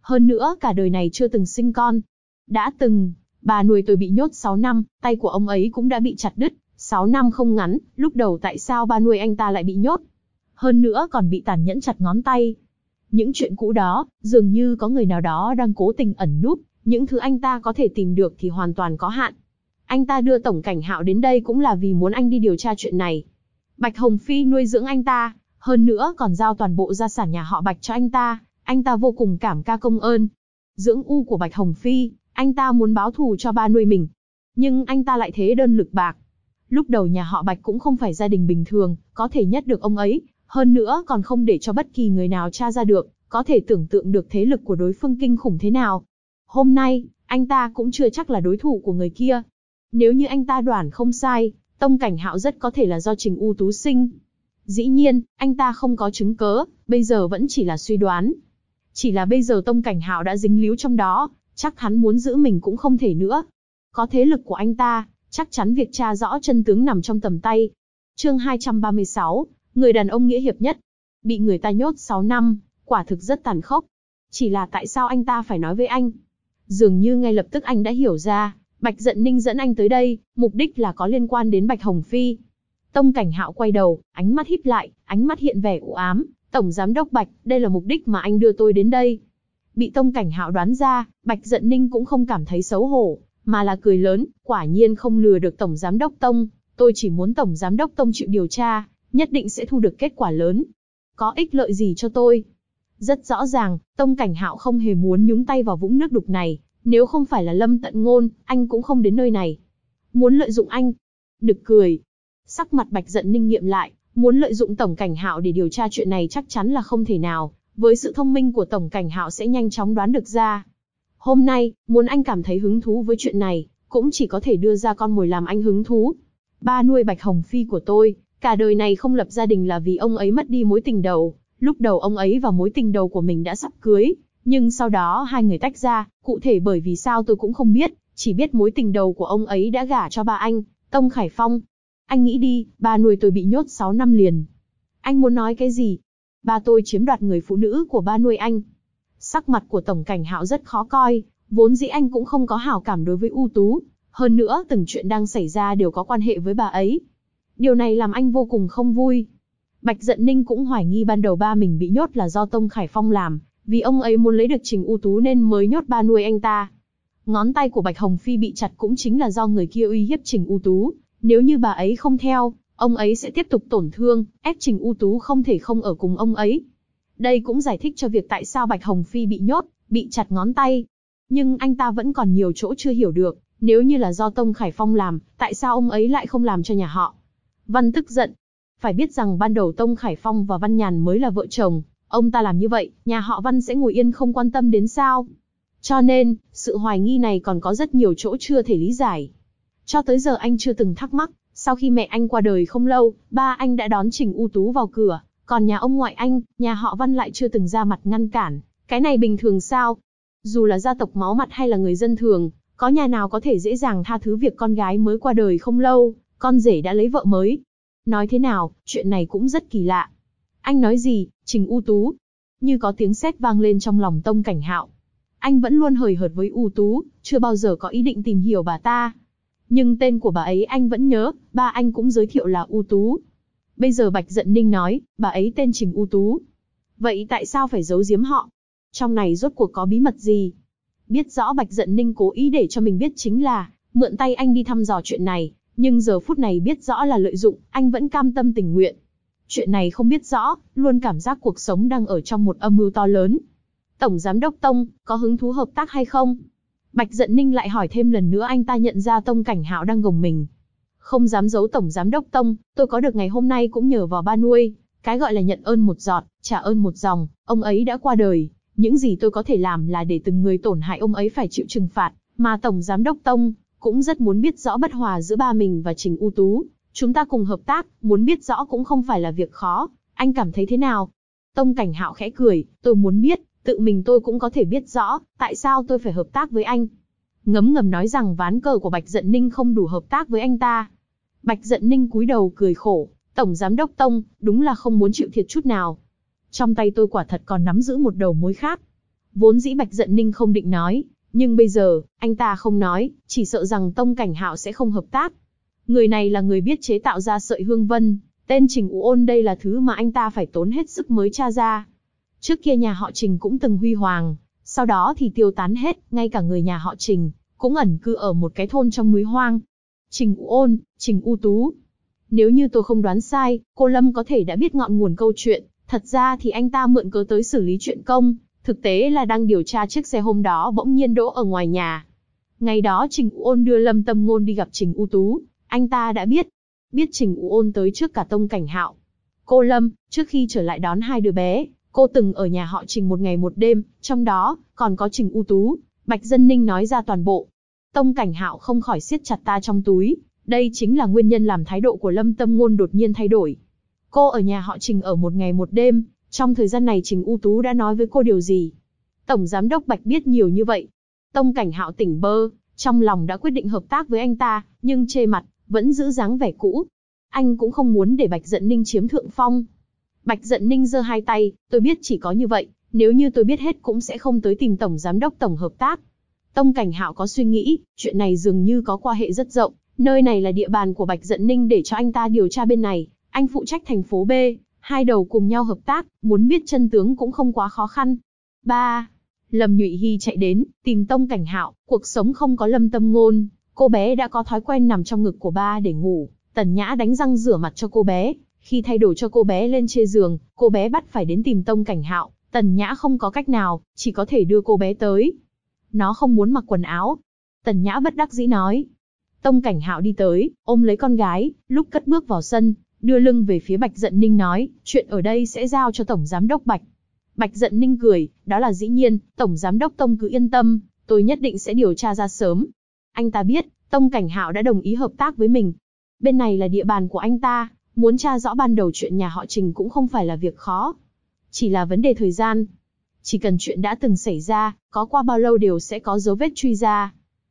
Hơn nữa cả đời này chưa từng sinh con. Đã từng, bà nuôi tôi bị nhốt 6 năm, tay của ông ấy cũng đã bị chặt đứt. 6 năm không ngắn, lúc đầu tại sao ba nuôi anh ta lại bị nhốt? Hơn nữa còn bị tàn nhẫn chặt ngón tay. Những chuyện cũ đó, dường như có người nào đó đang cố tình ẩn núp, những thứ anh ta có thể tìm được thì hoàn toàn có hạn. Anh ta đưa Tổng Cảnh Hạo đến đây cũng là vì muốn anh đi điều tra chuyện này. Bạch Hồng Phi nuôi dưỡng anh ta, hơn nữa còn giao toàn bộ gia sản nhà họ Bạch cho anh ta vô cùng cảm ca công ơn. Dưỡng u của Bạch Hồng Phi, anh ta muốn báo thù cho ba nuôi mình. Nhưng anh ta lại thế đơn lực bạc. Lúc đầu nhà họ Bạch cũng không phải gia đình bình thường, có thể nhất được ông ấy, hơn nữa còn không để cho bất kỳ người nào tra ra được, có thể tưởng tượng được thế lực của đối phương kinh khủng thế nào. Hôm nay, anh ta cũng chưa chắc là đối thủ của người kia. Nếu như anh ta đoán không sai, Tông Cảnh Hạo rất có thể là do Trình U Tú sinh. Dĩ nhiên, anh ta không có chứng cớ, bây giờ vẫn chỉ là suy đoán. Chỉ là bây giờ Tông Cảnh Hạo đã dính líu trong đó, chắc hắn muốn giữ mình cũng không thể nữa. Có thế lực của anh ta, chắc chắn việc tra rõ chân tướng nằm trong tầm tay. Chương 236, người đàn ông nghĩa hiệp nhất. Bị người ta nhốt 6 năm, quả thực rất tàn khốc. Chỉ là tại sao anh ta phải nói với anh? Dường như ngay lập tức anh đã hiểu ra, Bạch Dận Ninh dẫn anh tới đây, mục đích là có liên quan đến Bạch Hồng Phi. Tông Cảnh Hạo quay đầu, ánh mắt híp lại, ánh mắt hiện vẻ u ám. Tổng Giám đốc Bạch, đây là mục đích mà anh đưa tôi đến đây. Bị Tông Cảnh Hạo đoán ra, Bạch Dận Ninh cũng không cảm thấy xấu hổ, mà là cười lớn, quả nhiên không lừa được Tổng Giám đốc Tông. Tôi chỉ muốn Tổng Giám đốc Tông chịu điều tra, nhất định sẽ thu được kết quả lớn. Có ích lợi gì cho tôi? Rất rõ ràng, Tông Cảnh Hạo không hề muốn nhúng tay vào vũng nước đục này. Nếu không phải là Lâm Tận Ngôn, anh cũng không đến nơi này. Muốn lợi dụng anh? Nực cười. Sắc mặt Bạch Dận Ninh nghiệm lại, muốn lợi dụng Tổng Cảnh Hạo để điều tra chuyện này chắc chắn là không thể nào. Với sự thông minh của Tổng Cảnh Hạo sẽ nhanh chóng đoán được ra. Hôm nay, muốn anh cảm thấy hứng thú với chuyện này, cũng chỉ có thể đưa ra con mồi làm anh hứng thú. Ba nuôi Bạch Hồng Phi của tôi, cả đời này không lập gia đình là vì ông ấy mất đi mối tình đầu. Lúc đầu ông ấy và mối tình đầu của mình đã sắp cưới, nhưng sau đó hai người tách ra, cụ thể bởi vì sao tôi cũng không biết, chỉ biết mối tình đầu của ông ấy đã gả cho ba anh, Tông Khải Phong. Anh nghĩ đi, ba nuôi tôi bị nhốt 6 năm liền. Anh muốn nói cái gì? Ba tôi chiếm đoạt người phụ nữ của ba nuôi anh. Sắc mặt của Tổng Cảnh Hạo rất khó coi, vốn dĩ anh cũng không có hảo cảm đối với U Tú, hơn nữa từng chuyện đang xảy ra đều có quan hệ với bà ấy. Điều này làm anh vô cùng không vui. Bạch Dận Ninh cũng hoài nghi ban đầu ba mình bị nhốt là do Tông Khải Phong làm, vì ông ấy muốn lấy được Trình U Tú nên mới nhốt ba nuôi anh ta. Ngón tay của Bạch Hồng Phi bị chặt cũng chính là do người kia uy hiếp Trình U Tú, nếu như bà ấy không theo, ông ấy sẽ tiếp tục tổn thương, ép Trình U Tú không thể không ở cùng ông ấy. Đây cũng giải thích cho việc tại sao Bạch Hồng Phi bị nhốt, bị chặt ngón tay. Nhưng anh ta vẫn còn nhiều chỗ chưa hiểu được, nếu như là do Tông Khải Phong làm, tại sao ông ấy lại không làm cho nhà họ Văn tức giận. Phải biết rằng ban đầu Tông Khải Phong và Văn Nhàn mới là vợ chồng, ông ta làm như vậy, nhà họ Văn sẽ ngồi yên không quan tâm đến sao? Cho nên, sự hoài nghi này còn có rất nhiều chỗ chưa thể lý giải. Cho tới giờ anh chưa từng thắc mắc, sau khi mẹ anh qua đời không lâu, ba anh đã đón Trình U Tú vào cửa, còn nhà ông ngoại anh, nhà họ Văn lại chưa từng ra mặt ngăn cản. Cái này bình thường sao? Dù là gia tộc máu mặt hay là người dân thường, có nhà nào có thể dễ dàng tha thứ việc con gái mới qua đời không lâu, con rể đã lấy vợ mới. Nói thế nào, chuyện này cũng rất kỳ lạ. Anh nói gì, Trình U Tú? Như có tiếng sét vang lên trong lòng Tông Cảnh Hạo. Anh vẫn luôn hời hợt với U Tú, chưa bao giờ có ý định tìm hiểu bà ta. Nhưng tên của bà ấy anh vẫn nhớ, ba anh cũng giới thiệu là U Tú. Bây giờ Bạch Dận Ninh nói, bà ấy tên Trình U Tú. Vậy tại sao phải giấu giếm họ? Trong này rốt cuộc có bí mật gì? Biết rõ Bạch Dận Ninh cố ý để cho mình biết chính là, mượn tay anh đi thăm dò chuyện này, nhưng giờ phút này biết rõ là lợi dụng, anh vẫn cam tâm tình nguyện. Chuyện này không biết rõ, luôn cảm giác cuộc sống đang ở trong một âm mưu to lớn. Tổng Giám đốc Tông, có hứng thú hợp tác hay không? Bạch Dận Ninh lại hỏi thêm lần nữa. Anh ta nhận ra Tông Cảnh Hạo đang gồng mình. Không dám giấu Tổng Giám đốc Tông, tôi có được ngày hôm nay cũng nhờ vào ba nuôi. Cái gọi là nhận ơn một giọt, trả ơn một dòng, ông ấy đã qua đời. Những gì tôi có thể làm là để từng người tổn hại ông ấy phải chịu trừng phạt, mà Tổng Giám đốc Tông cũng rất muốn biết rõ bất hòa giữa ba mình và Trình U Tú. Chúng ta cùng hợp tác, muốn biết rõ cũng không phải là việc khó. Anh cảm thấy thế nào? Tông Cảnh Hạo khẽ cười, tôi muốn biết, tự mình tôi cũng có thể biết rõ, tại sao tôi phải hợp tác với anh. Ngấm ngầm nói rằng ván cờ của Bạch Dận Ninh không đủ hợp tác với anh ta. Bạch Dận Ninh cúi đầu cười khổ, Tổng Giám đốc Tông, đúng là không muốn chịu thiệt chút nào. Trong tay tôi quả thật còn nắm giữ một đầu mối khác. Vốn dĩ Bạch Dận Ninh không định nói, nhưng bây giờ, anh ta không nói, chỉ sợ rằng Tông Cảnh Hạo sẽ không hợp tác. Người này là người biết chế tạo ra sợi hương vân, tên Trình U Ôn đây là thứ mà anh ta phải tốn hết sức mới tra ra. Trước kia nhà họ Trình cũng từng huy hoàng, sau đó thì tiêu tán hết, ngay cả người nhà họ Trình cũng ẩn cư ở một cái thôn trong núi hoang. Trình U Ôn, Trình U Tú. Nếu như tôi không đoán sai, cô Lâm có thể đã biết ngọn nguồn câu chuyện, thật ra thì anh ta mượn cớ tới xử lý chuyện công, thực tế là đang điều tra chiếc xe hôm đó bỗng nhiên đỗ ở ngoài nhà. Ngày đó Trình U Ôn đưa Lâm Tâm Ngôn đi gặp Trình U Tú, anh ta đã biết Trình U Ôn tới trước cả Tông Cảnh Hạo. Cô Lâm, trước khi trở lại đón hai đứa bé, cô từng ở nhà họ Trình một ngày một đêm, trong đó còn có Trình U Tú. Bạch Dận Ninh nói ra toàn bộ. Tông Cảnh Hạo không khỏi siết chặt ta trong túi, đây chính là nguyên nhân làm thái độ của Lâm Tâm Ngôn đột nhiên thay đổi. Cô ở nhà họ Trình ở một ngày một đêm, trong thời gian này Trình U Tú đã nói với cô điều gì? Tổng giám đốc Bạch biết nhiều như vậy. Tông Cảnh Hạo tỉnh bơ, trong lòng đã quyết định hợp tác với anh ta, nhưng chê mặt, vẫn giữ dáng vẻ cũ. Anh cũng không muốn để Bạch Dận Ninh chiếm thượng phong. Bạch Dận Ninh giơ hai tay, tôi biết chỉ có như vậy, nếu như tôi biết hết cũng sẽ không tới tìm Tổng giám đốc Tổng hợp tác. Tông Cảnh Hạo có suy nghĩ, chuyện này dường như có quan hệ rất rộng, nơi này là địa bàn của Bạch Dận Ninh để cho anh ta điều tra bên này, anh phụ trách thành phố B, hai đầu cùng nhau hợp tác, muốn biết chân tướng cũng không quá khó khăn. 3. Lâm Nhụy Hy chạy đến, tìm Tông Cảnh Hạo, cuộc sống không có Lâm Tâm Ngôn, cô bé đã có thói quen nằm trong ngực của ba để ngủ, Tần Nhã đánh răng rửa mặt cho cô bé, khi thay đồ cho cô bé lên trên giường, cô bé bắt phải đến tìm Tông Cảnh Hạo, Tần Nhã không có cách nào, chỉ có thể đưa cô bé tới. Nó không muốn mặc quần áo. Tần Nhã bất đắc dĩ nói. Tông Cảnh Hạo đi tới, ôm lấy con gái, lúc cất bước vào sân, đưa lưng về phía Bạch Dận Ninh nói, chuyện ở đây sẽ giao cho Tổng Giám đốc Bạch. Bạch Dận Ninh cười, đó là dĩ nhiên, Tổng Giám đốc Tông cứ yên tâm, tôi nhất định sẽ điều tra ra sớm. Anh ta biết, Tông Cảnh Hạo đã đồng ý hợp tác với mình. Bên này là địa bàn của anh ta, muốn tra rõ ban đầu chuyện nhà họ Trình cũng không phải là việc khó. Chỉ là vấn đề thời gian. Chỉ cần chuyện đã từng xảy ra, có qua bao lâu đều sẽ có dấu vết truy ra.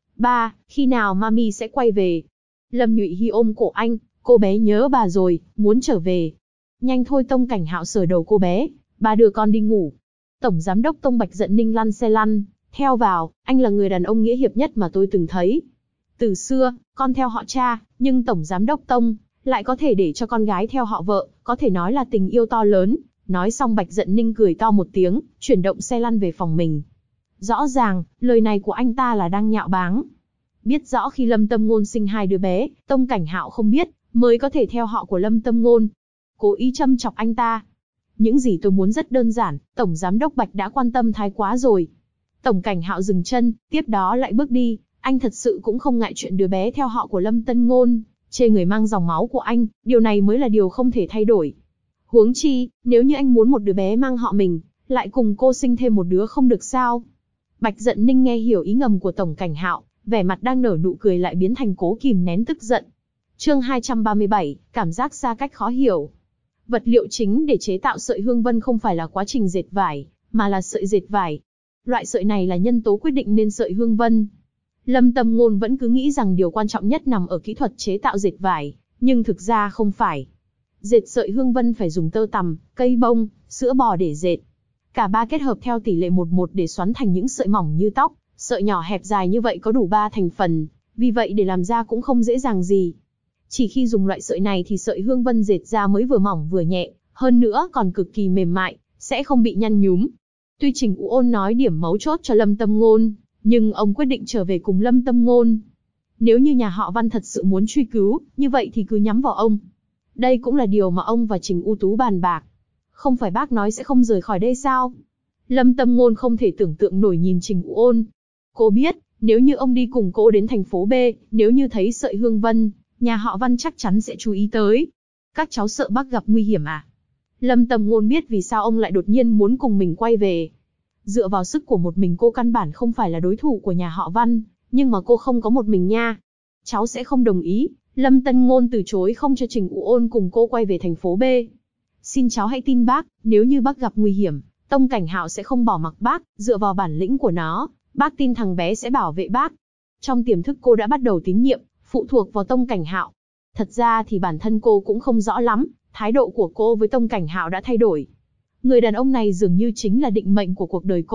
3. Khi nào Mami sẽ quay về? Lâm Nhụy Hy ôm cổ anh, cô bé nhớ bà rồi, muốn trở về. Nhanh thôi. Tông Cảnh Hạo sờ đầu cô bé, bà đưa con đi ngủ. Tổng Giám đốc Tông Bạch Dận Ninh lăn xe lăn, theo vào, anh là người đàn ông nghĩa hiệp nhất mà tôi từng thấy. Từ xưa, con theo họ cha, nhưng Tổng Giám đốc Tông lại có thể để cho con gái theo họ vợ, có thể nói là tình yêu to lớn. Nói xong Bạch Dận Ninh cười to một tiếng, chuyển động xe lăn về phòng mình. Rõ ràng, lời này của anh ta là đang nhạo báng. Biết rõ khi Lâm Tâm Ngôn sinh hai đứa bé, Tông Cảnh Hạo không biết, mới có thể theo họ của Lâm Tâm Ngôn. Cố ý châm chọc anh ta. Những gì tôi muốn rất đơn giản, Tổng Giám đốc Bạch đã quan tâm thái quá rồi. Tổng Cảnh Hạo dừng chân, tiếp đó lại bước đi. Anh thật sự cũng không ngại chuyện đứa bé theo họ của Lâm Tân Ngôn, chê người mang dòng máu của anh, điều này mới là điều không thể thay đổi. Huống chi, nếu như anh muốn một đứa bé mang họ mình, lại cùng cô sinh thêm một đứa không được sao? Bạch Dận Ninh nghe hiểu ý ngầm của Tổng Cảnh Hạo, vẻ mặt đang nở nụ cười lại biến thành cố kìm nén tức giận. Chương 237, cảm giác xa cách khó hiểu. Vật liệu chính để chế tạo sợi hương vân không phải là quá trình dệt vải, mà là sợi dệt vải. Loại sợi này là nhân tố quyết định nên sợi hương vân. Lâm Tâm Ngôn vẫn cứ nghĩ rằng điều quan trọng nhất nằm ở kỹ thuật chế tạo dệt vải, nhưng thực ra không phải. Dệt sợi hương vân phải dùng tơ tằm, cây bông, sữa bò để dệt. Cả ba kết hợp theo tỷ lệ 1:1 để xoắn thành những sợi mỏng như tóc, sợi nhỏ hẹp dài như vậy có đủ 3 thành phần, vì vậy để làm ra cũng không dễ dàng gì. Chỉ khi dùng loại sợi này thì sợi hương vân dệt ra mới vừa mỏng vừa nhẹ, hơn nữa còn cực kỳ mềm mại, sẽ không bị nhăn nhúm. Tuy Trình U Ôn nói điểm mấu chốt cho Lâm Tâm Ngôn, nhưng ông quyết định trở về cùng Lâm Tâm Ngôn. Nếu như nhà họ Văn thật sự muốn truy cứu, như vậy thì cứ nhắm vào ông. Đây cũng là điều mà ông và Trình U Tú bàn bạc. Không phải bác nói sẽ không rời khỏi đây sao? Lâm Tâm Ngôn không thể tưởng tượng nổi nhìn Trình U Ôn. Cô biết, nếu như ông đi cùng cô đến thành phố B, nếu như thấy sợi hương vân, nhà họ Văn chắc chắn sẽ chú ý tới. Các cháu sợ bác gặp nguy hiểm à? Lâm Tâm Ngôn biết vì sao ông lại đột nhiên muốn cùng mình quay về. Dựa vào sức của một mình cô căn bản không phải là đối thủ của nhà họ Văn, nhưng mà cô không có một mình nha. Cháu sẽ không đồng ý. Lâm Tân Ngôn từ chối không cho Trình U Ôn cùng cô quay về thành phố B. Xin cháu hãy tin bác, nếu như bác gặp nguy hiểm, Tông Cảnh Hạo sẽ không bỏ mặc bác, dựa vào bản lĩnh của nó, bác tin thằng bé sẽ bảo vệ bác. Trong tiềm thức cô đã bắt đầu tín nhiệm, phụ thuộc vào Tông Cảnh Hạo. Thật ra thì bản thân cô cũng không rõ lắm, thái độ của cô với Tông Cảnh Hạo đã thay đổi. Người đàn ông này dường như chính là định mệnh của cuộc đời cô,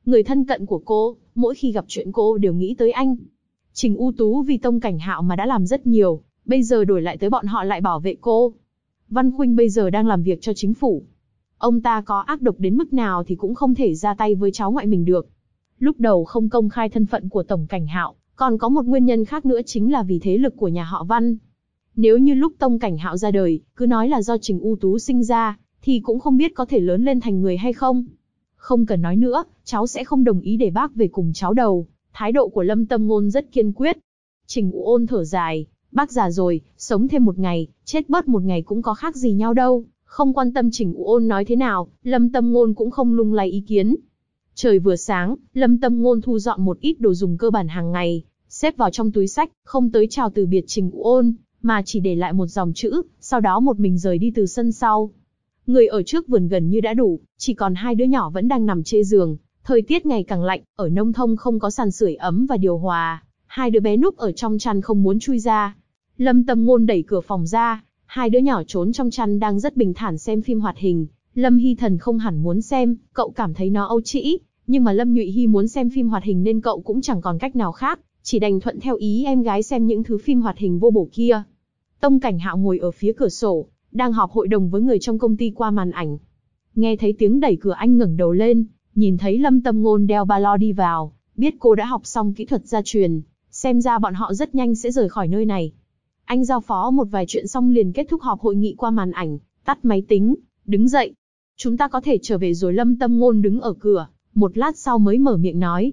người thân cận của cô, mỗi khi gặp chuyện cô đều nghĩ tới anh. Trình U Tú vì Tông Cảnh Hạo mà đã làm rất nhiều, bây giờ đổi lại tới bọn họ lại bảo vệ cô. Văn Khuynh bây giờ đang làm việc cho chính phủ. Ông ta có ác độc đến mức nào thì cũng không thể ra tay với cháu ngoại mình được. Lúc đầu không công khai thân phận của Tổng Cảnh Hạo, còn có một nguyên nhân khác nữa chính là vì thế lực của nhà họ Văn. Nếu như lúc Tông Cảnh Hạo ra đời, cứ nói là do Trình U Tú sinh ra, thì cũng không biết có thể lớn lên thành người hay không. Không cần nói nữa, cháu sẽ không đồng ý để bác về cùng cháu đâu. Thái độ của Lâm Tâm Ngôn rất kiên quyết. Trình U Ôn thở dài, bác già rồi, sống thêm một ngày, chết bớt một ngày cũng có khác gì nhau đâu. Không quan tâm Trình U Ôn nói thế nào, Lâm Tâm Ngôn cũng không lung lay ý kiến. Trời vừa sáng, Lâm Tâm Ngôn thu dọn một ít đồ dùng cơ bản hàng ngày, xếp vào trong túi xách, không tới chào từ biệt Trình U Ôn, mà chỉ để lại một dòng chữ, sau đó một mình rời đi từ sân sau. Người ở trước vườn gần như đã đủ, chỉ còn hai đứa nhỏ vẫn đang nằm trên giường. Thời tiết ngày càng lạnh, ở nông thôn không có sàn sưởi ấm và điều hòa, hai đứa bé núp ở trong chăn không muốn chui ra. Lâm Tâm Ngôn đẩy cửa phòng ra, hai đứa nhỏ trốn trong chăn đang rất bình thản xem phim hoạt hình. Lâm Hy Thần không hẳn muốn xem, cậu cảm thấy nó âu trĩ, nhưng mà Lâm Nhụy Hy muốn xem phim hoạt hình nên cậu cũng chẳng còn cách nào khác, chỉ đành thuận theo ý em gái xem những thứ phim hoạt hình vô bổ kia. Tông Cảnh Hạo ngồi ở phía cửa sổ, đang họp hội đồng với người trong công ty qua màn ảnh. Nghe thấy tiếng đẩy cửa anh ngẩng đầu lên, nhìn thấy Lâm Tâm Ngôn đeo ba lô đi vào, biết cô đã học xong kỹ thuật gia truyền, xem ra bọn họ rất nhanh sẽ rời khỏi nơi này. Anh giao phó một vài chuyện xong liền kết thúc họp hội nghị qua màn ảnh, tắt máy tính, đứng dậy. Chúng ta có thể trở về rồi. Lâm Tâm Ngôn đứng ở cửa, một lát sau mới mở miệng nói.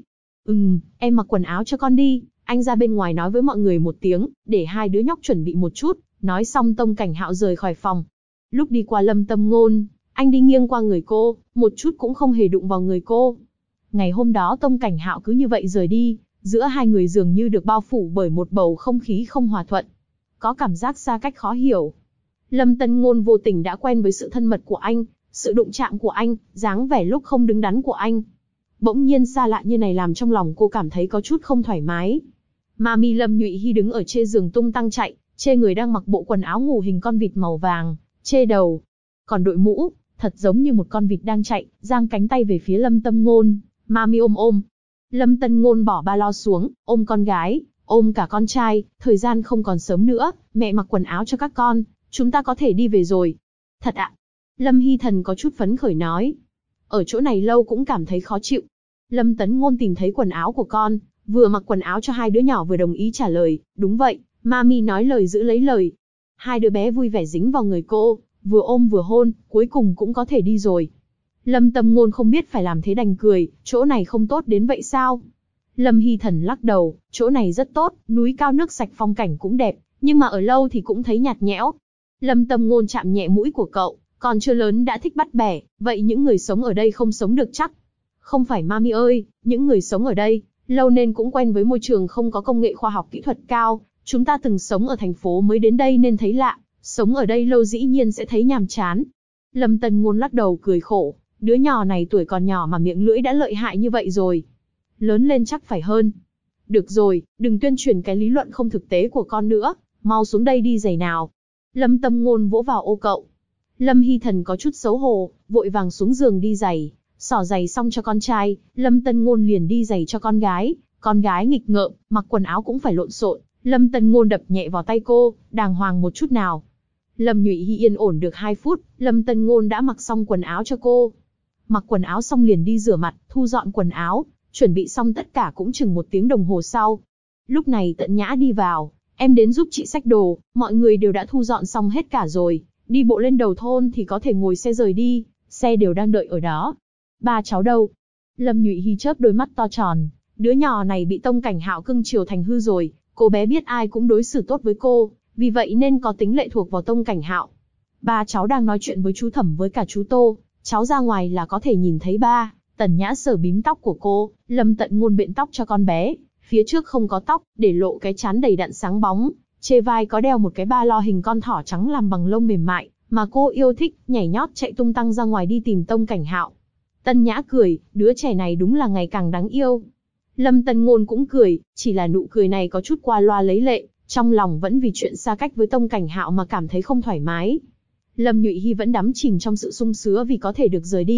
Em mặc quần áo cho con đi, anh ra bên ngoài nói với mọi người một tiếng, để hai đứa nhóc chuẩn bị một chút. Nói xong Tông Cảnh Hạo rời khỏi phòng. Lúc đi qua Lâm Tâm Ngôn, anh đi nghiêng qua người cô, một chút cũng không hề đụng vào người cô. Ngày hôm đó Tông Cảnh Hạo cứ như vậy rời đi, giữa hai người dường như được bao phủ bởi một bầu không khí không hòa thuận. Có cảm giác xa cách khó hiểu. Lâm Tâm Ngôn vô tình đã quen với sự thân mật của anh, sự đụng chạm của anh, dáng vẻ lúc không đứng đắn của anh. Bỗng nhiên xa lạ như này làm trong lòng cô cảm thấy có chút không thoải mái. Mami Lâm Nhụy Hy đứng ở trên giường tung tăng chạy, chê người đang mặc bộ quần áo ngủ hình con vịt màu vàng, chê đầu. Còn đội mũ, thật giống như một con vịt đang chạy, giang cánh tay về phía Lâm Tâm Ngôn. Mami ôm. Lâm Tâm Ngôn bỏ ba lô xuống, ôm con gái, ôm cả con trai, thời gian không còn sớm nữa, mẹ mặc quần áo cho các con, chúng ta có thể đi về rồi. Thật ạ? Lâm Hy Thần có chút phấn khởi nói. Ở chỗ này lâu cũng cảm thấy khó chịu. Lâm Tấn Ngôn tìm thấy quần áo của con, vừa mặc quần áo cho hai đứa nhỏ vừa đồng ý trả lời, đúng vậy, Mami nói lời giữ lấy lời. Hai đứa bé vui vẻ dính vào người cô, vừa ôm vừa hôn, cuối cùng cũng có thể đi rồi. Lâm Tâm Ngôn không biết phải làm thế đành cười, chỗ này không tốt đến vậy sao? Lâm Hy Thần lắc đầu, chỗ này rất tốt, núi cao nước sạch phong cảnh cũng đẹp, nhưng mà ở lâu thì cũng thấy nhạt nhẽo. Lâm Tâm Ngôn chạm nhẹ mũi của cậu, còn chưa lớn đã thích bắt bẻ, vậy những người sống ở đây không sống được chắc? Không phải Mami ơi, những người sống ở đây, lâu nên cũng quen với môi trường không có công nghệ khoa học kỹ thuật cao, chúng ta từng sống ở thành phố mới đến đây nên thấy lạ, sống ở đây lâu dĩ nhiên sẽ thấy nhàm chán. Lâm Tấn Ngôn lắc đầu cười khổ, đứa nhỏ này tuổi còn nhỏ mà miệng lưỡi đã lợi hại như vậy rồi. Lớn lên chắc phải hơn. Được rồi, đừng tuyên truyền cái lý luận không thực tế của con nữa, mau xuống đây đi giày nào. Lâm Tâm Ngôn vỗ vào ô cậu. Lâm Hy Thần có chút xấu hổ, vội vàng xuống giường đi giày, xỏ giày xong cho con trai, Lâm Tấn Ngôn liền đi giày cho con gái nghịch ngợm, mặc quần áo cũng phải lộn xộn, Lâm Tấn Ngôn đập nhẹ vào tay cô, đàng hoàng một chút nào. Lâm Nhụy Hy yên ổn được 2 phút, Lâm Tấn Ngôn đã mặc xong quần áo cho cô. Mặc quần áo xong liền đi rửa mặt, thu dọn quần áo, chuẩn bị xong tất cả cũng chừng 1 tiếng đồng hồ sau. Lúc này Tận Nhã đi vào, em đến giúp chị xách đồ, mọi người đều đã thu dọn xong hết cả rồi, đi bộ lên đầu thôn thì có thể ngồi xe rời đi, xe đều đang đợi ở đó. Ba cháu đâu? Lâm Nhụy Hy chớp đôi mắt to tròn, đứa nhỏ này bị Tông Cảnh Hạo cưng chiều thành hư rồi, cô bé biết ai cũng đối xử tốt với cô, vì vậy nên có tính lệ thuộc vào Tông Cảnh Hạo. Ba cháu đang nói chuyện với chú Thẩm với cả chú Tô, cháu ra ngoài là có thể nhìn thấy ba. Tần Nhã sờ bím tóc của cô, Lâm Tận Ngôn biện tóc cho con bé, phía trước không có tóc, để lộ cái trán đầy đặn sáng bóng, trên vai có đeo một cái ba lô hình con thỏ trắng làm bằng lông mềm mại, mà cô yêu thích, nhảy nhót chạy tung tăng ra ngoài đi tìm Tông Cảnh Hạo. Tân Nhã cười, đứa trẻ này đúng là ngày càng đáng yêu. Lâm Tấn Ngôn cũng cười, chỉ là nụ cười này có chút qua loa lấy lệ, trong lòng vẫn vì chuyện xa cách với Tông Cảnh Hạo mà cảm thấy không thoải mái. Lâm Nhụy Hy vẫn đắm chìm trong sự sung sướng vì có thể được rời đi,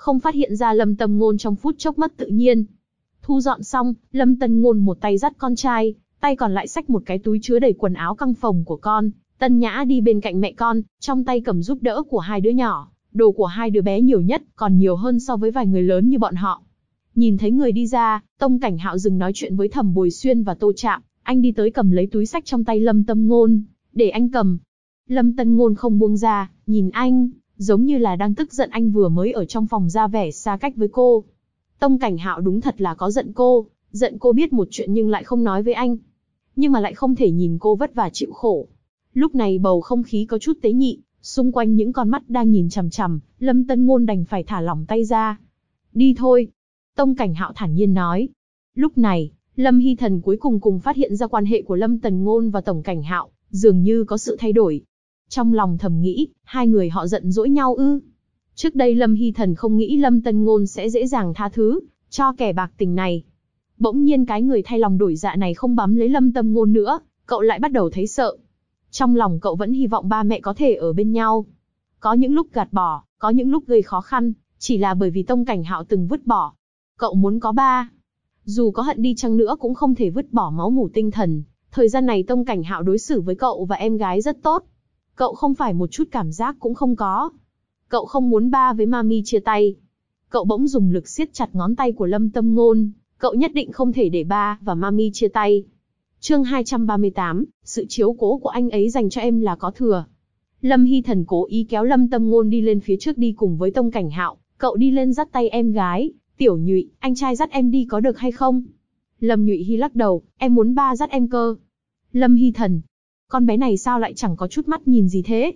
không phát hiện ra Lâm Tâm Ngôn trong phút chốc mất tự nhiên. Thu dọn xong, Lâm Tân Ngôn một tay dắt con trai, tay còn lại xách một cái túi chứa đầy quần áo căng phồng của con. Tân Nhã đi bên cạnh mẹ con, trong tay cầm giúp đỡ của hai đứa nhỏ. Đồ của hai đứa bé nhiều nhất, còn nhiều hơn so với vài người lớn như bọn họ. Nhìn thấy người đi ra, Tông Cảnh Hạo dừng nói chuyện với Thẩm Bồi Xuyên và Tô Trạm. Anh đi tới cầm lấy túi xách trong tay Lâm Tâm Ngôn, để anh cầm. Lâm Tân Ngôn không buông ra, nhìn anh, giống như là đang tức giận anh vừa mới ở trong phòng ra vẻ xa cách với cô. Tông Cảnh Hạo đúng thật là có giận cô biết một chuyện nhưng lại không nói với anh. Nhưng mà lại không thể nhìn cô vất vả chịu khổ. Lúc này bầu không khí có chút tế nhị, xung quanh những con mắt đang nhìn chằm chằm, Lâm Tân Ngôn đành phải thả lỏng tay ra. Đi thôi. Tông Cảnh Hạo thản nhiên nói. Lúc này, Lâm Hy Thần cuối cùng phát hiện ra quan hệ của Lâm Tần Ngôn và Tổng Cảnh Hạo, dường như có sự thay đổi. Trong lòng thầm nghĩ, hai người họ giận dỗi nhau ư? Trước đây Lâm Hy Thần không nghĩ Lâm Tần Ngôn sẽ dễ dàng tha thứ cho kẻ bạc tình này. Bỗng nhiên cái người thay lòng đổi dạ này không bám lấy Lâm Tâm Ngôn nữa, cậu lại bắt đầu thấy sợ. Trong lòng cậu vẫn hy vọng ba mẹ có thể ở bên nhau. Có những lúc gạt bỏ, có những lúc gây khó khăn, chỉ là bởi vì Tông Cảnh Hạo từng vứt bỏ. Cậu muốn có ba. Dù có hận đi chăng nữa cũng không thể vứt bỏ máu mủ tinh thần. Thời gian này Tông Cảnh Hạo đối xử với cậu và em gái rất tốt. Cậu không phải một chút cảm giác cũng không có. Cậu không muốn ba với mami chia tay. Cậu bỗng dùng lực siết chặt ngón tay của Lâm Tâm Ngôn. Cậu nhất định không thể để ba và mami chia tay. Chương 238, sự chiếu cố của anh ấy dành cho em là có thừa. Lâm Hy Thần cố ý kéo Lâm Tâm Ngôn đi lên phía trước đi cùng với Tông Cảnh Hạo. Cậu đi lên dắt tay em gái. Tiểu Nhụy, anh trai dắt em đi có được hay không? Lâm Nhụy Hy lắc đầu, em muốn ba dắt em cơ. Lâm Hy Thần, con bé này sao lại chẳng có chút mắt nhìn gì thế?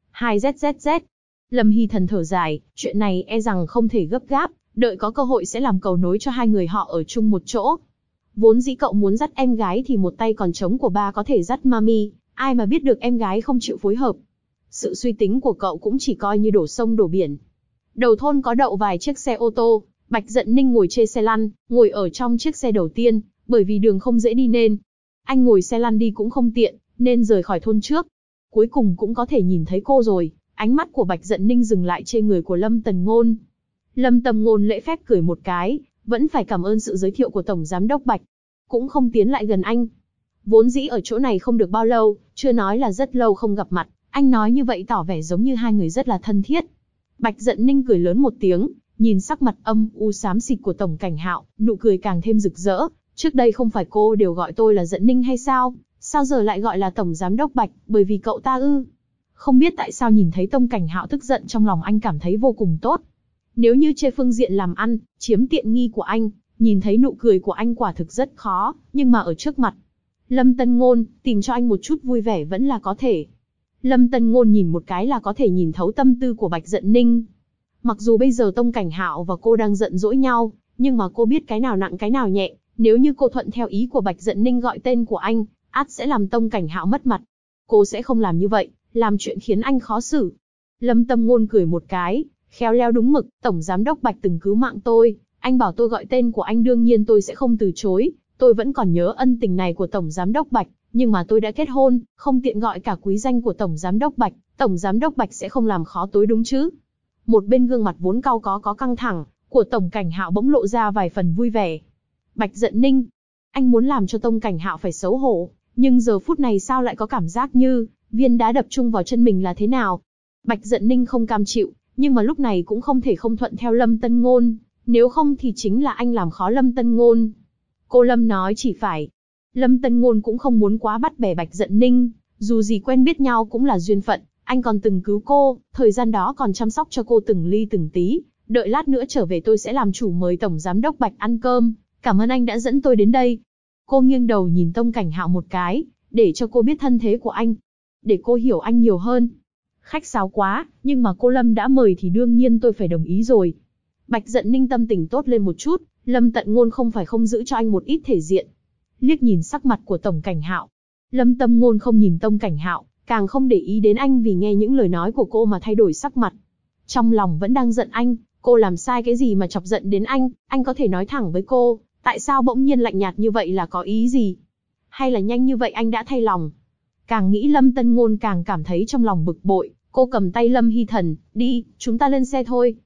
2ZZZ. Lâm Hy Thần thở dài, chuyện này e rằng không thể gấp gáp, đợi có cơ hội sẽ làm cầu nối cho hai người họ ở chung một chỗ. Vốn dĩ cậu muốn dắt em gái thì một tay còn trống của ba có thể dắt mami, ai mà biết được em gái không chịu phối hợp. Sự suy tính của cậu cũng chỉ coi như đổ sông đổ biển. Đầu thôn có đậu vài chiếc xe ô tô, Bạch Dận Ninh ngồi trên xe lăn, ngồi ở trong chiếc xe đầu tiên, bởi vì đường không dễ đi nên anh ngồi xe lăn đi cũng không tiện, nên rời khỏi thôn trước. Cuối cùng cũng có thể nhìn thấy cô rồi, ánh mắt của Bạch Dận Ninh dừng lại trên người của Lâm Tần Ngôn. Lâm Tầm Ngôn lễ phép cười một cái, vẫn phải cảm ơn sự giới thiệu của Tổng Giám đốc Bạch. Cũng không tiến lại gần anh. Vốn dĩ ở chỗ này không được bao lâu, chưa nói là rất lâu không gặp mặt, anh nói như vậy tỏ vẻ giống như hai người rất là thân thiết. Bạch Dận Ninh cười lớn một tiếng, nhìn sắc mặt âm u xám xịt của Tổng Cảnh Hạo, nụ cười càng thêm rực rỡ. Trước đây không phải cô đều gọi tôi là Dận Ninh hay sao? Sao giờ lại gọi là Tổng Giám đốc Bạch, bởi vì cậu ta ư? Không biết tại sao nhìn thấy Tông Cảnh Hạo tức giận trong lòng anh cảm thấy vô cùng tốt. Nếu như trên phương diện làm ăn, chiếm tiện nghi của anh, nhìn thấy nụ cười của anh quả thực rất khó, nhưng mà ở trước mặt Lâm Tân Ngôn, tìm cho anh một chút vui vẻ vẫn là có thể. Lâm Tân Ngôn nhìn một cái là có thể nhìn thấu tâm tư của Bạch Dận Ninh. Mặc dù bây giờ Tông Cảnh Hạo và cô đang giận dỗi nhau, nhưng mà cô biết cái nào nặng cái nào nhẹ, nếu như cô thuận theo ý của Bạch Dận Ninh gọi tên của anh, ắt sẽ làm Tông Cảnh Hạo mất mặt. Cô sẽ không làm như vậy, làm chuyện khiến anh khó xử. Lâm Tâm Ngôn cười một cái, khéo léo đúng mực, Tổng Giám đốc Bạch từng cứu mạng tôi, anh bảo tôi gọi tên của anh đương nhiên tôi sẽ không từ chối, tôi vẫn còn nhớ ân tình này của Tổng Giám đốc Bạch, nhưng mà tôi đã kết hôn, không tiện gọi cả quý danh của Tổng Giám đốc Bạch, Tổng Giám đốc Bạch sẽ không làm khó tôi đúng chứ? Một bên gương mặt vốn cau có căng thẳng, của Tổng Cảnh Hạo bỗng lộ ra vài phần vui vẻ. Bạch Dận Ninh, anh muốn làm cho Tông Cảnh Hạo phải xấu hổ, nhưng giờ phút này sao lại có cảm giác như viên đá đập chung vào chân mình là thế nào? Bạch Dận Ninh không cam chịu, nhưng mà lúc này cũng không thể không thuận theo Lâm Tân Ngôn, nếu không thì chính là anh làm khó Lâm Tân Ngôn. Cô Lâm nói chỉ phải. Lâm Tân Ngôn cũng không muốn quá bắt bẻ Bạch Dận Ninh, dù gì quen biết nhau cũng là duyên phận, anh còn từng cứu cô, thời gian đó còn chăm sóc cho cô từng ly từng tí, đợi lát nữa trở về tôi sẽ làm chủ mời Tổng Giám đốc Bạch ăn cơm, cảm ơn anh đã dẫn tôi đến đây. Cô nghiêng đầu nhìn Tông Cảnh Hạo một cái, để cho cô biết thân thế của anh, để cô hiểu anh nhiều hơn. Khách sáo quá, nhưng mà cô Lâm đã mời thì đương nhiên tôi phải đồng ý rồi. Bạch Dận Ninh tâm tình tốt lên một chút, Lâm Tận Ngôn không phải không giữ cho anh một ít thể diện. Liếc nhìn sắc mặt của Tổng Cảnh Hạo, Lâm Tâm Ngôn không nhìn Tông Cảnh Hạo, càng không để ý đến anh vì nghe những lời nói của cô mà thay đổi sắc mặt. Trong lòng vẫn đang giận anh, cô làm sai cái gì mà chọc giận đến anh có thể nói thẳng với cô, tại sao bỗng nhiên lạnh nhạt như vậy là có ý gì? Hay là nhanh như vậy anh đã thay lòng? Càng nghĩ Lâm Tân Ngôn càng cảm thấy trong lòng bực bội, cô cầm tay Lâm Hy Thần, đi, chúng ta lên xe thôi.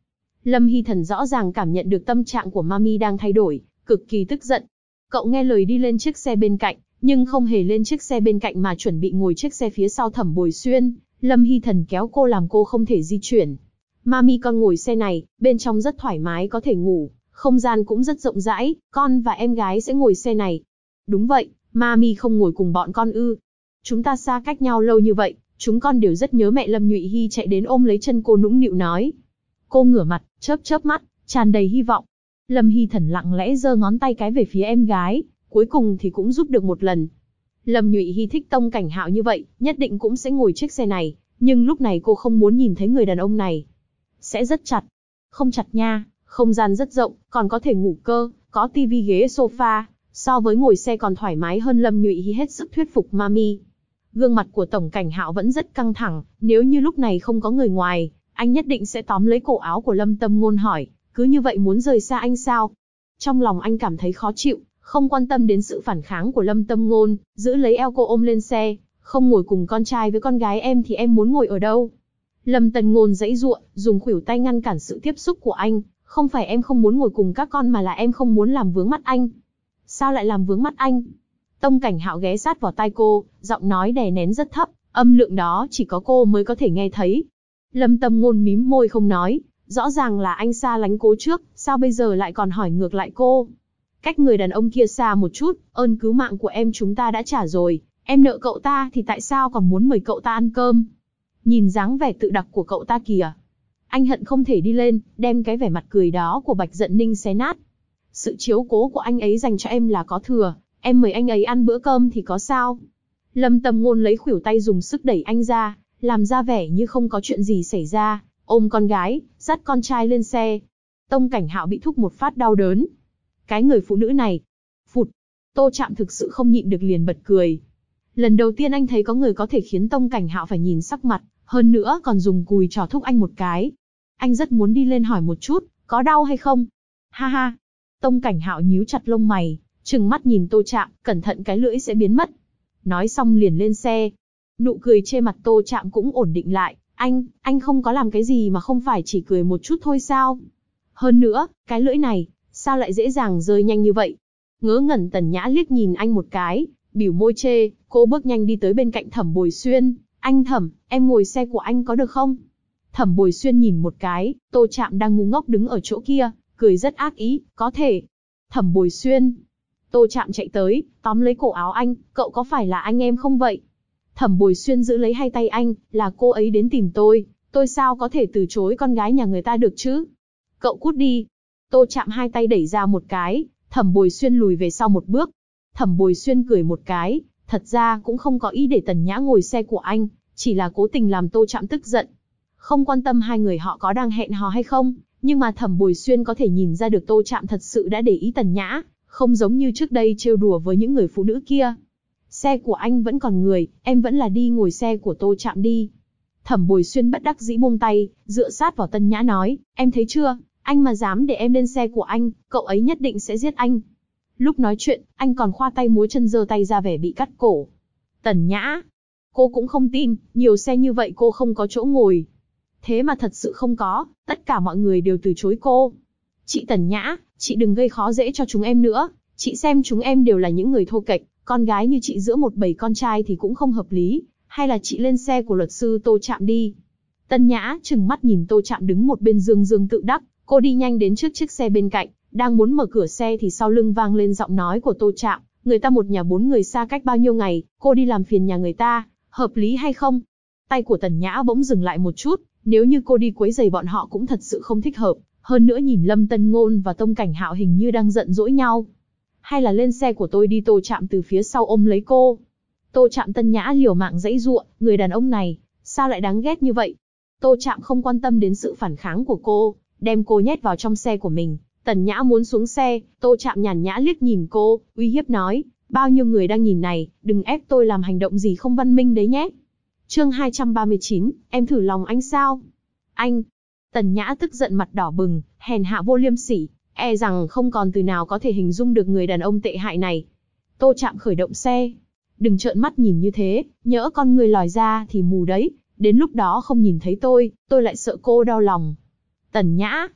Lâm Hy Thần rõ ràng cảm nhận được tâm trạng của Mami đang thay đổi, cực kỳ tức giận. Cậu nghe lời đi lên chiếc xe bên cạnh, nhưng không hề lên chiếc xe bên cạnh mà chuẩn bị ngồi chiếc xe phía sau Thẩm Bồi Xuyên. Lâm Hy Thần kéo cô làm cô không thể di chuyển. Mami con ngồi xe này, bên trong rất thoải mái có thể ngủ, không gian cũng rất rộng rãi, con và em gái sẽ ngồi xe này. Đúng vậy, Mami không ngồi cùng bọn con ư? Chúng ta xa cách nhau lâu như vậy, chúng con đều rất nhớ mẹ. Lâm Nhụy Hy chạy đến ôm lấy chân cô nũng nịu nói. Cô ngửa mặt, chớp chớp mắt, tràn đầy hy vọng. Lâm Hy Thần lặng lẽ giơ ngón tay cái về phía em gái, cuối cùng thì cũng giúp được một lần. Lâm Nhụy Hy thích Tông Cảnh Hạo như vậy, nhất định cũng sẽ ngồi chiếc xe này, nhưng lúc này cô không muốn nhìn thấy người đàn ông này. Sẽ rất chặt. Không chặt nha, không gian rất rộng, còn có thể ngủ cơ, có tivi ghế sofa, so với ngồi xe còn thoải mái hơn. Lâm Nhụy Hy hết sức thuyết phục Mami. Gương mặt của Tổng Cảnh Hạo vẫn rất căng thẳng, nếu như lúc này không có người ngoài, anh nhất định sẽ tóm lấy cổ áo của Lâm Tâm Ngôn hỏi, cứ như vậy muốn rời xa anh sao? Trong lòng anh cảm thấy khó chịu, không quan tâm đến sự phản kháng của Lâm Tâm Ngôn, giữ lấy eo cô ôm lên xe, không ngồi cùng con trai với con gái em thì em muốn ngồi ở đâu? Lâm Tâm Ngôn giãy giụa, dùng khuỷu tay ngăn cản sự tiếp xúc của anh, không phải em không muốn ngồi cùng các con mà là em không muốn làm vướng mắt anh. Sao lại làm vướng mắt anh? Tông Cảnh Hạo ghé sát vào tai cô, giọng nói đè nén rất thấp, âm lượng đó chỉ có cô mới có thể nghe thấy. Lâm Tâm Ngôn mím môi không nói, rõ ràng là anh xa lánh cô trước, sao bây giờ lại còn hỏi ngược lại cô? Cách người đàn ông kia xa một chút, ơn cứu mạng của em chúng ta đã trả rồi, em nợ cậu ta thì tại sao còn muốn mời cậu ta ăn cơm? Nhìn dáng vẻ tự đặc của cậu ta kìa. Anh hận không thể đi lên, đem cái vẻ mặt cười đó của Bạch Dận Ninh xé nát. Sự chiếu cố của anh ấy dành cho em là có thừa, em mời anh ấy ăn bữa cơm thì có sao? Lâm Tâm Ngôn lấy khuỷu tay dùng sức đẩy anh ra, làm ra vẻ như không có chuyện gì xảy ra, ôm con gái, dắt con trai lên xe. Tông Cảnh Hạo bị thúc một phát đau đớn. Cái người phụ nữ này. Phụt. Tô Trạm thực sự không nhịn được liền bật cười. Lần đầu tiên anh thấy có người có thể khiến Tông Cảnh Hạo phải nhìn sắc mặt, hơn nữa còn dùng cùi trò thúc anh một cái. Anh rất muốn đi lên hỏi một chút, có đau hay không? Ha ha. Tông Cảnh Hạo nhíu chặt lông mày, trừng mắt nhìn Tô Trạm, cẩn thận cái lưỡi sẽ biến mất. Nói xong liền lên xe. Nụ cười trên mặt Tô Trạm cũng ổn định lại. Anh không có làm cái gì mà không phải chỉ cười một chút thôi sao? Hơn nữa, cái lưỡi này, sao lại dễ dàng rơi nhanh như vậy? Ngớ ngẩn Tần Nhã liếc nhìn anh một cái, bỉu môi chê, cô bước nhanh đi tới bên cạnh Thẩm Bồi Xuyên. Anh Thẩm, em ngồi xe của anh có được không? Thẩm Bồi Xuyên nhìn một cái, Tô Trạm đang ngu ngốc đứng ở chỗ kia, cười rất ác ý, có thể. Thẩm Bồi Xuyên. Tô Trạm chạy tới, tóm lấy cổ áo anh, cậu có phải là anh em không vậy? Thẩm Bồi Xuyên giữ lấy hai tay anh, là cô ấy đến tìm tôi sao có thể từ chối con gái nhà người ta được chứ? Cậu cút đi. Tô Trạm hai tay đẩy ra một cái, Thẩm Bồi Xuyên lùi về sau một bước. Thẩm Bồi Xuyên cười một cái, thật ra cũng không có ý để Tần Nhã ngồi xe của anh, chỉ là cố tình làm Tô Trạm tức giận. Không quan tâm hai người họ có đang hẹn hò hay không, nhưng mà Thẩm Bồi Xuyên có thể nhìn ra được Tô Trạm thật sự đã để ý Tần Nhã, không giống như trước đây trêu đùa với những người phụ nữ kia. Xe của anh vẫn còn người, em vẫn là đi ngồi xe của Tô Trạm đi. Thẩm Bồi Xuyên bất đắc dĩ buông tay, dựa sát vào Tần Nhã nói, em thấy chưa, anh mà dám để em lên xe của anh, cậu ấy nhất định sẽ giết anh. Lúc nói chuyện, anh còn khoa tay múa chân giơ tay ra vẻ bị cắt cổ. Tần Nhã, cô cũng không tin, nhiều xe như vậy cô không có chỗ ngồi. Thế mà thật sự không có, tất cả mọi người đều từ chối cô. Chị Tần Nhã, chị đừng gây khó dễ cho chúng em nữa, chị xem chúng em đều là những người thô kệch, con gái như chị giữa một bầy con trai thì cũng không hợp lý, hay là chị lên xe của luật sư Tô Trạm đi. Tần Nhã trừng mắt nhìn Tô Trạm đứng một bên dương dương tự đắc, cô đi nhanh đến trước chiếc xe bên cạnh, đang muốn mở cửa xe thì sau lưng vang lên giọng nói của Tô Trạm, người ta một nhà bốn người xa cách bao nhiêu ngày, cô đi làm phiền nhà người ta, hợp lý hay không? Tay của Tần Nhã bỗng dừng lại một chút, nếu như cô đi quấy rầy bọn họ cũng thật sự không thích hợp, hơn nữa nhìn Lâm Tân Ngôn và Tông Cảnh Hạo hình như đang giận dỗi nhau. Hay là lên xe của tôi đi. Tô Trạm từ phía sau ôm lấy cô. Tô Trạm. Tần Nhã liều mạng giãy giụa, người đàn ông này, sao lại đáng ghét như vậy? Tô Trạm không quan tâm đến sự phản kháng của cô, đem cô nhét vào trong xe của mình. Tần Nhã muốn xuống xe, Tô Trạm nhàn nhã liếc nhìn cô, uy hiếp nói, bao nhiêu người đang nhìn này, đừng ép tôi làm hành động gì không văn minh đấy nhé. Chương 239, em thử lòng anh sao? Anh. Tần Nhã tức giận mặt đỏ bừng, hèn hạ vô liêm sỉ, e rằng không còn từ nào có thể hình dung được người đàn ông tệ hại này. Tô Trạm khởi động xe. Đừng trợn mắt nhìn như thế, nhỡ con người lòi ra thì mù đấy, đến lúc đó không nhìn thấy tôi lại sợ cô đau lòng. Tần Nhã.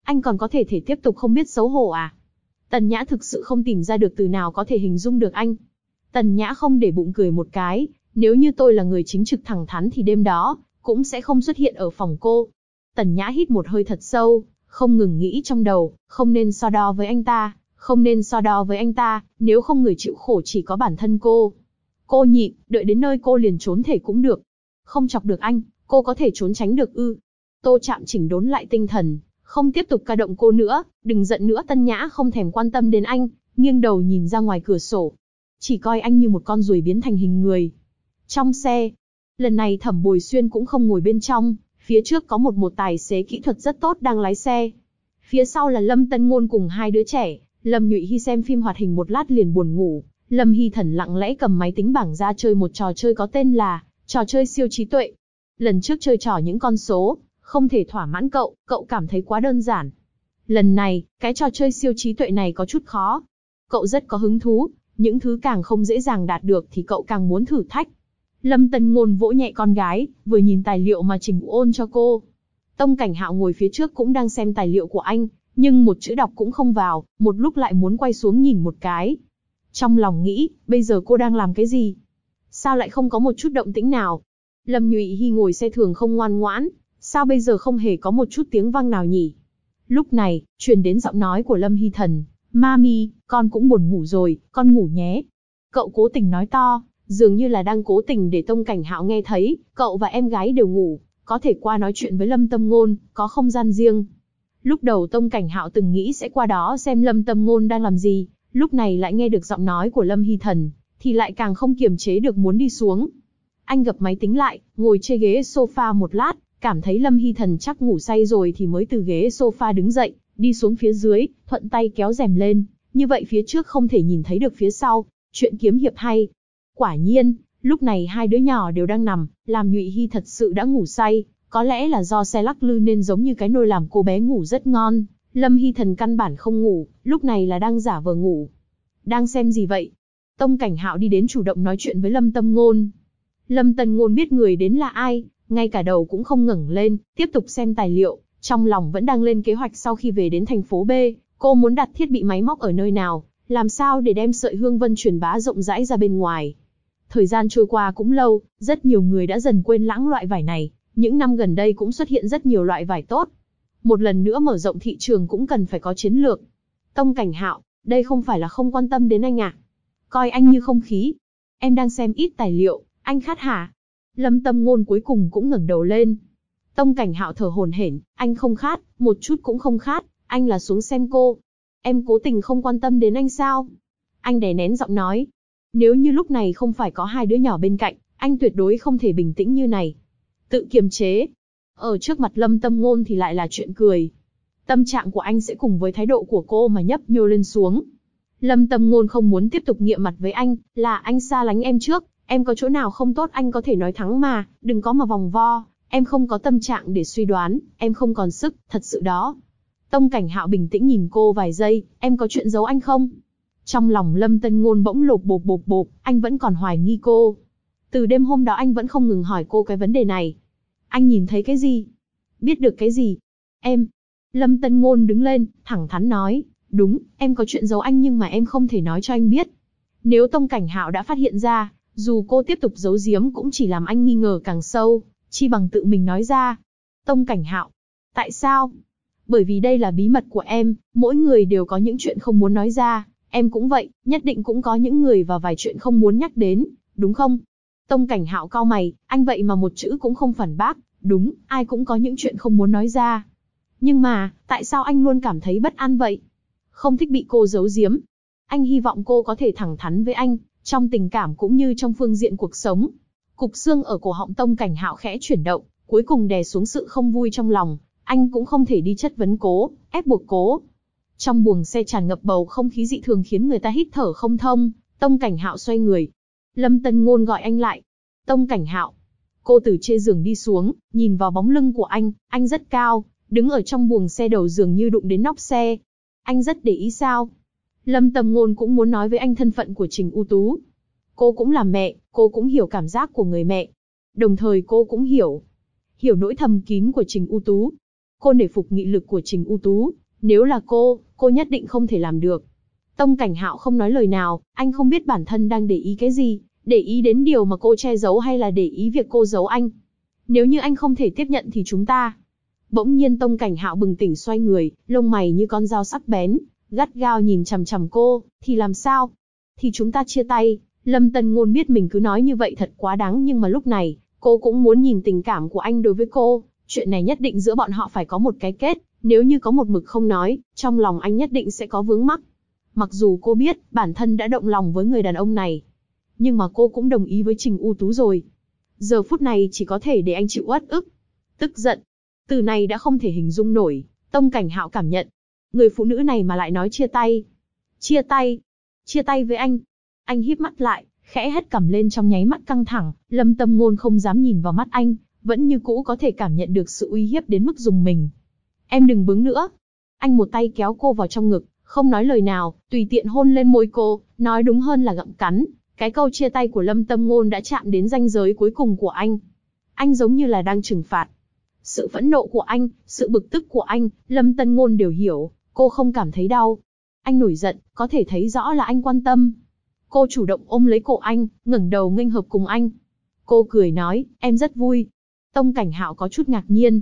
Anh còn có thể tiếp tục không biết xấu hổ à? Tần Nhã thực sự không tìm ra được từ nào có thể hình dung được anh. Tần Nhã không để bụng cười một cái, nếu như tôi là người chính trực thẳng thắn thì đêm đó cũng sẽ không xuất hiện ở phòng cô. Tần Nhã hít một hơi thật sâu, không ngừng nghĩ trong đầu, không nên so đo với anh ta, không nên so đo với anh ta, nếu không người chịu khổ chỉ có bản thân cô. Cô nhịn, đợi đến nơi cô liền trốn thể cũng được. Không chọc được anh, cô có thể trốn tránh được ư? Tô Trạm chỉnh đốn lại tinh thần, không tiếp tục ca động cô nữa, đừng giận nữa. Tân Nhã không thèm quan tâm đến anh, nghiêng đầu nhìn ra ngoài cửa sổ. Chỉ coi anh như một con ruồi biến thành hình người. Trong xe, lần này Thẩm Bồi Xuyên cũng không ngồi bên trong, phía trước có một tài xế kỹ thuật rất tốt đang lái xe. Phía sau là Lâm Tân Ngôn cùng hai đứa trẻ. Lâm Nhụy Hy xem phim hoạt hình một lát liền buồn ngủ. Lâm Hy Thần lặng lẽ cầm máy tính bảng ra chơi một trò chơi có tên là trò chơi siêu trí tuệ. Lần trước chơi trò những con số, không thể thỏa mãn cậu, cậu cảm thấy quá đơn giản. Lần này, cái trò chơi siêu trí tuệ này có chút khó. Cậu rất có hứng thú, những thứ càng không dễ dàng đạt được thì cậu càng muốn thử thách. Lâm Tân Ngôn vỗ nhẹ con gái, vừa nhìn tài liệu mà Trình ôn cho cô. Tông Cảnh Hạo ngồi phía trước cũng đang xem tài liệu của anh, nhưng một chữ đọc cũng không vào, một lúc lại muốn quay xuống nhìn một cái. Trong lòng nghĩ, bây giờ cô đang làm cái gì? Sao lại không có một chút động tĩnh nào? Lâm Nhụy Hy ngồi xe thường không ngoan ngoãn, sao bây giờ không hề có một chút tiếng vang nào nhỉ? Lúc này, truyền đến giọng nói của Lâm Hy Thần, Mami, con cũng buồn ngủ rồi, con ngủ nhé. Cậu cố tình nói to, dường như là đang cố tình để Tông Cảnh Hạo nghe thấy, cậu và em gái đều ngủ, có thể qua nói chuyện với Lâm Tâm Ngôn, có không gian riêng. Lúc đầu Tông Cảnh Hạo từng nghĩ sẽ qua đó xem Lâm Tâm Ngôn đang làm gì, lúc này lại nghe được giọng nói của Lâm Hy Thần, thì lại càng không kiềm chế được muốn đi xuống. Anh gập máy tính lại, ngồi trên ghế sofa một lát, cảm thấy Lâm Hy Thần chắc ngủ say rồi thì mới từ ghế sofa đứng dậy, đi xuống phía dưới, thuận tay kéo rèm lên, như vậy phía trước không thể nhìn thấy được phía sau. Chuyện kiếm hiệp hay. Quả nhiên, lúc này hai đứa nhỏ đều đang nằm, làm Nhụy Hy thật sự đã ngủ say, có lẽ là do xe lắc lư nên giống như cái nôi làm cô bé ngủ rất ngon. Lâm Hy Thần căn bản không ngủ, lúc này là đang giả vờ ngủ. Đang xem gì vậy? Tông Cảnh Hạo đi đến chủ động nói chuyện với Lâm Tâm Ngôn. Lâm Tân Ngôn biết người đến là ai, ngay cả đầu cũng không ngẩng lên, tiếp tục xem tài liệu, trong lòng vẫn đang lên kế hoạch sau khi về đến thành phố B, cô muốn đặt thiết bị máy móc ở nơi nào, làm sao để đem sợi hương vân truyền bá rộng rãi ra bên ngoài. Thời gian trôi qua cũng lâu, rất nhiều người đã dần quên lãng loại vải này, những năm gần đây cũng xuất hiện rất nhiều loại vải tốt. Một lần nữa mở rộng thị trường cũng cần phải có chiến lược. Tông Cảnh Hạo, đây không phải là không quan tâm đến anh à? Coi anh như không khí. Em đang xem ít tài liệu, anh khát hả? Lâm Tâm Ngôn cuối cùng cũng ngẩng đầu lên. Tông Cảnh Hạo thở hổn hển, anh không khát, một chút cũng không khát, anh là xuống xem cô. Em cố tình không quan tâm đến anh sao? Anh đè nén giọng nói. Nếu như lúc này không phải có hai đứa nhỏ bên cạnh, anh tuyệt đối không thể bình tĩnh như này. Tự kiềm chế. Ở trước mặt Lâm Tâm Ngôn thì lại là chuyện cười. Tâm trạng của anh sẽ cùng với thái độ của cô mà nhấp nhô lên xuống. Lâm Tâm Ngôn không muốn tiếp tục nghiệm mặt với anh, là anh xa lánh em trước, em có chỗ nào không tốt anh có thể nói thẳng mà, đừng có mà vòng vo, em không có tâm trạng để suy đoán, em không còn sức, thật sự đó. Tông Cảnh Hạo bình tĩnh nhìn cô vài giây, em có chuyện giấu anh không? Trong lòng Lâm Tân Ngôn bỗng lột bột, anh vẫn còn hoài nghi cô. Từ đêm hôm đó anh vẫn không ngừng hỏi cô cái vấn đề này. Anh nhìn thấy cái gì? Biết được cái gì? Em. Lâm Tân Ngôn đứng lên, thẳng thắn nói, đúng, em có chuyện giấu anh nhưng mà em không thể nói cho anh biết. Nếu Tông Cảnh Hạo đã phát hiện ra, dù cô tiếp tục giấu giếm cũng chỉ làm anh nghi ngờ càng sâu, chi bằng tự mình nói ra. Tông Cảnh Hạo. Tại sao? Bởi vì đây là bí mật của em, mỗi người đều có những chuyện không muốn nói ra, em cũng vậy, nhất định cũng có những người và vài chuyện không muốn nhắc đến, đúng không? Tông Cảnh Hạo cau mày, anh vậy mà một chữ cũng không phản bác, đúng, ai cũng có những chuyện không muốn nói ra. Nhưng mà, tại sao anh luôn cảm thấy bất an vậy? Không thích bị cô giấu giếm. Anh hy vọng cô có thể thẳng thắn với anh, trong tình cảm cũng như trong phương diện cuộc sống. Cục xương ở cổ họng Tông Cảnh Hạo khẽ chuyển động, cuối cùng đè xuống sự không vui trong lòng, anh cũng không thể đi chất vấn cố, ép buộc cố. Trong buồng xe tràn ngập bầu không khí dị thường khiến người ta hít thở không thông, Tông Cảnh Hạo xoay người. Lâm Tân Ngôn gọi anh lại. Tông Cảnh Hạo. Cô từ trên giường đi xuống, nhìn vào bóng lưng của anh rất cao, đứng ở trong buồng xe đầu giường như đụng đến nóc xe. Anh rất để ý sao? Lâm Tâm Ngôn cũng muốn nói với anh thân phận của Trình U Tú. Cô cũng là mẹ, cô cũng hiểu cảm giác của người mẹ. Đồng thời cô cũng hiểu nỗi thầm kín của Trình U Tú. Cô nể phục nghị lực của Trình U Tú, nếu là cô nhất định không thể làm được. Tông Cảnh Hạo không nói lời nào, anh không biết bản thân đang để ý cái gì, để ý đến điều mà cô che giấu hay là để ý việc cô giấu anh. Nếu như anh không thể tiếp nhận thì chúng ta... Bỗng nhiên Tông Cảnh Hạo bừng tỉnh xoay người, lông mày như con dao sắc bén, gắt gao nhìn chằm chằm cô, thì làm sao? Thì chúng ta chia tay. Lâm Tân Ngôn biết mình cứ nói như vậy thật quá đáng, nhưng mà lúc này, cô cũng muốn nhìn tình cảm của anh đối với cô, chuyện này nhất định giữa bọn họ phải có một cái kết, nếu như có một mực không nói, trong lòng anh nhất định sẽ có vướng mắc. Mặc dù cô biết, bản thân đã động lòng với người đàn ông này, nhưng mà cô cũng đồng ý với Trình U Tú rồi. Giờ phút này chỉ có thể để anh chịu uất ức. Tức giận. Từ này đã không thể hình dung nổi, Tông Cảnh Hạo cảm nhận. Người phụ nữ này mà lại nói chia tay. Chia tay? Chia tay với anh? Anh híp mắt lại, khẽ hất cằm lên trong nháy mắt căng thẳng, Lâm Tâm Ngôn không dám nhìn vào mắt anh, vẫn như cũ có thể cảm nhận được sự uy hiếp đến mức rùng mình. Em đừng bướng nữa. Anh một tay kéo cô vào trong ngực, không nói lời nào, tùy tiện hôn lên môi cô, nói đúng hơn là gặm cắn. Cái câu chia tay của Lâm Tâm Ngôn đã chạm đến ranh giới cuối cùng của anh. Anh giống như là đang trừng phạt. Sự phẫn nộ của anh, sự bực tức của anh, Lâm Tân Ngôn đều hiểu, cô không cảm thấy đau. Anh nổi giận, có thể thấy rõ là anh quan tâm. Cô chủ động ôm lấy cổ anh, ngẩng đầu nghênh hợp cùng anh. Cô cười nói, em rất vui. Tông Cảnh Hạo có chút ngạc nhiên,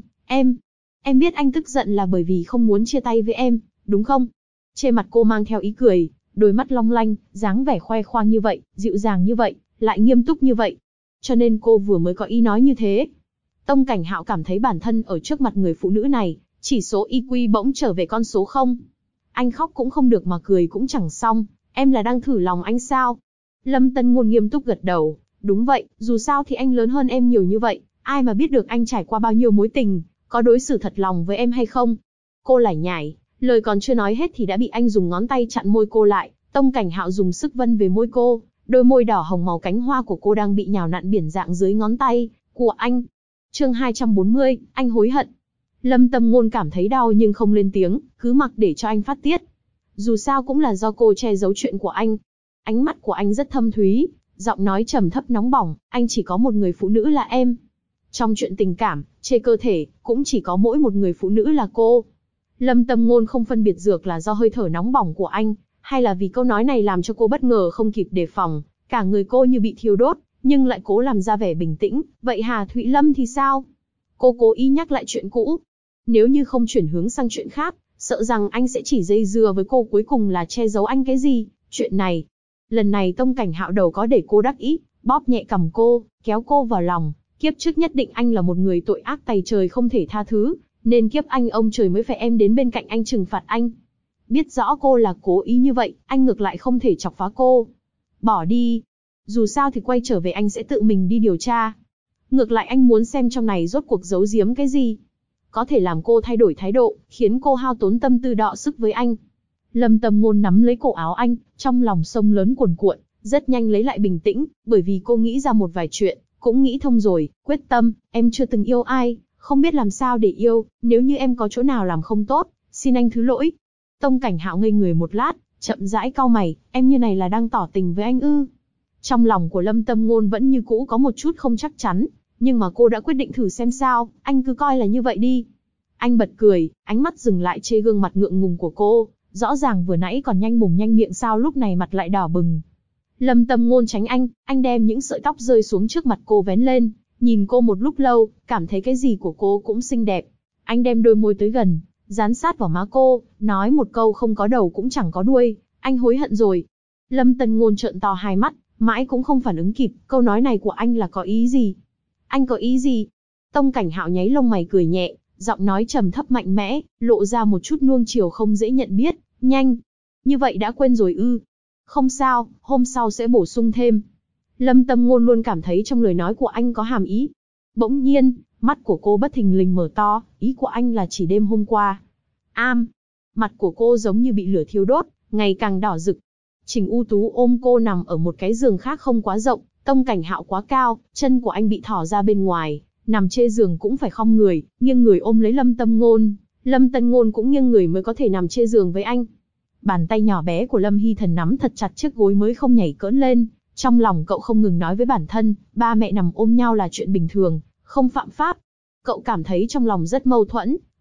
em biết anh tức giận là bởi vì không muốn chia tay với em, đúng không? Trên mặt cô mang theo ý cười, đôi mắt long lanh, dáng vẻ khoe khoang như vậy, dịu dàng như vậy, lại nghiêm túc như vậy. Cho nên cô vừa mới có ý nói như thế. Tông Cảnh Hạo cảm thấy bản thân ở trước mặt người phụ nữ này, chỉ số IQ bỗng trở về con số 0. Anh khóc cũng không được mà cười cũng chẳng xong, em là đang thử lòng anh sao? Lâm Tân Ngôn nghiêm túc gật đầu, đúng vậy, dù sao thì anh lớn hơn em nhiều như vậy, ai mà biết được anh trải qua bao nhiêu mối tình, có đối xử thật lòng với em hay không? Cô lải nhải, lời còn chưa nói hết thì đã bị anh dùng ngón tay chặn môi cô lại. Tông Cảnh Hạo dùng sức vân về môi cô, đôi môi đỏ hồng màu cánh hoa của cô đang bị nhào nặn biển dạng dưới ngón tay của anh. Chương 240, anh hối hận. Lâm Tâm Ngôn cảm thấy đau nhưng không lên tiếng, cứ mặc để cho anh phát tiết. Dù sao cũng là do cô che giấu chuyện của anh. Ánh mắt của anh rất thâm thúy, giọng nói trầm thấp nóng bỏng, anh chỉ có một người phụ nữ là em. Trong chuyện tình cảm, trên cơ thể, cũng chỉ có mỗi một người phụ nữ là cô. Lâm Tâm Ngôn không phân biệt dược là do hơi thở nóng bỏng của anh, hay là vì câu nói này làm cho cô bất ngờ không kịp đề phòng, cả người cô như bị thiêu đốt, nhưng lại cố làm ra vẻ bình tĩnh. Vậy Hà Thụy Lâm thì sao? Cô cố ý nhắc lại chuyện cũ. Nếu như không chuyển hướng sang chuyện khác, sợ rằng anh sẽ chỉ dây dưa với cô, cuối cùng là che giấu anh cái gì, chuyện này. Lần này Tông Cảnh Hạo đầu có để cô đắc ý, bóp nhẹ cằm cô, kéo cô vào lòng. Kiếp trước nhất định anh là một người tội ác tày trời không thể tha thứ, nên kiếp anh ông trời mới phải em đến bên cạnh anh trừng phạt anh. Biết rõ cô là cố ý như vậy, anh ngược lại không thể chọc phá cô. Bỏ đi. Dù sao thì quay trở về anh sẽ tự mình đi điều tra. Ngược lại anh muốn xem trong này rốt cuộc giấu giếm cái gì. Có thể làm cô thay đổi thái độ, khiến cô hao tốn tâm tư đọ sức với anh. Lâm Tâm Ngôn nắm lấy cổ áo anh, trong lòng sông lớn cuồn cuộn, rất nhanh lấy lại bình tĩnh, bởi vì cô nghĩ ra một vài chuyện, cũng nghĩ thông rồi, quyết tâm, em chưa từng yêu ai, không biết làm sao để yêu, nếu như em có chỗ nào làm không tốt, xin anh thứ lỗi. Tông Cảnh Hạo ngây người một lát, chậm rãi cau mày, em như này là đang tỏ tình với anh ư? Trong lòng của Lâm Tâm Ngôn vẫn như cũ có một chút không chắc chắn, nhưng mà cô đã quyết định thử xem sao, anh cứ coi là như vậy đi. Anh bật cười, ánh mắt dừng lại trên gương mặt ngượng ngùng của cô, rõ ràng vừa nãy còn nhanh mồm nhanh miệng sao lúc này mặt lại đỏ bừng. Lâm Tâm Ngôn tránh anh đem những sợi tóc rơi xuống trước mặt cô vén lên, nhìn cô một lúc lâu, cảm thấy cái gì của cô cũng xinh đẹp. Anh đem đôi môi tới gần, dán sát vào má cô, nói một câu không có đầu cũng chẳng có đuôi, anh hối hận rồi. Lâm Tân Ngôn trợn to hai mắt, mãi cũng không phản ứng kịp, câu nói này của anh là có ý gì? Anh có ý gì? Tông Cảnh Hạo nháy lông mày cười nhẹ, giọng nói trầm thấp mạnh mẽ, lộ ra một chút nuông chiều không dễ nhận biết. Nhanh, như vậy đã quên rồi ư? Không sao, hôm sau sẽ bổ sung thêm. Lâm Tâm Ngôn luôn cảm thấy trong lời nói của anh có hàm ý. Bỗng nhiên, mắt của cô bất thình lình mở to, ý của anh là chỉ đêm hôm qua. Mặt của cô giống như bị lửa thiêu đốt, ngày càng đỏ rực. Trình U Tú ôm cô nằm ở một cái giường khác không quá rộng, Tông Cảnh Hạo quá cao, chân của anh bị thỏ ra bên ngoài, nằm trên giường cũng phải khom người, nghiêng người ôm lấy Lâm Tâm Ngôn. Lâm Tân Ngôn cũng nghiêng người mới có thể nằm trên giường với anh. Bàn tay nhỏ bé của Lâm Hy Thần nắm thật chặt chiếc gối mới không nhảy cỡn lên. Trong lòng cậu không ngừng nói với bản thân, ba mẹ nằm ôm nhau là chuyện bình thường, không phạm pháp. Cậu cảm thấy trong lòng rất mâu thuẫn,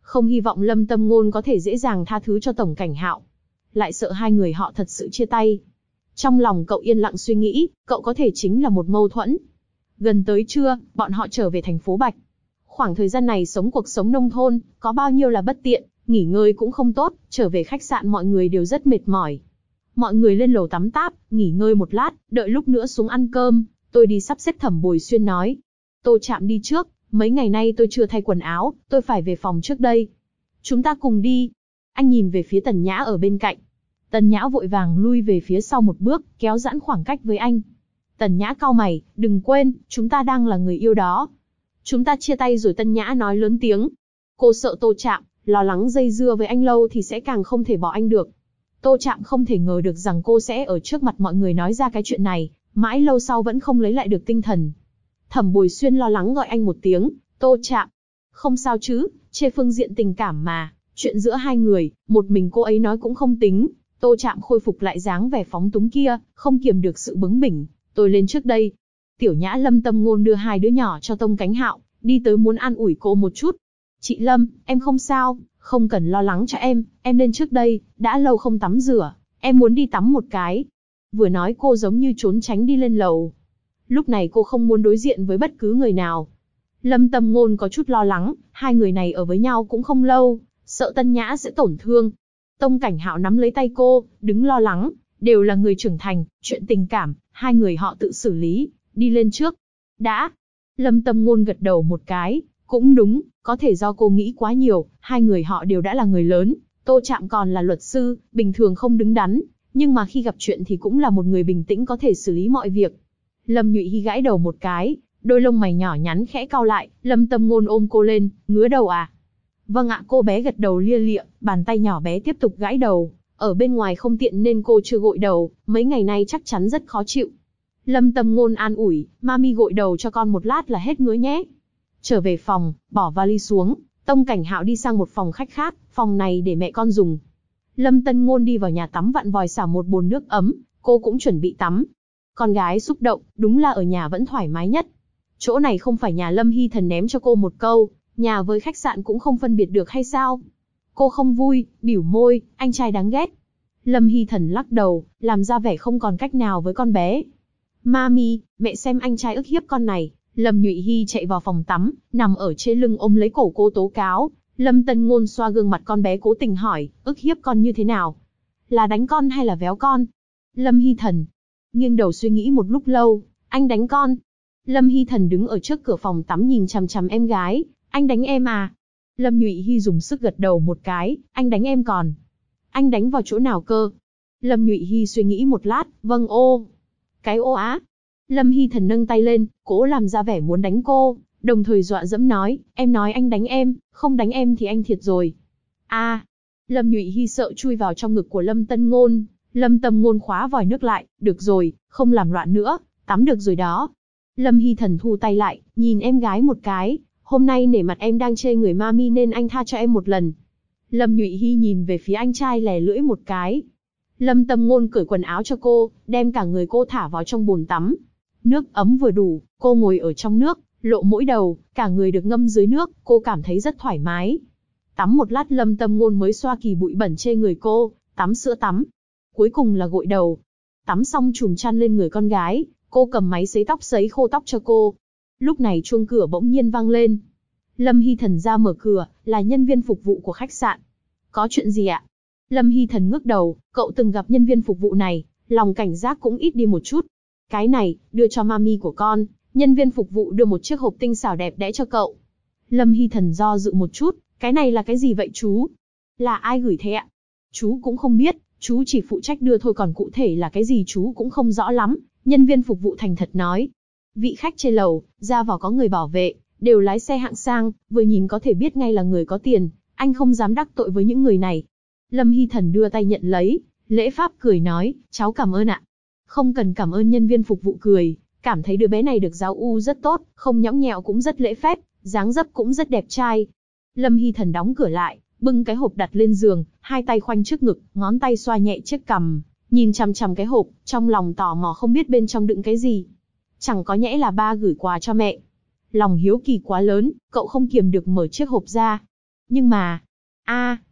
Không hy vọng Lâm Tâm Ngôn có thể dễ dàng tha thứ cho Tổng Cảnh Hạo. Lại sợ hai người họ thật sự chia tay. Trong lòng cậu yên lặng suy nghĩ, cậu có thể chính là một mâu thuẫn. Gần tới trưa, bọn họ trở về thành phố Bạch. Khoảng thời gian này sống cuộc sống nông thôn, có bao nhiêu là bất tiện, nghỉ ngơi cũng không tốt, trở về khách sạn mọi người đều rất mệt mỏi. Mọi người lên lầu tắm táp, nghỉ ngơi một lát, đợi lúc nữa xuống ăn cơm, tôi đi sắp xếp. Thẩm Bồi Xuyên nói. Tô Trạm đi trước, mấy ngày nay tôi chưa thay quần áo, tôi phải về phòng trước đây. Chúng ta cùng đi. Anh nhìn về phía Tần Nhã ở bên cạnh. Tần Nhã vội vàng lui về phía sau một bước, kéo giãn khoảng cách với anh. Tần Nhã cau mày, đừng quên, chúng ta đang là người yêu đó. Chúng ta chia tay rồi. Tần Nhã nói lớn tiếng. Cô sợ Tô Trạm, lo lắng dây dưa với anh lâu thì sẽ càng không thể bỏ anh được. Tô Trạm không thể ngờ được rằng cô sẽ ở trước mặt mọi người nói ra cái chuyện này, mãi lâu sau vẫn không lấy lại được tinh thần. Thẩm Bồi Xuyên lo lắng gọi anh một tiếng, Tô Trạm. Không sao chứ, trên phương diện tình cảm mà, chuyện giữa hai người, một mình cô ấy nói cũng không tính. Tô Trạm khôi phục lại dáng vẻ phóng túng kia, không kiềm được sự bướng bỉnh. Tôi lên trước đây. Tiểu Nhã Lâm Tâm Ngôn đưa hai đứa nhỏ cho Tông Cánh Hạo, đi tới muốn an ủi cô một chút. Chị Lâm, em không sao, không cần lo lắng cho em lên trước đây, đã lâu không tắm rửa, em muốn đi tắm một cái. Vừa nói cô giống như trốn tránh đi lên lầu. Lúc này cô không muốn đối diện với bất cứ người nào. Lâm Tâm Ngôn có chút lo lắng, hai người này ở với nhau cũng không lâu, sợ Tân Nhã sẽ tổn thương. Tông Cảnh Hạo nắm lấy tay cô, đứng lo lắng, đều là người trưởng thành, chuyện tình cảm, hai người họ tự xử lý, đi lên trước. Đã. Lâm Tâm Ngôn gật đầu một cái, cũng đúng, có thể do cô nghĩ quá nhiều, hai người họ đều đã là người lớn, Tô Trạm còn là luật sư, bình thường không đứng đắn, nhưng mà khi gặp chuyện thì cũng là một người bình tĩnh có thể xử lý mọi việc. Lâm Nhụy Hy gãi đầu một cái, đôi lông mày nhỏ nhắn khẽ cau lại, Lâm Tâm Ngôn ôm cô lên, ngứa đầu à? Vâng ạ. Cô bé gật đầu lia lịa, bàn tay nhỏ bé tiếp tục gãi đầu, ở bên ngoài không tiện nên cô chưa gội đầu, mấy ngày nay chắc chắn rất khó chịu. Lâm Tâm Ngôn an ủi, mami gội đầu cho con một lát là hết ngứa nhé. Trở về phòng, bỏ vali xuống, Tông Cảnh Hạo đi sang một phòng khách khác, phòng này để mẹ con dùng. Lâm Tân Ngôn đi vào nhà tắm vặn vòi xả một bồn nước ấm, cô cũng chuẩn bị tắm. Con gái xúc động, đúng là ở nhà vẫn thoải mái nhất. Chỗ này không phải nhà. Lâm Hy Thần ném cho cô một câu, nhà với khách sạn cũng không phân biệt được hay sao? Cô không vui, bỉu môi, anh trai đáng ghét. Lâm Hy Thần lắc đầu, làm ra vẻ không còn cách nào với con bé. Mami, mẹ xem anh trai ức hiếp con này. Lâm Nhụy Hy chạy vào phòng tắm, nằm ở trên lưng ôm lấy cổ cô tố cáo. Lâm Tân Ngôn xoa gương mặt con bé cố tình hỏi, ức hiếp con như thế nào? Là đánh con hay là véo con? Lâm Hy Thần nghiêng đầu suy nghĩ một lúc lâu, anh đánh con. Lâm Hy Thần đứng ở trước cửa phòng tắm nhìn chằm chằm em gái, anh đánh em à? Lâm Nhụy Hy dùng sức gật đầu một cái, anh đánh em còn. Anh đánh vào chỗ nào cơ? Lâm Nhụy Hy suy nghĩ một lát, vâng ô. Cái ô á. Lâm Hy Thần nâng tay lên, cố làm ra vẻ muốn đánh cô, đồng thời dọa dẫm nói, em nói anh đánh em, không đánh em thì anh thiệt rồi. À. Lâm Nhụy Hy sợ chui vào trong ngực của Lâm Tân Ngôn. Lâm Tâm Ngôn khóa vòi nước lại, được rồi, không làm loạn nữa, tắm được rồi đó. Lâm Hy Thần thu tay lại, nhìn em gái một cái, hôm nay nể mặt em đang chê người mami nên anh tha cho em một lần. Lâm Nhụy Hy nhìn về phía anh trai lè lưỡi một cái. Lâm Tâm Ngôn cởi quần áo cho cô, đem cả người cô thả vào trong bồn tắm. Nước ấm vừa đủ, cô ngồi ở trong nước, lộ mỗi đầu, cả người được ngâm dưới nước, cô cảm thấy rất thoải mái. Tắm một lát Lâm Tâm Ngôn mới xoa kỳ bụi bẩn trên người cô, tắm sữa tắm. Cuối cùng là gội đầu. Tắm xong chùm chăn lên người con gái, cô cầm máy sấy tóc sấy khô tóc cho cô. Lúc này chuông cửa bỗng nhiên vang lên. Lâm Hy Thần ra mở cửa, là nhân viên phục vụ của khách sạn. Có chuyện gì ạ? Lâm Hy Thần ngước đầu, cậu từng gặp nhân viên phục vụ này, lòng cảnh giác cũng ít đi một chút. Cái này, đưa cho mami của con. Nhân viên phục vụ đưa một chiếc hộp tinh xảo đẹp đẽ cho cậu. Lâm Hy Thần do dự một chút, cái này là cái gì vậy chú? Là ai gửi thế ạ? Chú cũng không biết, chú chỉ phụ trách đưa thôi, còn cụ thể là cái gì chú cũng không rõ lắm. Nhân viên phục vụ thành thật nói. Vị khách trên lầu, ra vào có người bảo vệ, đều lái xe hạng sang, vừa nhìn có thể biết ngay là người có tiền, anh không dám đắc tội với những người này. Lâm Hy Thần đưa tay nhận lấy, lễ phép cười nói, cháu cảm ơn ạ. Không cần cảm ơn. Nhân viên phục vụ cười, cảm thấy đứa bé này được giáo u rất tốt, không nhõng nhẽo cũng rất lễ phép, dáng dấp cũng rất đẹp trai. Lâm Hy Thần đóng cửa lại, bưng cái hộp đặt lên giường, hai tay khoanh trước ngực, ngón tay xoa nhẹ chiếc cằm, nhìn chằm chằm cái hộp, trong lòng tò mò không biết bên trong đựng cái gì. Chẳng có nhẽ là ba gửi quà cho mẹ. Lòng hiếu kỳ quá lớn, cậu không kiềm được mở chiếc hộp ra. Nhưng mà...